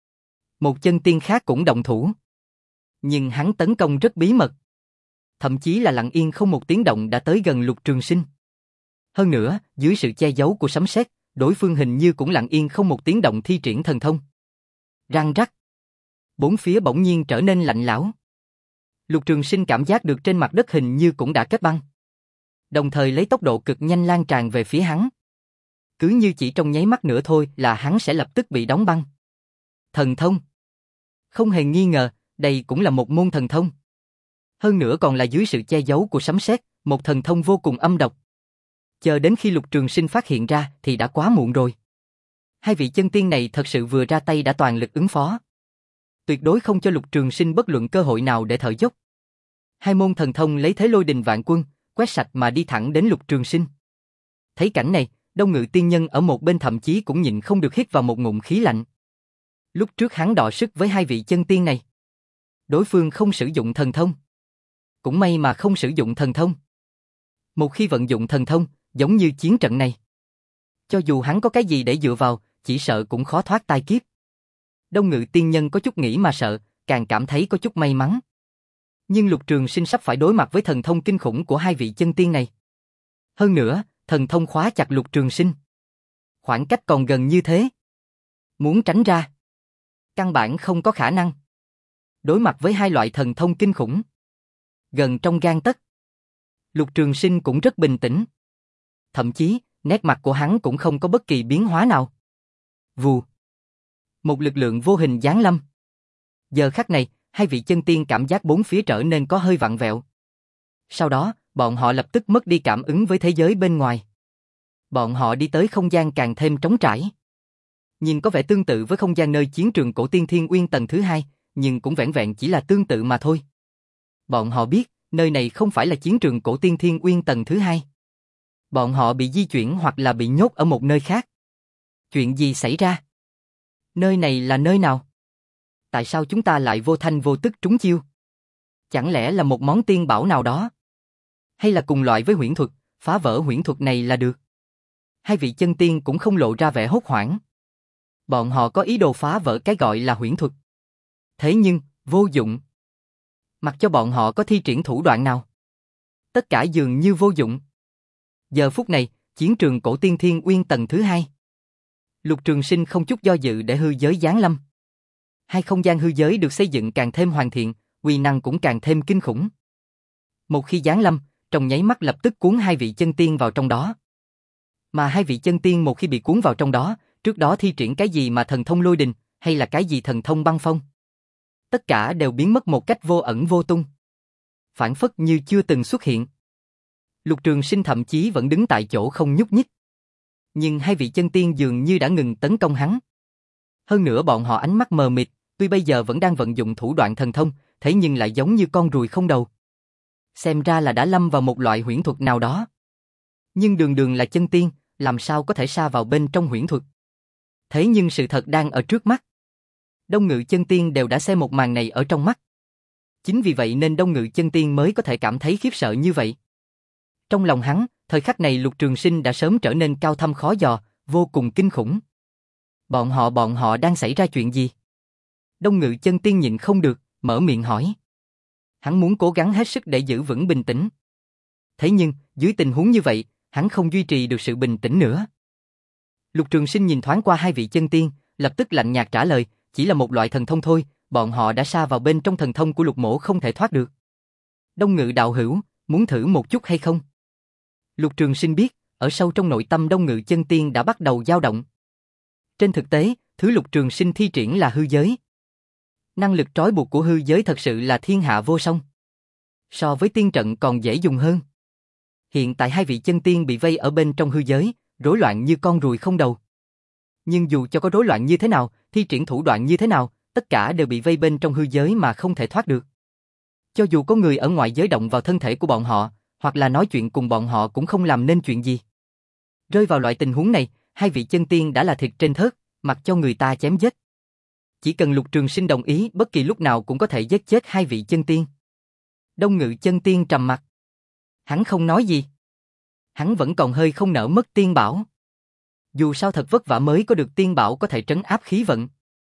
một chân tiên khác cũng động thủ. Nhưng hắn tấn công rất bí mật. Thậm chí là lặng yên không một tiếng động đã tới gần Lục Trường Sinh. Hơn nữa, dưới sự che giấu của sấm sét, đối phương hình như cũng lặng yên không một tiếng động thi triển thần thông. Răng rắc. Bốn phía bỗng nhiên trở nên lạnh lẽo. Lục Trường Sinh cảm giác được trên mặt đất hình như cũng đã kết băng. Đồng thời lấy tốc độ cực nhanh lan tràn về phía hắn. Cứ như chỉ trong nháy mắt nữa thôi là hắn sẽ lập tức bị đóng băng. Thần thông. Không hề nghi ngờ, đây cũng là một môn thần thông. Hơn nữa còn là dưới sự che giấu của sấm sét, một thần thông vô cùng âm độc. Chờ đến khi Lục Trường Sinh phát hiện ra thì đã quá muộn rồi. Hai vị chân tiên này thật sự vừa ra tay đã toàn lực ứng phó. Tuyệt đối không cho Lục Trường Sinh bất luận cơ hội nào để thở dốc. Hai môn thần thông lấy thế lôi đình vạn quân, quét sạch mà đi thẳng đến Lục Trường Sinh. Thấy cảnh này, Đông Ngự tiên nhân ở một bên thậm chí cũng nhịn không được hít vào một ngụm khí lạnh. Lúc trước hắn đọ sức với hai vị chân tiên này. Đối phương không sử dụng thần thông. Cũng may mà không sử dụng thần thông. Một khi vận dụng thần thông, giống như chiến trận này, cho dù hắn có cái gì để dựa vào, chỉ sợ cũng khó thoát tai kiếp. Đông Ngự tiên nhân có chút nghĩ mà sợ, càng cảm thấy có chút may mắn. Nhưng Lục Trường Sinh sắp phải đối mặt với thần thông kinh khủng của hai vị chân tiên này. Hơn nữa, thần thông khóa chặt Lục Trường Sinh. Khoảng cách còn gần như thế. Muốn tránh ra, căn bản không có khả năng. Đối mặt với hai loại thần thông kinh khủng, gần trong gang tấc, Lục Trường Sinh cũng rất bình tĩnh. Thậm chí, nét mặt của hắn cũng không có bất kỳ biến hóa nào. Vù. Một lực lượng vô hình giáng lâm. Giờ khắc này, hai vị chân tiên cảm giác bốn phía trở nên có hơi vặn vẹo. Sau đó, bọn họ lập tức mất đi cảm ứng với thế giới bên ngoài. Bọn họ đi tới không gian càng thêm trống trải. Nhìn có vẻ tương tự với không gian nơi chiến trường cổ tiên Thiên Uyên tầng thứ hai, nhưng cũng vẻn vẹn chỉ là tương tự mà thôi. Bọn họ biết, nơi này không phải là chiến trường cổ tiên Thiên Uyên tầng thứ hai. Bọn họ bị di chuyển hoặc là bị nhốt ở một nơi khác. Chuyện gì xảy ra? Nơi này là nơi nào? Tại sao chúng ta lại vô thanh vô tức trúng chiêu? Chẳng lẽ là một món tiên bảo nào đó? Hay là cùng loại với huyễn thuật, phá vỡ huyễn thuật này là được? Hai vị chân tiên cũng không lộ ra vẻ hốt hoảng. Bọn họ có ý đồ phá vỡ cái gọi là huyễn thuật. Thế nhưng, vô dụng. Mặc cho bọn họ có thi triển thủ đoạn nào. Tất cả dường như vô dụng. Giờ phút này, chiến trường cổ tiên Thiên Uyên tầng thứ hai. Lục Trường Sinh không chút do dự để hư giới giáng lâm. Hai không gian hư giới được xây dựng càng thêm hoàn thiện, uy năng cũng càng thêm kinh khủng. Một khi giáng lâm, trong nháy mắt lập tức cuốn hai vị chân tiên vào trong đó. Mà hai vị chân tiên một khi bị cuốn vào trong đó, trước đó thi triển cái gì mà thần thông lôi đình, hay là cái gì thần thông băng phong. Tất cả đều biến mất một cách vô ẩn vô tung. Phản phất như chưa từng xuất hiện. Lục Trường Sinh thậm chí vẫn đứng tại chỗ không nhúc nhích. Nhưng hai vị chân tiên dường như đã ngừng tấn công hắn. Hơn nữa bọn họ ánh mắt mờ mịt, tuy bây giờ vẫn đang vận dụng thủ đoạn thần thông, thế nhưng lại giống như con ruồi không đầu. Xem ra là đã lâm vào một loại huyễn thuật nào đó. Nhưng đường đường là chân tiên, làm sao có thể sa vào bên trong huyễn thuật. Thế nhưng sự thật đang ở trước mắt. Đông Ngự chân tiên đều đã xem một màn này ở trong mắt. Chính vì vậy nên Đông Ngự chân tiên mới có thể cảm thấy khiếp sợ như vậy. Trong lòng hắn, thời khắc này Lục Trường Sinh đã sớm trở nên cao thâm khó dò, vô cùng kinh khủng. Bọn họ bọn họ đang xảy ra chuyện gì? Đông Ngự chân tiên nhịn không được, mở miệng hỏi. Hắn muốn cố gắng hết sức để giữ vững bình tĩnh. Thế nhưng, dưới tình huống như vậy, hắn không duy trì được sự bình tĩnh nữa. Lục Trường Sinh nhìn thoáng qua hai vị chân tiên, lập tức lạnh nhạt trả lời, chỉ là một loại thần thông thôi, bọn họ đã sa vào bên trong thần thông của Lục Mỗ không thể thoát được. Đông Ngự đạo hữu, muốn thử một chút hay không? Lục Trường Sinh biết, ở sâu trong nội tâm Đông Ngự chân tiên đã bắt đầu dao động. Trên thực tế, thứ Lục Trường Sinh thi triển là hư giới. Năng lực trói buộc của hư giới thật sự là thiên hạ vô song. So với tiên trận còn dễ dùng hơn. Hiện tại hai vị chân tiên bị vây ở bên trong hư giới, rối loạn như con ruồi không đầu. Nhưng dù cho có rối loạn như thế nào, thi triển thủ đoạn như thế nào, tất cả đều bị vây bên trong hư giới mà không thể thoát được. Cho dù có người ở ngoài giới động vào thân thể của bọn họ, hoặc là nói chuyện cùng bọn họ cũng không làm nên chuyện gì. Rơi vào loại tình huống này, hai vị chân tiên đã là thịt trên thớt, mặc cho người ta chém giết. Chỉ cần Lục Trường Sinh đồng ý, bất kỳ lúc nào cũng có thể giết chết hai vị chân tiên. Đông Ngự chân tiên trầm mặt. Hắn không nói gì. Hắn vẫn còn hơi không nỡ mất tiên bảo. Dù sao thật vất vả mới có được tiên bảo có thể trấn áp khí vận.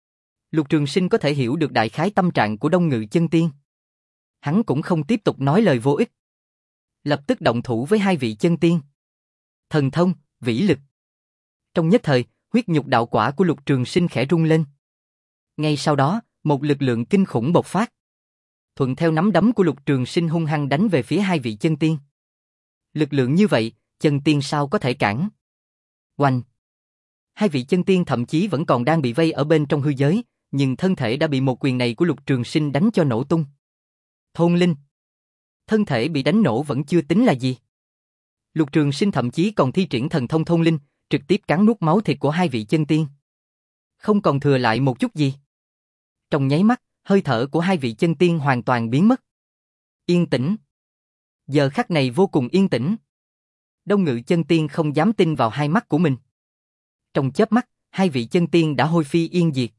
Lục Trường Sinh có thể hiểu được đại khái tâm trạng của Đông Ngự chân tiên. Hắn cũng không tiếp tục nói lời vô ích. Lập tức động thủ với hai vị chân tiên. Thần thông, vĩ lực. Trong nhất thời, huyết nhục đạo quả của Lục Trường Sinh khẽ rung lên. Ngay sau đó, một lực lượng kinh khủng bộc phát. Thuận theo nắm đấm của Lục Trường Sinh hung hăng đánh về phía hai vị chân tiên. Lực lượng như vậy, chân tiên sao có thể cản? Oanh! Hai vị chân tiên thậm chí vẫn còn đang bị vây ở bên trong hư giới, nhưng thân thể đã bị một quyền này của Lục Trường Sinh đánh cho nổ tung. Thôn linh! Thân thể bị đánh nổ vẫn chưa tính là gì. Lục Trường Sinh thậm chí còn thi triển thần thông thôn linh, trực tiếp cắn nuốt máu thịt của hai vị chân tiên. Không còn thừa lại một chút gì. Trong nháy mắt, hơi thở của hai vị chân tiên hoàn toàn biến mất. Yên tĩnh. Giờ khắc này vô cùng yên tĩnh. Đông Ngự chân tiên không dám tin vào hai mắt của mình. Trong chớp mắt, hai vị chân tiên đã hôi phi yên diệt.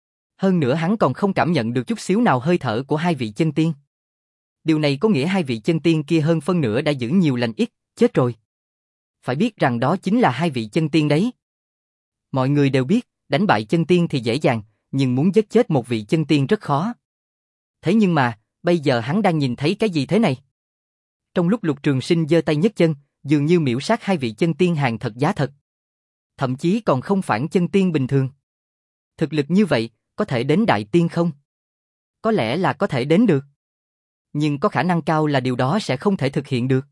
Hơn nữa hắn còn không cảm nhận được chút xíu nào hơi thở của hai vị chân tiên. Điều này có nghĩa hai vị chân tiên kia hơn phân nửa đã giữ nhiều lành ít, chết rồi. Phải biết rằng đó chính là hai vị chân tiên đấy. Mọi người đều biết, đánh bại chân tiên thì dễ dàng, nhưng muốn giết chết một vị chân tiên rất khó. Thế nhưng mà, bây giờ hắn đang nhìn thấy cái gì thế này? Trong lúc Lục Trường Sinh giơ tay nhấc chân, dường như miễu sát hai vị chân tiên hàng thật giá thật. Thậm chí còn không phản chân tiên bình thường. Thực lực như vậy, có thể đến đại tiên không? Có lẽ là có thể đến được. Nhưng có khả năng cao là điều đó sẽ không thể thực hiện được.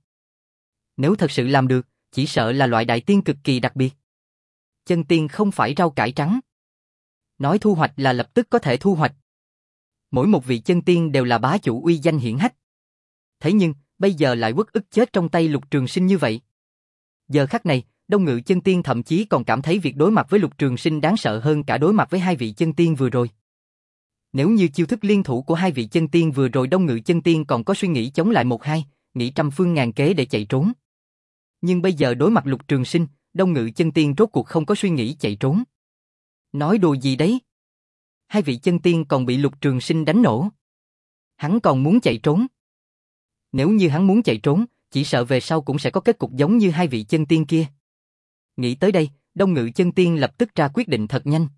Nếu thật sự làm được, chỉ sợ là loại đại tiên cực kỳ đặc biệt. Chân tiên không phải rau cải trắng. Nói thu hoạch là lập tức có thể thu hoạch. Mỗi một vị chân tiên đều là bá chủ uy danh hiển hách. Thế nhưng, bây giờ lại uất ức chết trong tay Lục Trường Sinh như vậy. Giờ khắc này, Đông Ngự chân tiên thậm chí còn cảm thấy việc đối mặt với Lục Trường Sinh đáng sợ hơn cả đối mặt với hai vị chân tiên vừa rồi. Nếu như chiêu thức liên thủ của hai vị chân tiên vừa rồi, Đông Ngự chân tiên còn có suy nghĩ chống lại một hai, nghĩ trăm phương ngàn kế để chạy trốn. Nhưng bây giờ đối mặt Lục Trường Sinh, Đông Ngự chân tiên rốt cuộc không có suy nghĩ chạy trốn. Nói đùa gì đấy? Hai vị chân tiên còn bị Lục Trường Sinh đánh nổ. Hắn còn muốn chạy trốn. Nếu như hắn muốn chạy trốn, chỉ sợ về sau cũng sẽ có kết cục giống như hai vị chân tiên kia. Nghĩ tới đây, Đông Ngự chân tiên lập tức ra quyết định thật nhanh.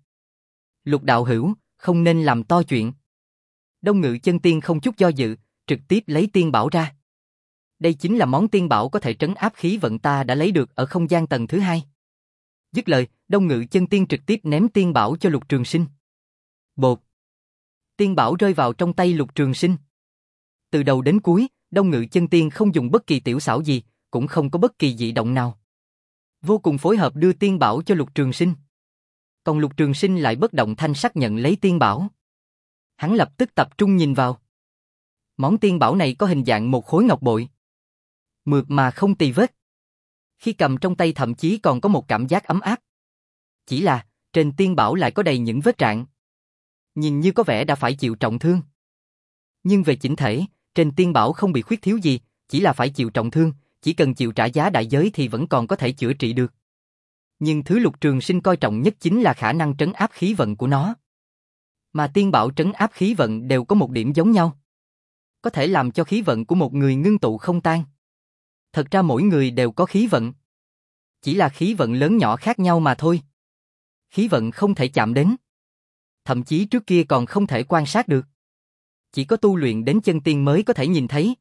Lục đạo hữu, không nên làm to chuyện. Đông Ngự chân tiên không chút do dự, trực tiếp lấy tiên bảo ra. Đây chính là món tiên bảo có thể trấn áp khí vận ta đã lấy được ở không gian tầng thứ hai. Dứt lời, Đông Ngự chân tiên trực tiếp ném tiên bảo cho Lục Trường Sinh. Bột. Tiên bảo rơi vào trong tay Lục Trường Sinh. Từ đầu đến cuối, Đông Ngự chân tiên không dùng bất kỳ tiểu xảo gì, cũng không có bất kỳ dị động nào. Vô cùng phối hợp đưa tiên bảo cho Lục Trường Sinh. Còn Lục Trường Sinh lại bất động thanh sắc nhận lấy tiên bảo. Hắn lập tức tập trung nhìn vào. Món tiên bảo này có hình dạng một khối ngọc bội. Mượt mà không tì vết. Khi cầm trong tay thậm chí còn có một cảm giác ấm áp. Chỉ là, trên tiên bảo lại có đầy những vết rạn. Nhìn như có vẻ đã phải chịu trọng thương. Nhưng về chỉnh thể, trên tiên bảo không bị khuyết thiếu gì, chỉ là phải chịu trọng thương, chỉ cần chịu trả giá đại giới thì vẫn còn có thể chữa trị được. Nhưng thứ Lục Trường Sinh coi trọng nhất chính là khả năng trấn áp khí vận của nó. Mà tiên bảo trấn áp khí vận đều có một điểm giống nhau. Có thể làm cho khí vận của một người ngưng tụ không tan. Thật ra mỗi người đều có khí vận. Chỉ là khí vận lớn nhỏ khác nhau mà thôi. Khí vận không thể chạm đến. Thậm chí trước kia còn không thể quan sát được. Chỉ có tu luyện đến chân tiên mới có thể nhìn thấy.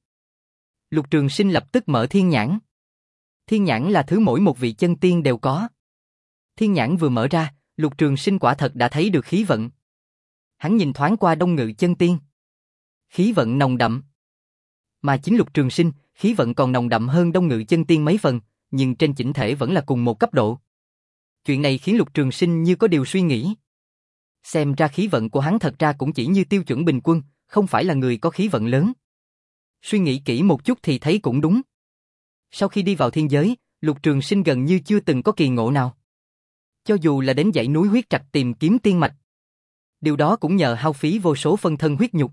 Lục Trường Sinh lập tức mở thiên nhãn. Thiên nhãn là thứ mỗi một vị chân tiên đều có. Thiên nhãn vừa mở ra, Lục Trường Sinh quả thật đã thấy được khí vận. Hắn nhìn thoáng qua Đông Ngự chân tiên. Khí vận nồng đậm. Mà chính Lục Trường Sinh, khí vận còn nồng đậm hơn Đông Ngự chân tiên mấy phần, nhưng trên chỉnh thể vẫn là cùng một cấp độ. Chuyện này khiến Lục Trường Sinh như có điều suy nghĩ. Xem ra khí vận của hắn thật ra cũng chỉ như tiêu chuẩn bình quân, không phải là người có khí vận lớn. Suy nghĩ kỹ một chút thì thấy cũng đúng. Sau khi đi vào thiên giới, Lục Trường Sinh gần như chưa từng có kỳ ngộ nào. Cho dù là đến dãy núi huyết trạch tìm kiếm tiên mạch. Điều đó cũng nhờ hao phí vô số phân thân huyết nhục.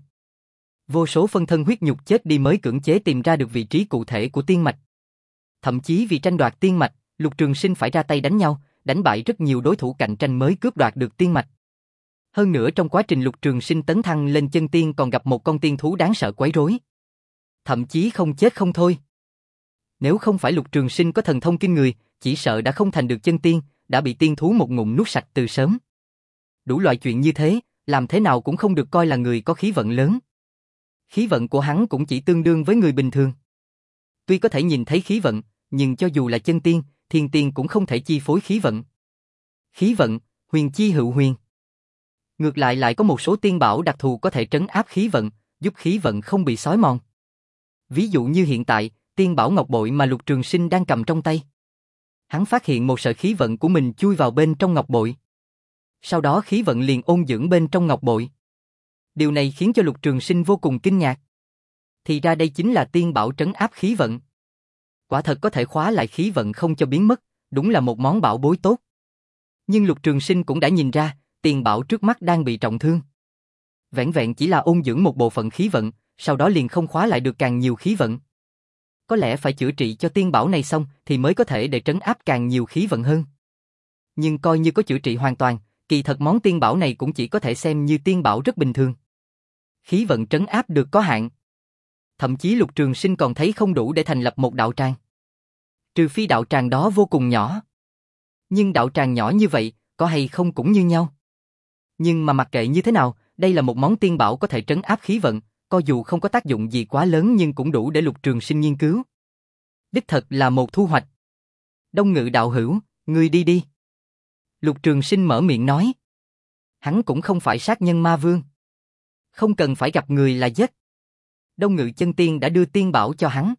Vô số phân thân huyết nhục chết đi mới cưỡng chế tìm ra được vị trí cụ thể của tiên mạch. Thậm chí vì tranh đoạt tiên mạch, Lục Trường Sinh phải ra tay đánh nhau, đánh bại rất nhiều đối thủ cạnh tranh mới cướp đoạt được tiên mạch. Hơn nữa trong quá trình Lục Trường Sinh tấn thăng lên chân tiên còn gặp một con tiên thú đáng sợ quấy rối. Thậm chí không chết không thôi. Nếu không phải Lục Trường Sinh có thần thông kinh người, chỉ sợ đã không thành được chân tiên, đã bị tiên thú một ngụm nuốt sạch từ sớm. Đủ loại chuyện như thế, làm thế nào cũng không được coi là người có khí vận lớn. Khí vận của hắn cũng chỉ tương đương với người bình thường. Tuy có thể nhìn thấy khí vận, nhưng cho dù là chân tiên, thiên tiên cũng không thể chi phối khí vận. Khí vận, huyền chi hữu huyền. Ngược lại lại có một số tiên bảo đặc thù có thể trấn áp khí vận, giúp khí vận không bị xói mòn. Ví dụ như hiện tại, tiên bảo ngọc bội mà Lục Trường Sinh đang cầm trong tay. Hắn phát hiện một sợi khí vận của mình chui vào bên trong ngọc bội. Sau đó khí vận liền ôn dưỡng bên trong ngọc bội. Điều này khiến cho Lục Trường Sinh vô cùng kinh ngạc. Thì ra đây chính là tiên bảo trấn áp khí vận. Quả thật có thể khóa lại khí vận không cho biến mất, đúng là một món bảo bối tốt. Nhưng Lục Trường Sinh cũng đã nhìn ra, tiên bảo trước mắt đang bị trọng thương. Vẻn vẹn chỉ là ôn dưỡng một bộ phận khí vận, sau đó liền không khóa lại được càng nhiều khí vận. Có lẽ phải chữa trị cho tiên bảo này xong thì mới có thể để trấn áp càng nhiều khí vận hơn. Nhưng coi như có chữa trị hoàn toàn, kỳ thật món tiên bảo này cũng chỉ có thể xem như tiên bảo rất bình thường. Khí vận trấn áp được có hạn. Thậm chí Lục Trường Sinh còn thấy không đủ để thành lập một đạo tràng. Trừ phi đạo tràng đó vô cùng nhỏ. Nhưng đạo tràng nhỏ như vậy, có hay không cũng như nhau. Nhưng mà mặc kệ như thế nào, đây là một món tiên bảo có thể trấn áp khí vận, cho dù không có tác dụng gì quá lớn nhưng cũng đủ để Lục Trường Sinh nghiên cứu. Đích thật là một thu hoạch. Đông Ngự đạo hữu, ngươi đi đi. Lục Trường Sinh mở miệng nói. Hắn cũng không phải sát nhân ma vương. Không cần phải gặp người là giết. Đông Ngự chân tiên đã đưa tiên bảo cho hắn.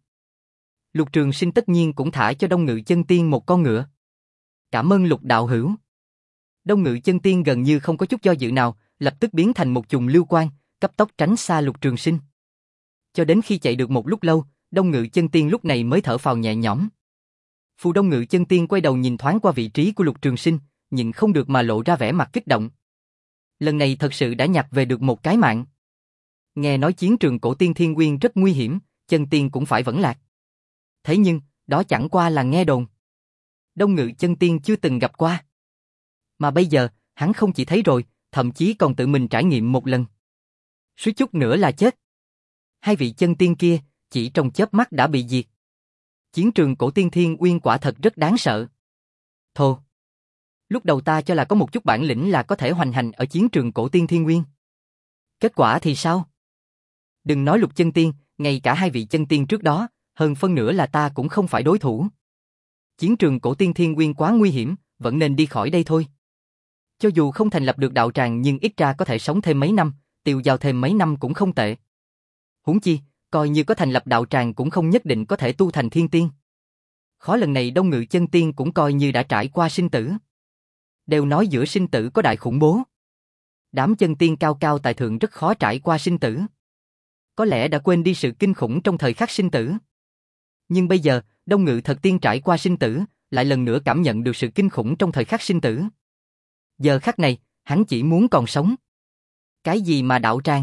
Lục Trường Sinh tất nhiên cũng thả cho Đông Ngự chân tiên một con ngựa. Cảm ơn Lục đạo hữu. Đông Ngự Chân Tiên gần như không có chút do dự nào, lập tức biến thành một chùm lưu quang, cấp tốc tránh xa Lục Trường Sinh. Cho đến khi chạy được một lúc lâu, Đông Ngự Chân Tiên lúc này mới thở phào nhẹ nhõm. Phù Đông Ngự Chân Tiên quay đầu nhìn thoáng qua vị trí của Lục Trường Sinh, nhịn không được mà lộ ra vẻ mặt kích động. Lần này thật sự đã nhặt về được một cái mạng. Nghe nói chiến trường cổ tiên Thiên Nguyên rất nguy hiểm, chân tiên cũng phải vẫn lạc. Thế nhưng, đó chẳng qua là nghe đồn. Đông Ngự Chân Tiên chưa từng gặp qua. Mà bây giờ, hắn không chỉ thấy rồi, thậm chí còn tự mình trải nghiệm một lần. Suýt chút nữa là chết. Hai vị chân tiên kia, chỉ trong chớp mắt đã bị diệt. Chiến trường cổ tiên Thiên Nguyên quả thật rất đáng sợ. Thô. Lúc đầu ta cho là có một chút bản lĩnh là có thể hoành hành ở chiến trường cổ tiên Thiên Nguyên. Kết quả thì sao? Đừng nói Lục chân tiên, ngay cả hai vị chân tiên trước đó, hơn phân nửa là ta cũng không phải đối thủ. Chiến trường cổ tiên Thiên Nguyên quá nguy hiểm, vẫn nên đi khỏi đây thôi. Cho dù không thành lập được đạo tràng nhưng ít ra có thể sống thêm mấy năm, tiêu dao thêm mấy năm cũng không tệ. Huống chi, coi như có thành lập đạo tràng cũng không nhất định có thể tu thành thiên tiên. Khó lần này Đông Ngự Chân Tiên cũng coi như đã trải qua sinh tử. Đều nói giữa sinh tử có đại khủng bố. Đám chân tiên cao cao tại thượng rất khó trải qua sinh tử. Có lẽ đã quên đi sự kinh khủng trong thời khắc sinh tử. Nhưng bây giờ, Đông Ngự Thật Tiên trải qua sinh tử, lại lần nữa cảm nhận được sự kinh khủng trong thời khắc sinh tử. Giờ khắc này, hắn chỉ muốn còn sống. Cái gì mà đạo tràng?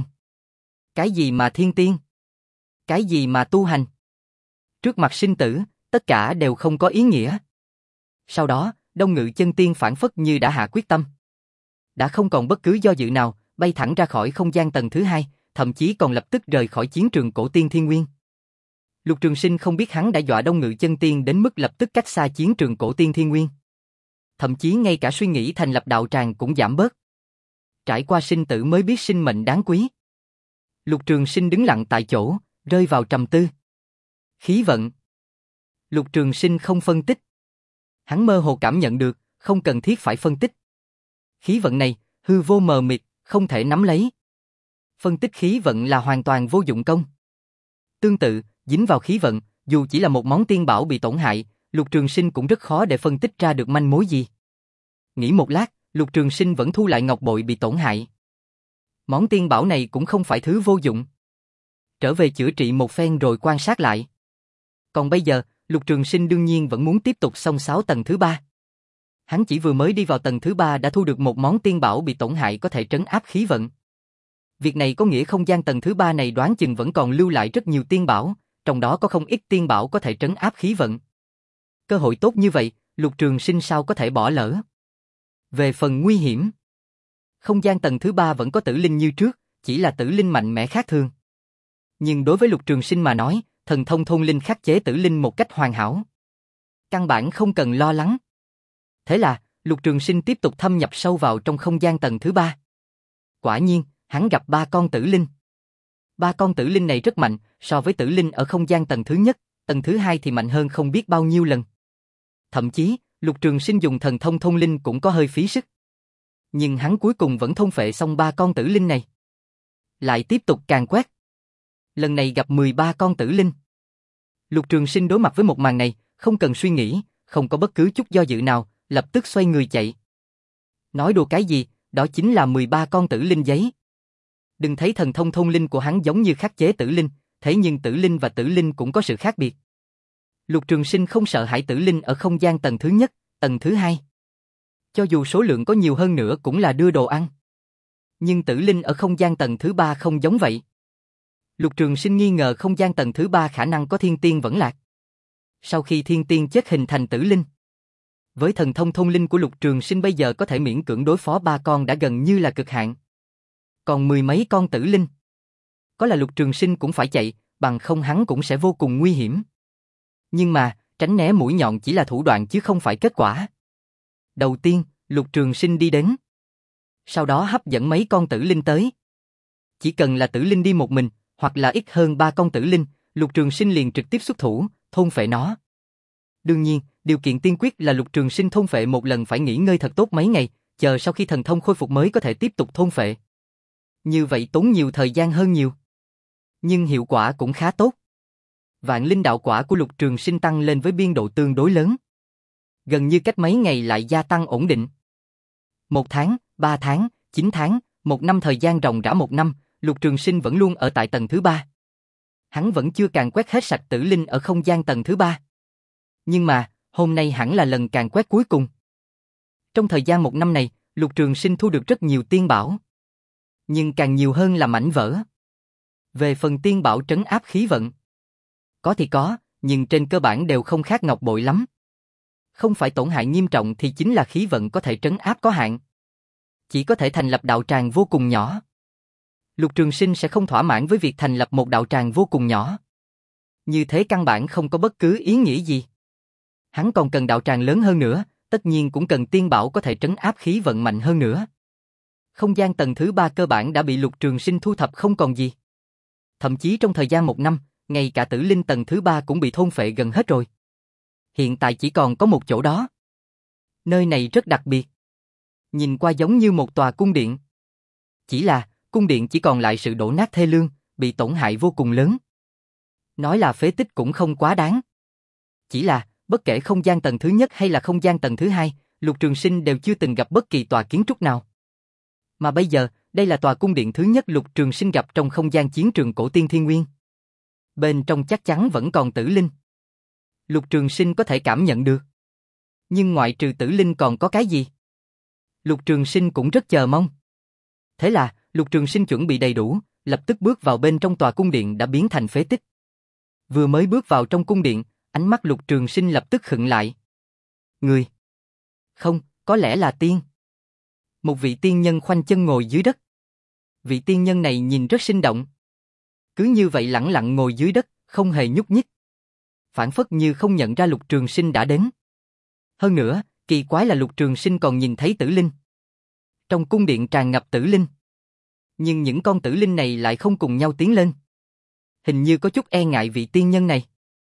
Cái gì mà thiên tiên? Cái gì mà tu hành? Trước mặt sinh tử, tất cả đều không có ý nghĩa. Sau đó, Đông Ngự Chân Tiên phản phất như đã hạ quyết tâm. Đã không còn bất cứ do dự nào, bay thẳng ra khỏi không gian tầng thứ hai, thậm chí còn lập tức rời khỏi chiến trường cổ tiên Thiên Nguyên. Lục Trường Sinh không biết hắn đã dọa Đông Ngự Chân Tiên đến mức lập tức cách xa chiến trường cổ tiên Thiên Nguyên. Thậm chí ngay cả suy nghĩ thành lập đạo tràng cũng giảm bớt. Trải qua sinh tử mới biết sinh mệnh đáng quý. Lục Trường Sinh đứng lặng tại chỗ, rơi vào trầm tư. Khí vận. Lục Trường Sinh không phân tích. Hắn mơ hồ cảm nhận được, không cần thiết phải phân tích. Khí vận này, hư vô mờ mịt, không thể nắm lấy. Phân tích khí vận là hoàn toàn vô dụng công. Tương tự, dính vào khí vận, dù chỉ là một món tiên bảo bị tổn hại, Lục Trường Sinh cũng rất khó để phân tích ra được manh mối gì. Nghĩ một lát, Lục Trường Sinh vẫn thu lại ngọc bội bị tổn hại. Món tiên bảo này cũng không phải thứ vô dụng. Trở về chữa trị một phen rồi quan sát lại. Còn bây giờ, Lục Trường Sinh đương nhiên vẫn muốn tiếp tục xông xáo tầng thứ ba. Hắn chỉ vừa mới đi vào tầng thứ ba đã thu được một món tiên bảo bị tổn hại có thể trấn áp khí vận. Việc này có nghĩa không gian tầng thứ ba này đoán chừng vẫn còn lưu lại rất nhiều tiên bảo, trong đó có không ít tiên bảo có thể trấn áp khí vận. Cơ hội tốt như vậy, Lục Trường Sinh sao có thể bỏ lỡ. Về phần nguy hiểm, không gian tầng thứ ba vẫn có tử linh như trước, chỉ là tử linh mạnh mẽ khác thường. Nhưng đối với Lục Trường Sinh mà nói, thần thông thôn linh khắc chế tử linh một cách hoàn hảo. Căn bản không cần lo lắng. Thế là, Lục Trường Sinh tiếp tục thâm nhập sâu vào trong không gian tầng thứ ba. Quả nhiên, hắn gặp ba con tử linh. Ba con tử linh này rất mạnh, so với tử linh ở không gian tầng thứ nhất, tầng thứ hai thì mạnh hơn không biết bao nhiêu lần. Thậm chí, Lục Trường Sinh dùng thần thông thôn linh cũng có hơi phí sức. Nhưng hắn cuối cùng vẫn thôn phệ xong ba con tử linh này. Lại tiếp tục càn quét. Lần này gặp mười ba con tử linh. Lục Trường Sinh đối mặt với một màn này, không cần suy nghĩ, không có bất cứ chút do dự nào, lập tức xoay người chạy. Nói đùa cái gì, đó chính là mười ba con tử linh giấy. Đừng thấy thần thông thôn linh của hắn giống như khắc chế tử linh, thế nhưng tử linh và tử linh cũng có sự khác biệt. Lục Trường Sinh không sợ hãi tử linh ở không gian tầng thứ nhất, tầng thứ hai. Cho dù số lượng có nhiều hơn nữa cũng là đưa đồ ăn. Nhưng tử linh ở không gian tầng thứ ba không giống vậy. Lục Trường Sinh nghi ngờ không gian tầng thứ ba khả năng có thiên tiên vẫn lạc. Sau khi thiên tiên chết hình thành tử linh. Với thần thông thôn linh của Lục Trường Sinh bây giờ có thể miễn cưỡng đối phó ba con đã gần như là cực hạn. Còn mười mấy con tử linh. Có là Lục Trường Sinh cũng phải chạy, bằng không hắn cũng sẽ vô cùng nguy hiểm. Nhưng mà, tránh né mũi nhọn chỉ là thủ đoạn chứ không phải kết quả. Đầu tiên, Lục Trường Sinh đi đến. Sau đó hấp dẫn mấy con tử linh tới. Chỉ cần là tử linh đi một mình, hoặc là ít hơn ba con tử linh, Lục Trường Sinh liền trực tiếp xuất thủ, thôn phệ nó. Đương nhiên, điều kiện tiên quyết là Lục Trường Sinh thôn phệ một lần phải nghỉ ngơi thật tốt mấy ngày, chờ sau khi thần thông khôi phục mới có thể tiếp tục thôn phệ. Như vậy tốn nhiều thời gian hơn nhiều. Nhưng hiệu quả cũng khá tốt. Vạn linh đạo quả của Lục Trường Sinh tăng lên với biên độ tương đối lớn. Gần như cách mấy ngày lại gia tăng ổn định. Một tháng, ba tháng, chín tháng, một năm thời gian ròng rã một năm, Lục Trường Sinh vẫn luôn ở tại tầng thứ ba. Hắn vẫn chưa càn quét hết sạch tử linh ở không gian tầng thứ ba. Nhưng mà, hôm nay hẳn là lần càn quét cuối cùng. Trong thời gian một năm này, Lục Trường Sinh thu được rất nhiều tiên bảo. Nhưng càng nhiều hơn là mảnh vỡ. Về phần tiên bảo trấn áp khí vận, có thì có, nhưng trên cơ bản đều không khác ngọc bội lắm. Không phải tổn hại nghiêm trọng thì chính là khí vận có thể trấn áp có hạn. Chỉ có thể thành lập đạo tràng vô cùng nhỏ. Lục Trường Sinh sẽ không thỏa mãn với việc thành lập một đạo tràng vô cùng nhỏ. Như thế căn bản không có bất cứ ý nghĩa gì. Hắn còn cần đạo tràng lớn hơn nữa, tất nhiên cũng cần tiên bảo có thể trấn áp khí vận mạnh hơn nữa. Không gian tầng thứ ba cơ bản đã bị Lục Trường Sinh thu thập không còn gì. Thậm chí trong thời gian một năm, ngay cả tử linh tầng thứ ba cũng bị thôn phệ gần hết rồi. Hiện tại chỉ còn có một chỗ đó. Nơi này rất đặc biệt. Nhìn qua giống như một tòa cung điện. Chỉ là, cung điện chỉ còn lại sự đổ nát thê lương, bị tổn hại vô cùng lớn. Nói là phế tích cũng không quá đáng. Chỉ là, bất kể không gian tầng thứ nhất hay là không gian tầng thứ hai, Lục Trường Sinh đều chưa từng gặp bất kỳ tòa kiến trúc nào. Mà bây giờ, đây là tòa cung điện thứ nhất Lục Trường Sinh gặp trong không gian chiến trường cổ tiên Thiên Nguyên. Bên trong chắc chắn vẫn còn tử linh. Lục Trường Sinh có thể cảm nhận được. Nhưng ngoại trừ tử linh còn có cái gì? Lục Trường Sinh cũng rất chờ mong. Thế là, Lục Trường Sinh chuẩn bị đầy đủ, lập tức bước vào bên trong tòa cung điện đã biến thành phế tích. Vừa mới bước vào trong cung điện, ánh mắt Lục Trường Sinh lập tức khựng lại. Người? Không, có lẽ là tiên. Một vị tiên nhân khoanh chân ngồi dưới đất. Vị tiên nhân này nhìn rất sinh động. Cứ như vậy lẳng lặng ngồi dưới đất, không hề nhúc nhích. Phản phất như không nhận ra Lục Trường Sinh đã đến. Hơn nữa, kỳ quái là Lục Trường Sinh còn nhìn thấy tử linh. Trong cung điện tràn ngập tử linh. Nhưng những con tử linh này lại không cùng nhau tiến lên. Hình như có chút e ngại vị tiên nhân này.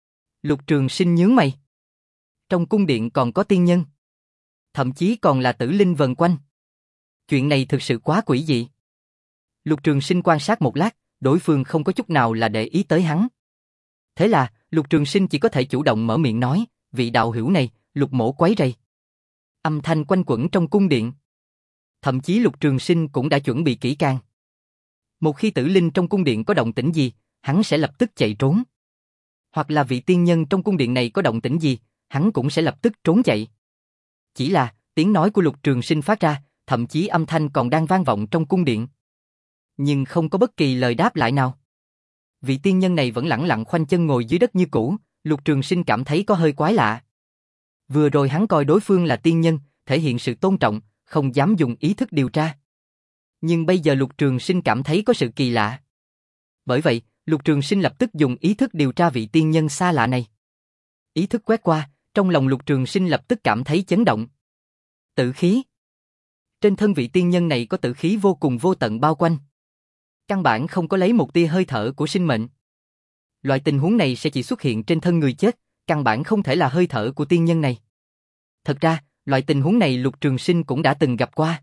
Lục Trường Sinh nhướng mày. Trong cung điện còn có tiên nhân. Thậm chí còn là tử linh vần quanh. Chuyện này thực sự quá quỷ dị. Lục Trường Sinh quan sát một lát, đối phương không có chút nào là để ý tới hắn. Thế là, Lục Trường Sinh chỉ có thể chủ động mở miệng nói, vị đạo hữu này, Lục mỗ quấy rầy. Âm thanh quanh quẩn trong cung điện. Thậm chí Lục Trường Sinh cũng đã chuẩn bị kỹ càng. Một khi tử linh trong cung điện có động tĩnh gì, hắn sẽ lập tức chạy trốn. Hoặc là vị tiên nhân trong cung điện này có động tĩnh gì, hắn cũng sẽ lập tức trốn chạy. Chỉ là, tiếng nói của Lục Trường Sinh phát ra, thậm chí âm thanh còn đang vang vọng trong cung điện. Nhưng không có bất kỳ lời đáp lại nào. Vị tiên nhân này vẫn lẳng lặng khoanh chân ngồi dưới đất như cũ, Lục Trường Sinh cảm thấy có hơi quái lạ. Vừa rồi hắn coi đối phương là tiên nhân, thể hiện sự tôn trọng, không dám dùng ý thức điều tra. Nhưng bây giờ Lục Trường Sinh cảm thấy có sự kỳ lạ. Bởi vậy, Lục Trường Sinh lập tức dùng ý thức điều tra vị tiên nhân xa lạ này. Ý thức quét qua, trong lòng Lục Trường Sinh lập tức cảm thấy chấn động. Tử khí. Trên thân vị tiên nhân này có tử khí vô cùng vô tận bao quanh. Căn bản không có lấy một tia hơi thở của sinh mệnh. Loại tình huống này sẽ chỉ xuất hiện trên thân người chết, căn bản không thể là hơi thở của tiên nhân này. Thật ra, loại tình huống này Lục Trường Sinh cũng đã từng gặp qua.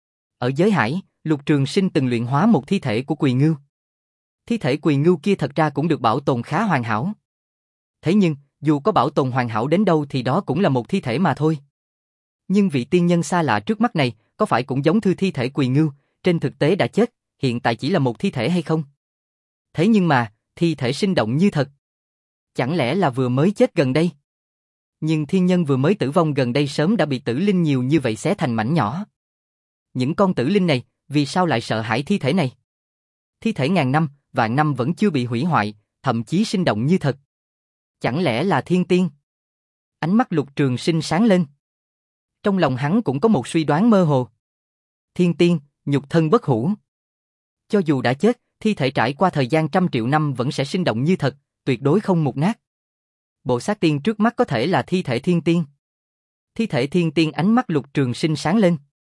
Ở giới hải, Lục Trường Sinh từng luyện hóa một thi thể của Quỳ Ngưu. Thi thể Quỳ Ngưu kia thật ra cũng được bảo tồn khá hoàn hảo. Thế nhưng, dù có bảo tồn hoàn hảo đến đâu thì đó cũng là một thi thể mà thôi. Nhưng vị tiên nhân xa lạ trước mắt này, có phải cũng giống thư thi thể Quỳ Ngưu, trên thực tế đã chết, hiện tại chỉ là một thi thể hay không? Thế nhưng mà, thi thể sinh động như thật. Chẳng lẽ là vừa mới chết gần đây? Nhưng thiên nhân vừa mới tử vong gần đây sớm đã bị tử linh nhiều như vậy xé thành mảnh nhỏ. Những con tử linh này, vì sao lại sợ hãi thi thể này? Thi thể ngàn năm, vạn năm vẫn chưa bị hủy hoại, thậm chí sinh động như thật. Chẳng lẽ là thiên tiên? Ánh mắt Lục Trường Sinh sáng lên. Trong lòng hắn cũng có một suy đoán mơ hồ. Thiên tiên, nhục thân bất hủ. Cho dù đã chết, thi thể trải qua thời gian trăm triệu năm vẫn sẽ sinh động như thật, tuyệt đối không mục nát. Bộ xác tiên trước mắt có thể là thi thể thiên tiên. Thi thể thiên tiên ánh mắt Lục Trường Sinh sáng lên.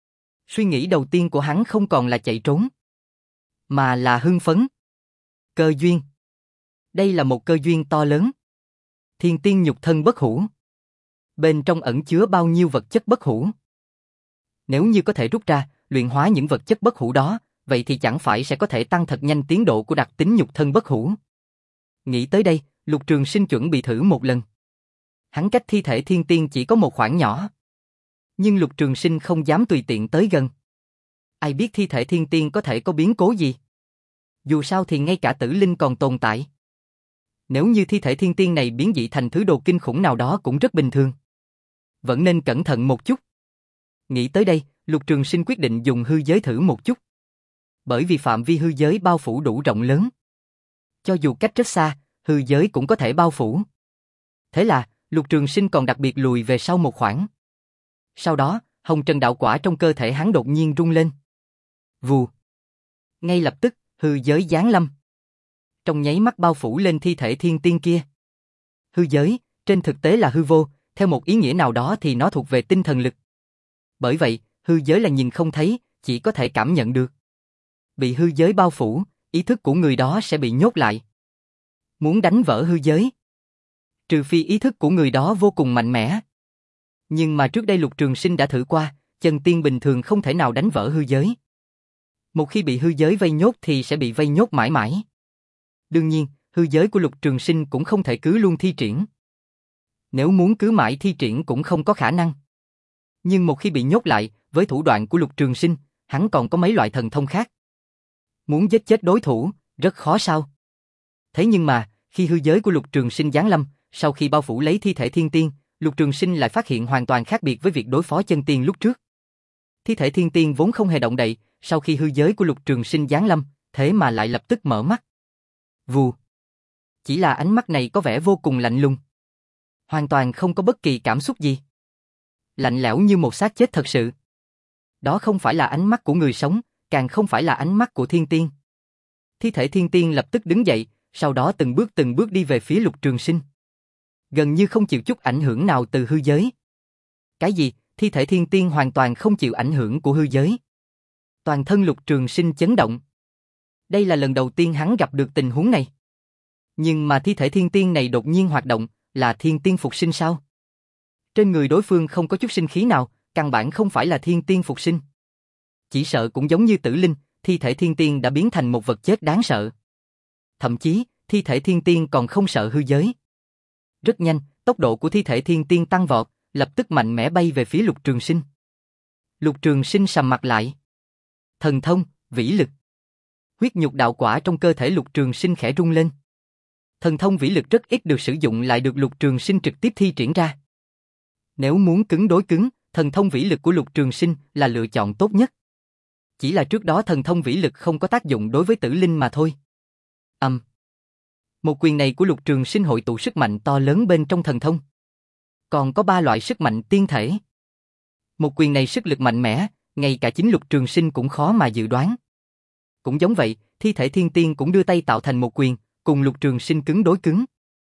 Suy nghĩ đầu tiên của hắn không còn là chạy trốn, mà là hưng phấn. Cơ duyên. Đây là một cơ duyên to lớn. Thiên tiên nhục thân bất hủ. Bên trong ẩn chứa bao nhiêu vật chất bất hủ. Nếu như có thể rút ra, luyện hóa những vật chất bất hủ đó, vậy thì chẳng phải sẽ có thể tăng thật nhanh tiến độ của đặc tính nhục thân bất hủ. Nghĩ tới đây, Lục Trường Sinh chuẩn bị thử một lần. Hắn cách thi thể thiên tiên chỉ có một khoảng nhỏ. Nhưng Lục Trường Sinh không dám tùy tiện tới gần. Ai biết thi thể thiên tiên có thể có biến cố gì? Dù sao thì ngay cả tử linh còn tồn tại. Nếu như thi thể thiên tiên này biến dị thành thứ đồ kinh khủng nào đó cũng rất bình thường. Vẫn nên cẩn thận một chút. Nghĩ tới đây, Lục Trường Sinh quyết định dùng hư giới thử một chút. Bởi vì phạm vi hư giới bao phủ đủ rộng lớn. Cho dù cách rất xa, hư giới cũng có thể bao phủ. Thế là, Lục Trường Sinh còn đặc biệt lùi về sau một khoảng. Sau đó, hồng trần đạo quả trong cơ thể hắn đột nhiên rung lên. Vù. Ngay lập tức, hư giới giáng lâm. Trong nháy mắt bao phủ lên thi thể thiên tiên kia. Hư giới, trên thực tế là hư vô, theo một ý nghĩa nào đó thì nó thuộc về tinh thần lực. Bởi vậy, hư giới là nhìn không thấy, chỉ có thể cảm nhận được. Bị hư giới bao phủ, ý thức của người đó sẽ bị nhốt lại. Muốn đánh vỡ hư giới, trừ phi ý thức của người đó vô cùng mạnh mẽ. Nhưng mà trước đây Lục Trường Sinh đã thử qua, chân tiên bình thường không thể nào đánh vỡ hư giới. Một khi bị hư giới vây nhốt thì sẽ bị vây nhốt mãi mãi. Đương nhiên, hư giới của Lục Trường Sinh cũng không thể cứ luôn thi triển. Nếu muốn cứ mãi thi triển cũng không có khả năng. Nhưng một khi bị nhốt lại, với thủ đoạn của Lục Trường Sinh, hắn còn có mấy loại thần thông khác. Muốn giết chết đối thủ, rất khó sao? Thế nhưng mà, khi hư giới của Lục Trường Sinh giáng lâm, sau khi bao phủ lấy thi thể thiên tiên, Lục Trường Sinh lại phát hiện hoàn toàn khác biệt với việc đối phó chân tiên lúc trước. Thi thể thiên tiên vốn không hề động đậy, sau khi hư giới của Lục Trường Sinh giáng lâm, thế mà lại lập tức mở mắt. Vù. Chỉ là ánh mắt này có vẻ vô cùng lạnh lùng. Hoàn toàn không có bất kỳ cảm xúc gì. Lạnh lẽo như một xác chết thật sự. Đó không phải là ánh mắt của người sống, càng không phải là ánh mắt của thiên tiên. Thi thể thiên tiên lập tức đứng dậy, sau đó từng bước từng bước đi về phía Lục Trường Sinh. Gần như không chịu chút ảnh hưởng nào từ hư giới. Cái gì? Thi thể thiên tiên hoàn toàn không chịu ảnh hưởng của hư giới. Toàn thân Lục Trường Sinh chấn động. Đây là lần đầu tiên hắn gặp được tình huống này. Nhưng mà thi thể thiên tiên này đột nhiên hoạt động, là thiên tiên phục sinh sao? Trên người đối phương không có chút sinh khí nào, căn bản không phải là thiên tiên phục sinh. Chỉ sợ cũng giống như tử linh, thi thể thiên tiên đã biến thành một vật chết đáng sợ. Thậm chí, thi thể thiên tiên còn không sợ hư giới. Rất nhanh, tốc độ của thi thể thiên tiên tăng vọt, lập tức mạnh mẽ bay về phía Lục Trường Sinh. Lục Trường Sinh sầm mặt lại. Thần thông, vĩ lực. Huyết nhục đạo quả trong cơ thể Lục Trường Sinh khẽ rung lên. Thần thông vĩ lực rất ít được sử dụng lại được Lục Trường Sinh trực tiếp thi triển ra. Nếu muốn cứng đối cứng, thần thông vĩ lực của Lục Trường Sinh là lựa chọn tốt nhất. Chỉ là trước đó thần thông vĩ lực không có tác dụng đối với tử linh mà thôi. Ầm. Um. Một quyền này của Lục Trường Sinh hội tụ sức mạnh to lớn bên trong thần thông. Còn có ba loại sức mạnh tiên thể. Một quyền này sức lực mạnh mẽ, ngay cả chính Lục Trường Sinh cũng khó mà dự đoán. Cũng giống vậy, thi thể thiên tiên cũng đưa tay tạo thành một quyền, cùng Lục Trường Sinh cứng đối cứng.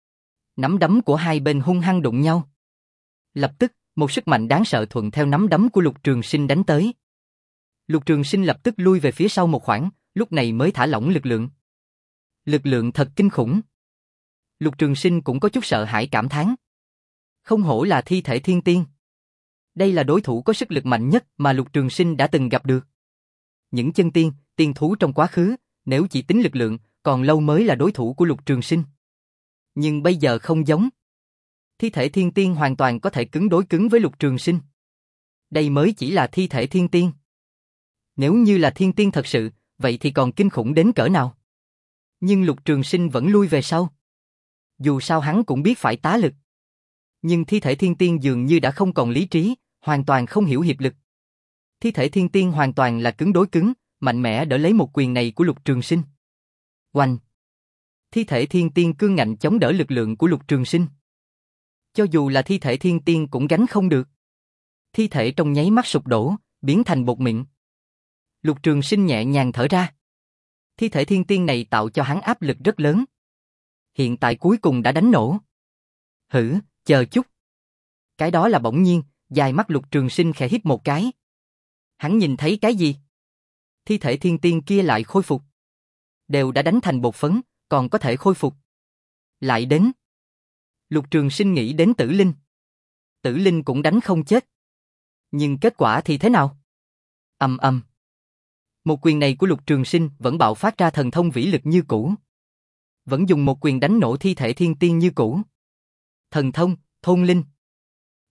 Nắm đấm của hai bên hung hăng đụng nhau. Lập tức, một sức mạnh đáng sợ thuận theo nắm đấm của Lục Trường Sinh đánh tới. Lục Trường Sinh lập tức lui về phía sau một khoảng, lúc này mới thả lỏng lực lượng. Lực lượng thật kinh khủng. Lục Trường Sinh cũng có chút sợ hãi cảm thán. Không hổ là thi thể thiên tiên. Đây là đối thủ có sức lực mạnh nhất mà Lục Trường Sinh đã từng gặp được. Những chân tiên, tiên thú trong quá khứ, nếu chỉ tính lực lượng, còn lâu mới là đối thủ của Lục Trường Sinh. Nhưng bây giờ không giống. Thi thể thiên tiên hoàn toàn có thể cứng đối cứng với Lục Trường Sinh. Đây mới chỉ là thi thể thiên tiên. Nếu như là thiên tiên thật sự, vậy thì còn kinh khủng đến cỡ nào? Nhưng Lục Trường Sinh vẫn lui về sau. Dù sao hắn cũng biết phải tá lực. Nhưng thi thể thiên tiên dường như đã không còn lý trí, hoàn toàn không hiểu hiệp lực. Thi thể thiên tiên hoàn toàn là cứng đối cứng, mạnh mẽ đỡ lấy một quyền này của Lục Trường Sinh. Oanh! Thi thể thiên tiên cương ngạnh chống đỡ lực lượng của Lục Trường Sinh. Cho dù là thi thể thiên tiên cũng gánh không được. Thi thể trong nháy mắt sụp đổ, biến thành bột mịn. Lục Trường Sinh nhẹ nhàng thở ra. Thi thể thiên tiên này tạo cho hắn áp lực rất lớn. Hiện tại cuối cùng đã đánh nổ. Hử, chờ chút. Cái đó là bỗng nhiên, dài mắt Lục Trường Sinh khẽ hít một cái. Hắn nhìn thấy cái gì? Thi thể thiên tiên kia lại khôi phục. Đều đã đánh thành bột phấn, còn có thể khôi phục. Lại đến. Lục Trường Sinh nghĩ đến Tử Linh. Tử Linh cũng đánh không chết. Nhưng kết quả thì thế nào? Ầm ầm. Một quyền này của Lục Trường Sinh vẫn bạo phát ra thần thông vĩ lực như cũ. Vẫn dùng một quyền đánh nổ thi thể thiên tiên như cũ. Thần thông, thôn linh.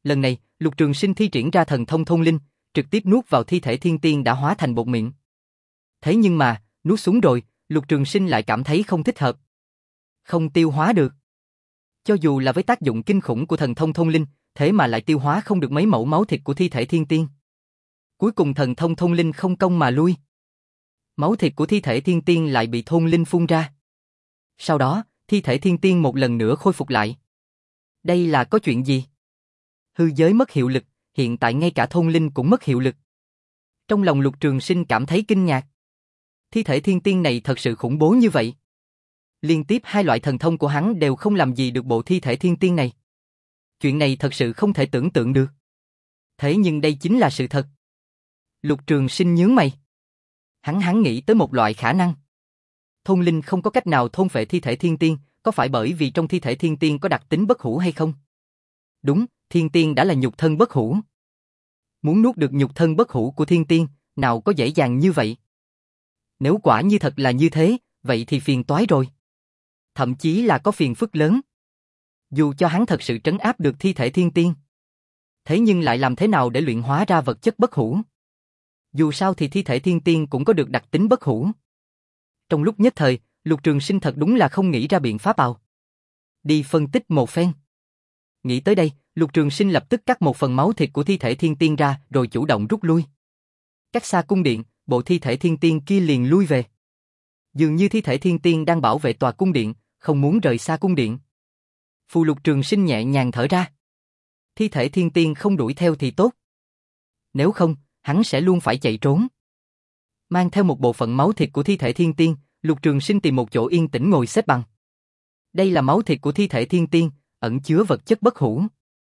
Lần này, Lục Trường Sinh thi triển ra thần thông thôn linh, trực tiếp nuốt vào thi thể thiên tiên đã hóa thành bột miệng. Thế nhưng mà, nuốt xuống rồi, Lục Trường Sinh lại cảm thấy không thích hợp. Không tiêu hóa được. Cho dù là với tác dụng kinh khủng của thần thông thôn linh, thế mà lại tiêu hóa không được mấy mẫu máu thịt của thi thể thiên tiên. Cuối cùng thần thông thôn linh không công mà lui. Máu thịt của thi thể thiên tiên lại bị thôn linh phun ra. Sau đó, thi thể thiên tiên một lần nữa khôi phục lại. Đây là có chuyện gì? Hư giới mất hiệu lực, hiện tại ngay cả thôn linh cũng mất hiệu lực. Trong lòng Lục Trường Sinh cảm thấy kinh ngạc. Thi thể thiên tiên này thật sự khủng bố như vậy. Liên tiếp hai loại thần thông của hắn đều không làm gì được bộ thi thể thiên tiên này. Chuyện này thật sự không thể tưởng tượng được. Thế nhưng đây chính là sự thật. Lục Trường Sinh nhướng mày. Hắn hắn nghĩ tới một loại khả năng. Thôn linh không có cách nào thôn phệ thi thể thiên tiên, có phải bởi vì trong thi thể thiên tiên có đặc tính bất hủ hay không? Đúng, thiên tiên đã là nhục thân bất hủ. Muốn nuốt được nhục thân bất hủ của thiên tiên, nào có dễ dàng như vậy? Nếu quả như thật là như thế, vậy thì phiền toái rồi. Thậm chí là có phiền phức lớn. Dù cho hắn thật sự trấn áp được thi thể thiên tiên, thế nhưng lại làm thế nào để luyện hóa ra vật chất bất hủ? Dù sao thì thi thể thiên tiên cũng có được đặc tính bất hủ. Trong lúc nhất thời, Lục Trường Sinh thật đúng là không nghĩ ra biện pháp nào. Đi phân tích một phen. Nghĩ tới đây, Lục Trường Sinh lập tức cắt một phần máu thịt của thi thể thiên tiên ra rồi chủ động rút lui. Cách xa cung điện, bộ thi thể thiên tiên kia liền lui về. Dường như thi thể thiên tiên đang bảo vệ tòa cung điện, không muốn rời xa cung điện. Phù Lục Trường Sinh nhẹ nhàng thở ra. Thi thể thiên tiên không đuổi theo thì tốt. Nếu không, hắn sẽ luôn phải chạy trốn. Mang theo một bộ phận máu thịt của thi thể thiên tiên, Lục Trường Sinh tìm một chỗ yên tĩnh ngồi xếp bằng. Đây là máu thịt của thi thể thiên tiên, ẩn chứa vật chất bất hủ.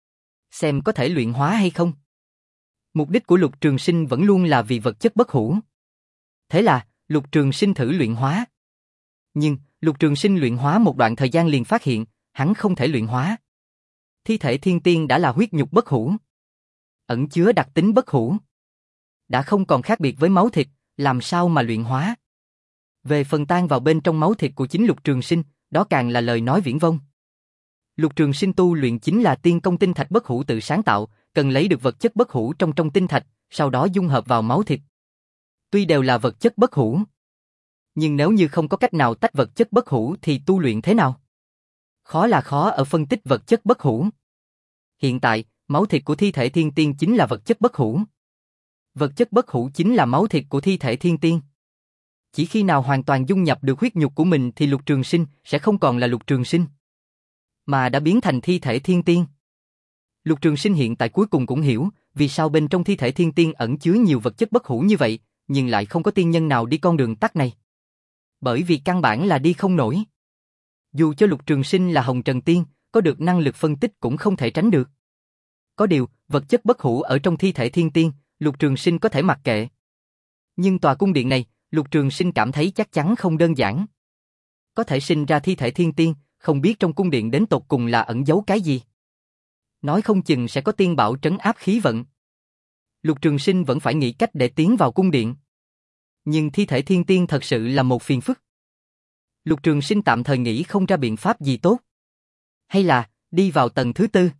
Xem có thể luyện hóa hay không. Mục đích của Lục Trường Sinh vẫn luôn là vì vật chất bất hủ. Thế là, Lục Trường Sinh thử luyện hóa. Nhưng, Lục Trường Sinh luyện hóa một đoạn thời gian liền phát hiện, hắn không thể luyện hóa. Thi thể thiên tiên đã là huyết nhục bất hủ. Ẩn chứa đặc tính bất hủ. Đã không còn khác biệt với máu thịt, làm sao mà luyện hóa. Về phần tan vào bên trong máu thịt của chính Lục Trường Sinh, đó càng là lời nói viển vông. Lục Trường Sinh tu luyện chính là tiên công tinh thạch bất hủ tự sáng tạo, cần lấy được vật chất bất hủ trong trong tinh thạch, sau đó dung hợp vào máu thịt. Tuy đều là vật chất bất hủ, nhưng nếu như không có cách nào tách vật chất bất hủ thì tu luyện thế nào? Khó là khó ở phân tích vật chất bất hủ. Hiện tại, máu thịt của thi thể thiên tiên chính là vật chất bất hủ. Vật chất bất hủ chính là máu thịt của thi thể thiên tiên. Chỉ khi nào hoàn toàn dung nhập được huyết nhục của mình thì Lục Trường Sinh sẽ không còn là Lục Trường Sinh, mà đã biến thành thi thể thiên tiên. Lục Trường Sinh hiện tại cuối cùng cũng hiểu vì sao bên trong thi thể thiên tiên ẩn chứa nhiều vật chất bất hủ như vậy, nhưng lại không có tiên nhân nào đi con đường tắt này. Bởi vì căn bản là đi không nổi. Dù cho Lục Trường Sinh là Hồng Trần Tiên, có được năng lực phân tích cũng không thể tránh được. Có điều, vật chất bất hủ ở trong thi thể thiên tiên, Lục Trường Sinh có thể mặc kệ. Nhưng tòa cung điện này, Lục Trường Sinh cảm thấy chắc chắn không đơn giản. Có thể sinh ra thi thể thiên tiên, không biết trong cung điện đến tột cùng là ẩn giấu cái gì. Nói không chừng sẽ có tiên bảo trấn áp khí vận. Lục Trường Sinh vẫn phải nghĩ cách để tiến vào cung điện. Nhưng thi thể thiên tiên thật sự là một phiền phức. Lục Trường Sinh tạm thời nghĩ không ra biện pháp gì tốt. Hay là, đi vào tầng thứ tư.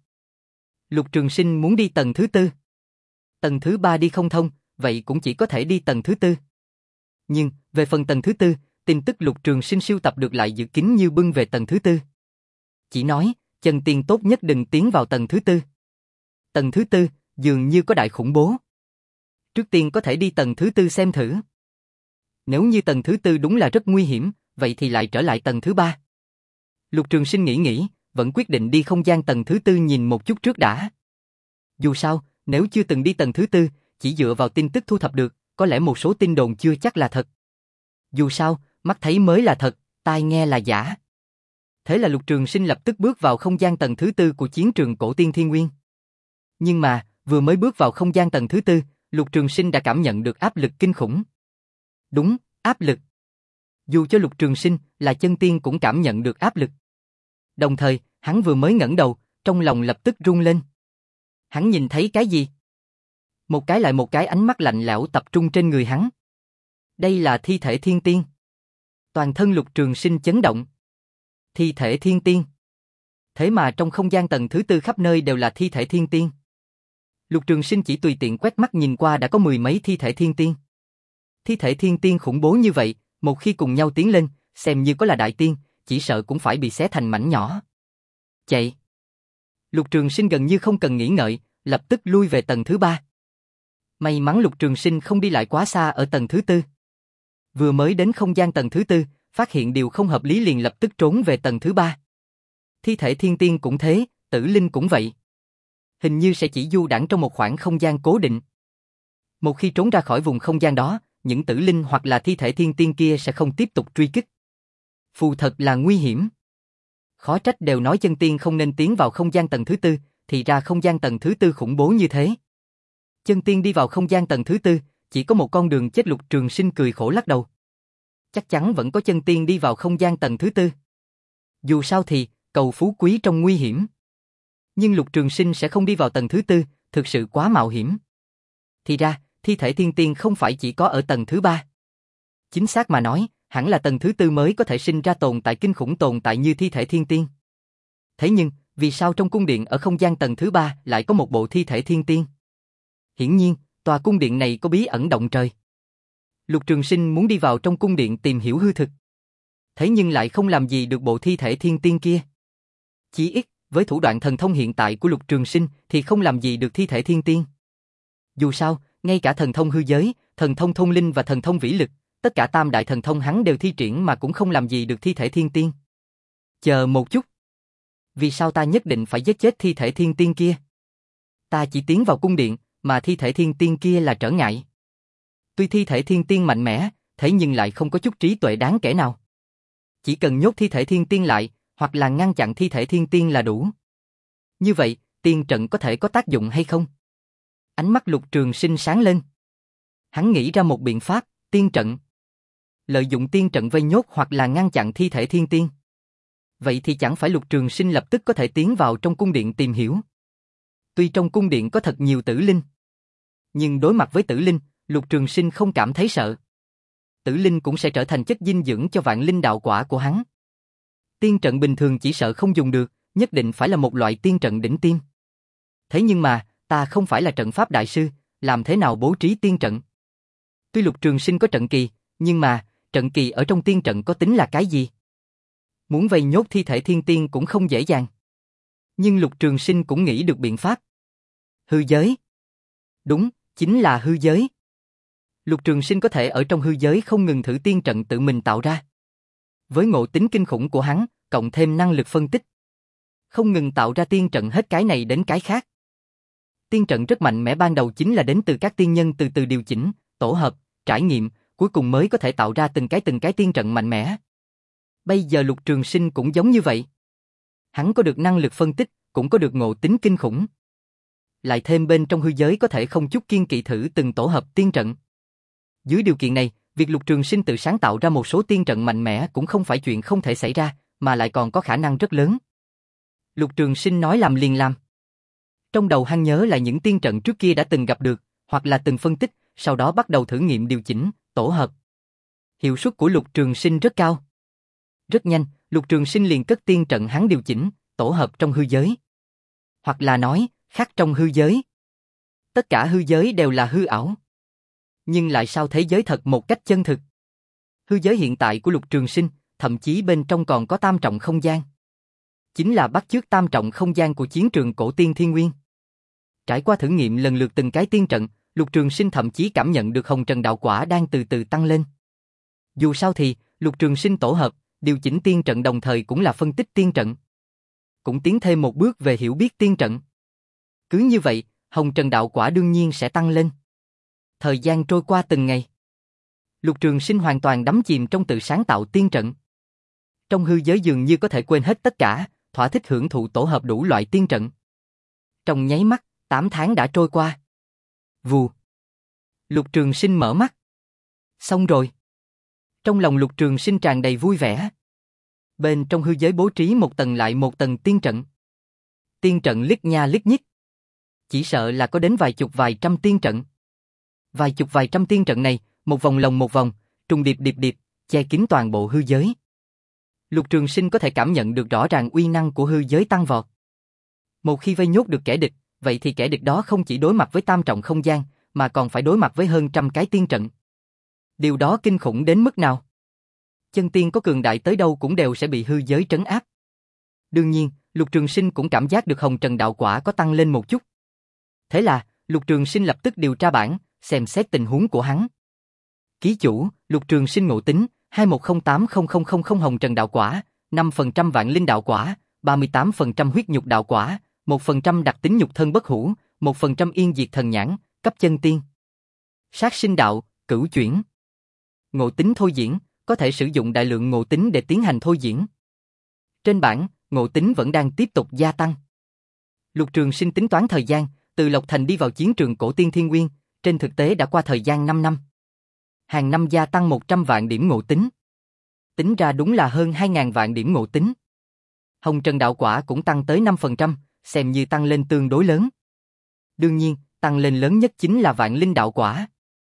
Lục Trường Sinh muốn đi tầng thứ tư. Tầng thứ ba đi không thông, vậy cũng chỉ có thể đi tầng thứ tư. Nhưng, về phần tầng thứ tư, tin tức Lục Trường Sinh sưu tập được lại dự kín như bưng về tầng thứ tư. Chỉ nói, chân tiên tốt nhất đừng tiến vào tầng thứ tư. Tầng thứ tư, dường như có đại khủng bố. Trước tiên có thể đi tầng thứ tư xem thử. Nếu như tầng thứ tư đúng là rất nguy hiểm, vậy thì lại trở lại tầng thứ ba. Lục Trường Sinh nghĩ nghĩ, vẫn quyết định đi không gian tầng thứ tư nhìn một chút trước đã. Dù sao, nếu chưa từng đi tầng thứ tư, chỉ dựa vào tin tức thu thập được, có lẽ một số tin đồn chưa chắc là thật. Dù sao, mắt thấy mới là thật, tai nghe là giả. Thế là Lục Trường Sinh lập tức bước vào không gian tầng thứ tư của chiến trường cổ tiên Thiên Nguyên. Nhưng mà, vừa mới bước vào không gian tầng thứ tư, Lục Trường Sinh đã cảm nhận được áp lực kinh khủng. Đúng, áp lực. Dù cho Lục Trường Sinh là chân tiên cũng cảm nhận được áp lực. Đồng thời, hắn vừa mới ngẩng đầu, trong lòng lập tức rung lên. Hắn nhìn thấy cái gì? Một cái lại một cái ánh mắt lạnh lẽo tập trung trên người hắn. Đây là thi thể thiên tiên. Toàn thân Lục Trường Sinh chấn động. Thi thể thiên tiên. Thế mà trong không gian tầng thứ tư khắp nơi đều là thi thể thiên tiên. Lục Trường Sinh chỉ tùy tiện quét mắt nhìn qua đã có mười mấy thi thể thiên tiên. Thi thể thiên tiên khủng bố như vậy, một khi cùng nhau tiến lên, xem như có là đại tiên, chỉ sợ cũng phải bị xé thành mảnh nhỏ. Chạy! Lục Trường Sinh gần như không cần nghĩ ngợi, lập tức lui về tầng thứ ba. May mắn Lục Trường Sinh không đi lại quá xa ở tầng thứ tư. Vừa mới đến không gian tầng thứ tư, phát hiện điều không hợp lý liền lập tức trốn về tầng thứ ba. Thi thể thiên tiên cũng thế, tử linh cũng vậy. Hình như sẽ chỉ du đãng trong một khoảng không gian cố định. Một khi trốn ra khỏi vùng không gian đó, những tử linh hoặc là thi thể thiên tiên kia sẽ không tiếp tục truy kích. Phù thật là nguy hiểm. Khó trách đều nói chân tiên không nên tiến vào không gian tầng thứ tư, thì ra không gian tầng thứ tư khủng bố như thế. Chân tiên đi vào không gian tầng thứ tư, chỉ có một con đường chết. Lục Trường Sinh cười khổ lắc đầu. Chắc chắn vẫn có chân tiên đi vào không gian tầng thứ tư. Dù sao thì, cầu phú quý trong nguy hiểm. Nhưng Lục Trường Sinh sẽ không đi vào tầng thứ tư, thực sự quá mạo hiểm. Thì ra, thi thể thiên tiên không phải chỉ có ở tầng thứ ba. Chính xác mà nói, hẳn là tầng thứ tư mới có thể sinh ra tồn tại kinh khủng tồn tại như thi thể thiên tiên. Thế nhưng, vì sao trong cung điện ở không gian tầng thứ ba lại có một bộ thi thể thiên tiên? Hiển nhiên, tòa cung điện này có bí ẩn động trời. Lục Trường Sinh muốn đi vào trong cung điện tìm hiểu hư thực. Thế nhưng lại không làm gì được bộ thi thể thiên tiên kia. Chỉ ít, với thủ đoạn thần thông hiện tại của Lục Trường Sinh thì không làm gì được thi thể thiên tiên. Dù sao, ngay cả thần thông hư giới, thần thông thông linh và thần thông vĩ lực, tất cả tam đại thần thông hắn đều thi triển mà cũng không làm gì được thi thể thiên tiên. Chờ một chút. Vì sao ta nhất định phải giết chết thi thể thiên tiên kia? Ta chỉ tiến vào cung điện, mà thi thể thiên tiên kia là trở ngại. Tuy thi thể thiên tiên mạnh mẽ, thế nhưng lại không có chút trí tuệ đáng kể nào. Chỉ cần nhốt thi thể thiên tiên lại, hoặc là ngăn chặn thi thể thiên tiên là đủ. Như vậy, tiên trận có thể có tác dụng hay không? Ánh mắt Lục Trường Sinh sáng lên. Hắn nghĩ ra một biện pháp, tiên trận. Lợi dụng tiên trận vây nhốt hoặc là ngăn chặn thi thể thiên tiên. Vậy thì chẳng phải Lục Trường Sinh lập tức có thể tiến vào trong cung điện tìm hiểu. Tuy trong cung điện có thật nhiều tử linh, nhưng đối mặt với tử linh, Lục Trường Sinh không cảm thấy sợ. Tử linh cũng sẽ trở thành chất dinh dưỡng cho vạn linh đạo quả của hắn. Tiên trận bình thường chỉ sợ không dùng được, nhất định phải là một loại tiên trận đỉnh tiêm. Thế nhưng mà, ta không phải là trận pháp đại sư, làm thế nào bố trí tiên trận? Tuy Lục Trường Sinh có trận kỳ, nhưng mà, trận kỳ ở trong tiên trận có tính là cái gì? Muốn vây nhốt thi thể thiên tiên cũng không dễ dàng. Nhưng Lục Trường Sinh cũng nghĩ được biện pháp. Hư giới. Đúng, chính là hư giới. Lục Trường Sinh có thể ở trong hư giới không ngừng thử tiên trận tự mình tạo ra. Với ngộ tính kinh khủng của hắn, cộng thêm năng lực phân tích, không ngừng tạo ra tiên trận hết cái này đến cái khác. Tiên trận rất mạnh mẽ ban đầu chính là đến từ các tiên nhân từ từ điều chỉnh, tổ hợp, trải nghiệm, cuối cùng mới có thể tạo ra từng cái từng cái tiên trận mạnh mẽ. Bây giờ Lục Trường Sinh cũng giống như vậy. Hắn có được năng lực phân tích, cũng có được ngộ tính kinh khủng. Lại thêm bên trong hư giới có thể không chút kiêng kỵ thử từng tổ hợp tiên trận. Dưới điều kiện này, việc Lục Trường Sinh tự sáng tạo ra một số tiên trận mạnh mẽ cũng không phải chuyện không thể xảy ra, mà lại còn có khả năng rất lớn. Lục Trường Sinh nói làm liền làm. Trong đầu hắn nhớ lại những tiên trận trước kia đã từng gặp được, hoặc là từng phân tích, sau đó bắt đầu thử nghiệm điều chỉnh, tổ hợp. Hiệu suất của Lục Trường Sinh rất cao. Rất nhanh, Lục Trường Sinh liền cất tiên trận hắn điều chỉnh, tổ hợp trong hư giới. Hoặc là nói, khắc trong hư giới. Tất cả hư giới đều là hư ảo. Nhưng lại sao thế giới thật một cách chân thực? Hư giới hiện tại của Lục Trường Sinh, thậm chí bên trong còn có tam trọng không gian. Chính là bắt chước tam trọng không gian của chiến trường cổ tiên Thiên Nguyên. Trải qua thử nghiệm lần lượt từng cái tiên trận, Lục Trường Sinh thậm chí cảm nhận được hồng trần đạo quả đang từ từ tăng lên. Dù sao thì, Lục Trường Sinh tổ hợp, điều chỉnh tiên trận đồng thời cũng là phân tích tiên trận. Cũng tiến thêm một bước về hiểu biết tiên trận. Cứ như vậy, hồng trần đạo quả đương nhiên sẽ tăng lên. Thời gian trôi qua từng ngày. Lục Trường Sinh hoàn toàn đắm chìm trong tự sáng tạo tiên trận. Trong hư giới dường như có thể quên hết tất cả, thỏa thích hưởng thụ tổ hợp đủ loại tiên trận. Trong nháy mắt, tám tháng đã trôi qua. Vù. Lục Trường Sinh mở mắt. Xong rồi. Trong lòng Lục Trường Sinh tràn đầy vui vẻ. Bên trong hư giới bố trí một tầng lại một tầng tiên trận. Tiên trận lít nha lít nhít. Chỉ sợ là có đến vài chục vài trăm tiên trận. Vài chục vài trăm tiên trận này, một vòng lồng một vòng, trùng điệp điệp điệp, che kín toàn bộ hư giới. Lục Trường Sinh có thể cảm nhận được rõ ràng uy năng của hư giới tăng vọt. Một khi vây nhốt được kẻ địch, vậy thì kẻ địch đó không chỉ đối mặt với tam trọng không gian, mà còn phải đối mặt với hơn trăm cái tiên trận. Điều đó kinh khủng đến mức nào? Chân tiên có cường đại tới đâu cũng đều sẽ bị hư giới trấn áp. Đương nhiên, Lục Trường Sinh cũng cảm giác được hồng trần đạo quả có tăng lên một chút. Thế là, Lục Trường Sinh lập tức điều tra bảng, xem xét tình huống của hắn. Ký chủ, Lục Trường Sinh ngộ tính, hai một không tám không không không không hồng trần đạo quả, năm phần trăm vạn linh đạo quả, ba mươi tám phần trăm huyết nhục đạo quả, một phần trăm đặc tính nhục thân bất hủ, một phần trăm yên diệt thần nhãn, cấp chân tiên. Sát sinh đạo, cửu chuyển. Ngộ tính thôi diễn, có thể sử dụng đại lượng ngộ tính để tiến hành thôi diễn. Trên bảng, ngộ tính vẫn đang tiếp tục gia tăng. Lục Trường Sinh tính toán thời gian, từ Lộc Thành đi vào chiến trường cổ tiên Thiên Nguyên, trên thực tế đã qua thời gian năm năm. Hàng năm gia tăng một trăm vạn điểm ngộ tính. Tính ra đúng là hơn hai nghìn vạn điểm ngộ tính. Hồng Trần đạo quả cũng tăng tới năm phần trăm, xem như tăng lên tương đối lớn. Đương nhiên, tăng lên lớn nhất chính là vạn linh đạo quả.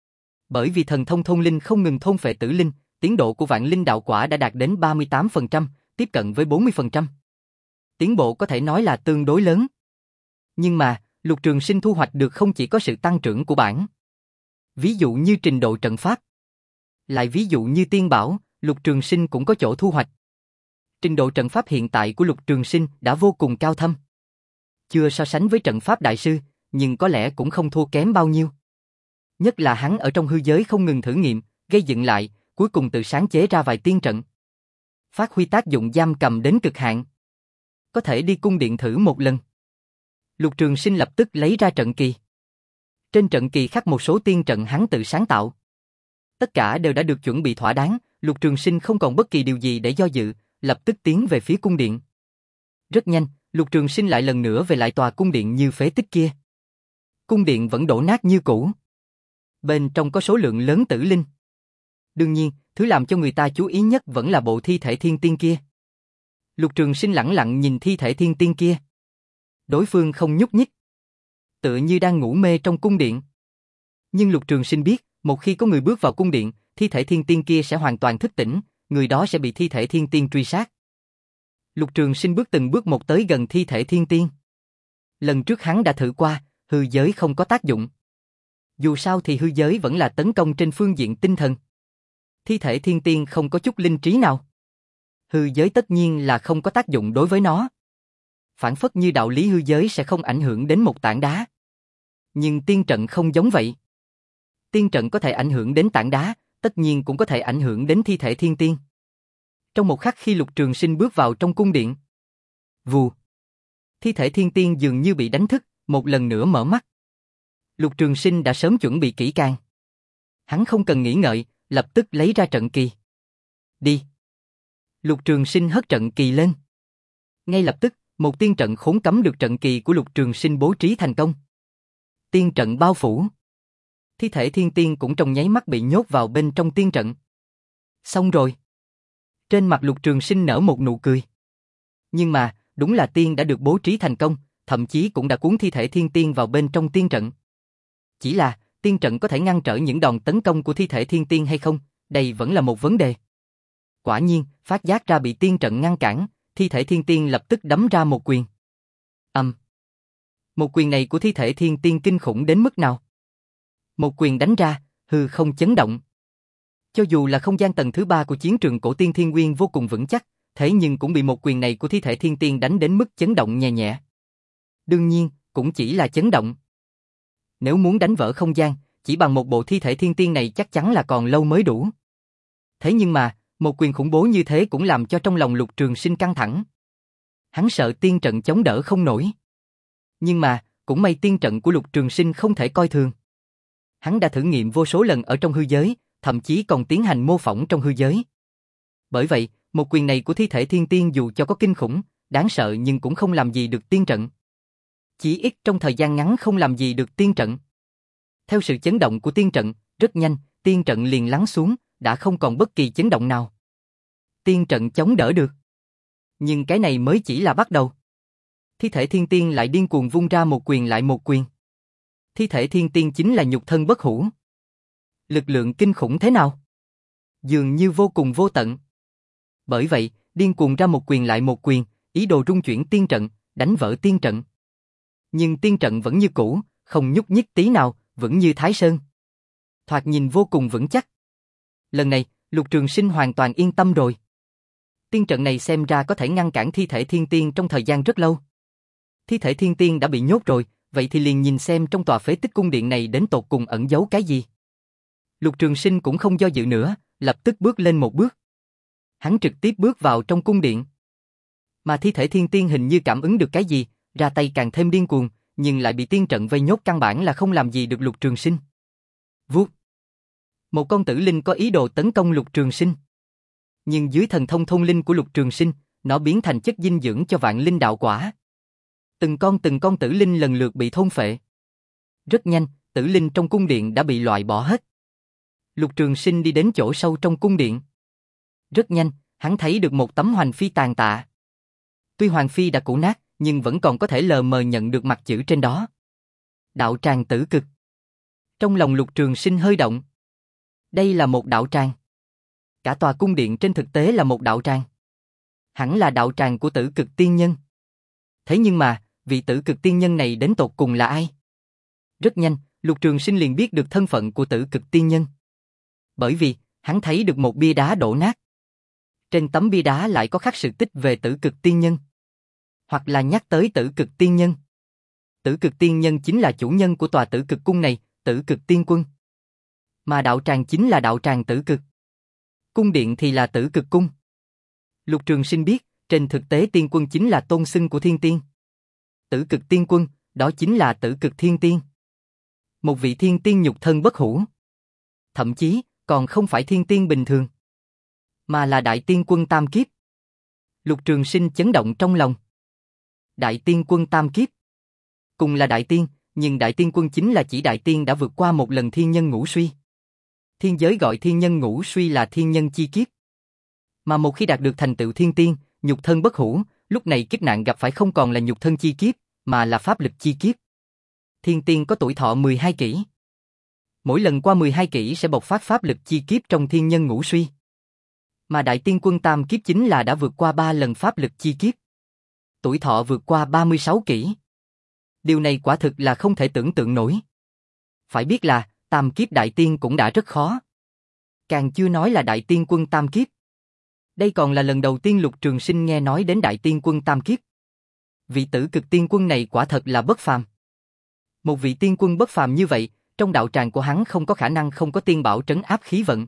Bởi vì thần thông thôn linh không ngừng thôn phệ tử linh, tiến độ của vạn linh đạo quả đã đạt đến ba mươi tám phần trăm, tiếp cận với bốn mươi phần trăm. Tiến bộ có thể nói là tương đối lớn. Nhưng mà, Lục Trường Sinh thu hoạch được không chỉ có sự tăng trưởng của bản. Ví dụ như trình độ trận pháp. Lại ví dụ như tiên bảo, Lục Trường Sinh cũng có chỗ thu hoạch. Trình độ trận pháp hiện tại của Lục Trường Sinh đã vô cùng cao thâm. Chưa so sánh với trận pháp đại sư, nhưng có lẽ cũng không thua kém bao nhiêu. Nhất là hắn ở trong hư giới không ngừng thử nghiệm, gây dựng lại, cuối cùng tự sáng chế ra vài tiên trận. Phát huy tác dụng giam cầm đến cực hạn. Có thể đi cung điện thử một lần. Lục Trường Sinh lập tức lấy ra trận kỳ. Trên trận kỳ khắc một số tiên trận hắn tự sáng tạo. Tất cả đều đã được chuẩn bị thỏa đáng, Lục Trường Sinh không còn bất kỳ điều gì để do dự, lập tức tiến về phía cung điện. Rất nhanh, Lục Trường Sinh lại lần nữa về lại tòa cung điện như phế tích kia. Cung điện vẫn đổ nát như cũ. Bên trong có số lượng lớn tử linh. Đương nhiên, thứ làm cho người ta chú ý nhất vẫn là bộ thi thể thiên tiên kia. Lục Trường Sinh lẳng lặng nhìn thi thể thiên tiên kia. Đối phương không nhúc nhích, tựa như đang ngủ mê trong cung điện. Nhưng Lục Trường Sinh biết, một khi có người bước vào cung điện, thi thể thiên tiên kia sẽ hoàn toàn thức tỉnh, người đó sẽ bị thi thể thiên tiên truy sát. Lục Trường Sinh bước từng bước một tới gần thi thể thiên tiên. Lần trước hắn đã thử qua, hư giới không có tác dụng. Dù sao thì hư giới vẫn là tấn công trên phương diện tinh thần. Thi thể thiên tiên không có chút linh trí nào. Hư giới tất nhiên là không có tác dụng đối với nó. Phản phất như đạo lý hư giới sẽ không ảnh hưởng đến một tảng đá. Nhưng tiên trận không giống vậy. Tiên trận có thể ảnh hưởng đến tảng đá, tất nhiên cũng có thể ảnh hưởng đến thi thể thiên tiên. Trong một khắc khi Lục Trường Sinh bước vào trong cung điện, vù, thi thể thiên tiên dường như bị đánh thức, một lần nữa mở mắt. Lục Trường Sinh đã sớm chuẩn bị kỹ càng. Hắn không cần nghĩ ngợi, lập tức lấy ra trận kỳ. Đi. Lục Trường Sinh hất trận kỳ lên. Ngay lập tức, một tiên trận khốn cấm được trận kỳ của Lục Trường Sinh bố trí thành công. Tiên trận bao phủ. Thi thể thiên tiên cũng trong nháy mắt bị nhốt vào bên trong tiên trận. Xong rồi. Trên mặt Lục Trường Sinh nở một nụ cười. Nhưng mà, đúng là tiên đã được bố trí thành công, thậm chí cũng đã cuốn thi thể thiên tiên vào bên trong tiên trận. Chỉ là, tiên trận có thể ngăn trở những đòn tấn công của thi thể thiên tiên hay không, đây vẫn là một vấn đề. Quả nhiên, phát giác ra bị tiên trận ngăn cản, thi thể thiên tiên lập tức đấm ra một quyền. Ầm. Um. Một quyền này của thi thể thiên tiên kinh khủng đến mức nào? Một quyền đánh ra, hư không chấn động. Cho dù là không gian tầng thứ ba của chiến trường cổ tiên Thiên Nguyên vô cùng vững chắc, thế nhưng cũng bị một quyền này của thi thể thiên tiên đánh đến mức chấn động nhẹ nhẹ. Đương nhiên, cũng chỉ là chấn động. Nếu muốn đánh vỡ không gian, chỉ bằng một bộ thi thể thiên tiên này chắc chắn là còn lâu mới đủ. Thế nhưng mà, một quyền khủng bố như thế cũng làm cho trong lòng Lục Trường Sinh căng thẳng. Hắn sợ tiên trận chống đỡ không nổi. Nhưng mà, cũng may tiên trận của Lục Trường Sinh không thể coi thường. Hắn đã thử nghiệm vô số lần ở trong hư giới, thậm chí còn tiến hành mô phỏng trong hư giới. Bởi vậy, một quyền này của thi thể thiên tiên dù cho có kinh khủng, đáng sợ nhưng cũng không làm gì được tiên trận. Chỉ ít trong thời gian ngắn không làm gì được tiên trận. Theo sự chấn động của tiên trận, rất nhanh, tiên trận liền lắng xuống, đã không còn bất kỳ chấn động nào. Tiên trận chống đỡ được. Nhưng cái này mới chỉ là bắt đầu. Thi thể thiên tiên lại điên cuồng vung ra một quyền lại một quyền. Thi thể thiên tiên chính là nhục thân bất hủ. Lực lượng kinh khủng thế nào? Dường như vô cùng vô tận. Bởi vậy, điên cuồng ra một quyền lại một quyền, ý đồ rung chuyển tiên trận, đánh vỡ tiên trận. Nhưng tiên trận vẫn như cũ, không nhúc nhích tí nào, vững như Thái Sơn. Thoạt nhìn vô cùng vững chắc. Lần này, Lục Trường Sinh hoàn toàn yên tâm rồi. Tiên trận này xem ra có thể ngăn cản thi thể thiên tiên trong thời gian rất lâu. Thi thể thiên tiên đã bị nhốt rồi, vậy thì liền nhìn xem trong tòa phế tích cung điện này đến tột cùng ẩn giấu cái gì. Lục Trường Sinh cũng không do dự nữa, lập tức bước lên một bước. Hắn trực tiếp bước vào trong cung điện. Mà thi thể thiên tiên hình như cảm ứng được cái gì, ra tay càng thêm điên cuồng, nhưng lại bị tiên trận vây nhốt, căn bản là không làm gì được Lục Trường Sinh. Vuốt. Một con tử linh có ý đồ tấn công Lục Trường Sinh. Nhưng dưới thần thông thông linh của Lục Trường Sinh, nó biến thành chất dinh dưỡng cho vạn linh đạo quả. Từng con từng con tử linh lần lượt bị thôn phệ. Rất nhanh, tử linh trong cung điện đã bị loại bỏ hết. Lục Trường Sinh đi đến chỗ sâu trong cung điện. Rất nhanh, hắn thấy được một tấm hoành phi tàn tạ. Tuy hoàng phi đã cũ nát, nhưng vẫn còn có thể lờ mờ nhận được mặt chữ trên đó. Đạo tràng tử cực. Trong lòng Lục Trường Sinh hơi động. Đây là một đạo tràng. Cả tòa cung điện trên thực tế là một đạo tràng. Hẳn là đạo tràng của tử cực tiên nhân. Thế nhưng mà, vị tử cực tiên nhân này đến tột cùng là ai? Rất nhanh, Lục Trường Sinh liền biết được thân phận của tử cực tiên nhân. Bởi vì, hắn thấy được một bia đá đổ nát. Trên tấm bia đá lại có khắc sự tích về tử cực tiên nhân. Hoặc là nhắc tới tử cực tiên nhân. Tử cực tiên nhân chính là chủ nhân của tòa tử cực cung này, tử cực tiên quân. Mà đạo tràng chính là đạo tràng tử cực. Cung điện thì là tử cực cung. Lục Trường Sinh biết, trên thực tế tiên quân chính là tôn xưng của thiên tiên. Tử cực tiên quân, đó chính là tử cực thiên tiên. Một vị thiên tiên nhục thân bất hủ. Thậm chí, còn không phải thiên tiên bình thường. Mà là đại tiên quân tam kiếp. Lục Trường Sinh chấn động trong lòng. Đại tiên quân tam kiếp. Cùng là đại tiên, nhưng đại tiên quân chính là chỉ đại tiên đã vượt qua một lần thiên nhân ngũ suy. Thiên giới gọi thiên nhân ngũ suy là thiên nhân chi kiếp. Mà một khi đạt được thành tựu thiên tiên, nhục thân bất hủ, lúc này kiếp nạn gặp phải không còn là nhục thân chi kiếp, mà là pháp lực chi kiếp. Thiên tiên có tuổi thọ mười hai kỷ. Mỗi lần qua mười hai kỷ sẽ bộc phát pháp lực chi kiếp trong thiên nhân ngũ suy. Mà đại tiên quân tam kiếp chính là đã vượt qua ba lần pháp lực chi kiếp. Tuổi thọ vượt qua ba mươi sáu kỷ. Điều này quả thực là không thể tưởng tượng nổi. Phải biết là, tam kiếp đại tiên cũng đã rất khó. Càng chưa nói là đại tiên quân tam kiếp. Đây còn là lần đầu tiên Lục Trường Sinh nghe nói đến đại tiên quân tam kiếp. Vị tử cực tiên quân này quả thật là bất phàm. Một vị tiên quân bất phàm như vậy, trong đạo tràng của hắn không có khả năng không có tiên bảo trấn áp khí vận.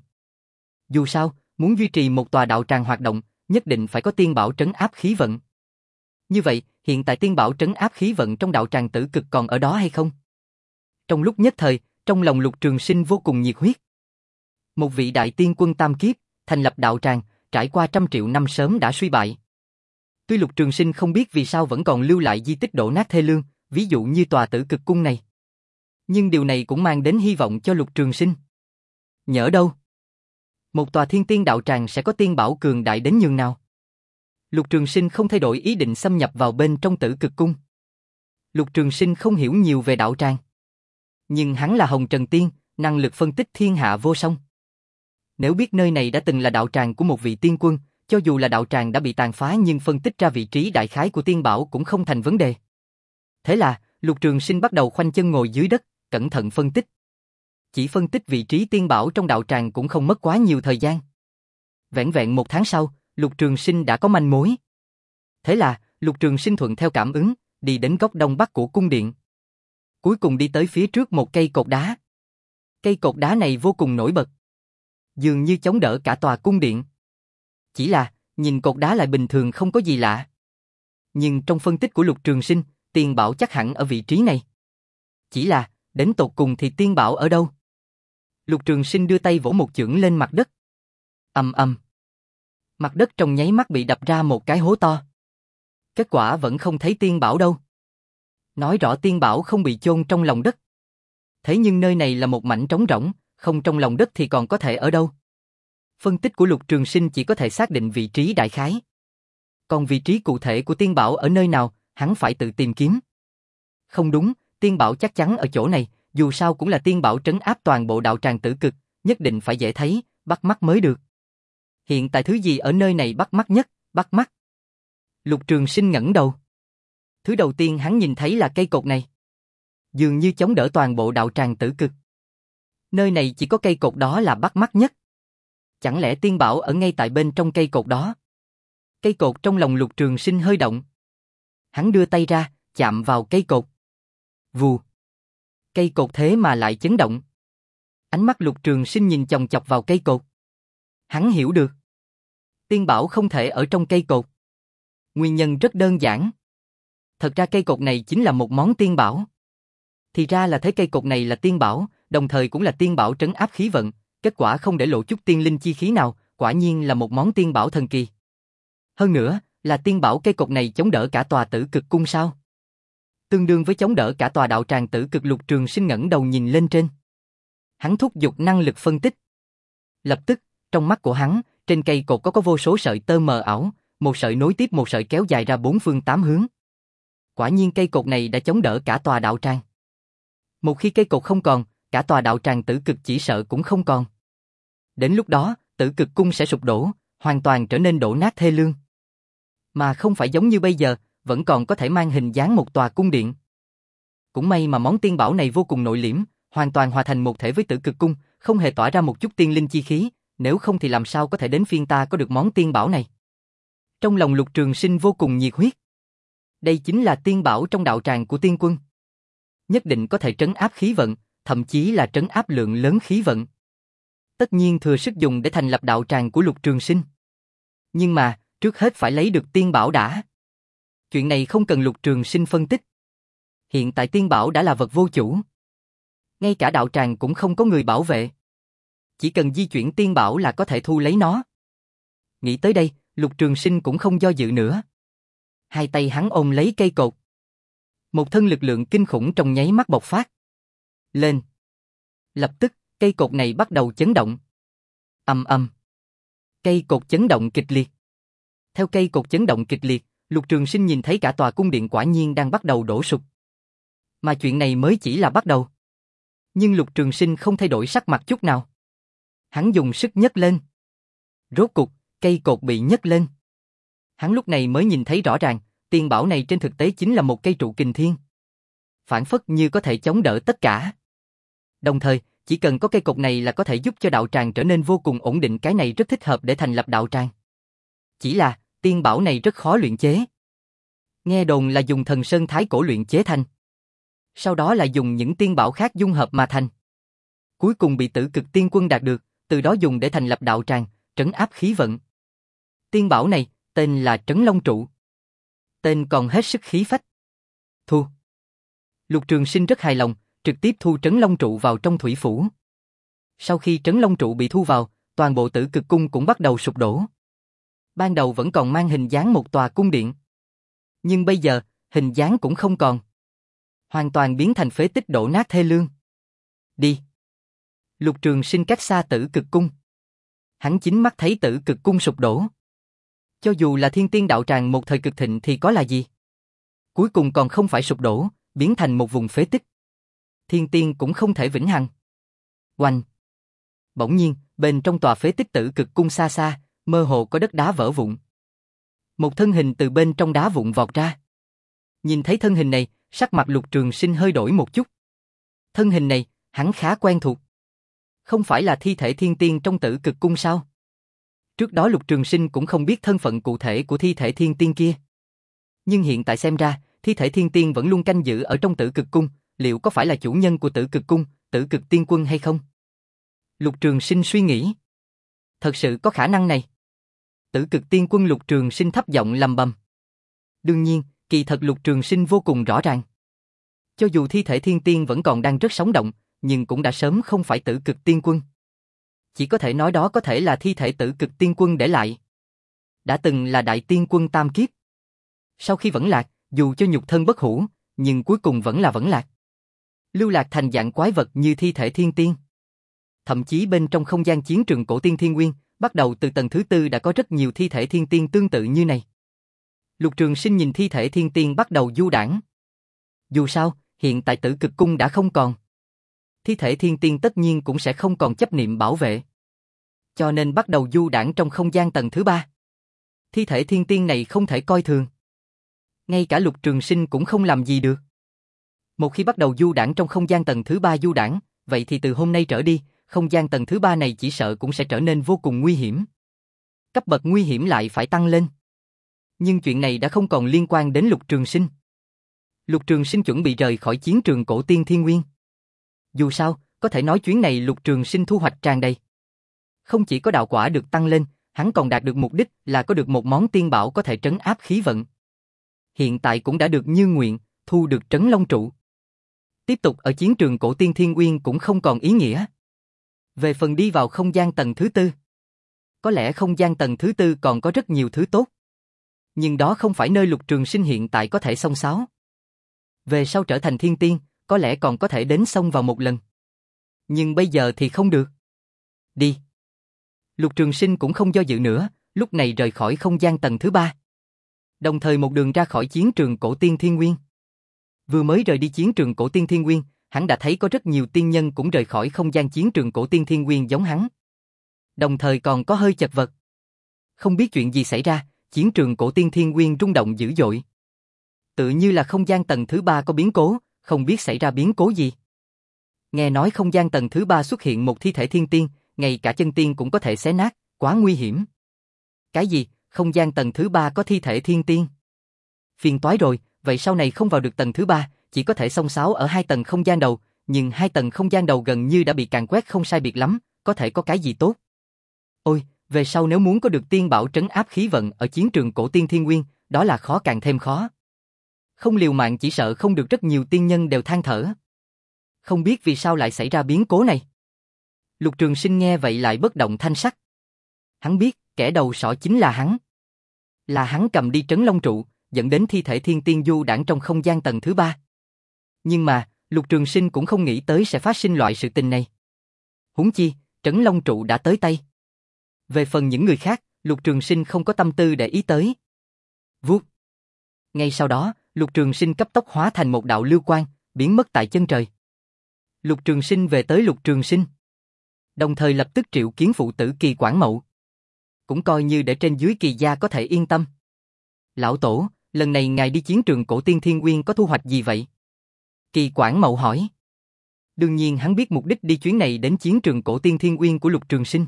Dù sao, muốn duy trì một tòa đạo tràng hoạt động, nhất định phải có tiên bảo trấn áp khí vận. Như vậy, hiện tại tiên bảo trấn áp khí vận trong đạo tràng tử cực còn ở đó hay không? Trong lúc nhất thời, trong lòng Lục Trường Sinh vô cùng nhiệt huyết. Một vị đại tiên quân tam kiếp, thành lập đạo tràng, trải qua trăm triệu năm sớm đã suy bại. Tuy Lục Trường Sinh không biết vì sao vẫn còn lưu lại di tích đổ nát thê lương, ví dụ như tòa tử cực cung này. Nhưng điều này cũng mang đến hy vọng cho Lục Trường Sinh. Nhỡ đâu? Một tòa thiên tiên đạo tràng sẽ có tiên bảo cường đại đến nhường nào? Lục Trường Sinh không thay đổi ý định xâm nhập vào bên trong tử cực cung. Lục Trường Sinh không hiểu nhiều về đạo tràng. Nhưng hắn là Hồng Trần Tiên, năng lực phân tích thiên hạ vô song. Nếu biết nơi này đã từng là đạo tràng của một vị tiên quân, cho dù là đạo tràng đã bị tàn phá nhưng phân tích ra vị trí đại khái của tiên bảo cũng không thành vấn đề. Thế là, Lục Trường Sinh bắt đầu khoanh chân ngồi dưới đất, cẩn thận phân tích. Chỉ phân tích vị trí tiên bảo trong đạo tràng cũng không mất quá nhiều thời gian. Vẻn vẹn một tháng sau, Lục Trường Sinh đã có manh mối. Thế là, Lục Trường Sinh thuận theo cảm ứng, đi đến góc đông bắc của cung điện. Cuối cùng đi tới phía trước một cây cột đá. Cây cột đá này vô cùng nổi bật. Dường như chống đỡ cả tòa cung điện. Chỉ là, nhìn cột đá lại bình thường không có gì lạ. Nhưng trong phân tích của Lục Trường Sinh, tiên bảo chắc hẳn ở vị trí này. Chỉ là, đến tột cùng thì tiên bảo ở đâu? Lục Trường Sinh đưa tay vỗ một chưởng lên mặt đất. Ầm ầm. Mặt đất trong nháy mắt bị đập ra một cái hố to. Kết quả vẫn không thấy tiên bảo đâu. Nói rõ tiên bảo không bị chôn trong lòng đất. Thế nhưng nơi này là một mảnh trống rỗng, không trong lòng đất thì còn có thể ở đâu? Phân tích của Lục Trường Sinh chỉ có thể xác định vị trí đại khái. Còn vị trí cụ thể của tiên bảo ở nơi nào, hắn phải tự tìm kiếm. Không đúng, tiên bảo chắc chắn ở chỗ này, dù sao cũng là tiên bảo trấn áp toàn bộ đạo tràng tử cực, nhất định phải dễ thấy, bắt mắt mới được. Hiện tại thứ gì ở nơi này bắt mắt nhất, bắt mắt? Lục Trường Sinh ngẩng đầu. Thứ đầu tiên hắn nhìn thấy là cây cột này. Dường như chống đỡ toàn bộ đạo tràng tử cực. Nơi này chỉ có cây cột đó là bắt mắt nhất. Chẳng lẽ tiên bảo ở ngay tại bên trong cây cột đó? Cây cột trong lòng Lục Trường Sinh hơi động. Hắn đưa tay ra, chạm vào cây cột. Vù. Cây cột thế mà lại chấn động. Ánh mắt Lục Trường Sinh nhìn chòng chọc vào cây cột. Hắn hiểu được. Tiên bảo không thể ở trong cây cột. Nguyên nhân rất đơn giản. Thật ra cây cột này chính là một món tiên bảo. Thì ra là thấy cây cột này là tiên bảo, đồng thời cũng là tiên bảo trấn áp khí vận, kết quả không để lộ chút tiên linh chi khí nào, quả nhiên là một món tiên bảo thần kỳ. Hơn nữa, là tiên bảo cây cột này chống đỡ cả tòa Tử Cực cung sao? Tương đương với chống đỡ cả tòa đạo tràng Tử Cực. Lục Trường Sinh ngẩng đầu nhìn lên trên. Hắn thúc giục năng lực phân tích. Lập tức, trong mắt của hắn, trên cây cột có có vô số sợi tơ mờ ảo, một sợi nối tiếp một sợi kéo dài ra bốn phương tám hướng. Quả nhiên cây cột này đã chống đỡ cả tòa đạo tràng. Một khi cây cột không còn, cả tòa đạo tràng Tử Cực chỉ sợ cũng không còn. Đến lúc đó, Tử Cực cung sẽ sụp đổ, hoàn toàn trở nên đổ nát thê lương. Mà không phải giống như bây giờ, vẫn còn có thể mang hình dáng một tòa cung điện. Cũng may mà món tiên bảo này vô cùng nội liễm, hoàn toàn hòa thành một thể với Tử Cực cung, không hề tỏa ra một chút tiên linh chi khí, nếu không thì làm sao có thể đến phiên ta có được món tiên bảo này. Trong lòng Lục Trường Sinh vô cùng nhiệt huyết. Đây chính là tiên bảo trong đạo tràng của tiên quân. Nhất định có thể trấn áp khí vận, thậm chí là trấn áp lượng lớn khí vận. Tất nhiên thừa sức dùng để thành lập đạo tràng của Lục Trường Sinh. Nhưng mà, trước hết phải lấy được tiên bảo đã. Chuyện này không cần Lục Trường Sinh phân tích. Hiện tại tiên bảo đã là vật vô chủ. Ngay cả đạo tràng cũng không có người bảo vệ. Chỉ cần di chuyển tiên bảo là có thể thu lấy nó. Nghĩ tới đây, Lục Trường Sinh cũng không do dự nữa. Hai tay hắn ôm lấy cây cột. Một thân lực lượng kinh khủng trong nháy mắt bộc phát. Lên. Lập tức, cây cột này bắt đầu chấn động. Ầm ầm. Cây cột chấn động kịch liệt. Theo cây cột chấn động kịch liệt, Lục Trường Sinh nhìn thấy cả tòa cung điện quả nhiên đang bắt đầu đổ sụp. Mà chuyện này mới chỉ là bắt đầu. Nhưng Lục Trường Sinh không thay đổi sắc mặt chút nào. Hắn dùng sức nhấc lên. Rốt cục, cây cột bị nhấc lên. Hắn lúc này mới nhìn thấy rõ ràng, tiên bảo này trên thực tế chính là một cây trụ kình thiên. Phản phất như có thể chống đỡ tất cả. Đồng thời, chỉ cần có cây cột này là có thể giúp cho đạo tràng trở nên vô cùng ổn định, cái này rất thích hợp để thành lập đạo tràng. Chỉ là, tiên bảo này rất khó luyện chế. Nghe đồn là dùng thần sơn thái cổ luyện chế thành. Sau đó là dùng những tiên bảo khác dung hợp mà thành. Cuối cùng bị Tử Cực tiên quân đạt được, từ đó dùng để thành lập đạo tràng, trấn áp khí vận. Tiên bảo này, tên là Trấn Long trụ. Tên còn hết sức khí phách. Thu. Lục Trường Sinh rất hài lòng, trực tiếp thu Trấn Long trụ vào trong thủy phủ. Sau khi Trấn Long trụ bị thu vào, toàn bộ Tử Cực cung cũng bắt đầu sụp đổ. Ban đầu vẫn còn mang hình dáng một tòa cung điện. Nhưng bây giờ, hình dáng cũng không còn. Hoàn toàn biến thành phế tích đổ nát thê lương. Đi. Lục Trường Sinh cách xa Tử Cực cung. Hắn chính mắt thấy Tử Cực cung sụp đổ. Cho dù là Thiên Tiên đạo tràng một thời cực thịnh thì có là gì? Cuối cùng còn không phải sụp đổ, biến thành một vùng phế tích. Thiên Tiên cũng không thể vĩnh hằng. Oanh. Bỗng nhiên, bên trong tòa phế tích Tử Cực cung xa xa, mơ hồ có đất đá vỡ vụn. Một thân hình từ bên trong đá vụn vọt ra. Nhìn thấy thân hình này, sắc mặt Lục Trường Sinh hơi đổi một chút. Thân hình này, hắn khá quen thuộc. Không phải là thi thể thiên tiên trong Tử Cực cung sao? Trước đó Lục Trường Sinh cũng không biết thân phận cụ thể của thi thể thiên tiên kia. Nhưng hiện tại xem ra, thi thể thiên tiên vẫn luôn canh giữ ở trong Tử Cực cung, liệu có phải là chủ nhân của Tử Cực cung, Tử Cực tiên quân hay không? Lục Trường Sinh suy nghĩ. Thật sự có khả năng này. Tử Cực tiên quân Lục Trường Sinh thấp giọng lầm bầm. Đương nhiên, kỳ thật Lục Trường Sinh vô cùng rõ ràng. Cho dù thi thể thiên tiên vẫn còn đang rất sống động, nhưng cũng đã sớm không phải Tử Cực tiên quân. Chỉ có thể nói đó có thể là thi thể Tử Cực tiên quân để lại. Đã từng là đại tiên quân tam kiếp. Sau khi vẫn lạc, dù cho nhục thân bất hủ, nhưng cuối cùng vẫn là vẫn lạc. Lưu lạc thành dạng quái vật như thi thể thiên tiên. Thậm chí bên trong không gian chiến trường cổ tiên Thiên Nguyên, bắt đầu từ tầng thứ tư đã có rất nhiều thi thể thiên tiên tương tự như này. Lục Trường Sinh nhìn thi thể thiên tiên bắt đầu du đãng. Dù sao, hiện tại Tử Cực cung đã không còn. Thi thể thiên tiên tất nhiên cũng sẽ không còn chấp niệm bảo vệ. Cho nên bắt đầu du đãng trong không gian tầng thứ ba. Thi thể thiên tiên này không thể coi thường. Ngay cả Lục Trường Sinh cũng không làm gì được. Một khi bắt đầu du đãng trong không gian tầng thứ ba du đãng, vậy thì từ hôm nay trở đi, không gian tầng thứ ba này chỉ sợ cũng sẽ trở nên vô cùng nguy hiểm. Cấp bậc nguy hiểm lại phải tăng lên. Nhưng chuyện này đã không còn liên quan đến Lục Trường Sinh. Lục Trường Sinh chuẩn bị rời khỏi chiến trường cổ tiên Thiên Nguyên. Dù sao, có thể nói chuyến này Lục Trường Sinh thu hoạch tràn đầy. Không chỉ có đạo quả được tăng lên, hắn còn đạt được mục đích là có được một món tiên bảo có thể trấn áp khí vận. Hiện tại cũng đã được như nguyện, thu được Trấn Long trụ. Tiếp tục ở chiến trường cổ tiên Thiên Nguyên cũng không còn ý nghĩa. Về phần đi vào không gian tầng thứ tư. Có lẽ không gian tầng thứ tư còn có rất nhiều thứ tốt. Nhưng đó không phải nơi Lục Trường Sinh hiện tại có thể xông xáo. Về sau trở thành thiên tiên, có lẽ còn có thể đến xông vào một lần. Nhưng bây giờ thì không được. Đi. Lục Trường Sinh cũng không do dự nữa, lúc này rời khỏi không gian tầng thứ ba. Đồng thời một đường ra khỏi chiến trường cổ tiên Thiên Nguyên. Vừa mới rời đi chiến trường cổ tiên Thiên Nguyên, hắn đã thấy có rất nhiều tiên nhân cũng rời khỏi không gian chiến trường cổ tiên Thiên Nguyên giống hắn. Đồng thời còn có hơi chật vật. Không biết chuyện gì xảy ra, chiến trường cổ tiên Thiên Nguyên rung động dữ dội. Tự như là không gian tầng thứ ba có biến cố, không biết xảy ra biến cố gì. Nghe nói không gian tầng thứ ba xuất hiện một thi thể thiên tiên, ngay cả chân tiên cũng có thể xé nát, quá nguy hiểm. Cái gì? Không gian tầng thứ ba có thi thể thiên tiên? Phiền toái rồi, vậy sau này không vào được tầng thứ ba, chỉ có thể xông xáo ở hai tầng không gian đầu, nhưng hai tầng không gian đầu gần như đã bị càn quét không sai biệt lắm, có thể có cái gì tốt? Ôi, về sau nếu muốn có được tiên bảo trấn áp khí vận ở chiến trường cổ tiên Thiên Nguyên, đó là khó càng thêm khó. Không liều mạng chỉ sợ không được, rất nhiều tiên nhân đều than thở. Không biết vì sao lại xảy ra biến cố này. Lục Trường Sinh nghe vậy lại bất động thanh sắc. Hắn biết, kẻ đầu sỏ chính là hắn. Là hắn cầm đi Trấn Long trụ, dẫn đến thi thể thiên tiên du đãng trong không gian tầng thứ ba. Nhưng mà, Lục Trường Sinh cũng không nghĩ tới sẽ phát sinh loại sự tình này. Huống chi, Trấn Long trụ đã tới tay. Về phần những người khác, Lục Trường Sinh không có tâm tư để ý tới. Vút. Ngay sau đó, Lục Trường Sinh cấp tốc hóa thành một đạo lưu quang, biến mất tại chân trời. Lục Trường Sinh về tới Lục Trường Sinh. Đồng thời lập tức triệu kiến phụ tử Kỳ Quảng Mậu. Cũng coi như để trên dưới Kỳ gia có thể yên tâm. Lão Tổ, lần này ngài đi chiến trường cổ tiên Thiên Nguyên có thu hoạch gì vậy? Kỳ Quảng Mậu hỏi. Đương nhiên hắn biết mục đích đi chuyến này đến chiến trường cổ tiên Thiên Nguyên của Lục Trường Sinh.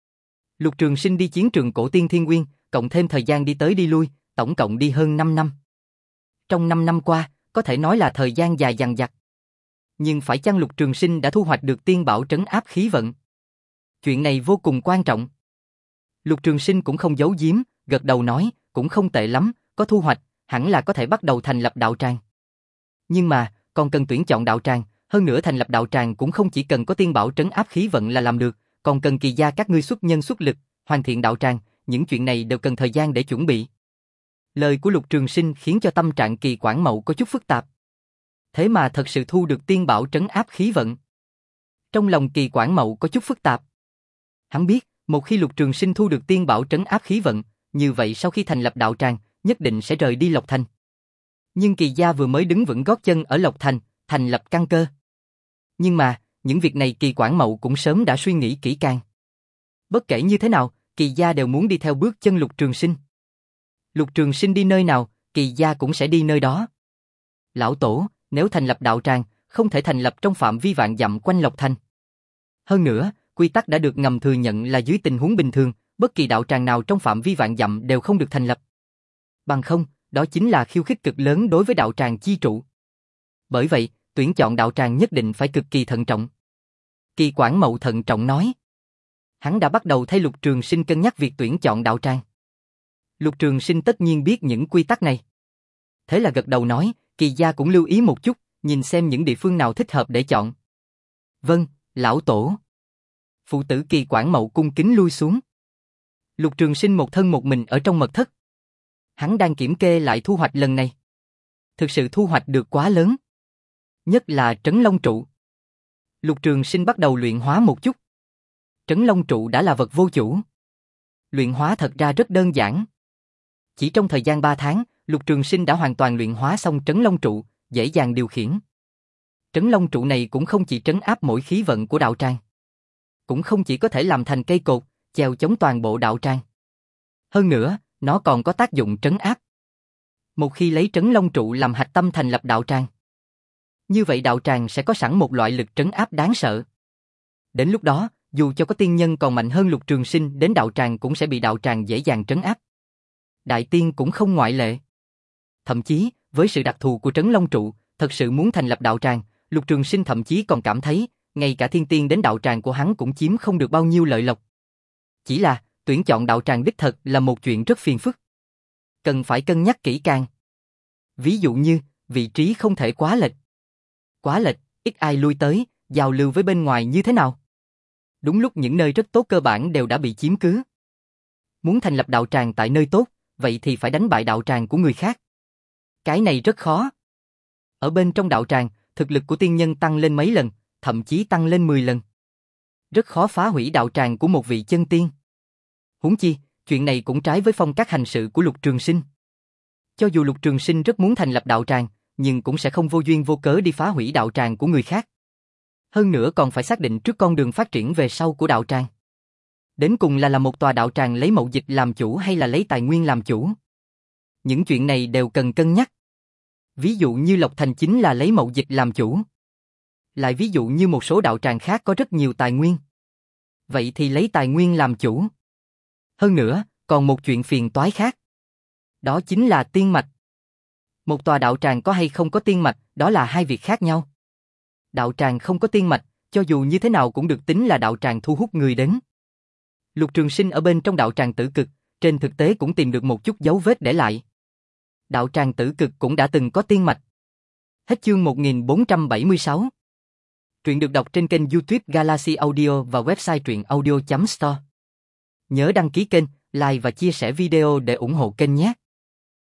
Lục Trường Sinh đi chiến trường cổ tiên Thiên Nguyên, cộng thêm thời gian đi tới đi lui, tổng cộng đi hơn năm năm. Trong năm năm qua, có thể nói là thời gian dài dằng dặc. Nhưng phải chăng Lục Trường Sinh đã thu hoạch được tiên bảo trấn áp khí vận? Chuyện này vô cùng quan trọng. Lục Trường Sinh cũng không giấu giếm, gật đầu nói, cũng không tệ lắm, có thu hoạch, hẳn là có thể bắt đầu thành lập đạo tràng. Nhưng mà, còn cần tuyển chọn đạo tràng, hơn nữa thành lập đạo tràng cũng không chỉ cần có tiên bảo trấn áp khí vận là làm được, còn cần Kỳ gia các ngươi xuất nhân xuất lực, hoàn thiện đạo tràng, những chuyện này đều cần thời gian để chuẩn bị. Lời của Lục Trường Sinh khiến cho tâm trạng Kỳ Quảng Mậu có chút phức tạp. Thế mà thật sự thu được tiên bảo trấn áp khí vận. Trong lòng Kỳ Quảng Mậu có chút phức tạp. Hắn biết, một khi Lục Trường Sinh thu được tiên bảo trấn áp khí vận, như vậy sau khi thành lập đạo tràng, nhất định sẽ rời đi Lộc Thành. Nhưng Kỳ gia vừa mới đứng vững gót chân ở Lộc Thành, thành lập căn cơ. Nhưng mà, những việc này Kỳ Quảng Mậu cũng sớm đã suy nghĩ kỹ càng. Bất kể như thế nào, Kỳ gia đều muốn đi theo bước chân Lục Trường Sinh. Lục Trường Sinh đi nơi nào, Kỳ gia cũng sẽ đi nơi đó. Lão Tổ, nếu thành lập đạo tràng, không thể thành lập trong phạm vi vạn dặm quanh Lộc Thành. Hơn nữa, quy tắc đã được ngầm thừa nhận là dưới tình huống bình thường, bất kỳ đạo tràng nào trong phạm vi vạn dặm đều không được thành lập. Bằng không, đó chính là khiêu khích cực lớn đối với đạo tràng chi trụ. Bởi vậy, tuyển chọn đạo tràng nhất định phải cực kỳ thận trọng. Kỳ Quảng Mậu thận trọng nói. Hắn đã bắt đầu thay Lục Trường Sinh cân nhắc việc tuyển chọn đạo tràng. Lục Trường Sinh tất nhiên biết những quy tắc này. Thế là gật đầu nói, Kỳ gia cũng lưu ý một chút, nhìn xem những địa phương nào thích hợp để chọn. Vâng, lão tổ. Phụ tử Kỳ Quảng Mậu cung kính lui xuống. Lục Trường Sinh một thân một mình ở trong mật thất. Hắn đang kiểm kê lại thu hoạch lần này. Thực sự thu hoạch được quá lớn. Nhất là Trấn Long trụ. Lục Trường Sinh bắt đầu luyện hóa một chút. Trấn Long trụ đã là vật vô chủ. Luyện hóa thật ra rất đơn giản. Chỉ trong thời gian ba tháng, Lục Trường Sinh đã hoàn toàn luyện hóa xong Trấn Long trụ, dễ dàng điều khiển. Trấn Long trụ này cũng không chỉ trấn áp mỗi khí vận của đạo tràng, cũng không chỉ có thể làm thành cây cột, chèo chống toàn bộ đạo tràng. Hơn nữa, nó còn có tác dụng trấn áp. Một khi lấy Trấn Long trụ làm hạch tâm thành lập đạo tràng, như vậy đạo tràng sẽ có sẵn một loại lực trấn áp đáng sợ. Đến lúc đó, dù cho có tiên nhân còn mạnh hơn Lục Trường Sinh đến đạo tràng cũng sẽ bị đạo tràng dễ dàng trấn áp. Đại tiên cũng không ngoại lệ. Thậm chí, với sự đặc thù của Trấn Long trụ, thật sự muốn thành lập đạo tràng, Lục Trường Sinh thậm chí còn cảm thấy, ngay cả thiên tiên đến đạo tràng của hắn cũng chiếm không được bao nhiêu lợi lộc. Chỉ là, tuyển chọn đạo tràng đích thật là một chuyện rất phiền phức. Cần phải cân nhắc kỹ càng. Ví dụ như, vị trí không thể quá lệch. Quá lệch, ít ai lui tới, giao lưu với bên ngoài như thế nào? Đúng lúc những nơi rất tốt cơ bản đều đã bị chiếm cứ. Muốn thành lập đạo tràng tại nơi tốt, vậy thì phải đánh bại đạo tràng của người khác. Cái này rất khó. Ở bên trong đạo tràng, thực lực của tiên nhân tăng lên mấy lần, thậm chí tăng lên mười lần. Rất khó phá hủy đạo tràng của một vị chân tiên. Huống chi, chuyện này cũng trái với phong cách hành sự của Lục Trường Sinh. Cho dù Lục Trường Sinh rất muốn thành lập đạo tràng, nhưng cũng sẽ không vô duyên vô cớ đi phá hủy đạo tràng của người khác. Hơn nữa còn phải xác định trước con đường phát triển về sau của đạo tràng. Đến cùng là làm một tòa đạo tràng lấy mậu dịch làm chủ hay là lấy tài nguyên làm chủ. Những chuyện này đều cần cân nhắc. Ví dụ như Lộc Thành chính là lấy mậu dịch làm chủ. Lại ví dụ như một số đạo tràng khác có rất nhiều tài nguyên. Vậy thì lấy tài nguyên làm chủ. Hơn nữa, còn một chuyện phiền toái khác. Đó chính là tiên mạch. Một tòa đạo tràng có hay không có tiên mạch, đó là hai việc khác nhau. Đạo tràng không có tiên mạch, cho dù như thế nào cũng được tính là đạo tràng thu hút người đến. Lục Trường Sinh ở bên trong đạo tràng Tử Cực, trên thực tế cũng tìm được một chút dấu vết để lại. Đạo tràng Tử Cực cũng đã từng có tiên mạch. Hết chương một nghìn bốn trăm bảy mươi sáu. Truyện được đọc trên kênh YouTube Galaxy Audio và website truyện audio chấm store. Nhớ đăng ký kênh, like và chia sẻ video để ủng hộ kênh nhé.